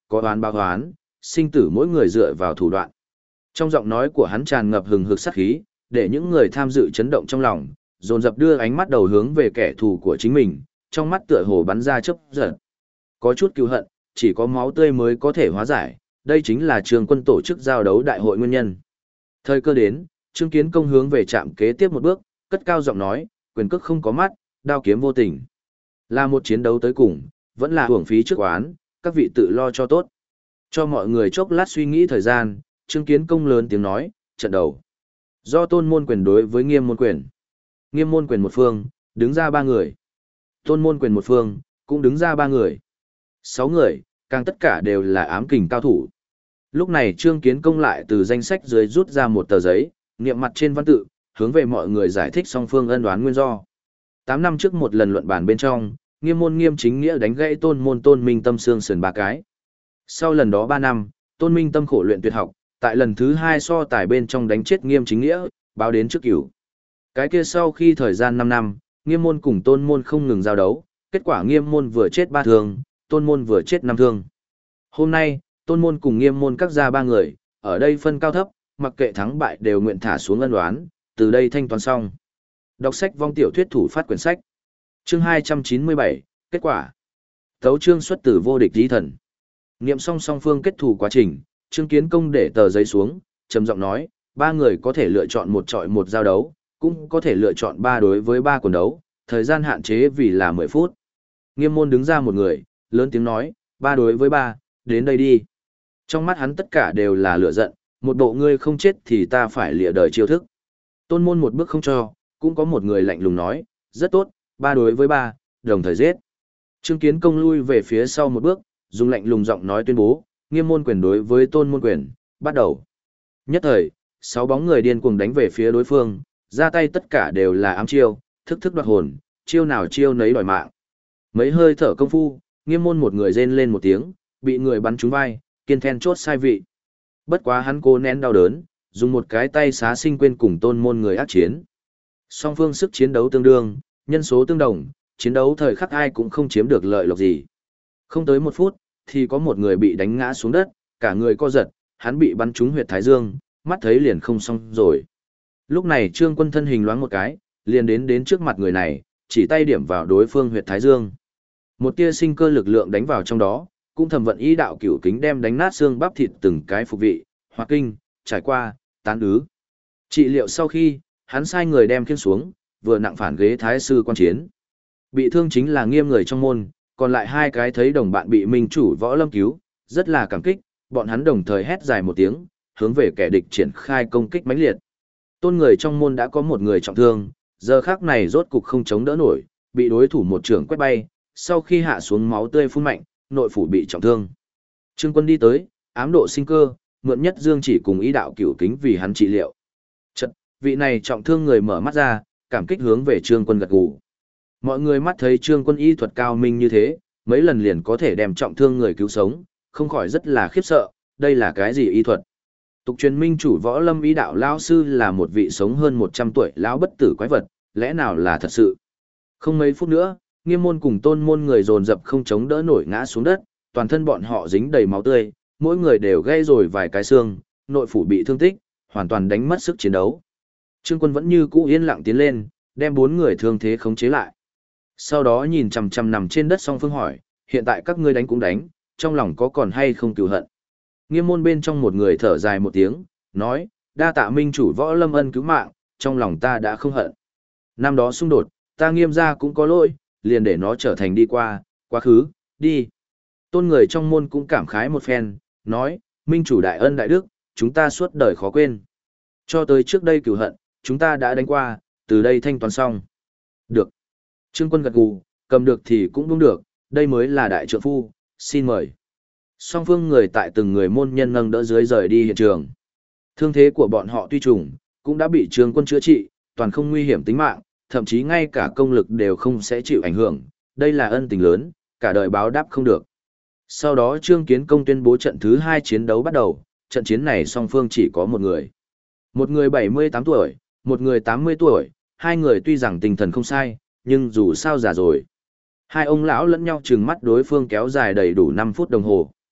có oán báo oán, sinh tử mỗi người dựa vào thủ đoạn. Trong giọng nói của hắn tràn ngập hừng hực sát khí, để những người tham dự chấn động trong lòng, dồn dập đưa ánh mắt đầu hướng về kẻ thù của chính mình, trong mắt tựa hồ bắn ra chớp giật. Có chút cừu hận, chỉ có máu tươi mới có thể hóa giải, đây chính là Trương Quân tổ chức giao đấu đại hội nguyên nhân. Thời cơ đến, Trương Kiến Công hướng về trạm kế tiếp một bước, cất cao giọng nói, quyền cước không có mắt, đao kiếm vô tình. Là một chiến đấu tới cùng, vẫn là hưởng phí trước oán, các vị tự lo cho tốt. Cho mọi người chốc lát suy nghĩ thời gian, Trương Kiến Công lớn tiếng nói, trận đầu. Do Tôn Môn Quyền đối với Nghiêm Môn Quyền. Nghiêm Môn Quyền một phương, đứng ra 3 người. Tôn Môn Quyền một phương, cũng đứng ra 3 người. 6 người, càng tất cả đều là ám kình cao thủ. Lúc này Trương Kiến Công lại từ danh sách dưới rút ra một tờ giấy, niệm mặt trên văn tự, hướng về mọi người giải thích song phương ân đoán nguyên do. 8 năm trước một lần luận bàn bên trong, Nghiêm Môn Nghiêm Chính Nghĩa đánh gãy Tôn Môn Tôn Minh Tâm xương sườn 3 cái. Sau lần đó 3 năm, Tôn Minh Tâm khổ luyện tuyệt học, tại lần thứ 2 so tài bên trong đánh chết Nghiêm Chính Nghĩa, báo đến trước cửu. Cái kia sau khi thời gian 5 năm, Nghiêm Môn cùng Tôn Môn không ngừng giao đấu, kết quả Nghiêm Môn vừa chết 3 thương, Tôn Môn vừa chết 5 thương. Hôm nay, Tôn Môn cùng Nghiêm Môn các ra 3 người, ở đây phân cao thấp, mặc kệ thắng bại đều nguyện thả xuống ân oán, từ đây thanh toán xong. Đọc sách vong tiểu thuyết thủ phát quyển sách. Chương 297, kết quả. Tấu chương xuất từ vô địch chí thần. Niệm xong song phương kết thủ quá trình, Trương Kiến Công để tờ giấy xuống, trầm giọng nói, 3 người có thể lựa chọn một chọi một giao đấu, cũng có thể lựa chọn 3 đối với 3 quần đấu, thời gian hạn chế vì là 10 phút. Nghiêm Môn đứng ra một người, lớn tiếng nói, 3 đối với 3, đến đây đi. Trong mắt hắn tất cả đều là lửa giận, một bộ ngươi không chết thì ta phải lìa đời chiêu thức. Tôn Môn một bước không cho, cũng có một người lạnh lùng nói, rất tốt, 3 đối với 3, đồng thời giết. Trương Kiến Công lui về phía sau một bước, dùng lạnh lùng giọng nói tuyên bố, Nghiêm Môn quyền đối với Tôn Môn quyền, bắt đầu. Nhất thời, 6 bóng người điên cuồng đánh về phía đối phương, ra tay tất cả đều là ám chiêu, thức thức đoạt hồn, chiêu nào chiêu nấy đòi mạng. Mấy hơi thở công phu, Nghiêm Môn một người rên lên một tiếng, bị người bắn trúng vai, kiên then chốt sai vị. Bất quá hắn cố nén đau đớn, dùng một cái tay xá sinh quên cùng Tôn Môn người ác chiến. Song phương sức chiến đấu tương đương, nhân số tương đồng, chiến đấu thời khắc ai cũng không chiếm được lợi lộc gì. Không tới 1 phút, thì có một người bị đánh ngã xuống đất, cả người co giật, hắn bị bắn trúng huyệt thái dương, mắt thấy liền không xong rồi. Lúc này Trương Quân thân hình loáng một cái, liền đến trước mặt người này, chỉ tay điểm vào đối phương huyệt thái dương. Một tia sinh cơ lực lượng đánh vào trong đó, cũng thầm vận ý đạo cửu kính đem đánh nát xương bắp thịt từng cái phục vị, hoặc kinh, trải qua, tán ứ. Trị liệu sau khi, hắn sai người đem khiêng xuống, vừa nặng phản ghế thái sư quan chiến. Bị thương chính là Nghiêm người trong môn, còn lại 2 cái thấy đồng bạn bị minh chủ Võ Lâm cứu, rất là cảm kích, bọn hắn đồng thời hét dài một tiếng, hướng về kẻ địch triển khai công kích mãnh liệt. Tôn người trong môn đã có một người trọng thương, giờ khắc này rốt cục không chống đỡ nổi, bị đối thủ một trưởng quét bay, sau khi hạ xuống máu tươi phun mạnh, nội phủ bị trọng thương. Trương Quân đi tới, ám độ sinh cơ, mượn nhất dương chỉ cùng ý đạo cửu kính vì hắn trị liệu. Chật, vị này trọng thương người mở mắt ra, cảm kích hướng về Trương Quân gật gù. Mọi người mắt thấy Trương Quân y thuật cao minh như thế, mấy lần liền có thể đem trọng thương người cứu sống, không khỏi rất là khiếp sợ, đây là cái gì y thuật? Tục truyền minh chủ Võ Lâm ý đạo lão sư là một vị sống hơn 100 tuổi lão bất tử quái vật, lẽ nào là thật sự? Không mấy phút nữa, Nghiêm Môn cùng Tôn Môn người dồn dập không chống đỡ nổi ngã xuống đất, toàn thân bọn họ dính đầy máu tươi, mỗi người đều gãy rồi vài cái xương, nội phủ bị thương tích, hoàn toàn đánh mất sức chiến đấu. Trương Quân vẫn như cũ yên lặng tiến lên, đem 4 người thương thế khống chế lại. Sau đó nhìn chằm chằm nằm trên đất song phương hỏi, hiện tại các ngươi đánh cũng đánh, trong lòng có còn hay không cừu hận? Nghiêm Môn bên trong một người thở dài một tiếng, nói, đa tạ minh chủ Võ Lâm ân cứu mạng, trong lòng ta đã không hận. Năm đó xung đột, ta Nghiêm gia cũng có lỗi, liền để nó trở thành đi qua, quá khứ, đi. Tôn người trong môn cũng cảm khái một phen, nói, minh chủ đại ân đại đức, chúng ta suốt đời khó quên. Cho tới trước đây cửu hận, chúng ta đã đánh qua, từ đây thanh toán xong. Được. Trương Quân gật gù, cầm được thì cũng đúng được, đây mới là đại trượng phu, xin mời. Song phương người tại từng người môn nhân nâng đỡ dưới rời đi hiện trường. Thương thế của bọn họ tuy trùng, cũng đã bị Trương Quân chữa trị, toàn không nguy hiểm tính mạng, thậm chí ngay cả công lực đều không sẽ chịu ảnh hưởng, đây là ân tình lớn, cả đời báo đáp không được. Sau đó Trương Kiến Công tuyên bố trận thứ 2 chiến đấu bắt đầu, trận chiến này song phương chỉ có một người. Một người 78 tuổi, một người 80 tuổi, 2 người tuy rằng tinh thần không sai, nhưng dù sao già rồi. 2 ông lão lẫn nhau trừng mắt đối phương kéo dài đầy đủ 5 phút đồng hồ.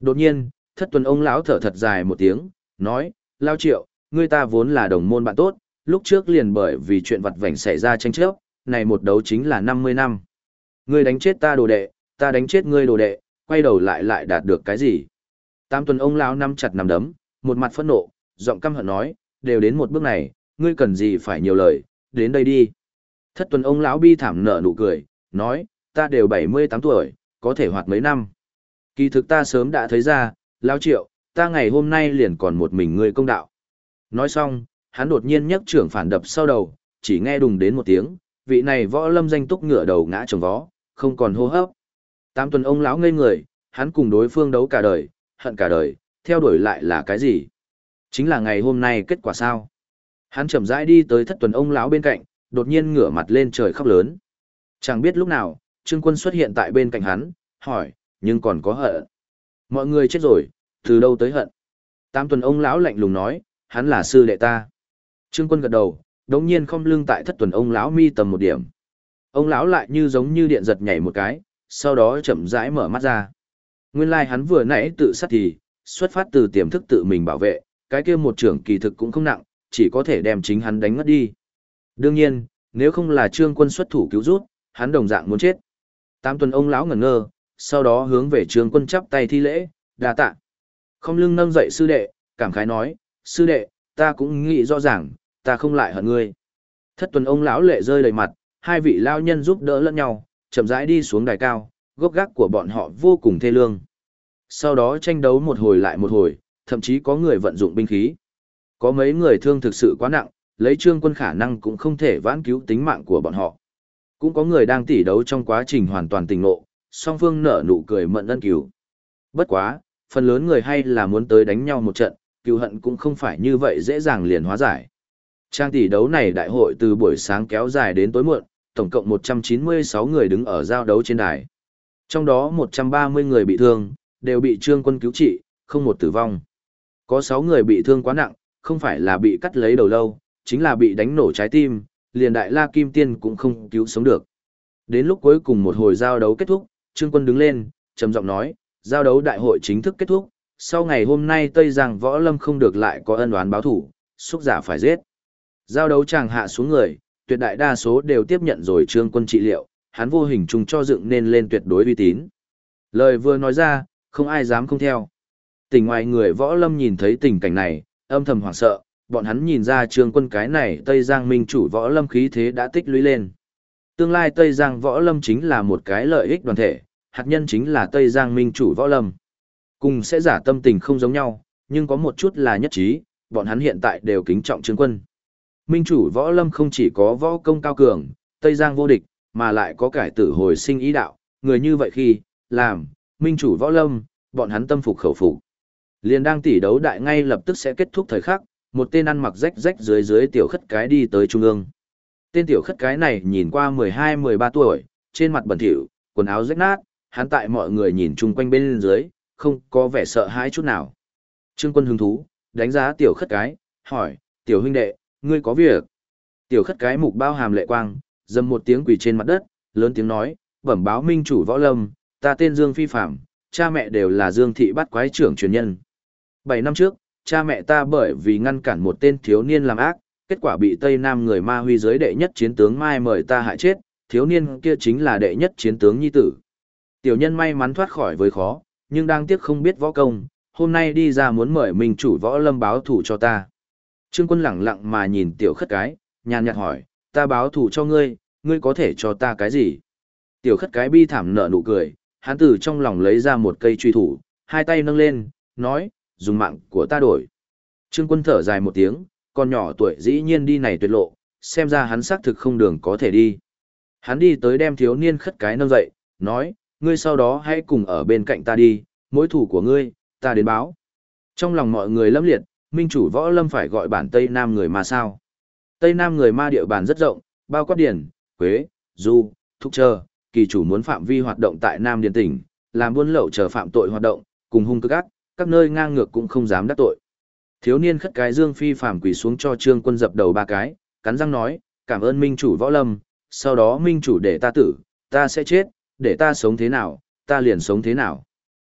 Đột nhiên, Thất Tuần ông lão thở thật dài một tiếng, nói, Lao Triệu, ngươi ta vốn là đồng môn bạn tốt, lúc trước liền bởi vì chuyện vặt vãnh xảy ra tranh chấp, này một đấu chính là 50 năm. Ngươi đánh chết ta đồ đệ, ta đánh chết ngươi đồ đệ, quay đầu lại đạt được cái gì? Tam Tuần ông lão nắm chặt nắm đấm, một mặt phẫn nộ, giọng căm hận nói, đều đến một bước này, ngươi cần gì phải nhiều lời, đến đây đi. Thất Tuần ông lão bi thảm nở nụ cười, nói, ta đều 78 tuổi, có thể hoạt mấy năm. Kỳ thực ta sớm đã thấy ra, Lao Triệu, ta ngày hôm nay liền còn một mình ngươi công đạo. Nói xong, hắn đột nhiên nhấc trưởng phản đập sau đầu, chỉ nghe đùng đến một tiếng, vị này võ lâm danh túc ngửa đầu ngã trồng vó, không còn hô hấp. Tam Tuần ông lão ngây người, hắn cùng đối phương đấu cả đời, hận cả đời, theo đuổi lại là cái gì? Chính là ngày hôm nay kết quả sao? Hắn chậm rãi đi tới Thất Tuần ông lão bên cạnh, đột nhiên ngửa mặt lên trời khóc lớn. Chẳng biết lúc nào, Trương Quân xuất hiện tại bên cạnh hắn, hỏi, nhưng còn có hận. Mọi người chết rồi, từ đâu tới hận? Tam Tuần ông lão lạnh lùng nói, hắn là sư đệ ta. Trương Quân gật đầu, đống nhiên khom lưng tại Thất Tuần ông lão mi tầm một điểm. Ông lão lại như giống như điện giật nhảy một cái, sau đó chậm rãi mở mắt ra. Nguyên lai hắn vừa nãy tự sát thì, xuất phát từ tiềm thức tự mình bảo vệ, cái kia một trưởng kỳ thực cũng không nặng, chỉ có thể đem chính hắn đánh ngất đi. Đương nhiên, nếu không là Trương Quân xuất thủ cứu rút, hắn đồng dạng muốn chết. Tam Tuần ông lão ngẩn ngơ, sau đó hướng về Trương Quân chắp tay thi lễ, đa tạ. Không lưng nâng dậy sư đệ, cảm khái nói, sư đệ, ta cũng nghĩ rõ ràng, ta không lại hận ngươi. Thất Tuần ông lão lệ rơi đầy mặt, hai vị lao nhân giúp đỡ lẫn nhau, chậm rãi đi xuống đài cao, gốc gác của bọn họ vô cùng thê lương. Sau đó tranh đấu một hồi lại một hồi, thậm chí có người vận dụng binh khí. Có mấy người thương thực sự quá nặng, lấy Trương Quân khả năng cũng không thể vãn cứu tính mạng của bọn họ. Cũng có người đang tỉ đấu trong quá trình hoàn toàn tỉnh ngộ, song phương nở nụ cười mận ân cứu. Bất quá, phần lớn người hay là muốn tới đánh nhau một trận, cừu hận cũng không phải như vậy dễ dàng liền hóa giải. Trang tỷ đấu này đại hội từ buổi sáng kéo dài đến tối muộn, tổng cộng 196 người đứng ở giao đấu trên đài. Trong đó 130 người bị thương, đều bị Trương Quân cứu trị, không một tử vong. Có 6 người bị thương quá nặng, không phải là bị cắt lấy đầu lâu, chính là bị đánh nổ trái tim, liền đại la kim tiên cũng không cứu sống được. Đến lúc cuối cùng một hồi giao đấu kết thúc, Trương Quân đứng lên, trầm giọng nói, giao đấu đại hội chính thức kết thúc, sau ngày hôm nay Tây Giang Võ Lâm không được lại có ân oán báo thủ, xúc giả phải giết. Giao đấu chàng hạ xuống người, tuyệt đại đa số đều tiếp nhận rồi Trương Quân trị liệu, hắn vô hình chung cho dựng nên lên tuyệt đối uy tín. Lời vừa nói ra, không ai dám không theo. Tỉnh ngoài người Võ Lâm nhìn thấy tình cảnh này, âm thầm hoảng sợ, bọn hắn nhìn ra Trương Quân cái này Tây Giang minh chủ Võ Lâm khí thế đã tích lũy lên. Tương lai Tây Giang Võ Lâm chính là một cái lợi ích đoàn thể, hạt nhân chính là Tây Giang minh chủ Võ Lâm. Cùng sẽ giả tâm tình không giống nhau, nhưng có một chút là nhất trí, bọn hắn hiện tại đều kính trọng Trương Quân. Minh chủ Võ Lâm không chỉ có võ công cao cường, Tây Giang vô địch, mà lại có cải tử hồi sinh ý đạo, người như vậy khi làm Minh chủ Võ Lâm, bọn hắn tâm phục khẩu phục. Liền đang tỷ đấu đại ngay lập tức sẽ kết thúc thời khắc, một tên ăn mặc rách rách dưới dưới tiểu khất cái đi tới trung ương. Tên tiểu khất cái này nhìn qua 12-13 tuổi, trên mặt bẩn thỉu, quần áo rách nát, hắn tại mọi người nhìn chung quanh bên dưới, không có vẻ sợ hãi chút nào. Trương Quân hứng thú, đánh giá tiểu khất cái, hỏi, tiểu huynh đệ, ngươi có việc. Tiểu khất cái mục bao hàm lệ quang, dầm một tiếng quỳ trên mặt đất, lớn tiếng nói, bẩm báo minh chủ Võ Lâm, ta tên Dương Phi Phạm, cha mẹ đều là Dương thị bát quái trưởng truyền nhân. 7 năm trước, cha mẹ ta bởi vì ngăn cản một tên thiếu niên làm ác, kết quả bị Tây Nam người Ma Huy giới đệ nhất chiến tướng Mai mời ta hại chết, thiếu niên kia chính là đệ nhất chiến tướng nhi tử. Tiểu nhân may mắn thoát khỏi với khó, nhưng đang tiếc không biết võ công, hôm nay đi ra muốn mời minh chủ Võ Lâm báo thù cho ta. Trương Quân lẳng lặng mà nhìn tiểu khất cái, nhàn nhạt hỏi, ta báo thù cho ngươi, ngươi có thể cho ta cái gì? Tiểu khất cái bi thảm nở nụ cười, hắn từ trong lòng lấy ra một cây truy thủ, hai tay nâng lên, nói, dùng mạng của ta đổi. Trương Quân thở dài một tiếng, con nhỏ tuổi dĩ nhiên đi này tuyệt lộ, xem ra hắn xác thực không đường có thể đi. Hắn đi tới đem thiếu niên khất cái nâng dậy, nói, ngươi sau đó hãy cùng ở bên cạnh ta đi, mối thủ của ngươi, ta đến báo. Trong lòng mọi người lâm liệt, minh chủ Võ Lâm phải gọi bản Tây Nam người Ma sao. Tây Nam người Ma địa bàn rất rộng, bao quát Điền, Quế, Du, Thúc Trơ, kỳ chủ muốn phạm vi hoạt động tại Nam Điền tỉnh, làm buôn lậu chờ phạm tội hoạt động, cùng hung cực ác, các nơi ngang ngược cũng không dám đắc tội. Thiếu niên khất cái Dương Phi Phạm quỳ xuống cho Trương Quân dập đầu 3 cái, cắn răng nói, cảm ơn minh chủ Võ Lâm, sau đó minh chủ để ta tử, ta sẽ chết, để ta sống thế nào, ta liền sống thế nào.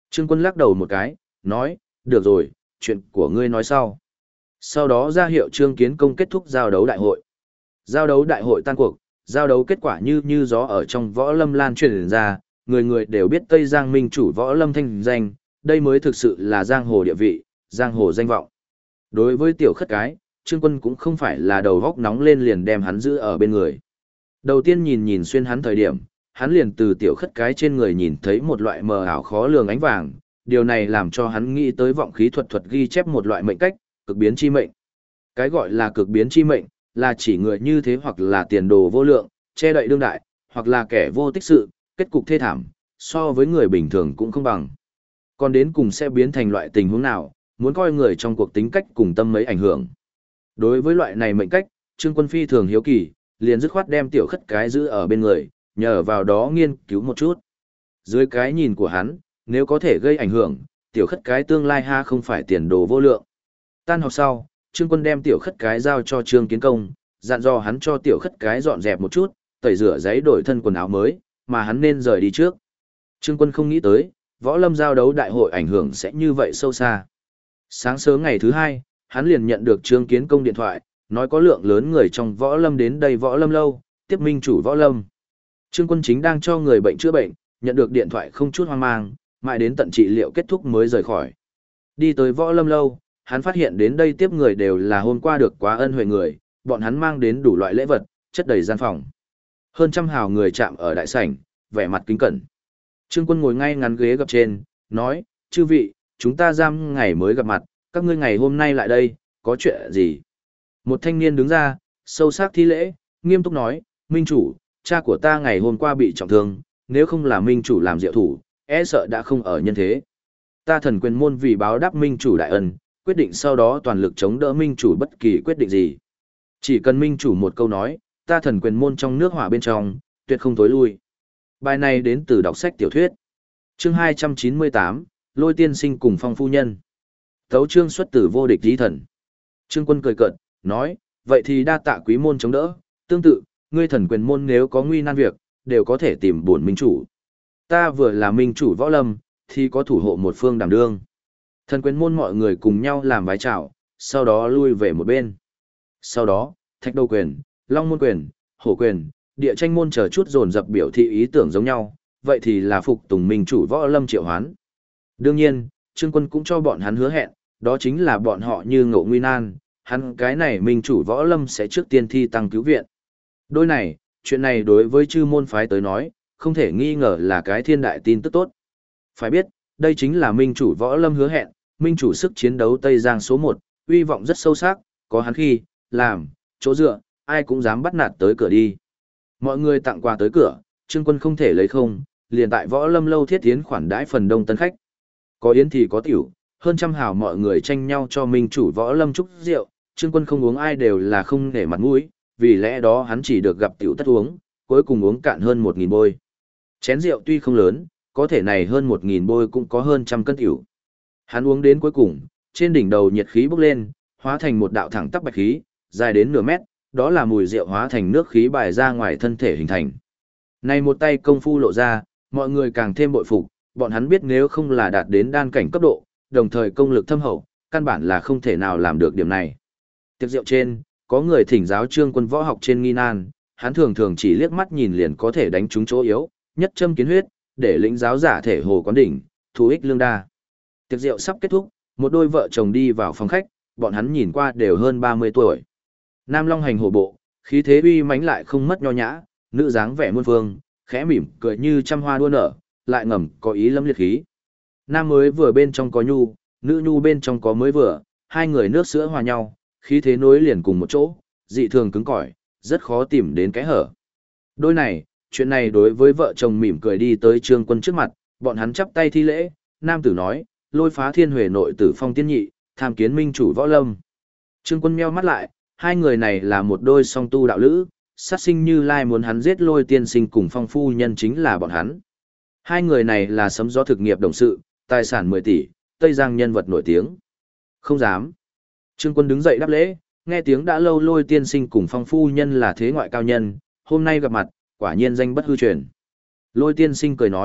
Trương Quân lắc đầu một cái, nói, được rồi, chuyện của ngươi nói sau. Sau đó ra hiệu Trương Kiến Công kết thúc giao đấu đại hội. Giao đấu đại hội tan cuộc, giao đấu kết quả như gió ở trong võ lâm lan truyền ra, người người đều biết Tây Giang Minh chủ võ lâm thanh danh, đây mới thực sự là giang hồ địa vị, giang hồ danh vọng. Đối với tiểu khất cái, Trương Quân cũng không phải là đầu góc nóng lên liền đem hắn giữ ở bên người. Đầu tiên nhìn xuyên hắn thời điểm, hắn liền từ tiểu khất cái trên người nhìn thấy một loại mờ ảo khó lường ánh vàng, điều này làm cho hắn nghĩ tới vọng khí thuật ghi chép một loại mệnh cách, cực biến chi mệnh. Cái gọi là cực biến chi mệnh, là chỉ người như thế hoặc là tiền đồ vô lượng, che đậy đương đại, hoặc là kẻ vô tích sự, kết cục thê thảm, so với người bình thường cũng không bằng. Còn đến cùng sẽ biến thành loại tình huống nào, muốn coi người trong cuộc tính cách cùng tâm mấy ảnh hưởng. Đối với loại này mệnh cách, Trương Quân phi thường hiếu kỳ, liền dứt khoát đem tiểu khất cái giữ ở bên người, nhờ vào đó nghiên cứu một chút. Dưới cái nhìn của hắn, nếu có thể gây ảnh hưởng, tiểu khất cái tương lai ha không phải tiền đồ vô lượng. Tan học sau, Trương Quân đem tiểu khất cái giao cho Trương Kiến Công, dặn dò hắn cho tiểu khất cái dọn dẹp một chút, tẩy rửa giấy đổi thân quần áo mới, mà hắn nên rời đi trước. Trương Quân không nghĩ tới, võ lâm giao đấu đại hội ảnh hưởng sẽ như vậy sâu xa. Sáng sớm ngày thứ hai, hắn liền nhận được Trương Kiến Công điện thoại, nói có lượng lớn người trong võ lâm đến đây võ lâm lâu, tiếp minh chủ võ lâm. Trương Quân chính đang cho người bệnh chữa bệnh, nhận được điện thoại không chút hoang mang, mãi đến tận trị liệu kết thúc mới rời khỏi. Đi tới võ lâm lâu, hắn phát hiện đến đây tiếp người đều là hôm qua được quá ân huệ người, bọn hắn mang đến đủ loại lễ vật, chất đầy gian phòng. Hơn trăm hào người chạm ở đại sảnh, vẻ mặt kính cẩn. Trương Quân ngồi ngay ngắn ghế gập trên, nói, chư vị, chúng ta giam ngày mới gặp mặt, các ngươi ngày hôm nay lại đây, có chuyện gì? Một thanh niên đứng ra, sâu sắc thi lễ, nghiêm túc nói, minh chủ, cha của ta ngày hôm qua bị trọng thương, nếu không là minh chủ làm diệu thủ, e sợ đã không ở nhân thế. Ta Thần Quyền môn vì báo đáp minh chủ đại ân, quyết định sau đó toàn lực chống đỡ minh chủ bất kỳ quyết định gì. Chỉ cần minh chủ một câu nói, ta Thần Quyền môn trong nước hỏa bên trong, tuyệt không tối lui. Bài này đến từ đọc sách tiểu thuyết. Chương 298, Lôi tiên sinh cùng Phong phu nhân. Tấu chương xuất từ vô địch chí thần. Trương Quân cười cợt, nói, vậy thì đa tạ quý môn chống đỡ, tương tự, ngươi Thần Quyền môn nếu có nguy nan việc, đều có thể tìm bổn minh chủ. Ta vừa là minh chủ võ lâm, thì có thủ hộ một phương đảm đương. Thần Quyền môn mọi người cùng nhau làm vái chào, sau đó lui về một bên. Sau đó, Thạch Đầu quyền, Long môn quyền, Hổ quyền, Địa Tranh môn chờ chút dồn dập biểu thị ý tưởng giống nhau, vậy thì là phục tùng minh chủ võ lâm triệu hoán. Đương nhiên, Trương Quân cũng cho bọn hắn hứa hẹn, đó chính là bọn họ như ngộ nguy nan, hắn cái này minh chủ võ lâm sẽ trước tiên thi tăng cứu viện. Đôi này, chuyện này đối với chư môn phái tới nói, không thể nghi ngờ là cái thiên đại tin tức tốt. Phải biết, đây chính là minh chủ võ lâm hứa hẹn, minh chủ sức chiến đấu Tây Giang số 1, uy vọng rất sâu sắc, có hắn khi, làm, chỗ dựa, ai cũng dám bắt nạt tới cửa đi. Mọi người tặng quà tới cửa, Trương Quân không thể lấy không, liền tại võ lâm lâu thiết tiến khoản đãi phần đông tân khách. Có yến thì có tiểu, hơn trăm hào mọi người tranh nhau cho minh chủ võ lâm chúc rượu, Trương Quân không uống ai đều là không để mặt mũi, vì lẽ đó hắn chỉ được gặp tiểu tất uống, cuối cùng uống cạn hơn 1000 bôi. Chén rượu tuy không lớn, có thể này hơn 1000 bôi cũng có hơn trăm cân tiểu. Hắn uống đến cuối cùng, trên đỉnh đầu nhiệt khí bốc lên, hóa thành một đạo thẳng tắp bạch khí, dài đến nửa mét, đó là mùi rượu hóa thành nước khí bài ra ngoài thân thể hình thành. Này một tay công phu lộ ra, mọi người càng thêm bội phục, bọn hắn biết nếu không là đạt đến đan cảnh cấp độ, đồng thời công lực thâm hậu, căn bản là không thể nào làm được điểm này. Tiệc rượu trên, có người thỉnh giáo Trương Quân võ học trên nghi nan, hắn thường thường chỉ liếc mắt nhìn liền có thể đánh trúng chỗ yếu, nhất châm kiến huyết, để lĩnh giáo giả thể hồ quán đỉnh, thu ích lương đa. Tiệc rượu sắp kết thúc, một đôi vợ chồng đi vào phòng khách, bọn hắn nhìn qua đều hơn 30 tuổi. Nam Long hành hổ bộ, khí thế uy mãnh lại không mất nho nhã, nữ dáng vẻ muôn phương, khẽ mỉm cười như trăm hoa đua nở, lại ngầm có ý lâm liệt khí. Nam mới vừa bên trong có nhu, nữ nhu bên trong có mới vừa, hai người nước sữa hòa nhau, khí thế nối liền cùng một chỗ, dị thường cứng cỏi, rất khó tìm đến cái hở. Đôi này, chuyện này đối với vợ chồng mỉm cười đi tới Trương Quân trước mặt, bọn hắn chắp tay thi lễ, nam tử nói, Lôi Phá Thiên Huệ nội tử Phong Tiên Nhị, tham kiến minh chủ võ lâm. Trương Quân meo mắt lại, hai người này là một đôi song tu đạo lữ, sát sinh như lai muốn hắn giết Lôi tiên sinh cùng Phong phu nhân chính là bọn hắn. Hai người này là sấm gió thực nghiệp đồng sự, tài sản 10 tỷ, Tây Giang nhân vật nổi tiếng. Không dám. Trương Quân đứng dậy đáp lễ, nghe tiếng đã lâu Lôi tiên sinh cùng Phong phu nhân là thế ngoại cao nhân, hôm nay gặp mặt, quả nhiên danh bất hư truyền. Lôi tiên sinh cười nói,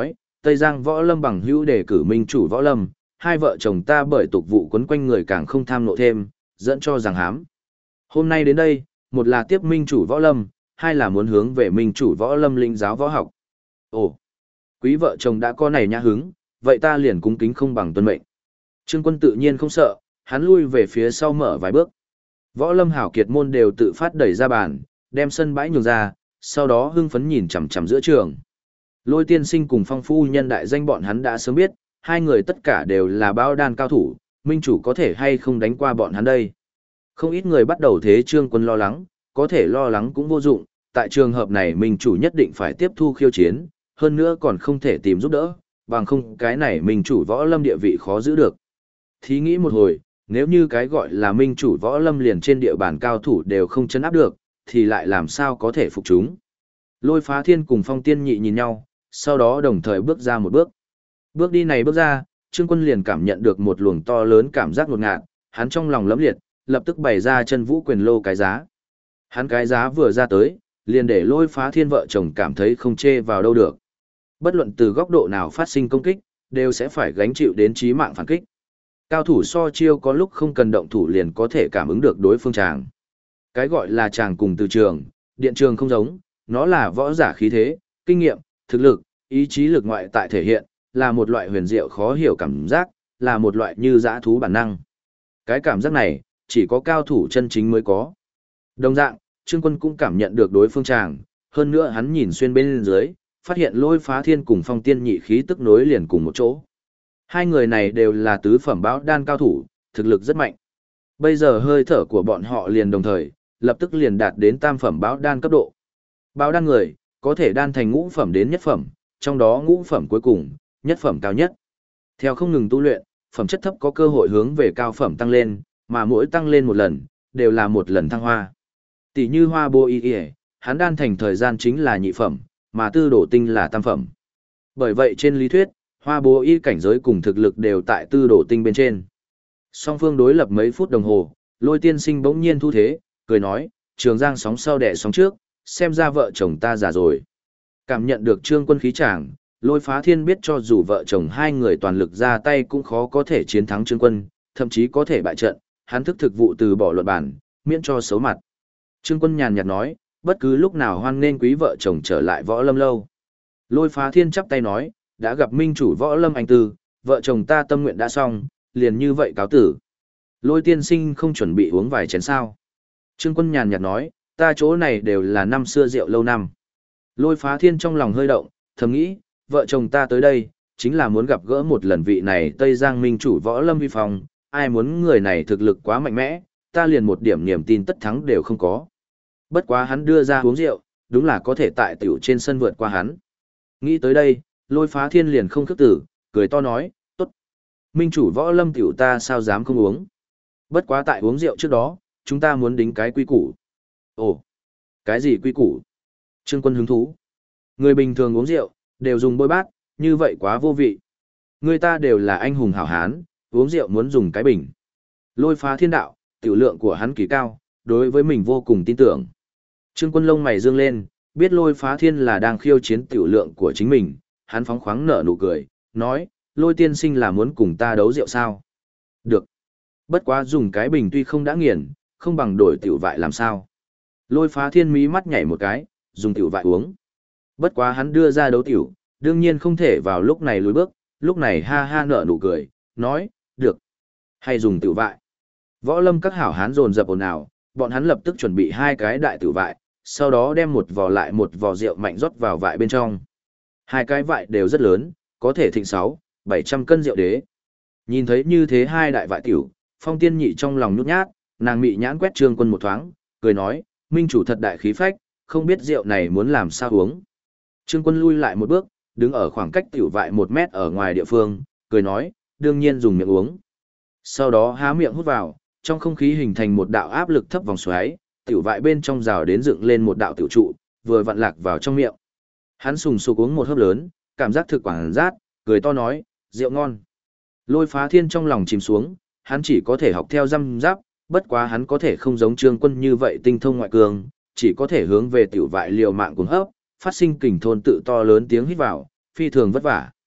Tây Giang võ lâm bằng hữu đề cử minh chủ võ lâm, hai vợ chồng ta bởi tục vụ quấn quanh người càng không tham nộ thêm, dẫn cho rằng hám. Hôm nay đến đây, một là tiếp minh chủ võ lâm, hai là muốn hướng về minh chủ võ lâm linh giáo võ học. Ồ, quý vợ chồng đã có này nhã hứng, vậy ta liền cung kính không bằng tuân mệnh. Trương Quân tự nhiên không sợ, hắn lui về phía sau mở vài bước. Võ lâm hảo kiệt môn đều tự phát đẩy ra bàn, đem sân bãi nhường ra, sau đó hưng phấn nhìn chằm chằm giữa trường. Lôi tiên sinh cùng Phong phu nhân đại danh bọn hắn đã sớm biết, hai người tất cả đều là bao đan cao thủ, minh chủ có thể hay không đánh qua bọn hắn đây. Không ít người bắt đầu thế Trương Quân lo lắng, có thể lo lắng cũng vô dụng, tại trường hợp này minh chủ nhất định phải tiếp thu khiêu chiến, hơn nữa còn không thể tìm giúp đỡ, bằng không cái này minh chủ võ lâm địa vị khó giữ được. Thí nghĩ một hồi, nếu như cái gọi là minh chủ võ lâm liền trên địa bàn cao thủ đều không chấn áp được, thì lại làm sao có thể phục chúng. Lôi Phá Thiên cùng Phong Tiên Nhị nhìn nhau, sau đó đồng thời bước ra một bước. Bước đi này bước ra, Trương Quân liền cảm nhận được một luồng to lớn cảm giác ngột ngạt, hắn trong lòng lẫm liệt, lập tức bày ra chân vũ quyền lô cái giá. Hắn cái giá vừa ra tới, liền để Lôi Phá Thiên vợ chồng cảm thấy không chê vào đâu được. Bất luận từ góc độ nào phát sinh công kích, đều sẽ phải gánh chịu đến chí mạng phản kích. Cao thủ so chiêu có lúc không cần động thủ liền có thể cảm ứng được đối phương chàng. Cái gọi là chàng cùng từ trường, điện trường không giống, nó là võ giả khí thế, kinh nghiệm, thực lực, ý chí lực ngoại tại thể hiện, là một loại huyền diệu khó hiểu cảm giác, là một loại như dã thú bản năng. Cái cảm giác này, chỉ có cao thủ chân chính mới có. Đồng dạng, Trương Quân cũng cảm nhận được đối phương chàng, hơn nữa hắn nhìn xuyên bên dưới, phát hiện Lôi Phá Thiên cùng Phong Tiên Nhị khí tức nối liền cùng một chỗ. Hai người này đều là tứ phẩm báo đan cao thủ, thực lực rất mạnh. Bây giờ hơi thở của bọn họ liền đồng thời, lập tức liền đạt đến tam phẩm báo đan cấp độ. Báo đan người, có thể đan thành ngũ phẩm đến nhất phẩm, trong đó ngũ phẩm cuối cùng, nhất phẩm cao nhất. Theo không ngừng tu luyện, phẩm chất thấp có cơ hội hướng về cao phẩm tăng lên, mà mỗi tăng lên một lần, đều là một lần thăng hoa. Tỷ như Hoa Bô Y, hắn đan thành thời gian chính là nhị phẩm, mà Tư Đổ Tinh là tam phẩm. Bởi vậy trên lý thuyết, Hoa Bố Y cảnh giới cùng thực lực đều tại Tư Đổ Tinh bên trên. Song phương đối lập mấy phút đồng hồ, Lôi tiên sinh bỗng nhiên thu thế, cười nói, Trường Giang sóng sau đẻ sóng trước, xem ra vợ chồng ta già rồi. Cảm nhận được Trương Quân khí tràng, Lôi Phá Thiên biết cho dù vợ chồng hai người toàn lực ra tay cũng khó có thể chiến thắng Trương Quân, thậm chí có thể bại trận, hắn thức thực vụ từ bỏ luận bản, miễn cho xấu mặt. Trương Quân nhàn nhạt nói, bất cứ lúc nào hoan nên quý vợ chồng trở lại võ lâm lâu. Lôi Phá Thiên chắp tay nói, đã gặp minh chủ võ lâm anh tư, vợ chồng ta tâm nguyện đã xong, liền như vậy cáo tử. Lôi tiên sinh không chuẩn bị uống vài chén sao. Trương Quân nhàn nhạt nói, ta chỗ này đều là năm xưa rượu lâu năm. Lôi Phá Thiên trong lòng hơi động, thầm nghĩ, vợ chồng ta tới đây, chính là muốn gặp gỡ một lần vị này Tây Giang minh chủ võ lâm vi phong, ai muốn người này thực lực quá mạnh mẽ, ta liền một điểm niềm tin tất thắng đều không có. Bất quá hắn đưa ra uống rượu, đúng là có thể tại tiểu trên sân vượt qua hắn. Nghĩ tới đây, Lôi Phá Thiên liền không khước tử, cười to nói, tốt. Minh chủ võ lâm tiểu ta sao dám không uống. Bất quá tại uống rượu trước đó, chúng ta muốn đính cái quy củ. Ồ, cái gì quy củ? Trương Quân hứng thú. Người bình thường uống rượu, đều dùng bôi bát, như vậy quá vô vị. Người ta đều là anh hùng hảo hán, uống rượu muốn dùng cái bình. Lôi Phá Thiên đạo, tiểu lượng của hắn kỳ cao, đối với mình vô cùng tin tưởng. Trương Quân lông mày dương lên, biết Lôi Phá Thiên là đang khiêu chiến tiểu lượng của chính mình, hắn phóng khoáng nở nụ cười, nói, Lôi tiên sinh là muốn cùng ta đấu rượu sao? Được. Bất quá dùng cái bình tuy không đã nghiền, không bằng đổi tiểu vại làm sao? Lôi Phá Thiên mí mắt nhảy một cái, dùng tiểu vại uống. Bất quá hắn đưa ra đấu tiểu, đương nhiên không thể vào lúc này lùi bước, lúc này ha ha nở nụ cười, nói, được. Hay dùng tiểu vại. Võ lâm các hảo hán dồn dập ồn ào, bọn hắn lập tức chuẩn bị hai cái đại tiểu vại, sau đó đem một vò lại một vò rượu mạnh rót vào vại bên trong. Hai cái vại đều rất lớn, có thể thịnh 600-700 cân rượu đế. Nhìn thấy như thế hai đại vại tiểu, Phong Tiên Nhị trong lòng nhút nhát, nàng mị nhãn quét Trương Quân một thoáng, cười nói, minh chủ thật đại khí phách, không biết rượu này muốn làm sao uống. Trương Quân lui lại một bước, đứng ở khoảng cách tiểu vại 1 mét ở ngoài địa phương, cười nói, đương nhiên dùng miệng uống. Sau đó há miệng hút vào, trong không khí hình thành một đạo áp lực thấp vòng xoáy, tiểu vại bên trong rào đến dựng lên một đạo tiểu trụ, vừa vặn lạc vào trong miệng. Hắn sùng sục uống một hớp lớn, cảm giác thực quảng rát, cười to nói, rượu ngon. Lôi Phá Thiên trong lòng chìm xuống, hắn chỉ có thể học theo răm giáp, bất quá hắn có thể không giống Trương Quân như vậy tinh thông ngoại cường, chỉ có thể hướng về tiểu vại liều mạng cuồng hấp, phát sinh kình thôn tự to lớn tiếng hít vào, phi thường vất vả.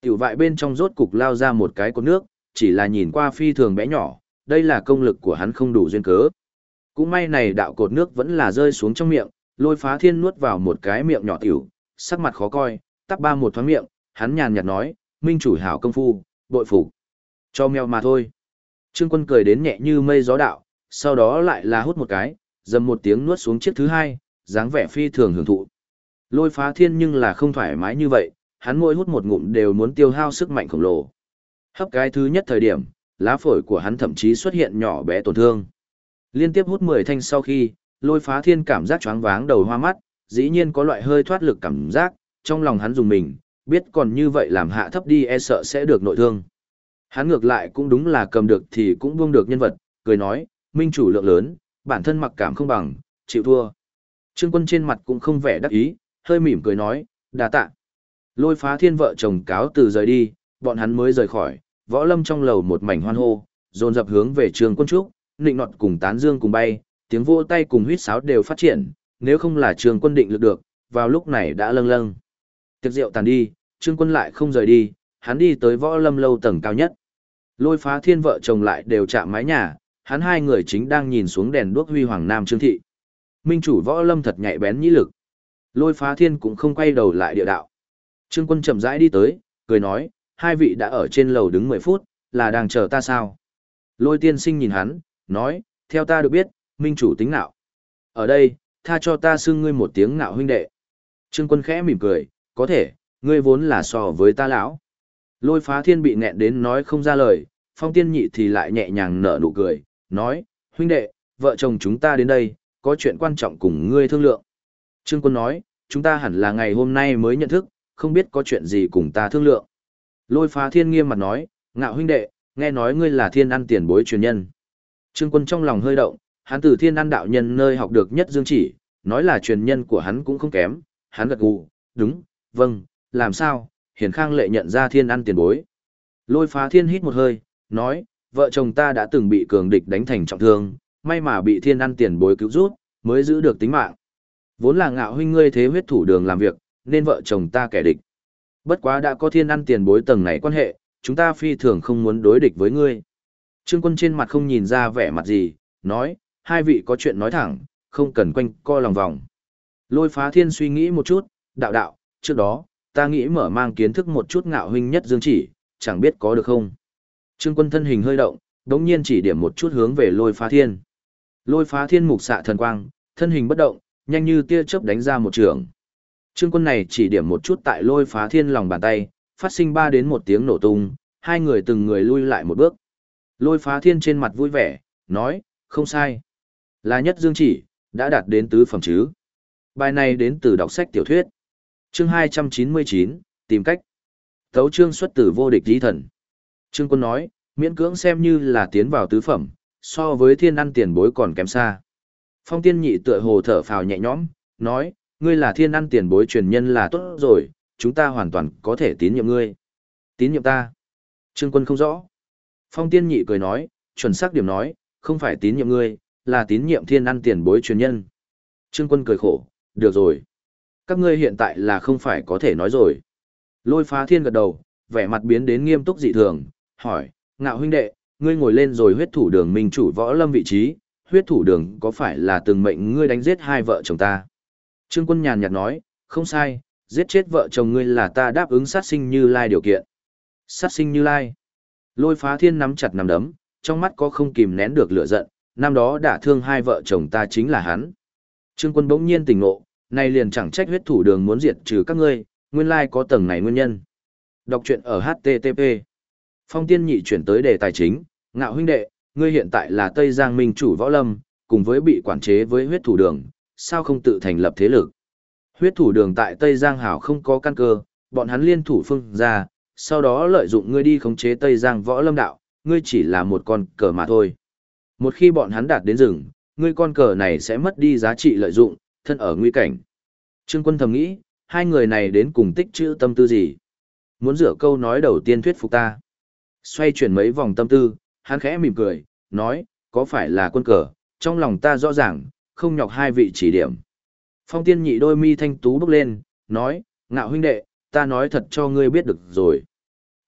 Tiểu vại bên trong rốt cục lao ra một cái cột nước, chỉ là nhìn qua phi thường bé nhỏ, đây là công lực của hắn không đủ duyên cớ. Cũng may này đạo cột nước vẫn là rơi xuống trong miệng, Lôi Phá Thiên nuốt vào một cái miệng nhỏ tiểu, sắc mặt khó coi, tắc ba một thoáng miệng, hắn nhàn nhạt nói, minh chủ hảo công phu, bội phục. Cho mèo mà thôi. Trương Quân cười đến nhẹ như mây gió đạo, sau đó lại là hút một cái, dầm một tiếng nuốt xuống chiếc thứ hai, dáng vẻ phi thường hưởng thụ. Lôi Phá Thiên nhưng là không thoải mái như vậy, hắn mỗi hút một ngụm đều muốn tiêu hao sức mạnh khổng lồ. Hấp cái thứ nhất thời điểm, lá phổi của hắn thậm chí xuất hiện nhỏ bé tổn thương. Liên tiếp hút 10 thanh sau khi, Lôi Phá Thiên cảm giác choáng váng đầu hoa mắt, dĩ nhiên có loại hơi thoát lực cảm giác, trong lòng hắn dùng mình, biết còn như vậy làm hạ thấp đi e sợ sẽ được nội thương. Hắn ngược lại cũng đúng là cầm được thì cũng buông được nhân vật, cười nói, minh chủ lượng lớn, bản thân mặc cảm không bằng, chịu thua. Trương Quân trên mặt cũng không vẻ đắc ý, hơi mỉm cười nói, đa tạ. Lôi Phá Thiên vợ chồng cáo từ rời đi, bọn hắn mới rời khỏi, võ lâm trong lầu một mảnh hoan hô, dồn dập hướng về Trương Quân Trúc, nịnh nọt cùng tán dương cùng bay, tiếng vỗ tay cùng huýt sáo đều phát triển, nếu không là Trương Quân định lực được, vào lúc này đã lâng lâng. Tiệc rượu tàn đi, Trương Quân lại không rời đi, hắn đi tới võ lâm lâu tầng cao nhất. Lôi Phá Thiên vợ chồng lại đều chạm mái nhà, hắn hai người chính đang nhìn xuống đèn đuốc huy hoàng nam Trương thị. Minh chủ võ lâm thật nhạy bén nhĩ lực. Lôi Phá Thiên cũng không quay đầu lại địa đạo. Trương Quân chậm rãi đi tới, cười nói, hai vị đã ở trên lầu đứng 10 phút, là đang chờ ta sao? Lôi tiên sinh nhìn hắn, nói, theo ta được biết, minh chủ tính nạo. Ở đây, tha cho ta xưng ngươi một tiếng nạo huynh đệ. Trương Quân khẽ mỉm cười, có thể, ngươi vốn là so với ta lão. Lôi Phá Thiên bị nghẹn đến nói không ra lời, Phong Tiên Nhị thì lại nhẹ nhàng nở nụ cười, nói, huynh đệ, vợ chồng chúng ta đến đây, có chuyện quan trọng cùng ngươi thương lượng. Trương Quân nói, chúng ta hẳn là ngày hôm nay mới nhận thức, không biết có chuyện gì cùng ta thương lượng. Lôi Phá Thiên nghiêm mặt nói, ngạo huynh đệ, nghe nói ngươi là thiên ăn tiền bối truyền nhân. Trương Quân trong lòng hơi động, hắn từ thiên ăn đạo nhân nơi học được nhất dương chỉ, nói là truyền nhân của hắn cũng không kém, hắn gật gù, đúng, vâng, làm sao, Hiển Khang lệ nhận ra thiên ăn tiền bối. Lôi Phá Thiên hít một hơi, nói, vợ chồng ta đã từng bị cường địch đánh thành trọng thương, may mà bị thiên ăn tiền bối cứu rút, mới giữ được tính mạng. Vốn là ngạo huynh ngươi thế huyết thủ đường làm việc, nên vợ chồng ta kẻ địch. Bất quá đã có thiên ăn tiền bối tầng này quan hệ, chúng ta phi thường không muốn đối địch với ngươi. Trương Quân trên mặt không nhìn ra vẻ mặt gì, nói, hai vị có chuyện nói thẳng, không cần quanh co lòng vòng. Lôi Phá Thiên suy nghĩ một chút, đạo đạo, trước đó, ta nghĩ mở mang kiến thức một chút ngạo huynh nhất dương chỉ, chẳng biết có được không. Trương Quân thân hình hơi động, đống nhiên chỉ điểm một chút hướng về Lôi Phá Thiên. Lôi Phá Thiên mục xạ thần quang, thân hình bất động, nhanh như tia chớp đánh ra một trường. Trương Quân này chỉ điểm một chút tại Lôi Phá Thiên lòng bàn tay, phát sinh 3 đến 1 tiếng nổ tung, hai người từng người lui lại một bước. Lôi Phá Thiên trên mặt vui vẻ, nói, không sai. Là nhất dương chỉ, đã đạt đến tứ phẩm chứ. Bài này đến từ đọc sách tiểu thuyết. Chương 299, tìm cách. Tấu chương xuất từ vô địch tí thần. Trương Quân nói, miễn cưỡng xem như là tiến vào tứ phẩm, so với thiên ăn tiền bối còn kém xa. Phong Tiên Nhị tựa hồ thở phào nhẹ nhõm, nói, ngươi là thiên ăn tiền bối truyền nhân là tốt rồi, chúng ta hoàn toàn có thể tín nhiệm ngươi. Tín nhiệm ta. Trương Quân không rõ. Phong Tiên Nhị cười nói, chuẩn xác điểm nói, không phải tín nhiệm ngươi, là tín nhiệm thiên ăn tiền bối truyền nhân. Trương Quân cười khổ, được rồi. Các ngươi hiện tại là không phải có thể nói rồi. Lôi Phá Thiên gật đầu, vẻ mặt biến đến nghiêm túc dị thường, hỏi, ngạo huynh đệ, ngươi ngồi lên rồi huyết thủ đường minh chủ võ lâm vị trí, huyết thủ đường có phải là từng mệnh ngươi đánh giết hai vợ chồng ta? Trương Quân nhàn nhạt nói, không sai, giết chết vợ chồng ngươi là ta đáp ứng sát sinh Như Lai điều kiện. Sát sinh Như Lai. Lôi Phá Thiên nắm chặt nắm đấm, trong mắt có không kìm nén được lửa giận, năm đó đả thương hai vợ chồng ta chính là hắn. Trương Quân bỗng nhiên tỉnh ngộ, nay liền chẳng trách huyết thủ đường muốn diệt trừ các ngươi, nguyên lai có tầng này nguyên nhân. Đọc truyện ở http. Phong Tiên Nhị chuyển tới đề tài chính, ngạo huynh đệ, ngươi hiện tại là Tây Giang Minh chủ võ lâm, cùng với bị quản chế với huyết thủ đường, sao không tự thành lập thế lực? Huyết thủ đường tại Tây Giang hảo không có căn cơ, bọn hắn liên thủ phương ra, sau đó lợi dụng ngươi đi khống chế Tây Giang võ lâm đạo, ngươi chỉ là một con cờ mà thôi. Một khi bọn hắn đạt đến rừng, ngươi con cờ này sẽ mất đi giá trị lợi dụng, thân ở nguy cảnh. Trương Quân thầm nghĩ, hai người này đến cùng tích trữ tâm tư gì? Muốn rửa câu nói đầu tiên thuyết phục ta. Xoay chuyển mấy vòng tâm tư, hắn khẽ mỉm cười, nói, có phải là quân cờ, trong lòng ta rõ ràng, không nhọc hai vị chỉ điểm. Phong Tiên Nhị đôi mi thanh tú bước lên, nói, ngạo huynh đệ, ta nói thật cho ngươi biết được rồi.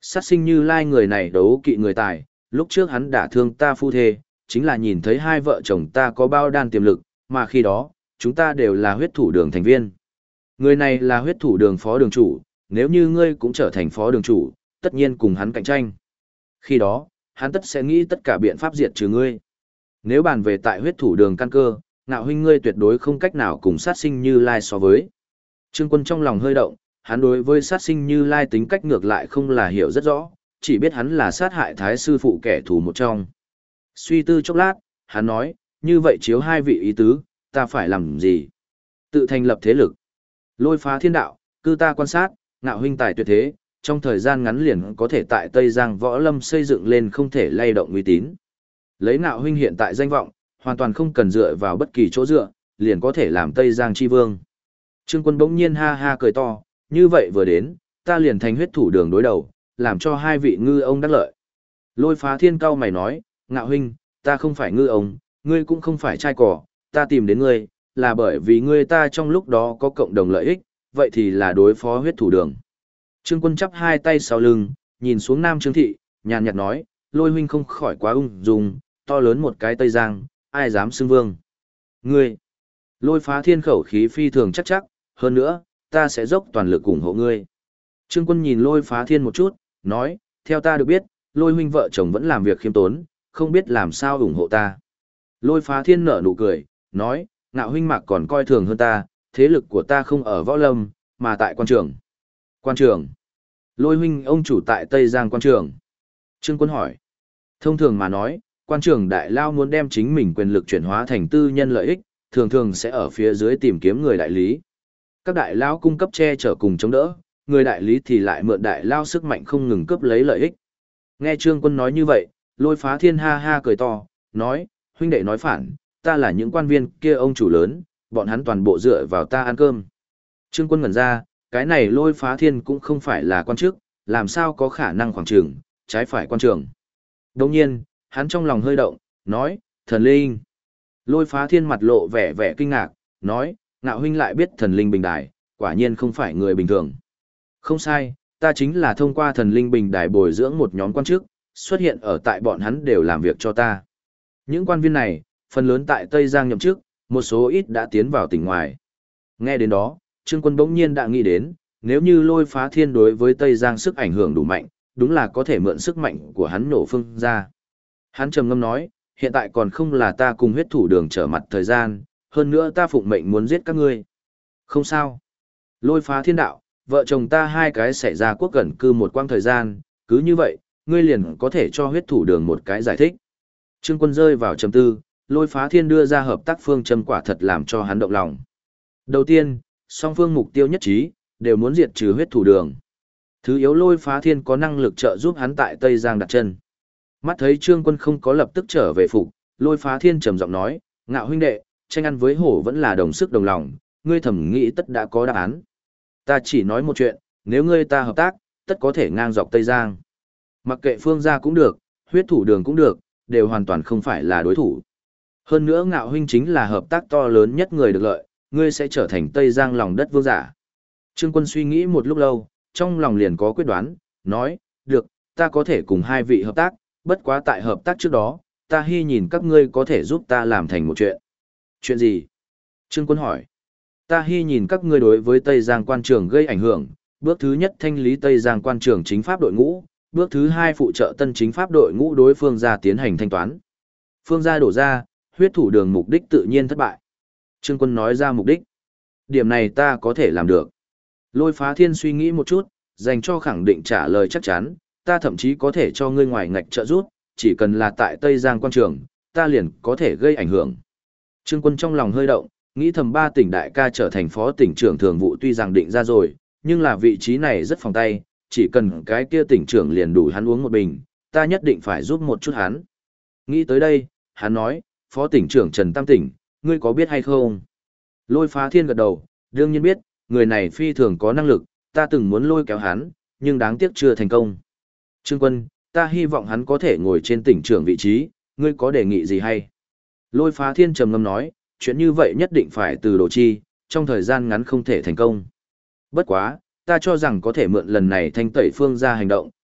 Sát sinh Như Lai người này đấu kỵ người tài, lúc trước hắn đả thương ta phu thê, chính là nhìn thấy hai vợ chồng ta có bao đan tiềm lực, mà khi đó, chúng ta đều là huyết thủ đường thành viên. Người này là huyết thủ đường phó đường chủ, nếu như ngươi cũng trở thành phó đường chủ, tất nhiên cùng hắn cạnh tranh. Khi đó, hắn tất sẽ nghĩ tất cả biện pháp diệt trừ ngươi. Nếu bàn về tại huyết thủ đường căn cơ, Ngạo huynh ngươi tuyệt đối không cách nào cùng sát sinh Như Lai so với. Trương Quân trong lòng hơi động, hắn đối với sát sinh Như Lai tính cách ngược lại không là hiểu rất rõ, chỉ biết hắn là sát hại thái sư phụ kẻ thù một trong. Suy tư chốc lát, hắn nói, như vậy chiếu hai vị ý tứ, ta phải làm gì? Tự thành lập thế lực. Lôi phá thiên đạo, cư ta quan sát, Ngạo huynh tài tuyệt thế, trong thời gian ngắn liền có thể tại Tây Giang Võ Lâm xây dựng lên không thể lay động uy tín. Lấy Ngạo huynh hiện tại danh vọng, hoàn toàn không cần dựa vào bất kỳ chỗ dựa, liền có thể làm Tây Giang chi vương. Trương Quân bỗng nhiên ha ha cười to, như vậy vừa đến, ta liền thành huyết thủ đường đối đầu, làm cho hai vị ngư ông đắc lợi. Lôi phá thiên cao mày nói, Ngạo huynh, ta không phải ngư ông, ngươi cũng không phải trai cỏ, ta tìm đến ngươi, là bởi vì ngươi ta trong lúc đó có cộng đồng lợi ích, vậy thì là đối phó huyết thủ đường. Trương Quân chắp hai tay sau lưng, nhìn xuống Nam Trương Thị, nhàn nhạt nói, Lôi huynh không khỏi quá ung dung, to lớn một cái Tây Giang, ai dám xưng vương. Ngươi, Lôi phá thiên khẩu khí phi thường chắc chắc, hơn nữa, ta sẽ dốc toàn lực ủng hộ ngươi. Trương Quân nhìn Lôi phá thiên một chút, nói, theo ta được biết, Lôi huynh vợ chồng vẫn làm việc khiêm tốn, không biết làm sao ủng hộ ta. Lôi phá thiên nở nụ cười, nói, Ngạo huynh mạc còn coi thường hơn ta, thế lực của ta không ở võ lâm, mà tại quan trường. Quan trường. Lôi huynh ông chủ tại Tây Giang quan trường. Trương Quân hỏi. Thông thường mà nói, quan trường đại lao muốn đem chính mình quyền lực chuyển hóa thành tư nhân lợi ích, thường thường sẽ ở phía dưới tìm kiếm người đại lý. Các đại lao cung cấp che chở cùng chống đỡ, người đại lý thì lại mượn đại lao sức mạnh không ngừng cướp lấy lợi ích. Nghe Trương Quân nói như vậy, Lôi phá thiên ha ha cười to, nói, huynh đệ nói phản, ta là những quan viên kia ông chủ lớn, bọn hắn toàn bộ dựa vào ta ăn cơm. Trương Quân ngẩn ra, cái này Lôi phá thiên cũng không phải là quan chức, làm sao có khả năng khoảng trường, trái phải quan trường. Đồng nhiên, hắn trong lòng hơi động, nói, thần linh. Lôi phá thiên mặt lộ vẻ vẻ kinh ngạc, nói, Ngạo huynh lại biết thần linh bình đài, quả nhiên không phải người bình thường. Không sai, ta chính là thông qua thần linh bình đài bồi dưỡng một nhóm quan chức, xuất hiện ở tại bọn hắn đều làm việc cho ta. Những quan viên này, phần lớn tại Tây Giang nhậm chức, một số ít đã tiến vào tỉnh ngoài. Nghe đến đó, Trương Quân bỗng nhiên đã nghĩ đến, nếu như Lôi phá thiên đối với Tây Giang sức ảnh hưởng đủ mạnh, đúng là có thể mượn sức mạnh của hắn nổ phương ra. Hắn trầm ngâm nói, hiện tại còn không là ta cùng huyết thủ đường trở mặt thời gian, hơn nữa ta phụng mệnh muốn giết các ngươi. Không sao. Lôi phá thiên đạo, vợ chồng ta hai cái xảy ra quốc gần cư một quãng thời gian, cứ như vậy, ngươi liền có thể cho huyết thủ đường một cái giải thích. Trương Quân rơi vào trầm tư, Lôi phá thiên đưa ra hợp tác phương châm quả thật làm cho hắn động lòng. Đầu tiên, song phương mục tiêu nhất trí, đều muốn diệt trừ huyết thủ đường. Thứ yếu Lôi phá thiên có năng lực trợ giúp hắn tại Tây Giang đặt chân. Mắt thấy Trương Quân không có lập tức trở về phục, Lôi phá thiên trầm giọng nói, Ngạo huynh đệ, tranh ăn với hổ vẫn là đồng sức đồng lòng, ngươi thẩm nghĩ tất đã có đáp án. Ta chỉ nói một chuyện, nếu ngươi ta hợp tác, tất có thể ngang dọc Tây Giang. Mặc kệ phương gia cũng được, huyết thủ đường cũng được, đều hoàn toàn không phải là đối thủ. Hơn nữa Ngạo huynh chính là hợp tác to lớn nhất người được lợi, ngươi sẽ trở thành Tây Giang lòng đất vương giả. Trương Quân suy nghĩ một lúc lâu, trong lòng liền có quyết đoán, nói, được, ta có thể cùng hai vị hợp tác, bất quá tại hợp tác trước đó, ta hy nhìn các ngươi có thể giúp ta làm thành một chuyện. Chuyện gì? Trương Quân hỏi. Ta hy nhìn các ngươi đối với Tây Giang quan trường gây ảnh hưởng, bước thứ nhất thanh lý Tây Giang quan trường chính pháp đội ngũ, bước thứ hai phụ trợ tân chính pháp đội ngũ đối phương gia tiến hành thanh toán. Phương gia đổ ra, huyết thủ đường mục đích tự nhiên thất bại. Trương Quân nói ra mục đích. Điểm này ta có thể làm được. Lôi phá thiên suy nghĩ một chút, dành cho khẳng định trả lời chắc chắn, ta thậm chí có thể cho ngươi ngoài ngạch trợ giúp, chỉ cần là tại Tây Giang quan trường, ta liền có thể gây ảnh hưởng. Trương Quân trong lòng hơi động, nghĩ thầm ba tỉnh đại ca trở thành phó tỉnh trưởng thường vụ tuy rằng định ra rồi, nhưng là vị trí này rất phòng tay, chỉ cần cái kia tỉnh trưởng liền đủ hắn uống một bình, ta nhất định phải giúp một chút hắn. Nghĩ tới đây, hắn nói, phó tỉnh trưởng Trần Tam Tỉnh, ngươi có biết hay không? Lôi phá thiên gật đầu, đương nhiên biết, người này phi thường có năng lực, ta từng muốn lôi kéo hắn, nhưng đáng tiếc chưa thành công. Trương Quân, ta hy vọng hắn có thể ngồi trên tỉnh trưởng vị trí, ngươi có đề nghị gì hay? Lôi phá thiên trầm ngâm nói, chuyện như vậy nhất định phải từ đồ chi, trong thời gian ngắn không thể thành công. Bất quá, ta cho rằng có thể mượn lần này thanh tẩy phương ra hành động,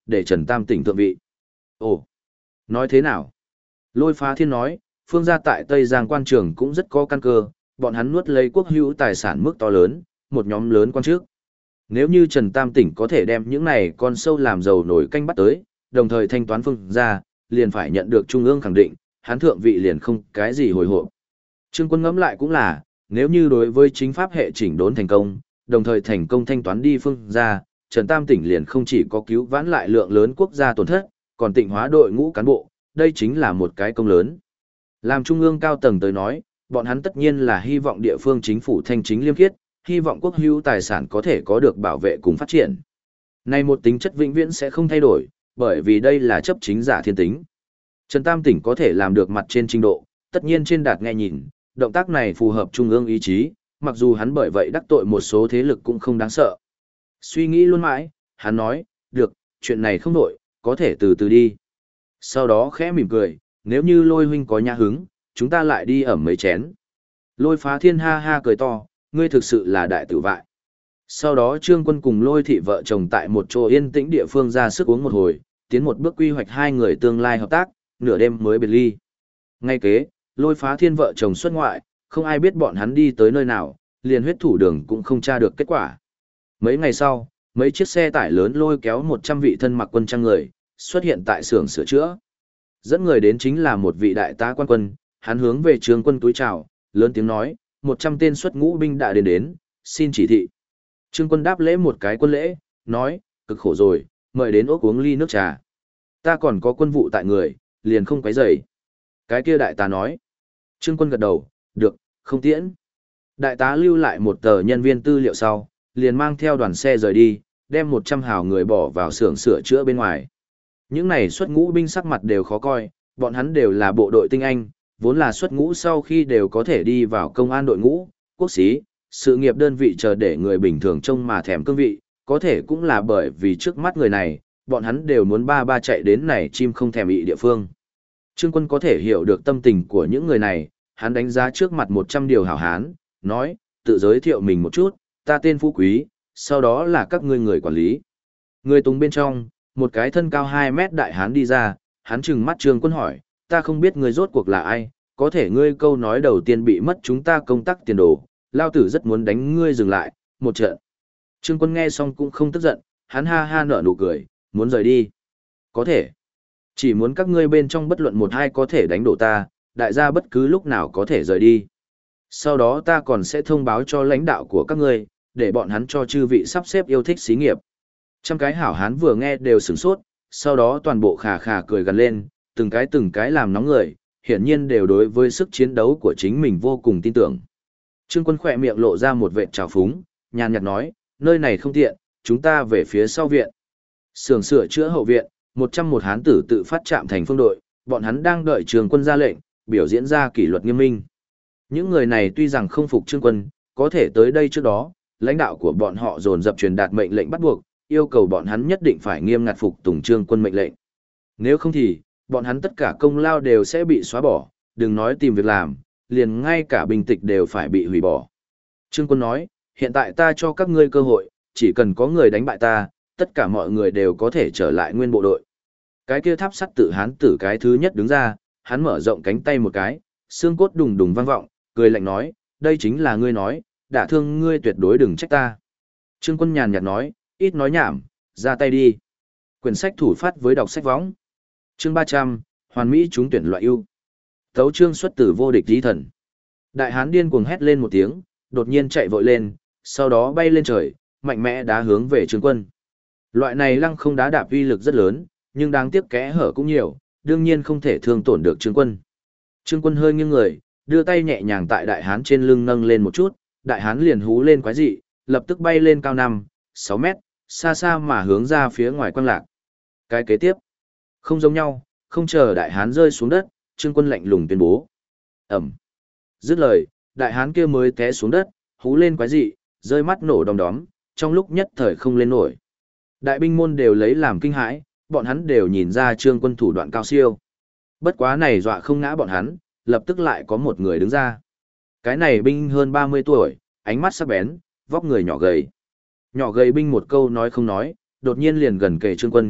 để Trần Tam Tỉnh thượng vị. Ồ, nói thế nào? Lôi Phá Thiên nói, phương gia tại Tây Giang quan trường cũng rất có căn cơ, bọn hắn nuốt lấy quốc hữu tài sản mức to lớn, một nhóm lớn quan chức. Nếu như Trần Tam Tỉnh có thể đem những này con sâu làm giàu nổi canh bắt tới, đồng thời thanh toán phương gia, liền phải nhận được Trung ương khẳng định, hắn thượng vị liền không cái gì hồi hộp. Trương Quân ngẫm lại cũng là, nếu như đối với chính pháp hệ chỉnh đốn thành công, đồng thời thành công thanh toán đi phương gia, Trần Tam Tỉnh liền không chỉ có cứu vãn lại lượng lớn quốc gia tổn thất, còn tịnh hóa đội ngũ cán bộ, đây chính là một cái công lớn. Làm trung ương cao tầng tới nói, bọn hắn tất nhiên là hy vọng địa phương chính phủ thanh chính liêm khiết, hy vọng quốc hữu tài sản có thể có được bảo vệ cùng phát triển. Này một tính chất vĩnh viễn sẽ không thay đổi, bởi vì đây là chấp chính giả thiên tính. Trần Tam Tỉnh có thể làm được mặt trên trình độ, tất nhiên trên đạt nghe nhìn, động tác này phù hợp trung ương ý chí, mặc dù hắn bởi vậy đắc tội một số thế lực cũng không đáng sợ. Suy nghĩ luôn mãi, hắn nói, được, chuyện này không đổi, có thể từ từ đi. Sau đó khẽ mỉm cười, nếu như Lôi huynh có nhã hứng, chúng ta lại đi ẩm mấy chén. Lôi Phá Thiên ha ha cười to, ngươi thực sự là đại tử vại. Sau đó Trương Quân cùng Lôi Thị vợ chồng tại một chỗ yên tĩnh địa phương ra sức uống một hồi, tiến một bước quy hoạch hai người tương lai hợp tác, nửa đêm mới biệt ly. Ngay kế, Lôi Phá Thiên vợ chồng xuất ngoại, không ai biết bọn hắn đi tới nơi nào, liền huyết thủ đường cũng không tra được kết quả. Mấy ngày sau, mấy chiếc xe tải lớn lôi kéo 100 vị thân mặc quân trang người, xuất hiện tại xưởng sửa chữa. Dẫn người đến chính là một vị đại tá quan quân, hắn hướng về Trương Quân túi chào, lớn tiếng nói, 100 tên xuất ngũ binh đã đến, xin chỉ thị. Trương Quân đáp lễ một cái quân lễ, nói, cực khổ rồi, mời đến ốc uống ly nước trà. Ta còn có quân vụ tại người, liền không quấy rầy. Cái kia đại tá nói. Trương Quân gật đầu, được, không tiễn. Đại tá lưu lại một tờ nhân viên tư liệu sau, liền mang theo đoàn xe rời đi, đem 100 hào người bỏ vào xưởng sửa chữa bên ngoài. Những này xuất ngũ binh sắc mặt đều khó coi, bọn hắn đều là bộ đội tinh anh, vốn là xuất ngũ sau khi đều có thể đi vào công an đội ngũ, quốc sĩ, sự nghiệp đơn vị chờ để người bình thường trông mà thèm cương vị, có thể cũng là bởi vì trước mắt người này, bọn hắn đều muốn ba ba chạy đến này chim không thèm ị địa phương. Trương Quân có thể hiểu được tâm tình của những người này, hắn đánh giá trước mặt 100 điều hảo hán, nói, tự giới thiệu mình một chút, ta tên Phú Quý, sau đó là các ngươi người quản lý. Người tùng bên trong, một cái thân cao 2 mét đại hán đi ra, hắn trừng mắt Trương Quân hỏi, ta không biết ngươi rốt cuộc là ai, có thể ngươi câu nói đầu tiên bị mất chúng ta công tác tiền đồ, lao tử rất muốn đánh ngươi dừng lại, một trận. Trương Quân nghe xong cũng không tức giận, hắn ha ha nở nụ cười, muốn rời đi. Có thể. Chỉ muốn các ngươi bên trong bất luận một hai có thể đánh đổ ta, đại gia bất cứ lúc nào có thể rời đi. Sau đó ta còn sẽ thông báo cho lãnh đạo của các ngươi, để bọn hắn cho chư vị sắp xếp yêu thích xí nghiệp. Trăm cái hảo hán vừa nghe đều sửng sốt, sau đó toàn bộ khà khà cười gần lên, từng cái làm nóng người, hiển nhiên đều đối với sức chiến đấu của chính mình vô cùng tin tưởng. Trương Quân khỏe miệng lộ ra một vệt trào phúng, nhàn nhạt nói, nơi này không tiện, chúng ta về phía sau viện. Xưởng sửa chữa hậu viện, 101 hán tử tự phát chạm thành phương đội, bọn hắn đang đợi Trương Quân ra lệnh, biểu diễn ra kỷ luật nghiêm minh. Những người này tuy rằng không phục Trương Quân, có thể tới đây trước đó, lãnh đạo của bọn họ dồn dập truyền đạt mệnh lệnh bắt buộc, yêu cầu bọn hắn nhất định phải nghiêm ngặt phục tùng Trương Quân mệnh lệnh. Nếu không thì, bọn hắn tất cả công lao đều sẽ bị xóa bỏ, đừng nói tìm việc làm, liền ngay cả bình tịch đều phải bị hủy bỏ. Trương Quân nói, hiện tại ta cho các ngươi cơ hội, chỉ cần có người đánh bại ta, tất cả mọi người đều có thể trở lại nguyên bộ đội. Cái kia tháp sắt tự hán tử cái thứ nhất đứng ra, hắn mở rộng cánh tay một cái, xương cốt đùng đùng vang vọng, cười lạnh nói, đây chính là ngươi nói, đả thương ngươi tuyệt đối đừng trách ta. Trương Quân nhàn nhạt nói, ít nói nhảm, ra tay đi. Quyển sách thủ phát với đọc sách võng. Chương 300, hoàn mỹ trúng tuyển loại ưu. Tấu chương xuất từ vô địch chí thần. Đại hán điên cuồng hét lên một tiếng, đột nhiên chạy vội lên, sau đó bay lên trời, mạnh mẽ đá hướng về Trương Quân. Loại này lăng không đá đạp uy lực rất lớn, nhưng đáng tiếc kẽ hở cũng nhiều, đương nhiên không thể thương tổn được Trương Quân. Trương Quân hơi nghiêng người, đưa tay nhẹ nhàng tại đại hán trên lưng nâng lên một chút, đại hán liền hú lên quái dị, lập tức bay lên cao 5-6 mét, xa xa mà hướng ra phía ngoài quang lạc. Cái kế tiếp, không giống nhau, không chờ đại hán rơi xuống đất, Trương Quân lạnh lùng tuyên bố. Ẩm. Dứt lời, đại hán kia mới té xuống đất, hú lên quái dị, rơi mắt nổ đom đóm, trong lúc nhất thời không lên nổi. Đại binh môn đều lấy làm kinh hãi, bọn hắn đều nhìn ra Trương Quân thủ đoạn cao siêu. Bất quá này dọa không ngã bọn hắn, lập tức lại có một người đứng ra. Cái này binh hơn 30 tuổi, ánh mắt sắc bén, vóc người nhỏ gầy. Nhỏ gầy binh một câu nói không nói, đột nhiên liền gần kề Trương Quân,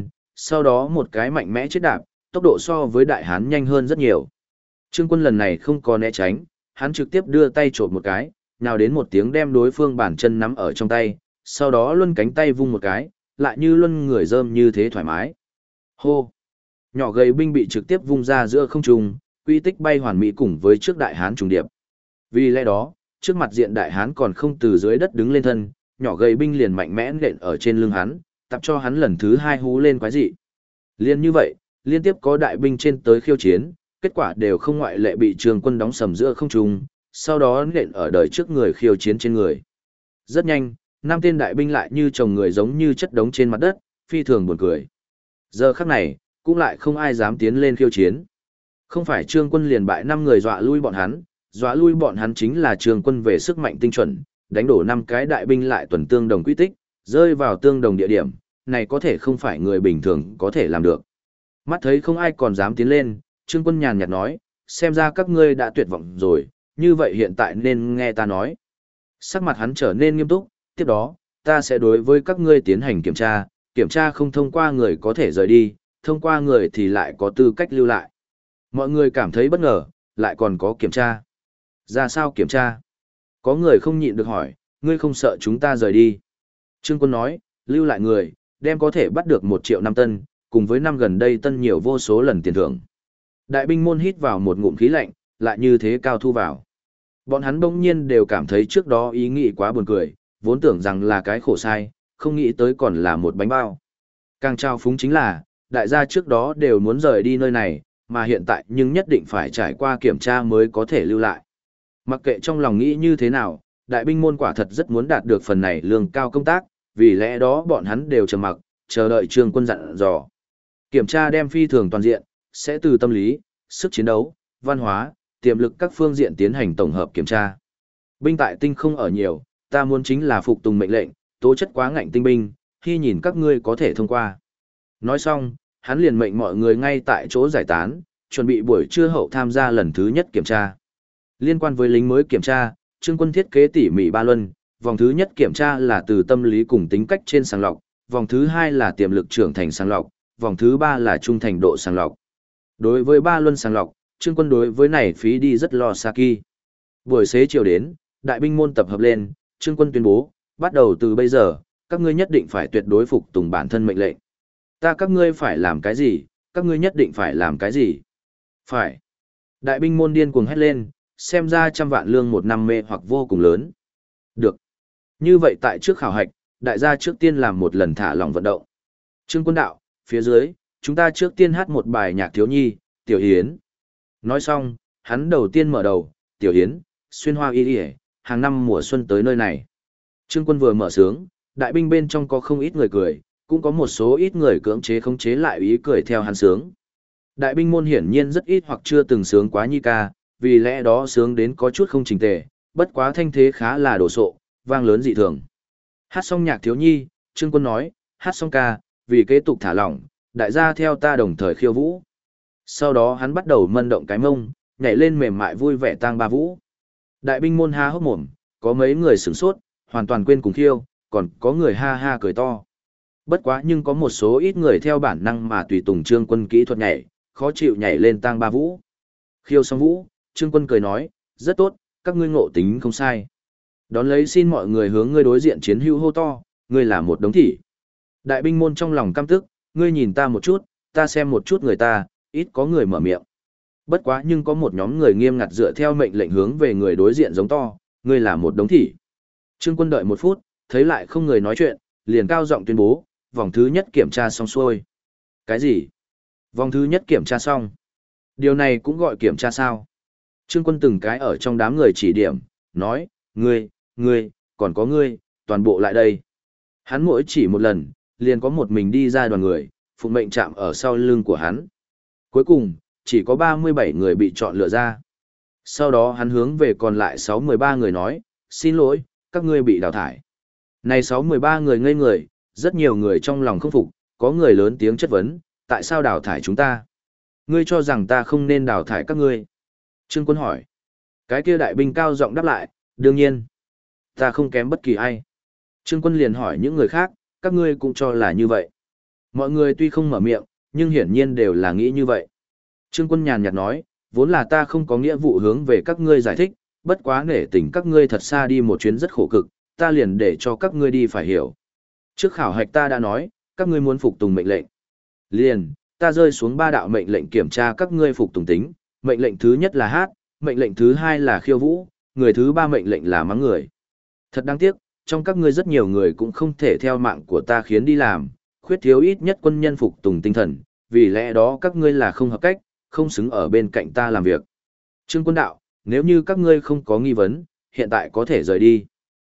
Sau đó một cái mạnh mẽ chết đạp, tốc độ so với đại hán nhanh hơn rất nhiều. Trương Quân lần này không có né tránh, hắn trực tiếp đưa tay chộp một cái, nào đến một tiếng đem đối phương bàn chân nắm ở trong tay, sau đó luân cánh tay vung một cái, lại như luân người rơm như thế thoải mái. Hô! Nhỏ gầy binh bị trực tiếp vung ra giữa không trung, quy tích bay hoàn mỹ cùng với trước đại hán trùng điệp. Vì lẽ đó, trước mặt diện đại hán còn không từ dưới đất đứng lên thân, nhỏ gầy binh liền mạnh mẽ nện ở trên lưng hắn, tập cho hắn lần thứ hai hú lên quái dị. Liên như vậy, liên tiếp có đại binh trên tới khiêu chiến, kết quả đều không ngoại lệ bị Trương Quân đóng sầm giữa không trung, sau đó nện ở đời trước người khiêu chiến trên người. Rất nhanh, năm tên đại binh lại như chồng người giống như chất đống trên mặt đất, phi thường buồn cười. Giờ khắc này, cũng lại không ai dám tiến lên khiêu chiến. Không phải Trương Quân liền bại 5 người dọa lui bọn hắn chính là Trương Quân về sức mạnh tinh chuẩn, đánh đổ 5 cái đại binh lại tuần tương đồng quy tích, rơi vào tương đồng địa điểm, này có thể không phải người bình thường có thể làm được. Mắt thấy không ai còn dám tiến lên, Trương Quân nhàn nhạt nói, xem ra các ngươi đã tuyệt vọng rồi, như vậy hiện tại nên nghe ta nói. Sắc mặt hắn trở nên nghiêm túc, tiếp đó, ta sẽ đối với các ngươi tiến hành kiểm tra không thông qua người có thể rời đi, thông qua người thì lại có tư cách lưu lại. Mọi người cảm thấy bất ngờ, lại còn có kiểm tra. Ra sao kiểm tra? Có người không nhịn được hỏi, ngươi không sợ chúng ta rời đi. Trương Quân nói, lưu lại người, đem có thể bắt được 1 triệu năm tân, cùng với năm gần đây tân nhiều vô số lần tiền thưởng. Đại binh môn hít vào một ngụm khí lạnh, lại như thế cao thu vào. Bọn hắn bỗng nhiên đều cảm thấy trước đó ý nghĩ quá buồn cười, vốn tưởng rằng là cái khổ sai, không nghĩ tới còn là một bánh bao. Càng trao phúng chính là, đại gia trước đó đều muốn rời đi nơi này, mà hiện tại nhưng nhất định phải trải qua kiểm tra mới có thể lưu lại. Mặc kệ trong lòng nghĩ như thế nào, đại binh môn quả thật rất muốn đạt được phần này lương cao công tác, vì lẽ đó bọn hắn đều trầm mặc, chờ đợi Trương Quân dặn dò. Kiểm tra đem phi thường toàn diện, sẽ từ tâm lý, sức chiến đấu, văn hóa, tiềm lực các phương diện tiến hành tổng hợp kiểm tra. Binh tại tinh không ở nhiều, ta muốn chính là phục tùng mệnh lệnh, tố chất quá ngạnh tinh binh, khi nhìn các ngươi có thể thông qua. Nói xong, hắn liền mệnh mọi người ngay tại chỗ giải tán, chuẩn bị buổi trưa hậu tham gia lần thứ nhất kiểm tra. Liên quan với lính mới kiểm tra, Trương Quân thiết kế tỉ mỉ 3 luân, vòng thứ nhất kiểm tra là từ tâm lý cùng tính cách trên sàng lọc, vòng thứ 2 là tiềm lực trưởng thành sàng lọc, vòng thứ 3 là trung thành độ sàng lọc. Đối với 3 luân sàng lọc, Trương Quân đối với này phí đi rất lo xa kỳ. Buổi xế chiều đến, đại binh môn tập hợp lên, Trương Quân tuyên bố, bắt đầu từ bây giờ, các ngươi nhất định phải tuyệt đối phục tùng bản thân mệnh lệnh. Các ngươi phải làm cái gì, các ngươi nhất định phải làm cái gì. Phải. Đại binh môn điên cuồng hét lên, xem ra 100 vạn lương một năm mê hoặc vô cùng lớn. Được. Như vậy tại trước khảo hạch, đại gia trước tiên làm một lần thả lỏng vận động. Trương Quân đạo, phía dưới, chúng ta trước tiên hát một bài nhạc thiếu nhi, Tiểu Hiến. Nói xong, hắn đầu tiên mở đầu, Tiểu Hiến, xuyên hoa y y, hàng năm mùa xuân tới nơi này. Trương Quân vừa mở sướng, đại binh bên trong có không ít người cười, cũng có một số ít người cưỡng chế khống chế lại ý cười theo hắn sướng. Đại binh môn hiển nhiên rất ít hoặc chưa từng sướng quá nhi ca, vì lẽ đó sướng đến có chút không chỉnh tề, bất quá thanh thế khá là đồ sộ, vang lớn dị thường. Hát xong nhạc thiếu nhi, Trương Quân nói, hát xong ca, vì kế tục thả lỏng, đại gia theo ta đồng thời khiêu vũ. Sau đó hắn bắt đầu mân động cái mông, nhảy lên mềm mại vui vẻ tang ba vũ. Đại binh môn há hốc mồm, có mấy người sửng sốt, hoàn toàn quên cùng khiêu, còn có người ha ha cười to. Bất quá nhưng có một số ít người theo bản năng mà tùy tùng Trương Quân kỹ thuật nhảy, khó chịu nhảy lên tang ba vũ. Khiêu xong vũ, Trương Quân cười nói, rất tốt, các ngươi ngộ tính không sai. Đón lấy xin mọi người hướng ngươi đối diện chiến hữu hô to, ngươi là một đống thỉ. Đại binh môn trong lòng căm tức, ngươi nhìn ta một chút, ta xem một chút người ta, ít có người mở miệng. Bất quá nhưng có một nhóm người nghiêm ngặt dựa theo mệnh lệnh hướng về người đối diện giống to, ngươi là một đống thỉ. Trương Quân đợi 1 phút, thấy lại không người nói chuyện, liền cao giọng tuyên bố, vòng thứ nhất kiểm tra xong xuôi. Cái gì? Vòng thứ nhất kiểm tra xong. Điều này cũng gọi kiểm tra sao? Trương Quân từng cái ở trong đám người chỉ điểm, nói, ngươi, còn có ngươi, toàn bộ lại đây. Hắn mỗi chỉ một lần, liền có một mình đi ra đoàn người, phụng mệnh chạm ở sau lưng của hắn. Cuối cùng, chỉ có 37 người bị chọn lựa ra. Sau đó hắn hướng về còn lại 613 người nói, xin lỗi, các ngươi bị đào thải. Này 613 người ngây người, rất nhiều người trong lòng không phục, có người lớn tiếng chất vấn, tại sao đào thải chúng ta? Ngươi cho rằng ta không nên đào thải các ngươi. Trương Quân hỏi. Cái kia đại binh cao giọng đáp lại, đương nhiên. Ta không kém bất kỳ ai. Trương Quân liền hỏi những người khác, các ngươi cũng cho là như vậy. Mọi người tuy không mở miệng, nhưng hiển nhiên đều là nghĩ như vậy. Trương Quân nhàn nhạt nói, vốn là ta không có nghĩa vụ hướng về các ngươi giải thích, bất quá nể tình các ngươi thật xa đi một chuyến rất khổ cực, ta liền để cho các ngươi đi phải hiểu. Trước khảo hạch ta đã nói, các ngươi muốn phục tùng mệnh lệnh. Liền, ta rơi xuống 3 đạo mệnh lệnh kiểm tra các ngươi phục tùng tính, mệnh lệnh thứ nhất là hát, mệnh lệnh thứ hai là khiêu vũ, người thứ ba mệnh lệnh là mắng người. Thật đáng tiếc, trong các ngươi rất nhiều người cũng không thể theo mạng của ta khiến đi làm, khuyết thiếu ít nhất quân nhân phục tùng tinh thần, vì lẽ đó các ngươi là không hợp cách, không xứng ở bên cạnh ta làm việc. Trương Quân đạo, nếu như các ngươi không có nghi vấn, hiện tại có thể rời đi.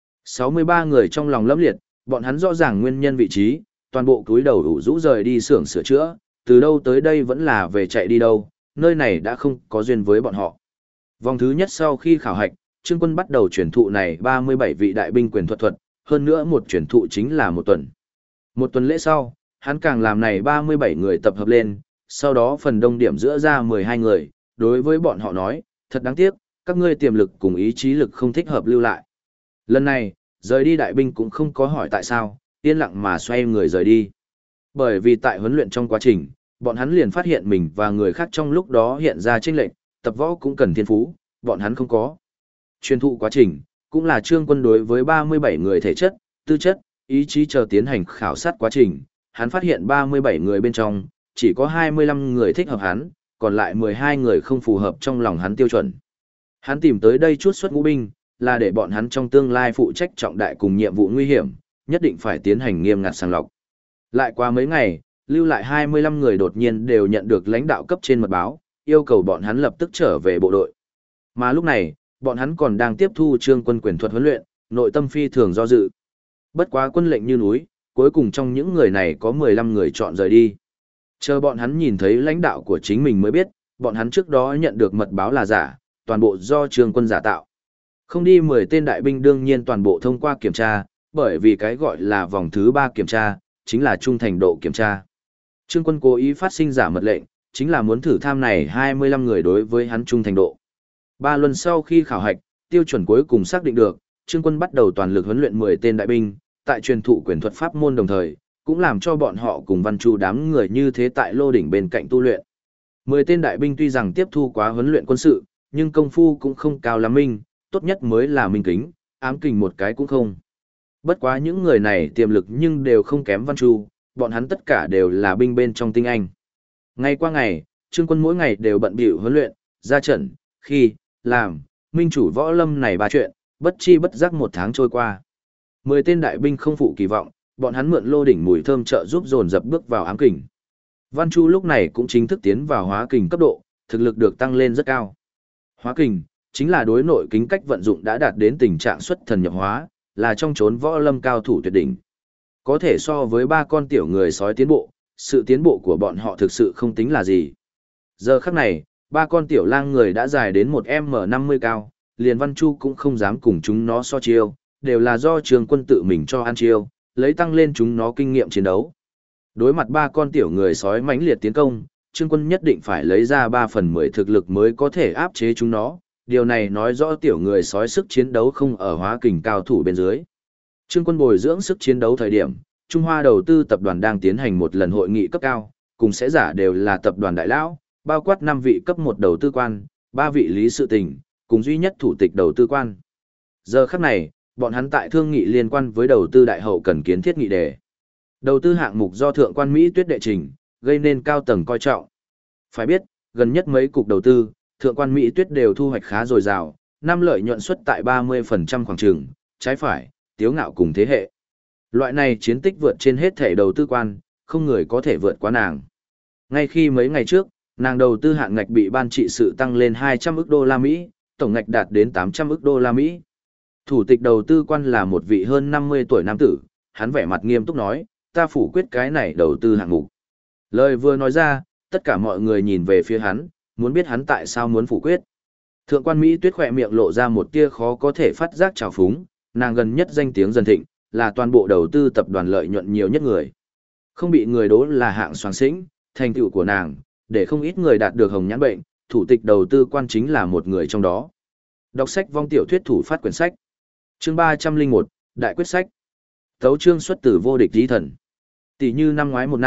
63 người trong lòng lẫm liệt, bọn hắn rõ ràng nguyên nhân vị trí, toàn bộ túi đầu ủ rũ rời đi xưởng sửa chữa, từ đâu tới đây vẫn là về chạy đi đâu, nơi này đã không có duyên với bọn họ. Vòng thứ nhất sau khi khảo hạch, Trương Quân bắt đầu truyền thụ này 37 vị đại binh quyền thuật, hơn nữa một truyền thụ chính là một tuần. Một tuần lễ sau, hắn càng làm này 37 người tập hợp lên, sau đó phần đông điểm giữa ra 12 người, đối với bọn họ nói, thật đáng tiếc, các ngươi tiềm lực cùng ý chí lực không thích hợp lưu lại. Lần này, rời đi đại binh cũng không có hỏi tại sao, yên lặng mà xoay người rời đi. Bởi vì tại huấn luyện trong quá trình, bọn hắn liền phát hiện mình và người khác trong lúc đó hiện ra chênh lệch, tập võ cũng cần thiên phú, bọn hắn không có. Truyền thụ quá trình, cũng là Trương Quân đối với 37 người thể chất, tư chất, ý chí chờ tiến hành khảo sát quá trình, hắn phát hiện 37 người bên trong, chỉ có 25 người thích hợp hắn, còn lại 12 người không phù hợp trong lòng hắn tiêu chuẩn. Hắn tìm tới đây chút xuất ngũ binh, là để bọn hắn trong tương lai phụ trách trọng đại cùng nhiệm vụ nguy hiểm, nhất định phải tiến hành nghiêm ngặt sàng lọc. Lại qua mấy ngày, lưu lại 25 người đột nhiên đều nhận được lãnh đạo cấp trên mật báo, yêu cầu bọn hắn lập tức trở về bộ đội. Mà lúc này, bọn hắn còn đang tiếp thu Trương Quân quyền thuật huấn luyện, nội tâm phi thường do dự. Bất quá quân lệnh như núi, cuối cùng trong những người này có 15 người chọn rời đi. Chờ bọn hắn nhìn thấy lãnh đạo của chính mình mới biết, bọn hắn trước đó nhận được mật báo là giả, toàn bộ do Trương Quân giả tạo. Không đi 10 tên đại binh đương nhiên toàn bộ thông qua kiểm tra, bởi vì cái gọi là vòng thứ 3 kiểm tra, chính là trung thành độ kiểm tra. Trương Quân cố ý phát sinh giả mật lệnh, chính là muốn thử tham này 25 người đối với hắn trung thành độ. 3 luân sau khi khảo hạch, tiêu chuẩn cuối cùng xác định được, Trương Quân bắt đầu toàn lực huấn luyện 10 tên đại binh, tại truyền thụ quyền thuật pháp môn đồng thời, cũng làm cho bọn họ cùng Văn Chu đám người như thế tại lô đỉnh bên cạnh tu luyện. 10 tên đại binh tuy rằng tiếp thu quá huấn luyện quân sự, nhưng công phu cũng không cao lắm minh, tốt nhất mới là minh kính, ám kình một cái cũng không. Bất quá những người này tiềm lực nhưng đều không kém Văn Chu, bọn hắn tất cả đều là binh bên trong tinh anh. Ngày qua ngày, Trương Quân mỗi ngày đều bận bịu huấn luyện, ra trận, khi, làm, minh chủ võ lâm này ba chuyện, bất chi bất giác 1 tháng trôi qua. 10 tên đại binh không phụ kỳ vọng, bọn hắn mượn lô đỉnh mùi thơm trợ giúp dồn dập bước vào ám kình. Văn Chu lúc này cũng chính thức tiến vào hóa kình cấp độ, thực lực được tăng lên rất cao. Hóa kình chính là đối nội kính cách vận dụng đã đạt đến tình trạng xuất thần nhập hóa, là trong chốn võ lâm cao thủ tuyệt đỉnh. Có thể so với 3 con tiểu người sói tiến bộ, sự tiến bộ của bọn họ thực sự không tính là gì. Giờ khắc này, 3 con tiểu lang người đã dài đến 1m50 cao, liền Văn Chu cũng không dám cùng chúng nó so chiêu, đều là do Trương Quân tự mình cho ăn chiêu, lấy tăng lên chúng nó kinh nghiệm chiến đấu. Đối mặt 3 con tiểu người sói mãnh liệt tiến công, Trương Quân nhất định phải lấy ra 3/10 thực lực mới có thể áp chế chúng nó, điều này nói rõ tiểu người sói sức chiến đấu không ở hóa kình cao thủ bên dưới. Trương Quân bồi dưỡng sức chiến đấu thời điểm, Trung Hoa đầu tư tập đoàn đang tiến hành một lần hội nghị cấp cao, cùng sẽ giả đều là tập đoàn đại lão, bao quát 5 vị cấp 1 đầu tư quan, 3 vị lý sự tình, cùng duy nhất thủ tịch đầu tư quan. Giờ khắc này, bọn hắn tại thương nghị liên quan với đầu tư đại hậu cần kiến thiết nghị đề. Đầu tư hạng mục do thượng quan Mỹ Tuyết đệ trình, gây nên cao tầng coi trọng. Phải biết, gần nhất mấy cục đầu tư, thượng quan Mỹ Tuyết đều thu hoạch khá dồi dào, năm lợi nhuận suất tại 30% khoảng trường, trái phải, tiếu ngạo cùng thế hệ. Loại này chiến tích vượt trên hết thể đầu tư quan, không người có thể vượt qua nàng. Ngay khi mấy ngày trước, nàng đầu tư hạng ngạch bị ban trị sự tăng lên 200 ức đô la Mỹ, tổng ngạch đạt đến 800 ức đô la Mỹ. Thủ tịch đầu tư quan là một vị hơn 50 tuổi nam tử, hắn vẻ mặt nghiêm túc nói, ta phủ quyết cái này đầu tư hạng mục. Lời vừa nói ra, tất cả mọi người nhìn về phía hắn, muốn biết hắn tại sao muốn phủ quyết. Thượng quan Mỹ Tuyết khỏe miệng lộ ra một tia khó có thể phát giác trào phúng, nàng gần nhất danh tiếng dần thịnh, là toàn bộ đầu tư tập đoàn lợi nhuận nhiều nhất người. Không bị người đố là hạng soàng xĩnh, thành tựu của nàng, để không ít người đạt được hồng nhãn bệnh, thủ tịch đầu tư quan chính là một người trong đó. Đọc sách vong tiểu thuyết thủ phát quyển sách. Chương 301, Đại quyết sách. Tấu chương xuất từ vô địch chí thần. Tỷ như năm ngoái một năm,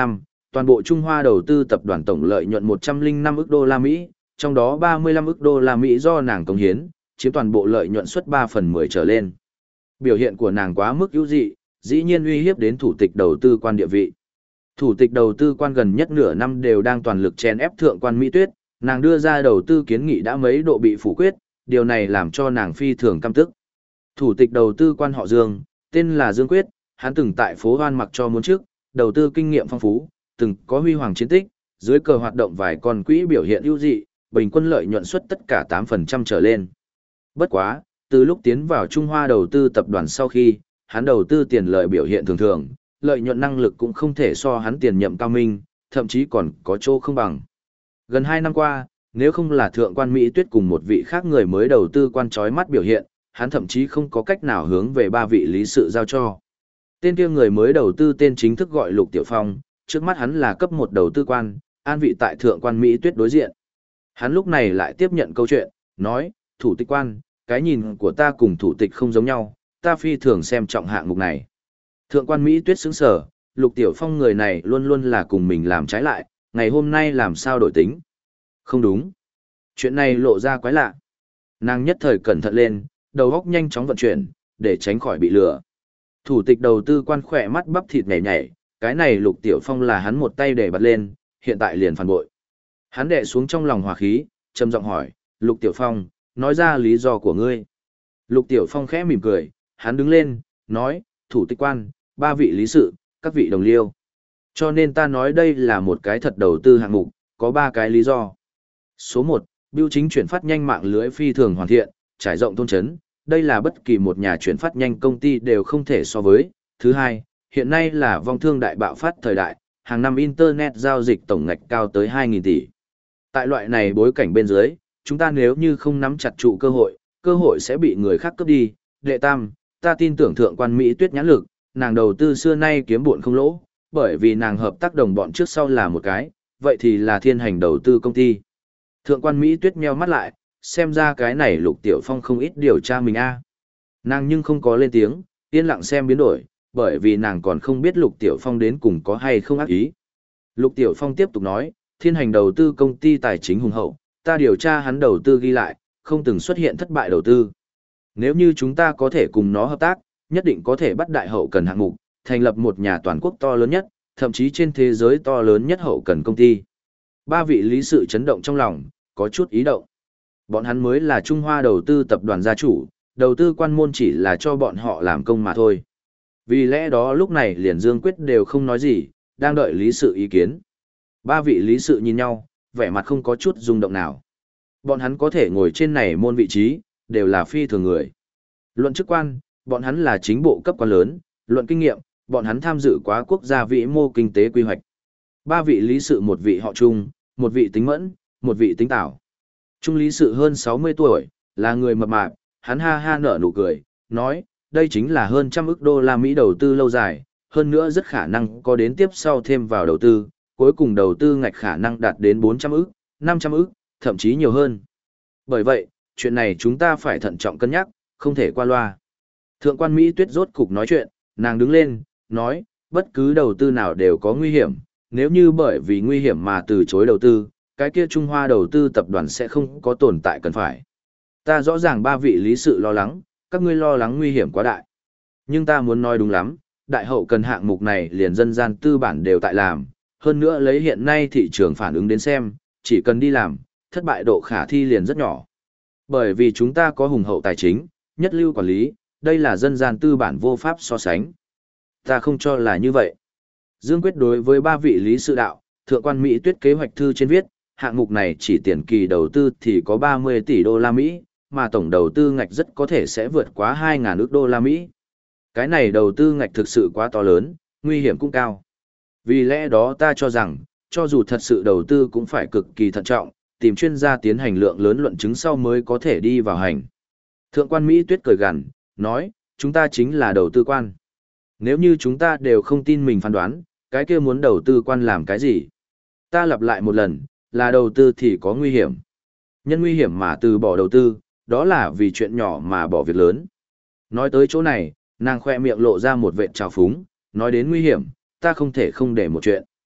toàn bộ Trung Hoa đầu tư tập đoàn tổng lợi nhuận 105 ức đô la Mỹ, trong đó 35 ức đô la Mỹ do nàng cống hiến, chiếm toàn bộ lợi nhuận suất 3 phần 10 trở lên. Biểu hiện của nàng quá mức ưu dị, dĩ nhiên uy hiếp đến thủ tịch đầu tư quan địa vị. Thủ tịch đầu tư quan gần nhất nửa năm đều đang toàn lực chèn ép thượng quan Mỹ Tuyết, nàng đưa ra đầu tư kiến nghị đã mấy độ bị phủ quyết, điều này làm cho nàng phi thường căm tức. Thủ tịch đầu tư quan họ Dương, tên là Dương Quyết, hắn từng tại phố Hoan mặc cho muốn trước, đầu tư kinh nghiệm phong phú, từng có huy hoàng chiến tích, dưới cờ hoạt động vài con quỹ biểu hiện ưu dị, bình quân lợi nhuận suất tất cả 8% trở lên. Bất quá, từ lúc tiến vào Trung Hoa đầu tư tập đoàn sau khi, hắn đầu tư tiền lợi biểu hiện thường thường, lợi nhuận năng lực cũng không thể so hắn tiền nhậm cao minh, thậm chí còn có chỗ không bằng. Gần 2 năm qua, nếu không là thượng quan Mỹ Tuyết cùng một vị khác người mới đầu tư quan chói mắt biểu hiện, hắn thậm chí không có cách nào hướng về 3 vị lý sự giao cho. Tên kia người mới đầu tư tên chính thức gọi Lục Tiểu Phong, trước mắt hắn là cấp 1 đầu tư quan, an vị tại thượng quan Mỹ Tuyết đối diện. Hắn lúc này lại tiếp nhận câu chuyện, nói, thủ tịch quan, cái nhìn của ta cùng thủ tịch không giống nhau, ta phi thường xem trọng hạng mục này. Thượng quan Mỹ Tuyết sững sờ, Lục Tiểu Phong người này luôn luôn là cùng mình làm trái lại, ngày hôm nay làm sao đổi tính. Không đúng. Chuyện này lộ ra quái lạ. Nàng nhất thời cẩn thận lên, đầu óc nhanh chóng vận chuyển, để tránh khỏi bị lừa. Thủ tịch đầu tư quan khỏe mắt bắp thịt nhảy nhảy, cái này Lục Tiểu Phong là hắn một tay để bật lên, hiện tại liền phản bội. Hắn đè xuống trong lòng hỏa khí, trầm giọng hỏi, Lục Tiểu Phong, nói ra lý do của ngươi. Lục Tiểu Phong khẽ mỉm cười, hắn đứng lên, nói, thủ tịch quan, 3 vị lý sự, các vị đồng liêu. Cho nên ta nói đây là một cái thật đầu tư hạng mục, có 3 cái lý do. Số 1, bưu chính chuyển phát nhanh mạng lưới phi thường hoàn thiện, trải rộng thôn trấn, đây là bất kỳ một nhà chuyển phát nhanh công ty đều không thể so với. Thứ 2, hiện nay là vong thương đại bạo phát thời đại, hàng năm Internet giao dịch tổng ngạch cao tới 2.000 tỷ. Tại loại này bối cảnh bên dưới, chúng ta nếu như không nắm chặt trụ cơ hội sẽ bị người khác cướp đi. Đệ tam, ta tin tưởng thượng quan Mỹ Tuyết nhãn lực, nàng đầu tư xưa nay kiếm buồn không lỗ, bởi vì nàng hợp tác đồng bọn trước sau là một cái, vậy thì là thiên hành đầu tư công ty. Thượng quan Mỹ Tuyết nheo mắt lại, xem ra cái này Lục Tiểu Phong không ít điều tra mình a. Nàng nhưng không có lên tiếng, yên lặng xem biến đổi, bởi vì nàng còn không biết Lục Tiểu Phong đến cùng có hay không ác ý. Lục Tiểu Phong tiếp tục nói, thiên hành đầu tư công ty tài chính hùng hậu, ta điều tra hắn đầu tư ghi lại, không từng xuất hiện thất bại đầu tư. Nếu như chúng ta có thể cùng nó hợp tác, nhất định có thể bắt đại hậu cần hạng mục, thành lập một nhà toàn quốc to lớn nhất, thậm chí trên thế giới to lớn nhất hậu cần công ty. 3 vị lý sự chấn động trong lòng, có chút ý động. Bọn hắn mới là Trung Hoa đầu tư tập đoàn gia chủ, đầu tư quan môn chỉ là cho bọn họ làm công mà thôi. Vì lẽ đó lúc này liền Dương Quyết đều không nói gì, đang đợi lý sự ý kiến. 3 vị lý sự nhìn nhau, vẻ mặt không có chút rung động nào. Bọn hắn có thể ngồi trên này môn vị trí, đều là phi thường người. Luận chức quan, bọn hắn là chính bộ cấp quan lớn, luận kinh nghiệm, bọn hắn tham dự quá quốc gia vĩ mô kinh tế quy hoạch. 3 vị lý sự, một vị họ Trung, một vị tính Mẫn, một vị tính Tảo. Trung lý sự hơn 60 tuổi, là người mập mạp, hắn ha ha nở nụ cười, nói, đây chính là hơn 100 ức đô la Mỹ đầu tư lâu dài, hơn nữa rất khả năng có đến tiếp sau thêm vào đầu tư, cuối cùng đầu tư ngạch khả năng đạt đến 400 ức, 500 ức, thậm chí nhiều hơn. Bởi vậy, chuyện này chúng ta phải thận trọng cân nhắc, không thể qua loa. Thượng quan Mỹ Tuyết rốt cục nói chuyện, nàng đứng lên, nói, bất cứ đầu tư nào đều có nguy hiểm, nếu như bởi vì nguy hiểm mà từ chối đầu tư, cái kia Trung Hoa đầu tư tập đoàn sẽ không có tồn tại cần phải. Ta rõ ràng 3 vị lý sự lo lắng, các ngươi lo lắng nguy hiểm quá đại. Nhưng ta muốn nói đúng lắm, đại hậu cần hạng mục này liền dân gian tư bản đều tại làm, hơn nữa lấy hiện nay thị trường phản ứng đến xem, chỉ cần đi làm, thất bại độ khả thi liền rất nhỏ. Bởi vì chúng ta có hùng hậu tài chính, nhất lưu quản lý, đây là dân gian tư bản vô pháp so sánh. Ta không cho là như vậy. Dương Quyết đối với 3 vị lý sự đạo, thượng quan Mỹ Tuyết kế hoạch thư trên viết, hạng mục này chỉ tiền kỳ đầu tư thì có 30 tỷ đô la Mỹ, mà tổng đầu tư ngạch rất có thể sẽ vượt quá 2.000 ức đô la Mỹ. Cái này đầu tư ngạch thực sự quá to lớn, nguy hiểm cũng cao. Vì lẽ đó ta cho rằng, cho dù thật sự đầu tư cũng phải cực kỳ thận trọng, tìm chuyên gia tiến hành lượng lớn luận chứng sau mới có thể đi vào hành. Thượng quan Mỹ Tuyết cười gằn, nói, chúng ta chính là đầu tư quan. Nếu như chúng ta đều không tin mình phán đoán, cái kia muốn đầu tư quan làm cái gì? Ta lặp lại một lần, là đầu tư thì có nguy hiểm. Nhân nguy hiểm mà từ bỏ đầu tư, đó là vì chuyện nhỏ mà bỏ việc lớn. Nói tới chỗ này, nàng khoe miệng lộ ra một vệt trào phúng, nói đến nguy hiểm, ta không thể không để một chuyện.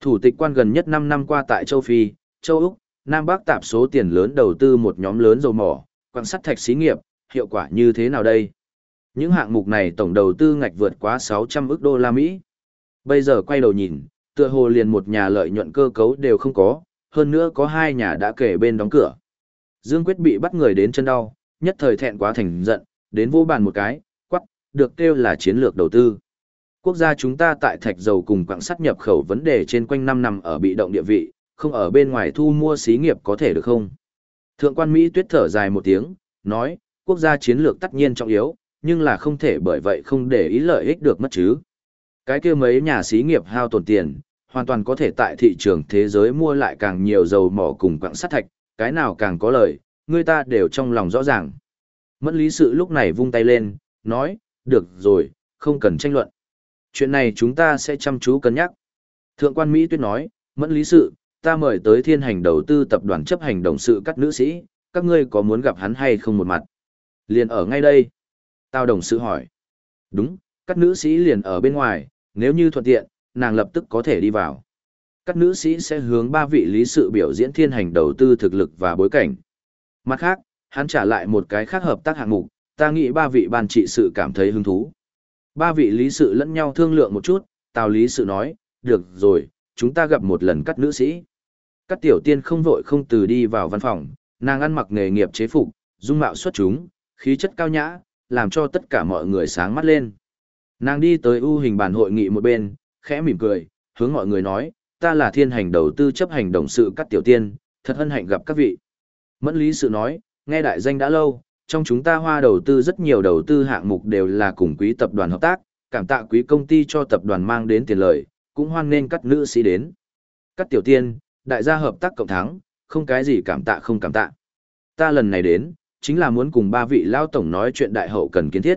Thủ tịch quan gần nhất 5 năm qua tại châu Phi, châu Úc, Nam Bắc tạp số tiền lớn đầu tư một nhóm lớn dầu mỏ, quặng sắt thạch xí nghiệp, hiệu quả như thế nào đây? Những hạng mục này tổng đầu tư ngạch vượt quá 600 ức đô la Mỹ. Bây giờ quay đầu nhìn, tựa hồ liền một nhà lợi nhuận cơ cấu đều không có, hơn nữa có 2 nhà đã kể bên đóng cửa. Dương Quyết bị bắt người đến chân đau, nhất thời thẹn quá thành giận, đến vô bàn một cái, quắc, được kêu là chiến lược đầu tư. Quốc gia chúng ta tại thạch dầu cùng quặng sắt nhập khẩu vấn đề trên quanh năm nằm ở bị động địa vị, không ở bên ngoài thu mua xí nghiệp có thể được không? Thượng quan Mỹ Tuyết thở dài một tiếng, nói, quốc gia chiến lược tất nhiên trọng yếu, nhưng là không thể bởi vậy không để ý lợi ích được mất chứ. Cái kia mấy nhà xí nghiệp hao tổn tiền, hoàn toàn có thể tại thị trường thế giới mua lại càng nhiều dầu mỏ cùng quặng sắt thạch, cái nào càng có lợi, người ta đều trong lòng rõ ràng. Mẫn lý sự lúc này vung tay lên, nói, được rồi, không cần tranh luận. Chuyện này chúng ta sẽ chăm chú cân nhắc. Thượng quan Mỹ Tuyết nói, Mẫn lý sự, ta mời tới Thiên Hành đầu tư tập đoàn chấp hành đồng sự các nữ sĩ, các ngươi có muốn gặp hắn hay không một mặt? Liền ở ngay đây. Tao đồng sự hỏi. Đúng, các nữ sĩ liền ở bên ngoài, nếu như thuận tiện, nàng lập tức có thể đi vào. Các nữ sĩ sẽ hướng 3 vị lý sự biểu diễn Thiên Hành đầu tư thực lực và bối cảnh. Mặt khác, hắn trả lại một cái khác hợp tác hạng mục, ta nghĩ 3 vị ban trị sự cảm thấy hứng thú. 3 vị lý sự lẫn nhau thương lượng một chút, Tào lý sự nói, được rồi, chúng ta gặp một lần các nữ sĩ. Các tiểu tiên không vội không từ đi vào văn phòng, nàng ăn mặc nghề nghiệp chế phục, dung mạo xuất chúng, khí chất cao nhã, làm cho tất cả mọi người sáng mắt lên. Nàng đi tới ưu hình bàn hội nghị một bên, khẽ mỉm cười, hướng mọi người nói, ta là Thiên Hành đầu tư chấp hành đồng sự các tiểu tiên, thật hân hạnh gặp các vị. Mẫn lý sự nói, nghe đại danh đã lâu, trong chúng ta Hoa đầu tư rất nhiều đầu tư hạng mục đều là cùng quý tập đoàn hợp tác, cảm tạ quý công ty cho tập đoàn mang đến tiền lợi, cũng hoan nghênh các nữ sĩ đến. Các tiểu tiên, đại gia hợp tác cộng thắng, không cái gì cảm tạ không cảm tạ. Ta lần này đến, chính là muốn cùng 3 vị lao tổng nói chuyện đại hậu cần kiến thiết.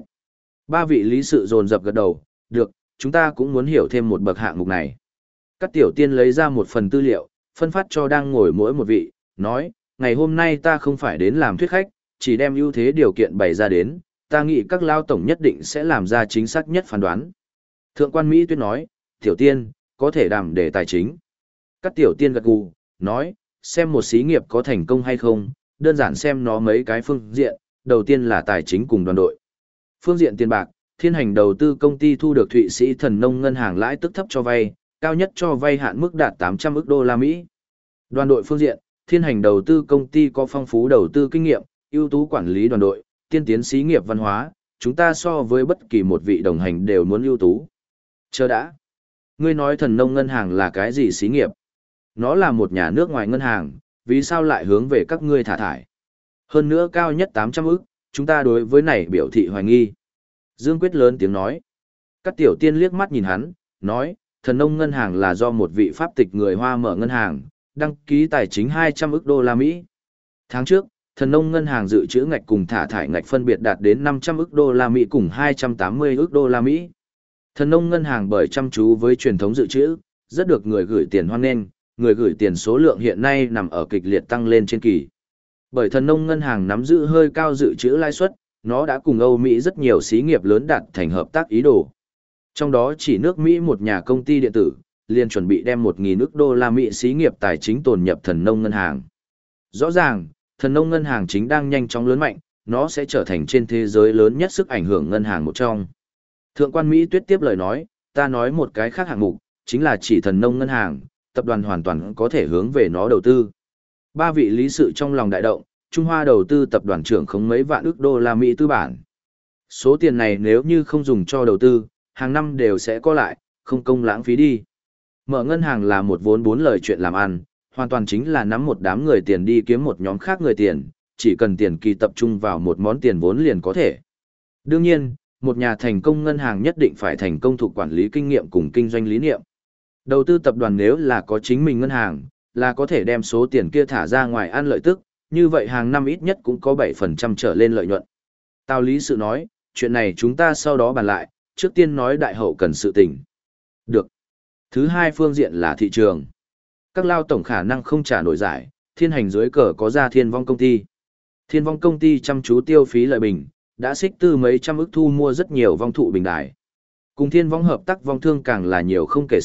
3 vị lý sự dồn dập gật đầu, được, chúng ta cũng muốn hiểu thêm một bậc hạng mục này. Các tiểu tiên lấy ra một phần tư liệu, phân phát cho đang ngồi mỗi một vị, nói, ngày hôm nay ta không phải đến làm thuyết khách, chỉ đem ưu thế điều kiện bày ra đến, ta nghĩ các lao tổng nhất định sẽ làm ra chính xác nhất phán đoán. Thượng quan Mỹ Tuyết nói, tiểu tiên, có thể đảm để tài chính. Các tiểu tiên gật gù, nói, xem một xí nghiệp có thành công hay không, đơn giản xem nó mấy cái phương diện, đầu tiên là tài chính cùng đoàn đội. Phương diện tiền bạc, Thiên Hành đầu tư công ty thu được Thụy Sĩ Thần Nông ngân hàng lãi tức thấp cho vay, cao nhất cho vay hạn mức đạt 800 ức đô la Mỹ. Đoàn đội phương diện, Thiên Hành đầu tư công ty có phong phú đầu tư kinh nghiệm, ưu tú quản lý đoàn đội, tiên tiến xí nghiệp văn hóa, chúng ta so với bất kỳ một vị đồng hành đều muốn ưu tú. Chờ đã. Ngươi nói Thần Nông ngân hàng là cái gì xí nghiệp? Nó là một nhà nước ngoài ngân hàng, vì sao lại hướng về các ngươi thả thải? Hơn nữa cao nhất 800 ức, chúng ta đối với này biểu thị hoài nghi. Dương Quyết lớn tiếng nói. Các tiểu tiên liếc mắt nhìn hắn, nói, Thần Nông ngân hàng là do một vị pháp tịch người Hoa mở ngân hàng, đăng ký tài chính 200 ức đô la Mỹ. Tháng trước, Thần Nông ngân hàng dự trữ ngạch cùng thả thải ngạch phân biệt đạt đến 500 ức đô la Mỹ cùng 280 ức đô la Mỹ. Thần Nông ngân hàng bởi chăm chú với truyền thống dự trữ, rất được người gửi tiền hoan nghênh, người gửi tiền số lượng hiện nay nằm ở kịch liệt tăng lên trên kỳ. Bởi Thần Nông ngân hàng nắm giữ hơi cao dự trữ lãi suất, nó đã cùng Âu Mỹ rất nhiều xí nghiệp lớn đạt thành hợp tác ý đồ. Trong đó chỉ nước Mỹ một nhà công ty điện tử, liền chuẩn bị đem 1.000 ức đô la Mỹ xí nghiệp tài chính tồn nhập Thần Nông ngân hàng. Rõ ràng, Thần Nông ngân hàng chính đang nhanh chóng lớn mạnh, nó sẽ trở thành trên thế giới lớn nhất sức ảnh hưởng ngân hàng một trong. Thượng quan Mỹ Tuyết tiếp lời nói, ta nói một cái khác hạng mục, chính là chỉ Thần Nông ngân hàng, tập đoàn hoàn toàn có thể hướng về nó đầu tư. 3 vị lý sự trong lòng đại động, Trung Hoa đầu tư tập đoàn trưởng không mấy vạn ức đô la Mỹ tư bản. Số tiền này nếu như không dùng cho đầu tư, hàng năm đều sẽ có lại, không công lãng phí đi. Mở ngân hàng là một vốn 4 lời chuyện làm ăn, hoàn toàn chính là nắm một đám người tiền đi kiếm một nhóm khác người tiền, chỉ cần tiền kỳ tập trung vào một món tiền vốn liền có thể. Đương nhiên, một nhà thành công ngân hàng nhất định phải thành công thuộc quản lý kinh nghiệm cùng kinh doanh lý niệm. Đầu tư tập đoàn nếu là có chính mình ngân hàng, là có thể đem số tiền kia thả ra ngoài ăn lợi tức, như vậy hàng năm ít nhất cũng có 7% trở lên lợi nhuận. Tào lý sự nói, chuyện này chúng ta sau đó bàn lại, trước tiên nói đại hậu cần sự tình. Được. Thứ hai phương diện là thị trường. Các lao tổng khả năng không trả nổi giải, Thiên Hành dưới cờ có ra Thiên Vong công ty. Thiên Vong công ty chăm chú tiêu phí lợi bình, đã xích tư mấy trăm ức thu mua rất nhiều vong thụ bình đài. Cùng Thiên Vong hợp tác vong thương càng là nhiều không kể xiết,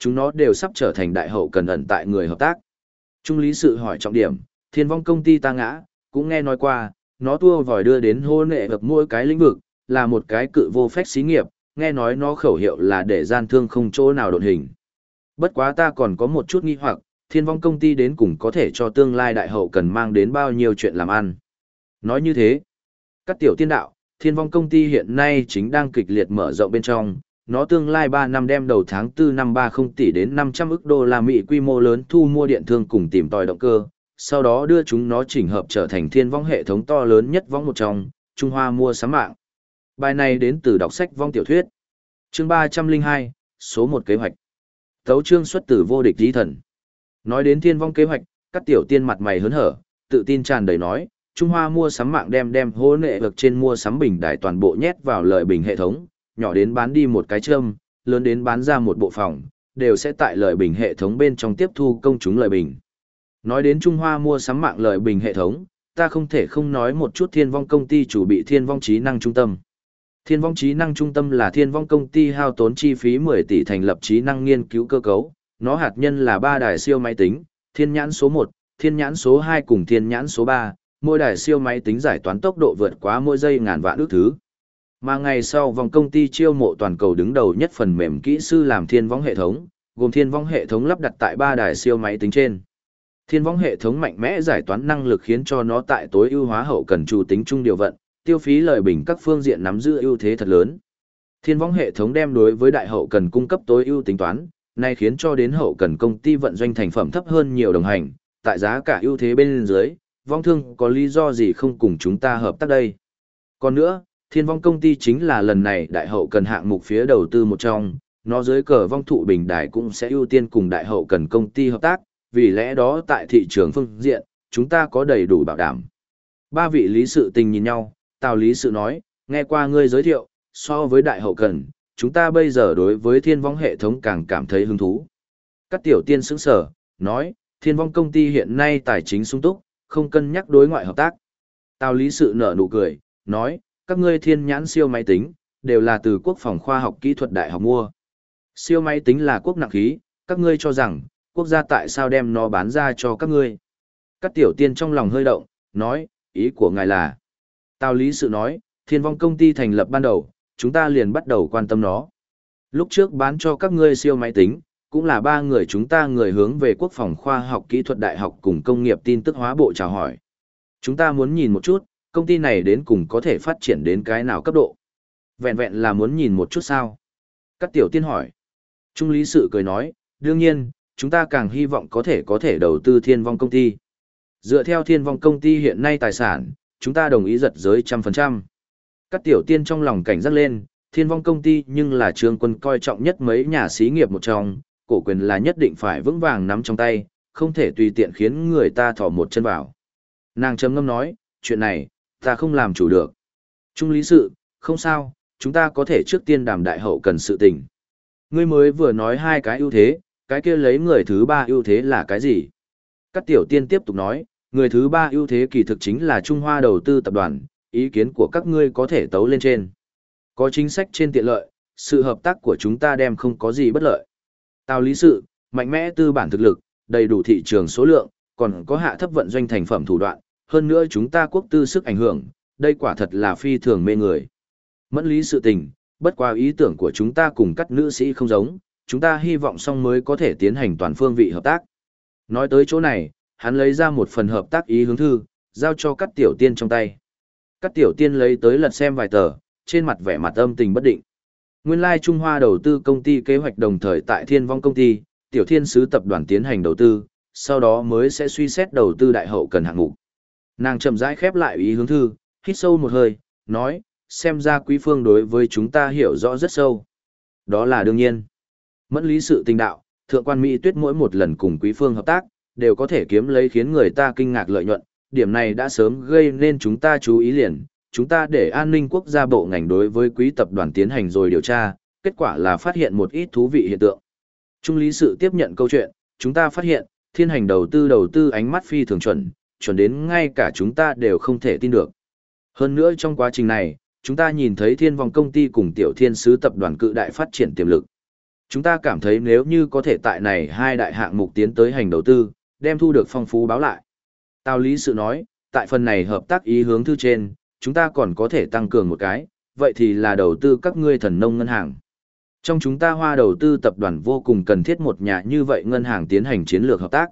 chúng nó đều sắp trở thành đại hậu cần ẩn tại người hợp tác. Trung lý sự hỏi trọng điểm, Thiên Vong công ty ta ngã, cũng nghe nói qua, nó tua vòi đưa đến hôn nghệ vực mỗi cái lĩnh vực, là một cái cự vô phách xí nghiệp, nghe nói nó khẩu hiệu là để gian thương không chỗ nào độn hình. Bất quá ta còn có một chút nghi hoặc, Thiên Vong công ty đến cùng có thể cho tương lai đại hậu cần mang đến bao nhiêu chuyện làm ăn. Nói như thế, các tiểu tiên đạo, Thiên Vong công ty hiện nay chính đang kịch liệt mở rộng bên trong, nó tương lai 3 năm đem đầu tháng 4 năm 30 tỷ đến 500 ức đô la Mỹ quy mô lớn thu mua điện thương cùng tìm tòi động cơ, sau đó đưa chúng nó chỉnh hợp trở thành Thiên Vong hệ thống to lớn nhất vong một trong, Trung Hoa mua sắm mạng. Bài này đến từ đọc sách vong tiểu thuyết. Chương 302, số 1 kế hoạch. Tấu chương xuất từ vô địch chí thần. Nói đến Thiên Vong kế hoạch, các tiểu tiên mặt mày hớn hở, tự tin tràn đầy nói, Trung Hoa mua sắm mạng đem hố nệ vực trên mua sắm bình đài toàn bộ nhét vào lợi bình hệ thống, nhỏ đến bán đi một cái châm, lớn đến bán ra một bộ phòng, đều sẽ tại lợi bình hệ thống bên trong tiếp thu công chúng lợi bình. Nói đến Trung Hoa mua sắm mạng lợi bình hệ thống, ta không thể không nói một chút Thiên Vong công ty chủ bị Thiên Vong trí năng trung tâm. Thiên Vong trí năng trung tâm là Thiên Vong công ty hao tốn chi phí 10 tỷ thành lập trí năng nghiên cứu cơ cấu, nó hạt nhân là 3 đài siêu máy tính, Thiên nhãn số 1, Thiên nhãn số 2 cùng Thiên nhãn số 3, mỗi đài siêu máy tính giải toán tốc độ vượt quá mỗi giây ngàn vạn ước thứ. Mà ngày sau vòng công ty chiêu mộ toàn cầu đứng đầu nhất phần mềm kỹ sư làm Thiên Vong hệ thống, gồm Thiên Vong hệ thống lắp đặt tại 3 đài siêu máy tính trên. Thiên Vong hệ thống mạnh mẽ giải toán năng lực khiến cho nó tại tối ưu hóa hậu cần chủ tính trung điều vận, tiêu phí lợi bình các phương diện nắm giữ ưu thế thật lớn. Thiên Vong hệ thống đem đối với đại hậu cần cung cấp tối ưu tính toán, này khiến cho đến hậu cần công ty vận doanh thành phẩm thấp hơn nhiều đồng hành, tại giá cả ưu thế bên dưới, Vong Thương có lý do gì không cùng chúng ta hợp tác đây. Còn nữa, Thiên Vong công ty chính là lần này đại hậu cần hạng mục phía đầu tư một trong, nó dưới cờ Vong Thụ Bình Đài cũng sẽ ưu tiên cùng đại hậu cần công ty hợp tác, vì lẽ đó tại thị trường phương diện, chúng ta có đầy đủ bảo đảm. Ba vị lý sự tình nhìn nhau, Tào lý sự nói, nghe qua ngươi giới thiệu, so với đại hậu cần, chúng ta bây giờ đối với Thiên Vong hệ thống càng cảm thấy hứng thú. Các tiểu tiên sững sở, nói, Thiên Vong công ty hiện nay tài chính sung túc, không cân nhắc đối ngoại hợp tác. Tào lý sự nở nụ cười, nói, các ngươi thiên nhãn siêu máy tính, đều là từ quốc phòng khoa học kỹ thuật đại học mua. Siêu máy tính là quốc nặng khí, các ngươi cho rằng, quốc gia tại sao đem nó bán ra cho các ngươi. Các tiểu tiên trong lòng hơi động, nói, ý của ngài là. Tào lý sự nói, Thiên Vong công ty thành lập ban đầu, chúng ta liền bắt đầu quan tâm nó. Lúc trước bán cho các ngươi siêu máy tính, cũng là 3 người chúng ta người hướng về quốc phòng khoa học kỹ thuật đại học cùng công nghiệp tin tức hóa bộ chào hỏi. Chúng ta muốn nhìn một chút, công ty này đến cùng có thể phát triển đến cái nào cấp độ. Vẹn vẹn là muốn nhìn một chút sao. Các tiểu tiên hỏi. Trung lý sự cười nói, đương nhiên, chúng ta càng hy vọng có thể đầu tư Thiên Vong công ty. Dựa theo Thiên Vong công ty hiện nay tài sản, chúng ta đồng ý giật giới 100%. Các tiểu tiên trong lòng cảnh giác lên, Thiên Vong công ty nhưng là Trương Quân coi trọng nhất mấy nhà xí nghiệp một trong, cổ quyền là nhất định phải vững vàng nắm trong tay, không thể tùy tiện khiến người ta thò một chân vào. Nàng trầm ngâm nói, chuyện này, ta không làm chủ được. Trung lý sự, không sao, chúng ta có thể trước tiên đàm đại hậu cần sự tình. Ngươi mới vừa nói 2 cái ưu thế, cái kia lấy người thứ 3 ưu thế là cái gì? Các tiểu tiên tiếp tục nói, người thứ 3 ưu thế kỳ thực chính là Trung Hoa đầu tư tập đoàn, ý kiến của các ngươi có thể tấu lên trên. Có chính sách trên tiện lợi, sự hợp tác của chúng ta đem không có gì bất lợi. Tào lý sự, mạnh mẽ tư bản thực lực, đầy đủ thị trường số lượng, còn có hạ thấp vận doanh thành phẩm thủ đoạn, hơn nữa chúng ta quốc tư sức ảnh hưởng, đây quả thật là phi thường mê người. Mẫn lý sự tình, bất qua ý tưởng của chúng ta cùng các nữ sĩ không giống, chúng ta hy vọng song mới có thể tiến hành toàn phương vị hợp tác. Nói tới chỗ này, hắn lấy ra một phần hợp tác ý hướng thư, giao cho các tiểu tiên trong tay. Các tiểu tiên lấy tới lật xem vài tờ, trên mặt vẻ mặt âm tình bất định. Nguyên lai Trung Hoa đầu tư công ty kế hoạch đồng thời tại Thiên Vong công ty, Tiểu Thiên Sứ tập đoàn tiến hành đầu tư, sau đó mới sẽ suy xét đầu tư đại hậu cần hạng mục. Nàng chậm rãi khép lại ý hướng thư, hít sâu một hơi, nói, xem ra Quý Phương đối với chúng ta hiểu rõ rất sâu. Đó là đương nhiên. Mẫn lý sự tình đạo, Thượng quan Mỹ Tuyết mỗi một lần cùng Quý Phương hợp tác, đều có thể kiếm lấy khiến người ta kinh ngạc lợi nhuận, điểm này đã sớm gây nên chúng ta chú ý liền. Chúng ta để an ninh quốc gia bộ ngành đối với quý tập đoàn tiến hành rồi điều tra, kết quả là phát hiện một ít thú vị hiện tượng. Trung lý sự tiếp nhận câu chuyện, chúng ta phát hiện, thiên hành đầu tư ánh mắt phi thường chuẩn đến ngay cả chúng ta đều không thể tin được. Hơn nữa trong quá trình này, chúng ta nhìn thấy Thiên Vong công ty cùng Tiểu Thiên Sứ tập đoàn cự đại phát triển tiềm lực. Chúng ta cảm thấy nếu như có thể tại này hai đại hạng mục tiến tới hành đầu tư, đem thu được phong phú báo lại. Tào Lý Sự nói, tại phần này hợp tác ý hướng thư trên, chúng ta còn có thể tăng cường một cái, vậy thì là đầu tư các ngươi thần nông ngân hàng. Trong chúng ta Hoa đầu tư tập đoàn vô cùng cần thiết một nhà như vậy ngân hàng tiến hành chiến lược hợp tác.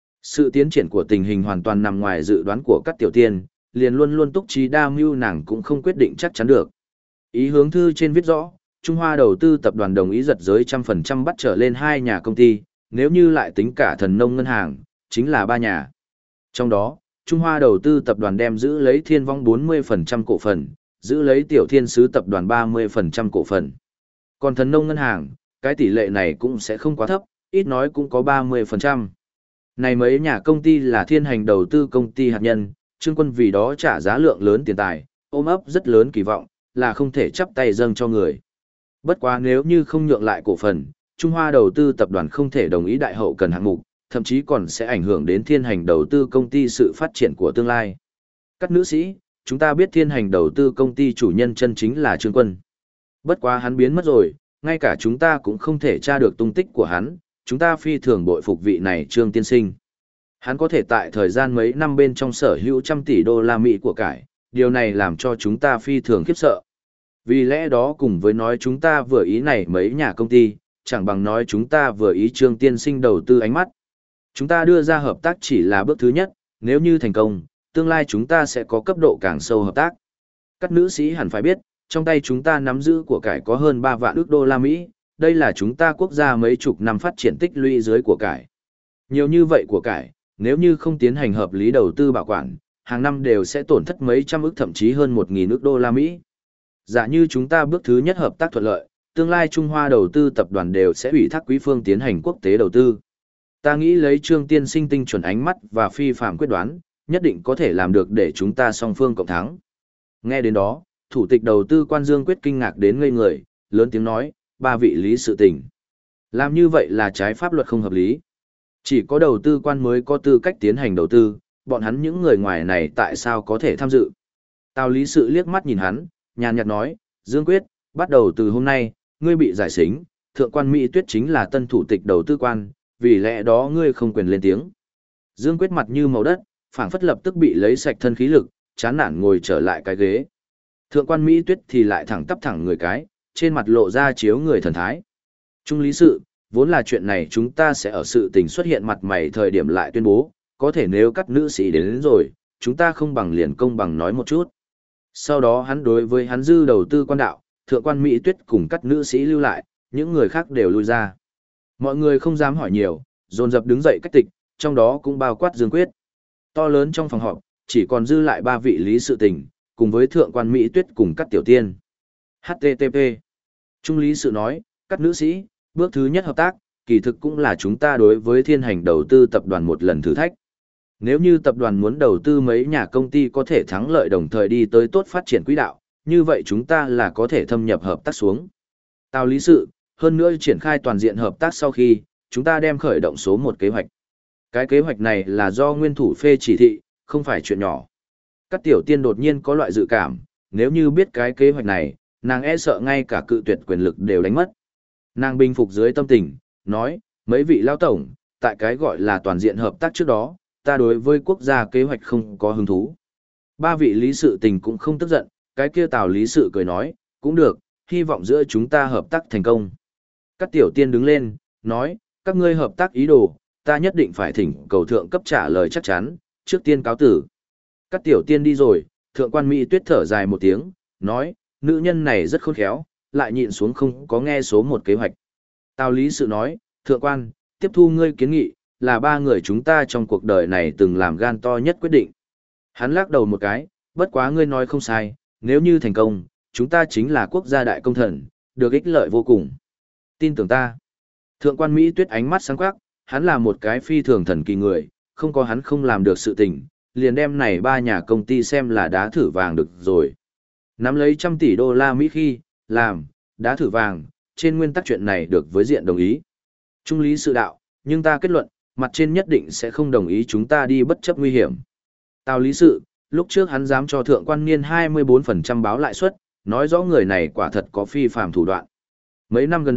Sự tiến triển của tình hình hoàn toàn nằm ngoài dự đoán của các tiểu tiên, liền luôn luôn túc trí đa mưu nàng cũng không quyết định chắc chắn được. Ý hướng thư trên viết rõ, Trung Hoa đầu tư tập đoàn đồng ý giật giới 100% bắt trở lên hai nhà công ty, nếu như lại tính cả thần nông ngân hàng, chính là ba nhà. Trong đó, Trung Hoa đầu tư tập đoàn đem giữ lấy Thiên Vong 40% cổ phần, giữ lấy Tiểu Thiên Sứ tập đoàn 30% cổ phần. Còn thần nông ngân hàng, cái tỷ lệ này cũng sẽ không quá thấp, ít nói cũng có 30%. Này mấy nhà công ty là thiên hành đầu tư công ty hạt nhân, Trương Quân vì đó trả giá lượng lớn tiền tài, ôm ấp rất lớn kỳ vọng, là không thể chắp tay dâng cho người. Bất quá nếu như không nhượng lại cổ phần, Trung Hoa đầu tư tập đoàn không thể đồng ý đại hậu cần hạng mục, thậm chí còn sẽ ảnh hưởng đến thiên hành đầu tư công ty sự phát triển của tương lai. Các nữ sĩ, chúng ta biết thiên hành đầu tư công ty chủ nhân chân chính là Trương Quân. Bất quá hắn biến mất rồi, ngay cả chúng ta cũng không thể tra được tung tích của hắn, chúng ta phi thường bội phục vị này Trương tiên sinh. Hắn có thể tại thời gian mấy năm bên trong sở hữu trăm tỷ đô la Mỹ của cải, điều này làm cho chúng ta phi thường khiếp sợ. Vì lẽ đó cùng với nói chúng ta vừa ý này mấy nhà công ty, chẳng bằng nói chúng ta vừa ý Trương tiên sinh đầu tư ánh mắt. Chúng ta đưa ra hợp tác chỉ là bước thứ nhất, nếu như thành công, tương lai chúng ta sẽ có cấp độ càng sâu hợp tác. Các nữ sĩ hẳn phải biết, trong tay chúng ta nắm giữ của cải có hơn 3 vạn ức đô la Mỹ, đây là chúng ta quốc gia mấy chục năm phát triển tích lũy dưới của cải. Nhiều như vậy của cải, nếu như không tiến hành hợp lý đầu tư bảo quản, hàng năm đều sẽ tổn thất mấy trăm ức thậm chí hơn 1.000 ức đô la Mỹ. Giả như chúng ta bước thứ nhất hợp tác thuận lợi, tương lai Trung Hoa đầu tư tập đoàn đều sẽ ủy thác quý phương tiến hành quốc tế đầu tư. Ta nghĩ lấy Trương tiên sinh tinh chuẩn ánh mắt và phi phạm quyết đoán, nhất định có thể làm được để chúng ta song phương cộng thắng. Nghe đến đó, Thủ tịch đầu tư quan Dương Quyết kinh ngạc đến ngây người, lớn tiếng nói, ba vị lý sự tình. Làm như vậy là trái pháp luật không hợp lý. Chỉ có đầu tư quan mới có tư cách tiến hành đầu tư, bọn hắn những người ngoài này tại sao có thể tham dự. Tào lý sự liếc mắt nhìn hắn, nhàn nhạt nói, Dương Quyết, bắt đầu từ hôm nay, ngươi bị giải xính, thượng quan Mỹ Tuyết chính là tân thủ tịch đầu tư quan, vì lẽ đó ngươi không quyền lên tiếng. Dương Quyết mặt như màu đất, phảng phất lập tức bị lấy sạch thân khí lực, chán nản ngồi trở lại cái ghế. Thượng quan Mỹ Tuyết thì lại thẳng tắp thẳng người cái, trên mặt lộ ra chiếu người thần thái. Trung lý sự, vốn là chuyện này chúng ta sẽ ở sự tình xuất hiện mặt mày thời điểm lại tuyên bố, có thể nếu các nữ sĩ đến rồi, chúng ta không bằng liền công bằng nói một chút. Sau đó hắn đối với hắn dư đầu tư quan đạo, thượng quan Mỹ Tuyết cùng các nữ sĩ lưu lại, những người khác đều lui ra. Mọi người không dám hỏi nhiều, dồn dập đứng dậy cách tịch, trong đó cũng bao quát Dương Quyết. To lớn trong phòng họp, chỉ còn dư lại ba vị lý sự tình, cùng với thượng quan Mỹ Tuyết cùng các tiểu tiên. HTTP. Trung lý sự nói, các nữ sĩ, bước thứ nhất hợp tác, kỳ thực cũng là chúng ta đối với thiên hành đầu tư tập đoàn một lần thử thách. Nếu như tập đoàn muốn đầu tư mấy nhà công ty có thể thắng lợi đồng thời đi tới tốt phát triển quỹ đạo, như vậy chúng ta là có thể thâm nhập hợp tác xuống. Tào lý sự, hơn nữa triển khai toàn diện hợp tác sau khi, chúng ta đem khởi động số một kế hoạch. Cái kế hoạch này là do nguyên thủ phê chỉ thị, không phải chuyện nhỏ. Các tiểu tiên đột nhiên có loại dự cảm, nếu như biết cái kế hoạch này, nàng e sợ ngay cả cự tuyệt quyền lực đều đánh mất. Nàng bình phục dưới tâm tình, nói, mấy vị lao tổng, tại cái gọi là toàn diện hợp tác trước đó, ta đối với quốc gia kế hoạch không có hứng thú. Ba vị lý sự tình cũng không tức giận, cái kia Tào lý sự cười nói, cũng được, hy vọng giữa chúng ta hợp tác thành công. Các tiểu tiên đứng lên, nói, các ngươi hợp tác ý đồ, ta nhất định phải thỉnh cầu thượng cấp trả lời chắc chắn, trước tiên cáo tử. Các tiểu tiên đi rồi, thượng quan Mỹ Tuyết thở dài một tiếng, nói, nữ nhân này rất khôn khéo, lại nhịn xuống không có nghe số một kế hoạch. Tào lý sự nói, thượng quan, tiếp thu ngươi kiến nghị, là ba người chúng ta trong cuộc đời này từng làm gan to nhất quyết định. Hắn lắc đầu một cái, bất quá ngươi nói không sai, nếu như thành công, chúng ta chính là quốc gia đại công thần, được ích lợi vô cùng. Tin tưởng ta. Thượng quan Mỹ Tuyết ánh mắt sáng quắc, hắn là một cái phi thường thần kỳ người, không có hắn không làm được sự tình, liền đem này ba nhà công ty xem là đá thử vàng được rồi. Nắm lấy trăm tỷ đô la Mỹ khi, làm, đá thử vàng, trên nguyên tắc chuyện này được với diện đồng ý. Trung lý sự đạo, nhưng ta kết luận, mặt trên nhất định sẽ không đồng ý chúng ta đi bất chấp nguy hiểm. Tào lý sự, lúc trước hắn dám cho thượng quan niên 24% báo lãi suất, nói rõ người này quả thật có phi phàm thủ đoạn. Mấy năm gần đây,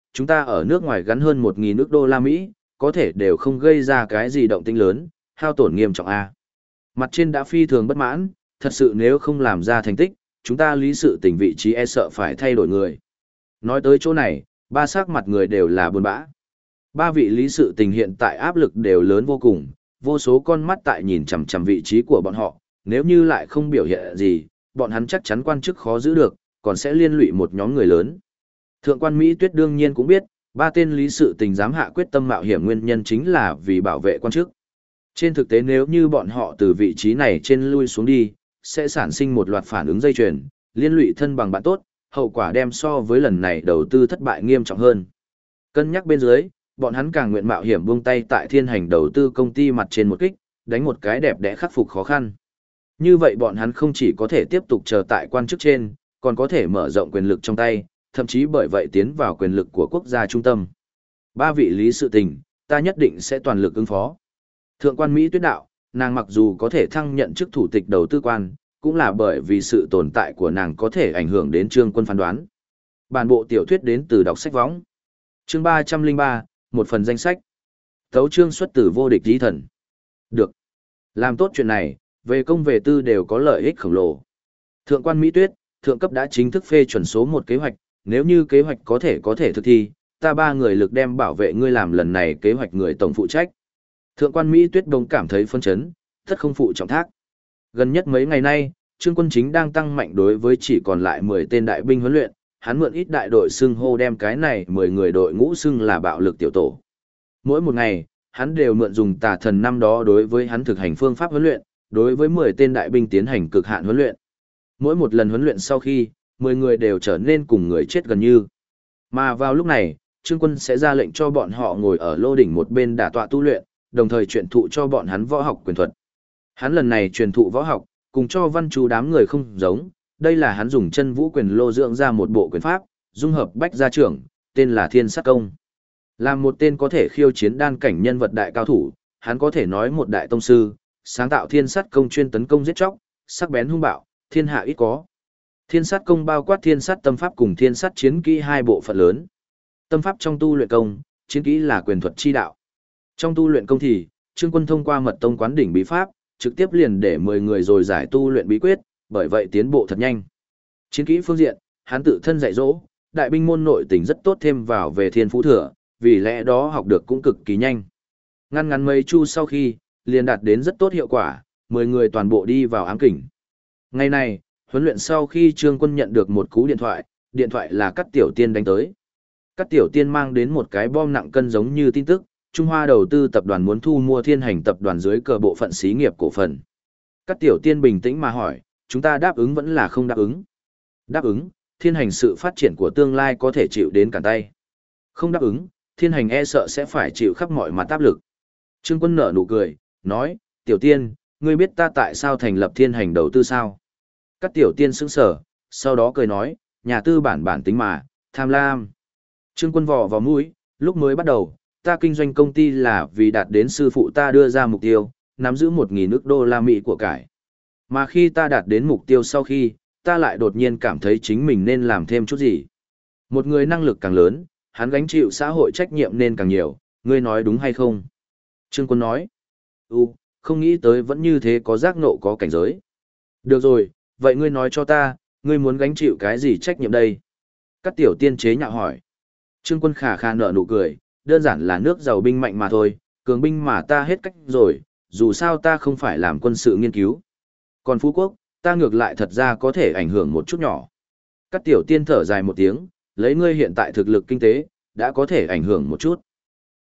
chúng ta ở nước ngoài gắn hơn 1.000 nước đô la Mỹ, có thể đều không gây ra cái gì động tĩnh lớn, hao tổn nghiêm trọng a. Mặt trên đã phi thường bất mãn, thật sự nếu không làm ra thành tích, chúng ta lý sự tình vị trí e sợ phải thay đổi người. Nói tới chỗ này, ba sắc mặt người đều là buồn bã. Ba vị lý sự tình hiện tại áp lực đều lớn vô cùng, vô số con mắt tại nhìn chằm chằm vị trí của bọn họ, nếu như lại không biểu hiện gì, bọn hắn chắc chắn quan chức khó giữ được, còn sẽ liên lụy một nhóm người lớn. Thượng quan Mỹ Tuyết đương nhiên cũng biết, ba tên lý sự tình dám hạ quyết tâm mạo hiểm nguyên nhân chính là vì bảo vệ quan chức. Trên thực tế nếu như bọn họ từ vị trí này trên lui xuống đi, sẽ sản sinh một loạt phản ứng dây chuyền, liên lụy thân bằng bạn tốt, hậu quả đem so với lần này đầu tư thất bại nghiêm trọng hơn. Cân nhắc bên dưới, bọn hắn càng nguyện mạo hiểm buông tay tại thiên hành đầu tư công ty mặt trên một kích, đánh một cái đẹp đẽ khắc phục khó khăn. Như vậy bọn hắn không chỉ có thể tiếp tục chờ tại quan chức trên, còn có thể mở rộng quyền lực trong tay, thậm chí bởi vậy tiến vào quyền lực của quốc gia trung tâm. Ba vị lý sự tình, ta nhất định sẽ toàn lực ứng phó. Thượng quan Mỹ Tuyết đạo, nàng mặc dù có thể thăng nhận chức thủ tịch đầu tư quan, cũng là bởi vì sự tồn tại của nàng có thể ảnh hưởng đến Trương Quân phán đoán. Bản bộ tiểu thuyết đến từ đọc sách võng. Chương 303, một phần danh sách. Tấu chương xuất từ vô địch chí thần. Được. Làm tốt chuyện này, về công về tư đều có lợi ích khổng lồ. Thượng quan Mỹ Tuyết, thượng cấp đã chính thức phê chuẩn số 1 kế hoạch, nếu như kế hoạch có thể thực thi, ta ba người lực đem bảo vệ ngươi làm lần này kế hoạch người tổng phụ trách. Thượng quan Mỹ Tuyết đông cảm thấy phân chấn, tất không phụ trọng thác. Gần nhất mấy ngày nay, Trương Quân chính đang tăng mạnh đối với chỉ còn lại 10 tên đại binh huấn luyện, hắn mượn ít đại đội xưng hô đem cái này 10 người đội ngũ xưng là bạo lực tiểu tổ. Mỗi một ngày, hắn đều mượn dùng tà thần năm đó đối với hắn thực hành phương pháp huấn luyện, đối với 10 tên đại binh tiến hành cực hạn huấn luyện. Mỗi một lần huấn luyện sau khi, 10 người đều trở nên cùng người chết gần như. Mà vào lúc này, Trương Quân sẽ ra lệnh cho bọn họ ngồi ở lô đỉnh một bên đả tọa tu luyện, đồng thời truyền thụ cho bọn hắn võ học quyền thuật. Hắn lần này truyền thụ võ học, cùng cho văn chú đám người không giống, đây là hắn dùng chân vũ quyền lô dưỡng ra một bộ quyền pháp, dung hợp bách gia trưởng, tên là Thiên Sát Công. Làm một tên có thể khiêu chiến đan cảnh nhân vật đại cao thủ, hắn có thể nói một đại tông sư, sáng tạo Thiên Sát Công chuyên tấn công giết chóc, sắc bén hung bạo, thiên hạ ít có. Thiên Sát Công bao quát Thiên Sát Tâm Pháp cùng Thiên Sát Chiến Kỹ hai bộ phận lớn. Tâm pháp trong tu luyện công, chiến kỹ là quyền thuật chi đạo. Trong tu luyện công thì, Trương Quân thông qua mật tông quán đỉnh bí pháp, trực tiếp liền để 10 người rồi giải tu luyện bí quyết, bởi vậy tiến bộ thật nhanh. Chiến kỹ phương diện, hắn tự thân dạy dỗ, đại binh môn nội tình rất tốt thêm vào về thiên phú thừa, vì lẽ đó học được cũng cực kỳ nhanh. Ngăn ngắn mấy chu sau khi, liền đạt đến rất tốt hiệu quả, 10 người toàn bộ đi vào ám kỉnh. Ngày này, huấn luyện sau khi Trương Quân nhận được một cú điện thoại là Cát Tiểu Tiên đánh tới. Cát Tiểu Tiên mang đến một cái bom nặng cân giống như tin tức, Trung Hoa đầu tư tập đoàn muốn thu mua Thiên Hành tập đoàn dưới cờ bộ phận xí nghiệp cổ phần. Cát Tiểu Tiên bình tĩnh mà hỏi, chúng ta đáp ứng vẫn là không đáp ứng? Đáp ứng, Thiên Hành sự phát triển của tương lai có thể chịu đến cản tay. Không đáp ứng, Thiên Hành e sợ sẽ phải chịu khắp mọi mặt áp lực. Trương Quân nở nụ cười, nói, Tiểu Tiên, ngươi biết ta tại sao thành lập Thiên Hành đầu tư sao? Cát Tiểu Tiên sững sờ, sau đó cười nói, nhà tư bản tính mà, tham lam. Trương Quân vò vào mũi, lúc mới bắt đầu, ta kinh doanh công ty là vì đạt đến sư phụ ta đưa ra mục tiêu, nắm giữ 1.000 nước đô la Mỹ của cải. Mà khi ta đạt đến mục tiêu sau khi, ta lại đột nhiên cảm thấy chính mình nên làm thêm chút gì. Một người năng lực càng lớn, hắn gánh chịu xã hội trách nhiệm nên càng nhiều, ngươi nói đúng hay không? Trương Quân nói, không nghĩ tới vẫn như thế có giác ngộ có cảnh giới. Được rồi, vậy ngươi nói cho ta, ngươi muốn gánh chịu cái gì trách nhiệm đây? Cát Tiểu Tiên chế nhạo hỏi. Trương Quân khà khà nở nụ cười, đơn giản là nước giàu binh mạnh mà thôi, cường binh mà ta hết cách rồi, dù sao ta không phải làm quân sự nghiên cứu. Còn Phú Quốc, ta ngược lại thật ra có thể ảnh hưởng một chút nhỏ. Cát Tiểu Tiên thở dài một tiếng, lấy ngươi hiện tại thực lực kinh tế, đã có thể ảnh hưởng một chút.